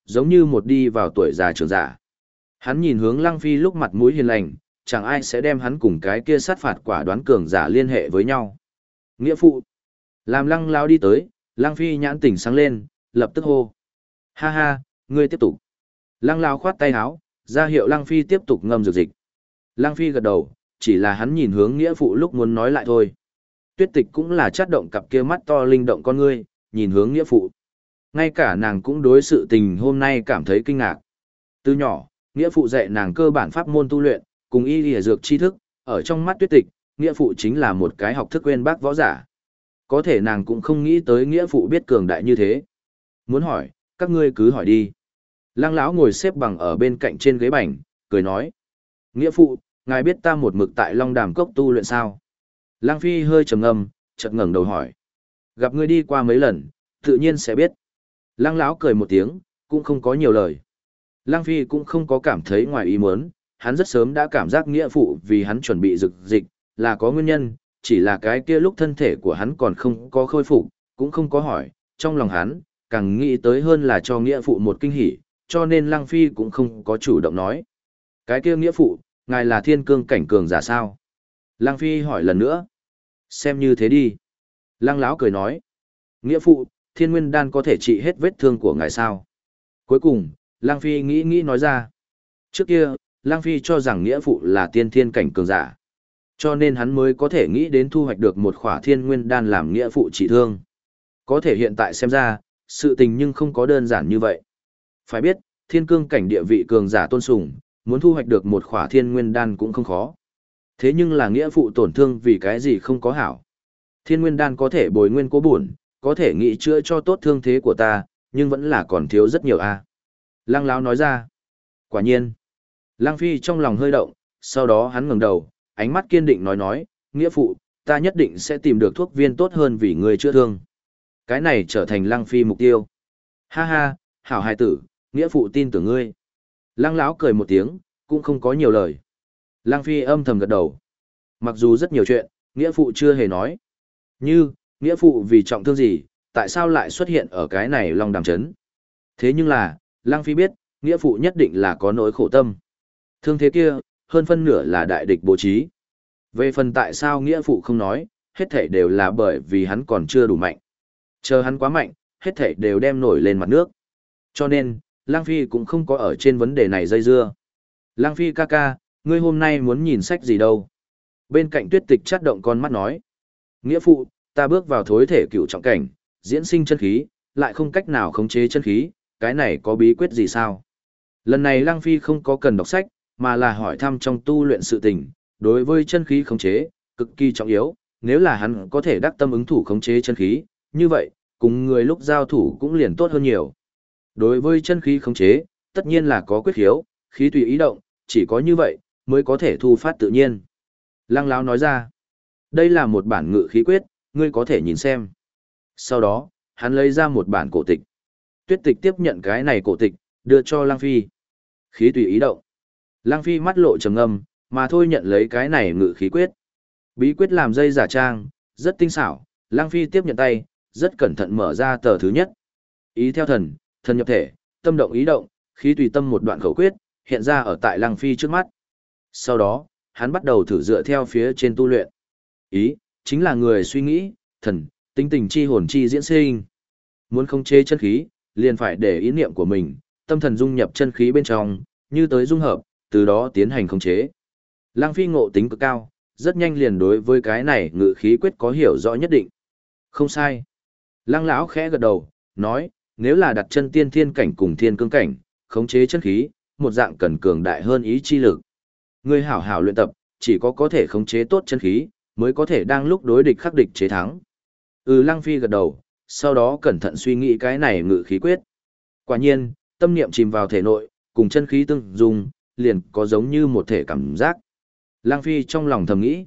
Speaker 1: giống như một đi vào tuổi già trưởng giả. Hắn nhìn hướng Lăng Phi lúc mặt mũi hiền lành, chẳng ai sẽ đem hắn cùng cái kia sát phạt quả đoán cường giả liên hệ với nhau. Nghĩa phụ. Làm Lăng lão đi tới, Lăng Phi nhãn tỉnh sáng lên, lập tức hô. Ha ha, ngươi tiếp tục. Lăng lão khoát tay áo, ra hiệu Lăng Phi tiếp tục ngâm dược dịch. Lăng Phi gật đầu, chỉ là hắn nhìn hướng nghĩa phụ lúc muốn nói lại thôi. Tuyết Tịch cũng là chát động cặp kia mắt to linh động con ngươi, nhìn hướng nghĩa phụ. Ngay cả nàng cũng đối sự tình hôm nay cảm thấy kinh ngạc. Từ nhỏ, nghĩa phụ dạy nàng cơ bản pháp môn tu luyện, cùng y lìa dược tri thức, ở trong mắt Tuyết Tịch, nghĩa phụ chính là một cái học thức quên bác võ giả. Có thể nàng cũng không nghĩ tới nghĩa phụ biết cường đại như thế. Muốn hỏi, các ngươi cứ hỏi đi. Lăng lão ngồi xếp bằng ở bên cạnh trên ghế bành, cười nói. Nghĩa phụ, ngài biết ta một mực tại Long Đàm Cốc tu luyện sao? Lăng Phi hơi trầm ngâm, chợt ngẩng đầu hỏi. Gặp ngươi đi qua mấy lần, tự nhiên sẽ biết. Lăng lão cười một tiếng, cũng không có nhiều lời. Lăng Phi cũng không có cảm thấy ngoài ý muốn, hắn rất sớm đã cảm giác nghĩa phụ vì hắn chuẩn bị dược dịch, là có nguyên nhân, chỉ là cái kia lúc thân thể của hắn còn không có khôi phục, cũng không có hỏi, trong lòng hắn, càng nghĩ tới hơn là cho nghĩa phụ một kinh hỉ, cho nên Lăng Phi cũng không có chủ động nói. Cái kia nghĩa phụ, ngài là thiên cương cảnh cường giả sao? Lăng Phi hỏi lần nữa. Xem như thế đi. Lăng lão cười nói. Nghĩa phụ, thiên nguyên đan có thể trị hết vết thương của ngài sao? Cuối cùng, Lăng Phi nghĩ nói ra. Trước kia, Lăng Phi cho rằng nghĩa phụ là tiên thiên cảnh cường giả. Cho nên hắn mới có thể nghĩ đến thu hoạch được một khỏa thiên nguyên đan làm nghĩa phụ trị thương. Có thể hiện tại xem ra, sự tình nhưng không có đơn giản như vậy. Phải biết, thiên cương cảnh địa vị cường giả tôn sùng, muốn thu hoạch được một khỏa thiên nguyên đan cũng không khó. Thế nhưng là nghĩa phụ tổn thương vì cái gì không có hảo. Thiên nguyên đan có thể bồi nguyên cố bổn, có thể nghị chữa cho tốt thương thế của ta, nhưng vẫn là còn thiếu rất nhiều a. Lăng lão nói ra. Quả nhiên. Lăng Phi trong lòng hơi động, sau đó hắn ngẩng đầu, ánh mắt kiên định nói, nghĩa phụ, ta nhất định sẽ tìm được thuốc viên tốt hơn vì người chữa thương. Cái này trở thành Lăng Phi mục tiêu. Ha ha, hảo hài tử, nghĩa phụ tin tưởng ngươi. Lăng lão cười một tiếng, cũng không có nhiều lời. Lăng Phi âm thầm gật đầu. Mặc dù rất nhiều chuyện, nghĩa phụ chưa hề nói. Như, nghĩa phụ vì trọng thương gì, tại sao lại xuất hiện ở cái này Long Đàm Trấn. Thế nhưng là, Lăng Phi biết, nghĩa phụ nhất định là có nỗi khổ tâm. Thương thế kia, hơn phân nửa là đại địch bố trí. Về phần tại sao nghĩa phụ không nói, hết thảy đều là bởi vì hắn còn chưa đủ mạnh. Chờ hắn quá mạnh, hết thảy đều đem nổi lên mặt nước. Cho nên, Lăng Phi cũng không có ở trên vấn đề này dây dưa. Lăng Phi ca ca, ngươi hôm nay muốn nhìn sách gì đâu? Bên cạnh Tuyết Tịch chát động con mắt nói. Nghĩa phụ, ta bước vào thối thể cựu trọng cảnh, diễn sinh chân khí, lại không cách nào khống chế chân khí, cái này có bí quyết gì sao? Lần này Lăng Phi không có cần đọc sách, mà là hỏi thăm trong tu luyện sự tình, đối với chân khí khống chế, cực kỳ trọng yếu, nếu là hắn có thể đắc tâm ứng thủ khống chế chân khí, như vậy, cùng người lúc giao thủ cũng liền tốt hơn nhiều. Đối với chân khí khống chế, tất nhiên là có quyết khiếu, khí tùy ý động, chỉ có như vậy, mới có thể thu phát tự nhiên. Lăng lão nói ra, đây là một bản ngự khí quyết, ngươi có thể nhìn xem. Sau đó, hắn lấy ra một bản cổ tịch. Tuyết Tịch tiếp nhận cái này cổ tịch, đưa cho Lăng Phi. Khí tùy ý động. Lăng Phi mắt lộ trầm ngâm, mà thôi nhận lấy cái này ngự khí quyết. Bí quyết làm dây giả trang, rất tinh xảo, Lăng Phi tiếp nhận tay, rất cẩn thận mở ra tờ thứ nhất. Ý theo thần, thần nhập thể, tâm động ý động, khí tùy tâm một đoạn khẩu quyết, hiện ra ở tại Lăng Phi trước mắt. Sau đó, hắn bắt đầu thử dựa theo phía trên tu luyện. Ý, chính là người suy nghĩ, thần, tính tình chi hồn chi diễn sinh. Muốn khống chế chân khí, liền phải để ý niệm của mình, tâm thần dung nhập chân khí bên trong, như tới dung hợp, từ đó tiến hành khống chế. Lăng Phi ngộ tính cực cao, rất nhanh liền đối với cái này ngự khí quyết có hiểu rõ nhất định. Không sai. Lăng lão khẽ gật đầu, nói, nếu là đặt chân tiên thiên cảnh cùng thiên cương cảnh, khống chế chân khí, một dạng cần cường đại hơn ý chi lực. Người hảo hảo luyện tập, chỉ có thể khống chế tốt chân khí, mới có thể đang lúc đối địch khắc địch chế thắng. Lăng Phi gật đầu, sau đó cẩn thận suy nghĩ cái này ngự khí quyết. Quả nhiên, tâm niệm chìm vào thể nội, cùng chân khí tương dung, liền có giống như một thể cảm giác. Lăng Phi trong lòng thầm nghĩ,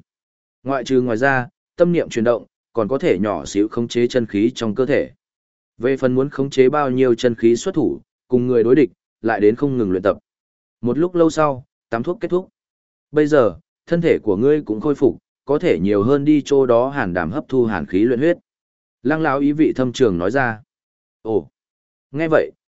Speaker 1: ngoài ra, tâm niệm chuyển động, còn có thể nhỏ xíu khống chế chân khí trong cơ thể. Về phần muốn khống chế bao nhiêu chân khí xuất thủ, cùng người đối địch, lại đến không ngừng luyện tập. Một lúc lâu sau, tắm thuốc kết thúc. Bây giờ, thân thể của ngươi cũng khôi phục, có thể nhiều hơn đi chỗ đó hàn đảm hấp thu hàn khí luyện huyết. Lăng lão ý vị thâm trường nói ra. Ồ, nghe vậy,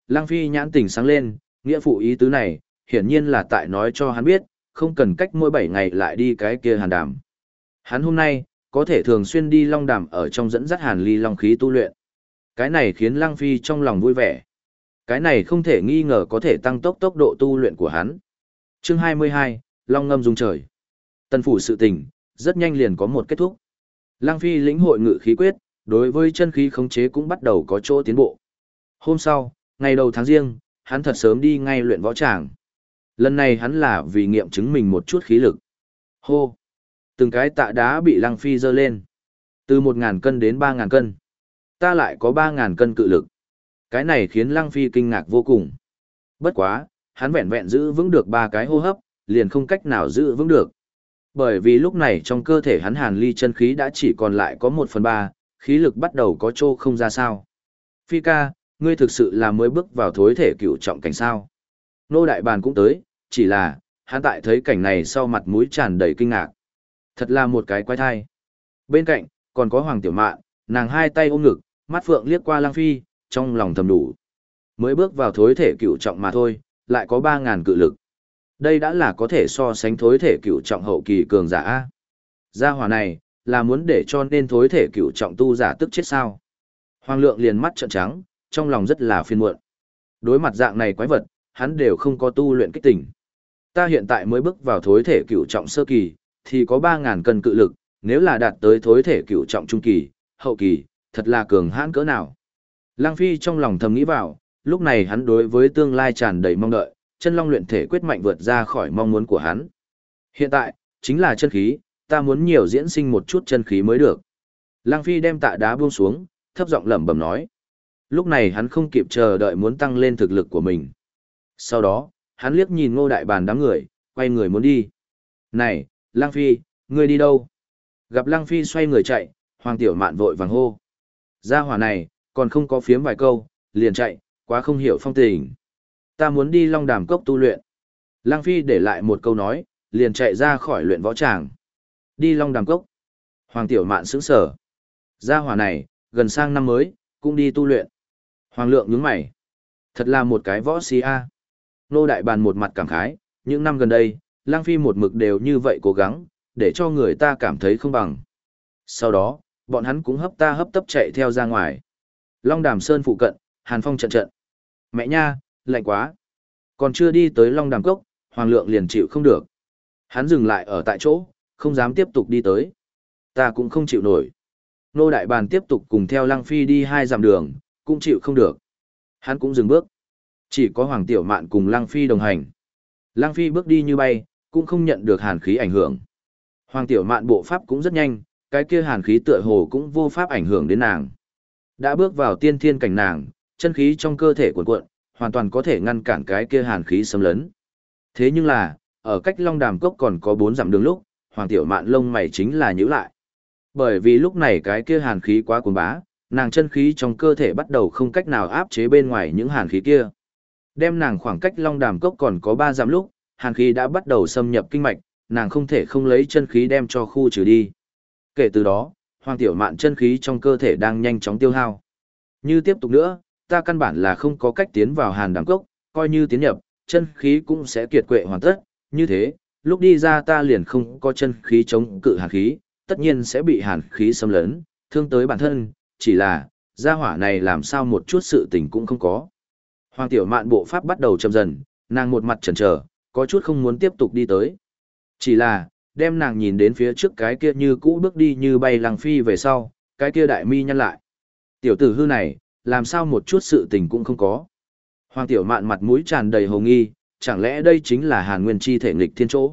Speaker 1: Lăng Phi nhãn tình sáng lên, nghĩa phụ ý tứ này, hiển nhiên là tại nói cho hắn biết, không cần cách mỗi 7 ngày lại đi cái kia hàn đàm. Hắn hôm nay, có thể thường xuyên đi long đàm ở trong dẫn dắt hàn ly long khí tu luyện. Cái này khiến Lăng Phi trong lòng vui vẻ. Cái này không thể nghi ngờ có thể tăng tốc tốc độ tu luyện của hắn. Chương 22, Long ngâm dung trời. Tân phủ sự tình, rất nhanh liền có một kết thúc. Lăng Phi lĩnh hội ngự khí quyết, đối với chân khí khống chế cũng bắt đầu có chỗ tiến bộ. Hôm sau, ngày đầu tháng riêng, hắn thật sớm đi ngay luyện võ tràng. Lần này hắn là vì nghiệm chứng mình một chút khí lực. Hô! Từng cái tạ đá bị Lăng Phi dơ lên. Từ 1.000 cân đến 3.000 cân. Ta lại có 3.000 cân cự lực. Cái này khiến Lăng Phi kinh ngạc vô cùng. Bất quá, hắn vẹn vẹn giữ vững được 3 cái hô hấp, liền không cách nào giữ vững được. Bởi vì lúc này trong cơ thể hắn hàn ly chân khí đã chỉ còn lại có 1/3, khí lực bắt đầu có chỗ không ra sao. Phi ca, ngươi thực sự là mới bước vào thối thể cựu trọng cảnh sao. Nô đại bàn cũng tới, chỉ là, hắn tại thấy cảnh này sau mặt mũi tràn đầy kinh ngạc. Thật là một cái quái thai. Bên cạnh, còn có Hoàng Tiểu Mạn, nàng hai tay ôm ngực, mắt phượng liếc qua Lăng Phi, trong lòng thầm đủ. Mới bước vào thối thể cựu trọng mà thôi, lại có 3.000 cự lực. Đây đã là có thể so sánh thối thể cựu trọng hậu kỳ cường giả A. Gia hỏa này, là muốn để cho nên thối thể cựu trọng tu giả tức chết sao. Hoàng Lượng liền mắt trợn trắng, trong lòng rất là phiền muộn. Đối mặt dạng này quái vật, hắn đều không có tu luyện kích tỉnh. Ta hiện tại mới bước vào thối thể cựu trọng sơ kỳ, thì có 3.000 cân cự lực, nếu là đạt tới thối thể cựu trọng trung kỳ, hậu kỳ, thật là cường hãn cỡ nào. Lăng Phi trong lòng thầm nghĩ vào, lúc này hắn đối với tương lai tràn đầy mong đợi, chân long luyện thể quyết mạnh vượt ra khỏi mong muốn của hắn. Hiện tại, chính là chân khí, ta muốn nhiều diễn sinh một chút chân khí mới được. Lăng Phi đem tạ đá buông xuống, thấp giọng lẩm bẩm nói. Lúc này hắn không kịp chờ đợi muốn tăng lên thực lực của mình. Sau đó, hắn liếc nhìn Ngô Đại Bàn đám người, quay người muốn đi. Này, Lăng Phi, ngươi đi đâu? Gặp Lăng Phi xoay người chạy, Hoàng Tiểu Mạn vội vàng hô. Gia hỏa này, còn không có phiếm vài câu, liền chạy, quá không hiểu phong tình. Ta muốn đi Long Đàm Cốc tu luyện. Lăng Phi để lại một câu nói, liền chạy ra khỏi luyện võ tràng. Đi Long Đàm Cốc. Hoàng Tiểu Mạn sững sờ. Gia hỏa này, gần sang năm mới, cũng đi tu luyện. Hoàng Lượng nhướng mày. Thật là một cái võ si a. Nô Đại Bàn một mặt cảm khái, những năm gần đây, Lăng Phi một mực đều như vậy cố gắng, để cho người ta cảm thấy không bằng. Sau đó, bọn hắn cũng hấp ta hấp tấp chạy theo ra ngoài. Long Đàm Sơn phụ cận, hàn phong trận trận. Mẹ nha, lạnh quá. Còn chưa đi tới Long Đàm Cốc, Hoàng Lượng liền chịu không được. Hắn dừng lại ở tại chỗ, không dám tiếp tục đi tới. Ta cũng không chịu nổi. Nô Đại Bàn tiếp tục cùng theo Lăng Phi đi 2 dặm đường, cũng chịu không được. Hắn cũng dừng bước. Chỉ có Hoàng Tiểu Mạn cùng Lăng Phi đồng hành. Lăng Phi bước đi như bay, cũng không nhận được hàn khí ảnh hưởng. Hoàng Tiểu Mạn bộ pháp cũng rất nhanh, cái kia hàn khí tựa hồ cũng vô pháp ảnh hưởng đến nàng. Đã bước vào tiên thiên cảnh nàng, chân khí trong cơ thể cuộn cuộn, hoàn toàn có thể ngăn cản cái kia hàn khí xâm lấn. Thế nhưng là, ở cách Long Đàm Cốc còn có 4 dặm đường lúc, Hoàng Tiểu Mạn lông mày chính là nhíu lại. Bởi vì lúc này cái kia hàn khí quá cuồng bá, nàng chân khí trong cơ thể bắt đầu không cách nào áp chế bên ngoài những hàn khí kia. Đem nàng khoảng cách Long Đàm Cốc còn có 3 dặm lúc, hàn khí đã bắt đầu xâm nhập kinh mạch, nàng không thể không lấy chân khí đem cho khu trừ đi. Kể từ đó, Hoàng Tiểu Mạn chân khí trong cơ thể đang nhanh chóng tiêu hao. Như tiếp tục nữa, ta căn bản là không có cách tiến vào hàn đàm cốc, coi như tiến nhập, chân khí cũng sẽ kiệt quệ hoàn tất, như thế, lúc đi ra ta liền không có chân khí chống cự hàn khí, tất nhiên sẽ bị hàn khí xâm lấn, thương tới bản thân, chỉ là, gia hỏa này làm sao một chút sự tình cũng không có. Hoàng Tiểu Mạn bộ pháp bắt đầu chậm dần, nàng một mặt chần chờ, có chút không muốn tiếp tục đi tới. Chỉ là, đem nàng nhìn đến phía trước cái kia như cũ bước đi như bay Lăng Phi về sau, cái kia đại mi nhăn lại. Tiểu tử hư này, làm sao một chút sự tình cũng không có. Hoàng Tiểu Mạn mặt mũi tràn đầy hồ nghi, chẳng lẽ đây chính là Hàn Nguyên chi thể nghịch thiên chỗ?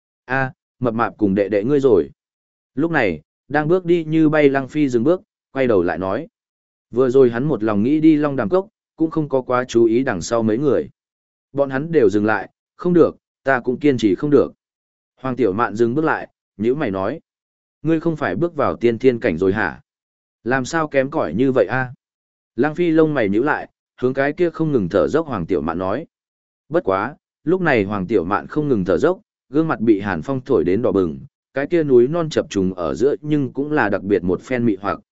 Speaker 1: A, mập mạp cùng đệ đệ ngươi rồi. Lúc này, đang bước đi như bay Lăng Phi dừng bước, quay đầu lại nói. Vừa rồi hắn một lòng nghĩ đi Long Đàm Cốc, cũng không có quá chú ý đằng sau mấy người. Bọn hắn đều dừng lại, không được, ta cũng kiên trì không được. Hoàng Tiểu Mạn dừng bước lại, nhữ mày nói. Ngươi không phải bước vào tiên thiên cảnh rồi hả? Làm sao kém cỏi như vậy a? Lăng Phi lông mày nhíu lại, hướng cái kia không ngừng thở dốc Hoàng Tiểu Mạn nói. Bất quá, lúc này Hoàng Tiểu Mạn không ngừng thở dốc, gương mặt bị hàn phong thổi đến đỏ bừng, cái kia núi non chập trùng ở giữa nhưng cũng là đặc biệt một phen mị hoặc.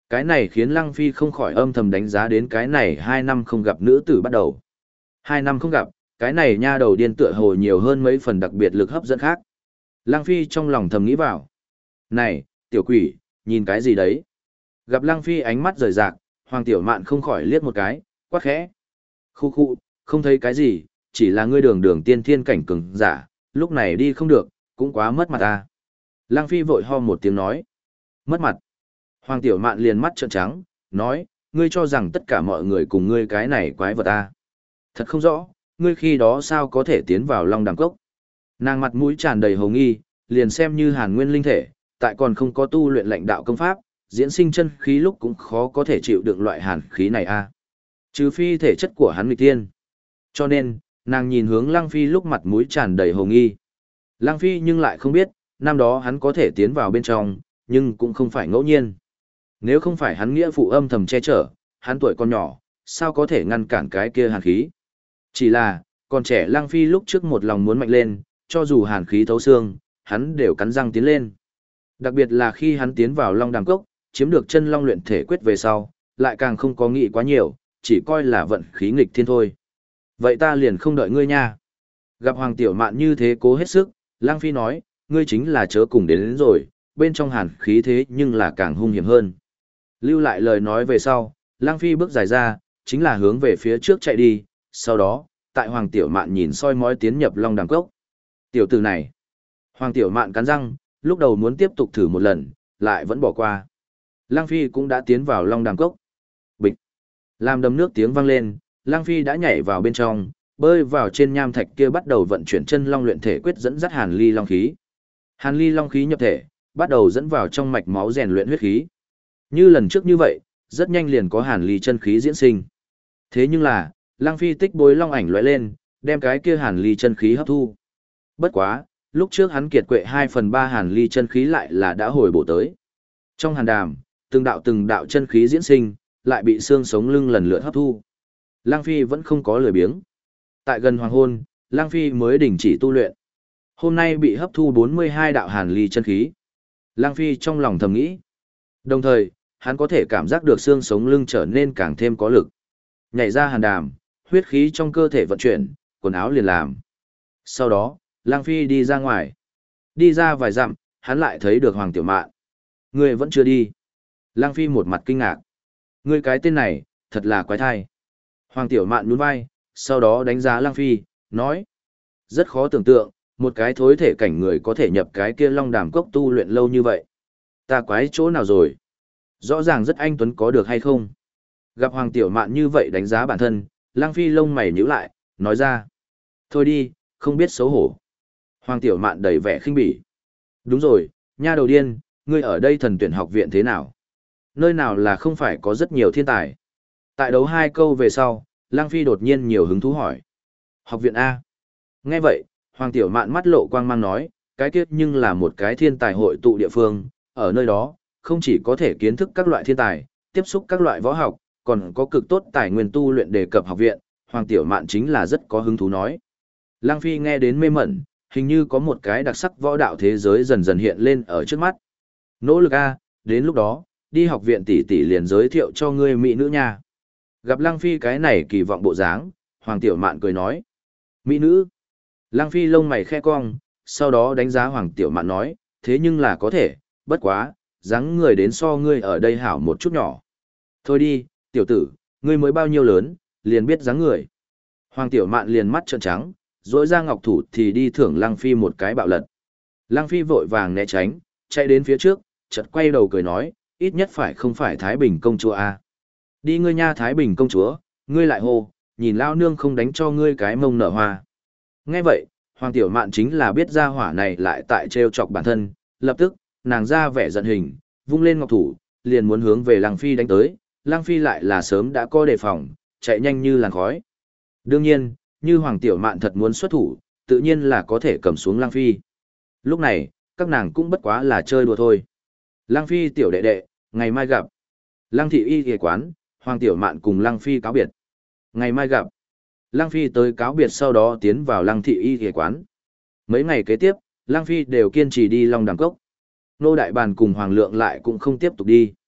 Speaker 1: Cái này khiến Lăng Phi không khỏi âm thầm đánh giá đến cái này 2 năm không gặp nữ tử bắt đầu. 2 năm không gặp, cái này nha đầu điên tựa hồ nhiều hơn mấy phần đặc biệt lực hấp dẫn khác. Lăng Phi trong lòng thầm nghĩ vào. Này, tiểu quỷ, nhìn cái gì đấy? Gặp Lăng Phi ánh mắt rời rạc, Hoàng Tiểu Mạn không khỏi liếc một cái, quát khẽ. Khu khu, không thấy cái gì, chỉ là ngươi đường đường tiên thiên cảnh cường giả, lúc này đi không được, cũng quá mất mặt ta. Lăng Phi vội ho một tiếng nói. Mất mặt. Hoàng Tiểu Mạn liền mắt trợn trắng, nói, ngươi cho rằng tất cả mọi người cùng ngươi cái này quái vật ta. Thật không rõ, ngươi khi đó sao có thể tiến vào Long Đàm Cốc. Nàng mặt mũi tràn đầy hồ nghi, liền xem như Hàn Nguyên linh thể, tại còn không có tu luyện lãnh đạo công pháp, diễn sinh chân khí lúc cũng khó có thể chịu đựng loại hàn khí này a. Trừ phi thể chất của hắn nghịch tiên. Cho nên, nàng nhìn hướng Lăng Phi lúc mặt mũi tràn đầy hồ nghi. Lăng Phi nhưng lại không biết, năm đó hắn có thể tiến vào bên trong, nhưng cũng không phải ngẫu nhiên. Nếu không phải hắn nghĩa phụ âm thầm che chở, hắn tuổi còn nhỏ, sao có thể ngăn cản cái kia hàn khí. Chỉ là, còn trẻ Lăng Phi lúc trước một lòng muốn mạnh lên, cho dù hàn khí thấu xương, hắn đều cắn răng tiến lên. Đặc biệt là khi hắn tiến vào Long Đàm Cốc, chiếm được chân long luyện thể quyết về sau, lại càng không có nghĩ quá nhiều, chỉ coi là vận khí nghịch thiên thôi. Vậy ta liền không đợi ngươi nha. Gặp Hoàng Tiểu Mạn như thế cố hết sức, Lăng Phi nói, ngươi chính là chớ cùng đến rồi, bên trong hàn khí thế nhưng là càng hung hiểm hơn. Lưu lại lời nói về sau, Lăng Phi bước dài ra, chính là hướng về phía trước chạy đi, sau đó, tại Hoàng Tiểu Mạn nhìn soi mói tiến nhập Long Đàm Cốc. Tiểu tử này, Hoàng Tiểu Mạn cắn răng, lúc đầu muốn tiếp tục thử một lần, lại vẫn bỏ qua. Lăng Phi cũng đã tiến vào Long Đàm Cốc. Bịch. Làm đầm nước tiếng vang lên, Lăng Phi đã nhảy vào bên trong, bơi vào trên nham thạch kia bắt đầu vận chuyển chân long luyện thể quyết dẫn dắt Hàn Ly Long khí. Hàn Ly Long khí nhập thể, bắt đầu dẫn vào trong mạch máu rèn luyện huyết khí. Như lần trước như vậy, rất nhanh liền có Hàn Ly chân khí diễn sinh. Thế nhưng là, Lăng Phi tích bối long ảnh lóe lên, đem cái kia Hàn Ly chân khí hấp thu. Bất quá, lúc trước hắn kiệt quệ 2/3 Hàn Ly chân khí lại là đã hồi bổ tới. Trong hàn đàm, từng đạo chân khí diễn sinh, lại bị xương sống lưng lần lượt hấp thu. Lăng Phi vẫn không có lười biếng. Tại gần hoàng hôn, Lăng Phi mới đình chỉ tu luyện. Hôm nay bị hấp thu 42 đạo Hàn Ly chân khí. Lăng Phi trong lòng thầm nghĩ. Đồng thời, hắn có thể cảm giác được xương sống lưng trở nên càng thêm có lực. Nhảy ra hàn đàm, huyết khí trong cơ thể vận chuyển, quần áo liền làm. Sau đó, Lăng Phi đi ra ngoài. Đi ra vài dặm, hắn lại thấy được Hoàng Tiểu Mạn. Ngươi vẫn chưa đi. Lăng Phi một mặt kinh ngạc. Ngươi cái tên này, thật là quái thai. Hoàng Tiểu Mạn nhún vai, sau đó đánh giá Lăng Phi, nói. Rất khó tưởng tượng, một cái thối thể cảnh người có thể nhập cái kia Long Đàm Cốc tu luyện lâu như vậy. Ta quái chỗ nào rồi? Rõ ràng rất anh tuấn có được hay không? Gặp Hoàng Tiểu Mạn như vậy đánh giá bản thân, Lăng Phi lông mày nhíu lại, nói ra. Thôi đi, không biết xấu hổ. Hoàng Tiểu Mạn đầy vẻ khinh bỉ. Đúng rồi, nha đầu điên, ngươi ở đây Thần Tuyển học viện thế nào? Nơi nào là không phải có rất nhiều thiên tài? Tại đấu 2 câu về sau, Lăng Phi đột nhiên nhiều hứng thú hỏi. Học viện A. Nghe vậy, Hoàng Tiểu Mạn mắt lộ quang mang nói, cái kiếp nhưng là một cái thiên tài hội tụ địa phương, ở nơi đó, không chỉ có thể kiến thức các loại thiên tài, tiếp xúc các loại võ học, còn có cực tốt tài nguyên tu luyện đề cập học viện, Hoàng Tiểu Mạn chính là rất có hứng thú nói. Lăng Phi nghe đến mê mẩn, hình như có một cái đặc sắc võ đạo thế giới dần dần hiện lên ở trước mắt. Nỗ lực A, đến lúc đó, đi học viện tỷ tỷ liền giới thiệu cho ngươi mỹ nữ nha. Gặp Lăng Phi cái này kỳ vọng bộ dáng, Hoàng Tiểu Mạn cười nói. Mỹ nữ. Lăng Phi lông mày khe cong, sau đó đánh giá Hoàng Tiểu Mạn nói, thế nhưng là có thể, bất quá, dáng người đến so ngươi ở đây hảo một chút nhỏ. Thôi đi, tiểu tử, ngươi mới bao nhiêu lớn, liền biết dáng người. Hoàng Tiểu Mạn liền mắt trợn trắng, rỗi ra ngọc thủ thì đi thưởng Lăng Phi một cái bạo lật. Lăng Phi vội vàng né tránh, chạy đến phía trước, chợt quay đầu cười nói, ít nhất phải không phải Thái Bình công chúa a. Đi ngươi nha Thái Bình công chúa, ngươi lại hô, nhìn lao nương không đánh cho ngươi cái mông nở hoa. Nghe vậy, Hoàng Tiểu Mạn chính là biết ra hỏa này lại tại trêu chọc bản thân, lập tức, nàng ra vẻ giận hình, vung lên ngọc thủ, liền muốn hướng về Lăng Phi đánh tới, Lăng Phi lại là sớm đã có đề phòng, chạy nhanh như làn khói. Đương nhiên, như Hoàng Tiểu Mạn thật muốn xuất thủ, tự nhiên là có thể cầm xuống Lăng Phi. Lúc này, các nàng cũng bất quá là chơi đùa thôi. Lăng Phi tiểu đệ đệ, ngày mai gặp. Lăng thị y y quán, Hoàng Tiểu Mạn cùng Lăng Phi cáo biệt. Ngày mai gặp. Lăng Phi tới cáo biệt sau đó tiến vào Lăng thị y y quán. Mấy ngày kế tiếp, Lăng Phi đều kiên trì đi Long Đàm Cốc. Nô Đại Bàn cùng Hoàng Lượng lại cũng không tiếp tục đi.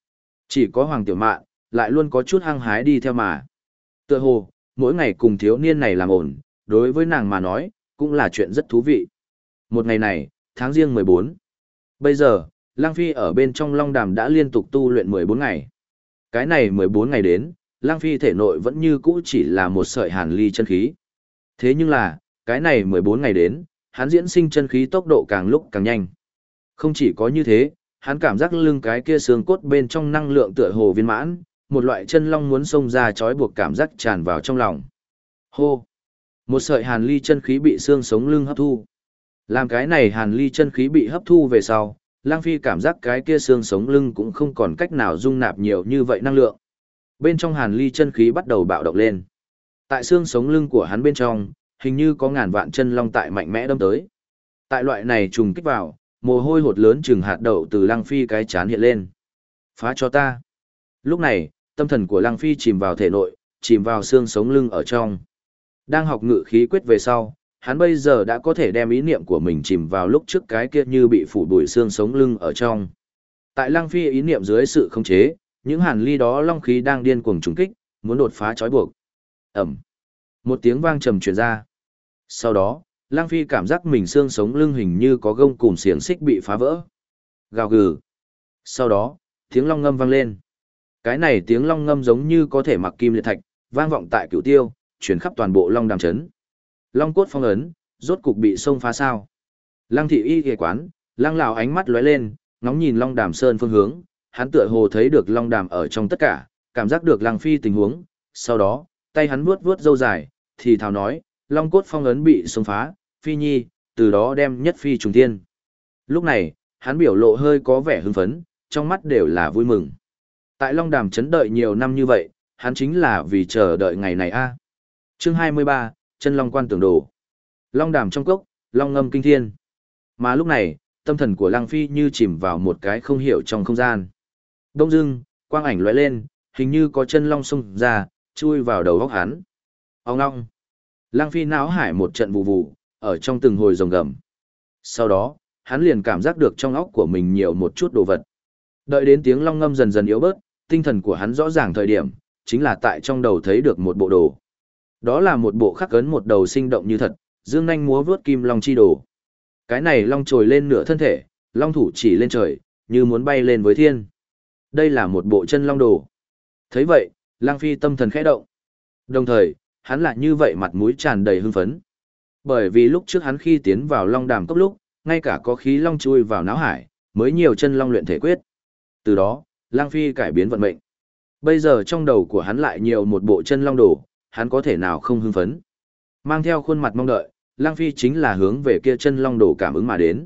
Speaker 1: Chỉ có Hoàng Tiểu Mạn, lại luôn có chút hăng hái đi theo mà. Tựa hồ, mỗi ngày cùng thiếu niên này làm ổn, đối với nàng mà nói, cũng là chuyện rất thú vị. Một ngày này, tháng riêng 14. Bây giờ, Lang Phi ở bên trong Long Đàm đã liên tục tu luyện 14 ngày. Cái này 14 ngày đến, Lang Phi thể nội vẫn như cũ chỉ là một sợi hàn ly chân khí. Thế nhưng là, cái này 14 ngày đến, hắn diễn sinh chân khí tốc độ càng lúc càng nhanh. Không chỉ có như thế, hắn cảm giác lưng cái kia xương cốt bên trong năng lượng tựa hồ viên mãn, một loại chân long muốn xông ra trói buộc cảm giác tràn vào trong lòng. Hô! Một sợi hàn ly chân khí bị xương sống lưng hấp thu. Làm cái này hàn ly chân khí bị hấp thu về sau, Lang Phi cảm giác cái kia xương sống lưng cũng không còn cách nào dung nạp nhiều như vậy năng lượng. Bên trong hàn ly chân khí bắt đầu bạo động lên. Tại xương sống lưng của hắn bên trong, hình như có ngàn vạn chân long tại mạnh mẽ đâm tới. Tại loại này trùng kích vào, mồ hôi hột lớn chừng hạt đậu từ Lang Phi cái chán hiện lên. Phá cho ta. Lúc này, tâm thần của Lang Phi chìm vào thể nội, chìm vào xương sống lưng ở trong. Đang học ngự khí quyết về sau, hắn bây giờ đã có thể đem ý niệm của mình chìm vào lúc trước cái kia như bị phủ bụi xương sống lưng ở trong. Tại Lang Phi ý niệm dưới sự khống chế, những hàn ly đó long khí đang điên cuồng trùng kích, muốn đột phá trói buộc. Ẩm. Một tiếng vang trầm truyền ra. Sau đó, Lang Phi cảm giác mình xương sống lưng hình như có gông cùm xiềng xích bị phá vỡ. Gào gừ. Sau đó, tiếng long ngâm vang lên. Cái này tiếng long ngâm giống như có thể mặc kim liệt thạch, vang vọng tại Cửu Tiêu, chuyển khắp toàn bộ Long Đàm trấn. Long cốt phong ấn, rốt cục bị xông phá sao? Lăng thị y y quán, Lăng lão ánh mắt lóe lên, ngóng nhìn Long Đàm sơn phương hướng, hắn tựa hồ thấy được Long Đàm ở trong tất cả, cảm giác được Lăng Phi tình huống, sau đó, tay hắn vuốt vuốt râu dài, thì thào nói, Long cốt phong ấn bị xông phá, Phi Nhi, từ đó đem nhất phi trùng thiên. Lúc này, hắn biểu lộ hơi có vẻ hưng phấn, trong mắt đều là vui mừng. Tại Long Đàm chấn đợi nhiều năm như vậy, hắn chính là vì chờ đợi ngày này a. Chương 23, Chân Long Quan Tưởng Đồ. Long Đàm trong cốc, long ngâm kinh thiên. Mà lúc này, tâm thần của Lăng Phi như chìm vào một cái không hiểu trong không gian. Đông dưng, quang ảnh lóe lên, hình như có chân long xông ra, chui vào đầu óc hắn. Ông ngong. Lăng Phi não hải một trận vụ vụ, ở trong từng hồi rồng gầm. Sau đó, hắn liền cảm giác được trong óc của mình nhiều một chút đồ vật. Đợi đến tiếng long ngâm dần dần yếu bớt, tinh thần của hắn rõ ràng thời điểm, chính là tại trong đầu thấy được một bộ đồ. Đó là một bộ khắc ấn một đầu sinh động như thật, dương nhanh múa vướt kim long chi đồ. Cái này long trồi lên nửa thân thể, long thủ chỉ lên trời, như muốn bay lên với thiên. Đây là một bộ chân long đồ. Thấy vậy, Lang Phi tâm thần khẽ động. Đồng thời, hắn lại như vậy mặt mũi tràn đầy hưng phấn. Bởi vì lúc trước hắn khi tiến vào Long Đàm cốc lúc, ngay cả có khí long chui vào não hải, mới nhiều chân long luyện thể quyết. Từ đó, Lang Phi cải biến vận mệnh. Bây giờ trong đầu của hắn lại nhiều một bộ chân long đồ, hắn có thể nào không hưng phấn. Mang theo khuôn mặt mong đợi, Lang Phi chính là hướng về kia chân long đồ cảm ứng mà đến.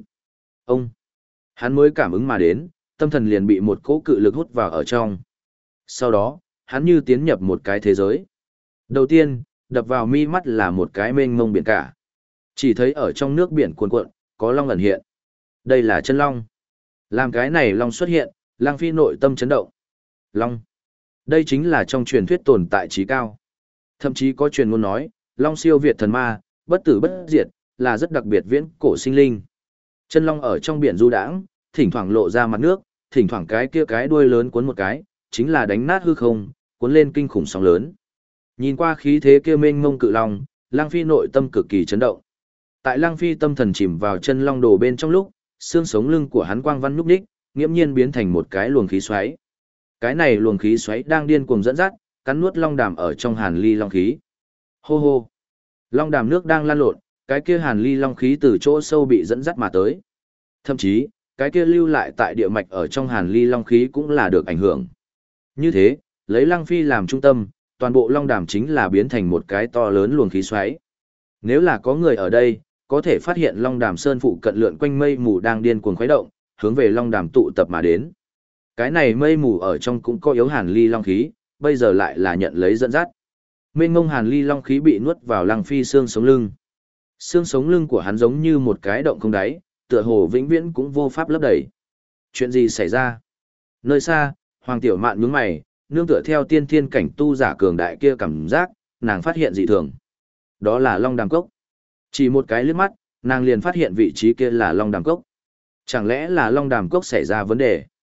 Speaker 1: Hắn mới cảm ứng mà đến, tâm thần liền bị một cỗ cự lực hút vào ở trong. Sau đó, hắn như tiến nhập một cái thế giới. Đầu tiên, đập vào mi mắt là một cái mênh mông biển cả. Chỉ thấy ở trong nước biển cuồn cuộn, có long ẩn hiện. Đây là chân long. Làm cái này long xuất hiện, Lang Phi nội tâm chấn động. Long. Đây chính là trong truyền thuyết tồn tại trí cao. Thậm chí có truyền ngôn nói, long siêu việt thần ma, bất tử bất diệt, là rất đặc biệt viễn cổ sinh linh. Chân long ở trong biển du đãng, thỉnh thoảng lộ ra mặt nước, thỉnh thoảng cái kia cái đuôi lớn cuốn một cái, chính là đánh nát hư không, cuốn lên kinh khủng sóng lớn. Nhìn qua khí thế kia mênh mông cự long, Lang Phi nội tâm cực kỳ chấn động. Tại Lang Phi tâm thần chìm vào chân long đồ bên trong lúc, xương sống lưng của hắn quang văn nhúc nhích, nghiễm nhiên biến thành một cái luồng khí xoáy. Cái này luồng khí xoáy đang điên cuồng dẫn dắt, cắn nuốt long đàm ở trong hàn ly long khí. Hô hô. Long đàm nước đang lan lộn, cái kia hàn ly long khí từ chỗ sâu bị dẫn dắt mà tới. Thậm chí, cái kia lưu lại tại địa mạch ở trong hàn ly long khí cũng là được ảnh hưởng. Như thế, lấy Lang Phi làm trung tâm, toàn bộ long đàm chính là biến thành một cái to lớn luồng khí xoáy. Nếu là có người ở đây, có thể phát hiện long đàm sơn phụ cận lượn quanh mây mù đang điên cuồng khuấy động, hướng về long đàm tụ tập mà đến. Cái này mây mù ở trong cũng có yếu hàn ly long khí, bây giờ lại là nhận lấy dẫn dắt. Mênh mông hàn ly long khí bị nuốt vào Lang Phi xương sống lưng. Xương sống lưng của hắn giống như một cái động không đáy, tựa hồ vĩnh viễn cũng vô pháp lấp đầy. Chuyện gì xảy ra? Nơi xa, Hoàng Tiểu Mạn nhướng mày, nương tựa theo tiên thiên cảnh tu giả cường đại kia cảm giác, nàng phát hiện dị thường. Đó là Long Đàm Cốc. Chỉ một cái liếc mắt, nàng liền phát hiện vị trí kia là Long Đàm Cốc. Chẳng lẽ là Long Đàm Cốc xảy ra vấn đề?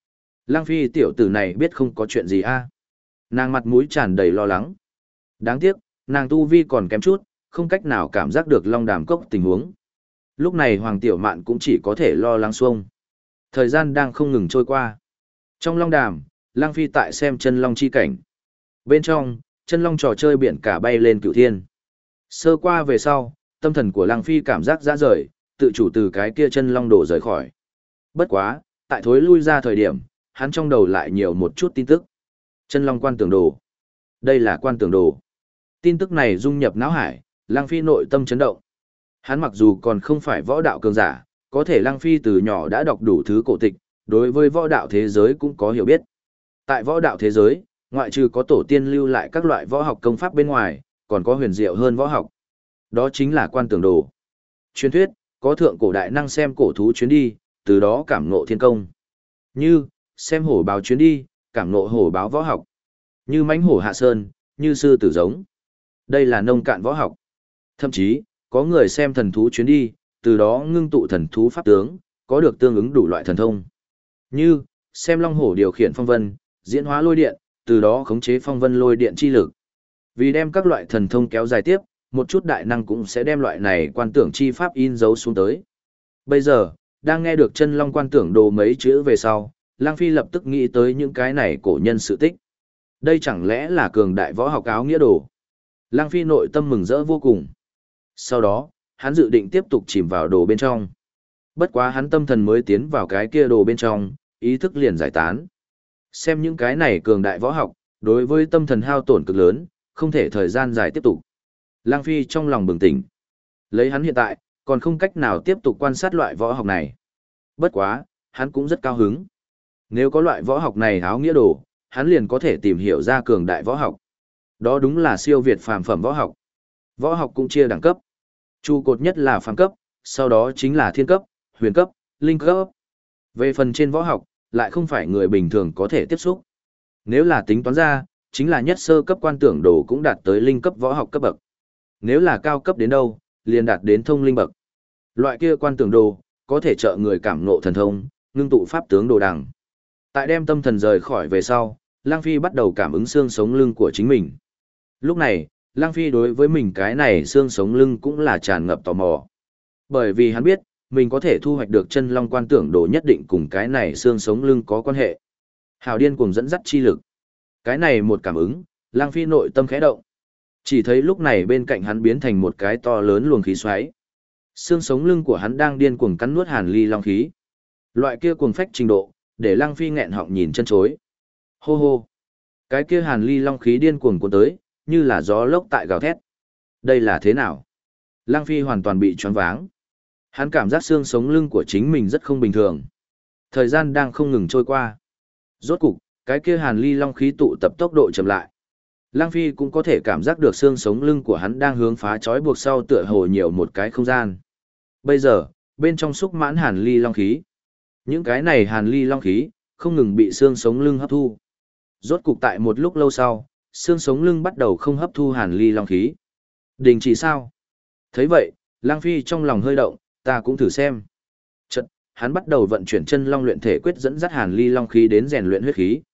Speaker 1: Lang Phi tiểu tử này biết không có chuyện gì a? Nàng mặt mũi tràn đầy lo lắng. Đáng tiếc, nàng tu vi còn kém chút, không cách nào cảm giác được Long Đàm cốc tình huống. Lúc này Hoàng Tiểu Mạn cũng chỉ có thể lo lắng xuông. Thời gian đang không ngừng trôi qua. Trong Long Đàm, Lang Phi tại xem chân long chi cảnh. Bên trong, chân long trò chơi biển cả bay lên cửu thiên. Sơ qua về sau, tâm thần của Lang Phi cảm giác dã rời, tự chủ từ cái kia chân long đổ rời khỏi. Bất quá, tại thối lui ra thời điểm, hắn trong đầu lại nhiều một chút tin tức. Chân long quan tưởng đồ. Đây là quan tưởng đồ. Tin tức này dung nhập não hải, Lang Phi nội tâm chấn động. Hắn mặc dù còn không phải võ đạo cường giả, có thể Lang Phi từ nhỏ đã đọc đủ thứ cổ tịch, đối với võ đạo thế giới cũng có hiểu biết. Tại võ đạo thế giới, ngoại trừ có tổ tiên lưu lại các loại võ học công pháp bên ngoài, còn có huyền diệu hơn võ học. Đó chính là quan tưởng đồ. Truyền thuyết, có thượng cổ đại năng xem cổ thú chuyến đi, từ đó cảm ngộ thiên công. Như, xem hổ báo chuyến đi, cảm ngộ hổ báo võ học. Như mãnh hổ hạ sơn, như sư tử giống. Đây là nông cạn võ học. Thậm chí, có người xem thần thú chuyến đi, từ đó ngưng tụ thần thú pháp tướng, có được tương ứng đủ loại thần thông. Như, xem long hổ điều khiển phong vân, diễn hóa lôi điện, từ đó khống chế phong vân lôi điện chi lực. Vì đem các loại thần thông kéo dài tiếp, một chút đại năng cũng sẽ đem loại này quan tưởng chi pháp in dấu xuống tới. Bây giờ, đang nghe được chân long quan tưởng đồ mấy chữ về sau, Lang Phi lập tức nghĩ tới những cái này cổ nhân sự tích. Đây chẳng lẽ là cường đại võ học áo nghĩa đồ? Lang Phi nội tâm mừng rỡ vô cùng. Sau đó, hắn dự định tiếp tục chìm vào đồ bên trong. Bất quá hắn tâm thần mới tiến vào cái kia đồ bên trong, ý thức liền giải tán. Xem những cái này cường đại võ học, đối với tâm thần hao tổn cực lớn, không thể thời gian dài tiếp tục. Lang Phi trong lòng bừng tỉnh. Lấy hắn hiện tại, còn không cách nào tiếp tục quan sát loại võ học này. Bất quá, hắn cũng rất cao hứng. Nếu có loại võ học này áo nghĩa đồ, hắn liền có thể tìm hiểu ra cường đại võ học. Đó đúng là siêu việt phàm phẩm võ học. Võ học cũng chia đẳng cấp. Trụ cột nhất là phàm cấp, sau đó chính là thiên cấp, huyền cấp, linh cấp. Về phần trên võ học, lại không phải người bình thường có thể tiếp xúc. Nếu là tính toán ra, chính là nhất sơ cấp quan tưởng đồ cũng đạt tới linh cấp võ học cấp bậc. Nếu là cao cấp đến đâu, liền đạt đến thông linh bậc. Loại kia quan tưởng đồ, có thể trợ người cảm ngộ thần thông, ngưng tụ pháp tướng đồ đằng. Tại đem tâm thần rời khỏi về sau, Lang Phi bắt đầu cảm ứng xương sống lưng của chính mình. Lúc này, Lang Phi đối với mình cái này xương sống lưng cũng là tràn ngập tò mò. Bởi vì hắn biết, mình có thể thu hoạch được chân long quan tưởng đồ nhất định cùng cái này xương sống lưng có quan hệ. Hào điên cùng dẫn dắt chi lực. Cái này một cảm ứng, Lang Phi nội tâm khẽ động. Chỉ thấy lúc này bên cạnh hắn biến thành một cái to lớn luồng khí xoáy. Xương sống lưng của hắn đang điên cuồng cắn nuốt hàn ly long khí. Loại kia cuồng phách trình độ, để Lang Phi nghẹn họng nhìn chân chối. Hô hô. Cái kia hàn ly long khí điên cuồng cuốn tới, như là gió lốc tại gào thét. Đây là thế nào? Lang Phi hoàn toàn bị choáng váng. Hắn cảm giác xương sống lưng của chính mình rất không bình thường. Thời gian đang không ngừng trôi qua. Rốt cục, cái kia hàn ly long khí tụ tập tốc độ chậm lại. Lang Phi cũng có thể cảm giác được xương sống lưng của hắn đang hướng phá trói buộc sau tựa hồ nhiều một cái không gian. Bây giờ, bên trong xúc mãn hàn ly long khí. Những cái này hàn ly long khí, không ngừng bị xương sống lưng hấp thu. Rốt cục tại một lúc lâu sau, xương sống lưng bắt đầu không hấp thu hàn ly long khí. Đình chỉ sao? Thấy vậy, Lang Phi trong lòng hơi động, ta cũng thử xem. Chợt, hắn bắt đầu vận chuyển chân long luyện thể quyết dẫn dắt hàn ly long khí đến rèn luyện huyết khí.